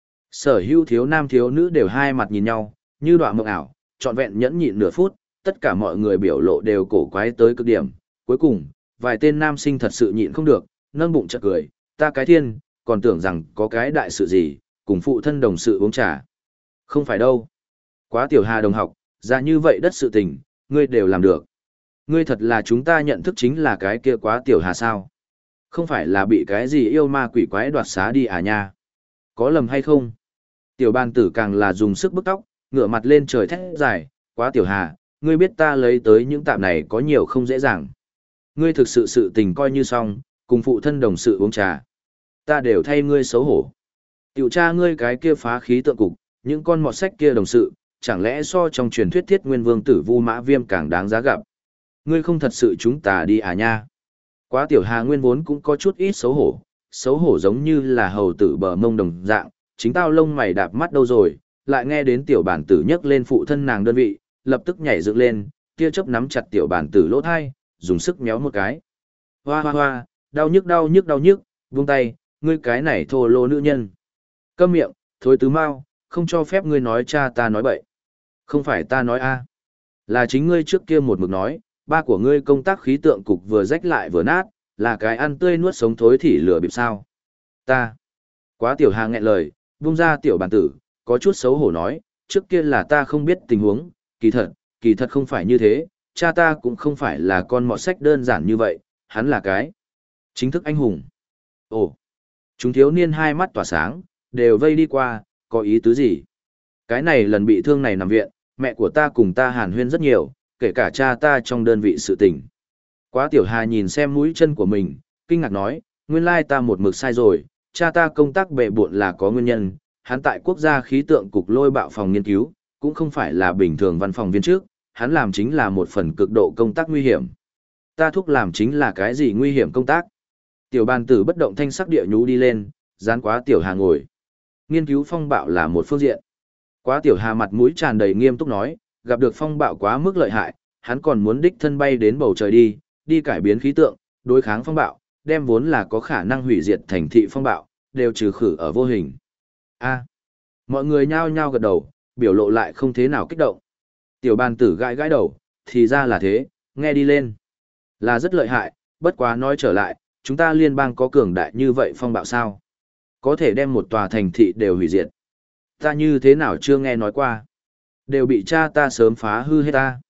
Sở hữu thiếu nam thiếu nữ đều hai mặt nhìn nhau, như đọa mộng ảo, trọn vẹn nhẫn nhịn nửa phút, tất cả mọi người biểu lộ đều cổ quái tới cực điểm. Cuối cùng, vài tên nam sinh thật sự nhịn không được, nâng bụng chợt cười, ta cái thiên, còn tưởng rằng có cái đại sự gì, cùng phụ thân đồng sự uống trà. Không phải đâu. Quá Tiểu Hà đồng học, ra như vậy đất sự tình, ngươi đều làm được. Ngươi thật là chúng ta nhận thức chính là cái kia Quá Tiểu Hà sao? Không phải là bị cái gì yêu ma quỷ quái đoạt xá đi à nha? Có lầm hay không? Tiểu Ban Tử càng là dùng sức bức tóc, ngửa mặt lên trời thét dài, Quá Tiểu Hà, ngươi biết ta lấy tới những tạm này có nhiều không dễ dàng. Ngươi thực sự sự tình coi như xong, cùng phụ thân đồng sự uống trà. Ta đều thay ngươi xấu hổ. Tiểu cha ngươi cái kia phá khí tượng cục, những con mọt sách kia đồng sự, chẳng lẽ so trong truyền thuyết Thiết Nguyên Vương Tử Vu Mã Viêm càng đáng giá gặp. Ngươi không thật sự chúng ta đi à nha. Quá Tiểu Hà nguyên vốn cũng có chút ít xấu hổ giống như là hầu tử bờ mông đồng dạng, chính tao lông mày đạp mắt đâu rồi, lại nghe đến tiểu bản tử nhấc lên phụ thân nàng đơn vị, lập tức nhảy dựng lên, tia chớp nắm chặt tiểu bản tử lỗ thai, dùng sức méo một cái. Hoa hoa hoa, đau nhức, buông tay, ngươi cái này thô lô nữ nhân. Câm miệng, thối tứ mau, không cho phép ngươi nói cha ta nói bậy. Không phải ta nói a, là chính ngươi trước kia một mực nói, ba của ngươi công tác khí tượng cục vừa rách lại vừa nát, là cái ăn tươi nuốt sống thối thì lửa bịp sao. Ta. Quá Tiểu Hà nghẹn lời, buông ra tiểu bản tử, có chút xấu hổ nói, trước kia là ta không biết tình huống, kỳ thật không phải như thế, cha ta cũng không phải là con mọt sách đơn giản như vậy, hắn là cái chính thức anh hùng. Ồ, chúng thiếu niên hai mắt tỏa sáng, đều vây đi qua, có ý tứ gì? Cái này lần bị thương này nằm viện, mẹ của ta cùng ta hàn huyên rất nhiều, kể cả cha ta trong đơn vị sự tình. Quá Tiểu Hà nhìn xem mũi chân của mình, kinh ngạc nói, nguyên lai ta một mực sai rồi, cha ta công tác bệ bộn là có nguyên nhân, hắn tại quốc gia khí tượng cục lôi bạo phòng nghiên cứu, cũng không phải là bình thường văn phòng viên trước, hắn làm chính là một phần cực độ công tác nguy hiểm. Ta thúc làm chính là cái gì nguy hiểm công tác? Tiểu Ban Tử bất động thanh sắc địa nhú đi lên, dán Quá Tiểu Hà ngồi. Nghiên cứu phong bạo là một phương diện. Quá Tiểu Hà mặt mũi tràn đầy nghiêm túc nói, gặp được phong bạo quá mức lợi hại, hắn còn muốn đích thân bay đến bầu trời đi cải biến khí tượng, đối kháng phong bạo, đem vốn là có khả năng hủy diệt thành thị phong bạo, đều trừ khử ở vô hình. A. Mọi người nhao nhao gật đầu, biểu lộ lại không thế nào kích động. Tiểu Ban Tử gãi gãi đầu, thì ra là thế, nghe đi lên. Là rất lợi hại, bất quá nói trở lại, chúng ta liên bang có cường đại như vậy phong bạo sao? Có thể đem một tòa thành thị đều hủy diệt. Ta như thế nào chưa nghe nói qua? Đều bị cha ta sớm phá hư hết ta.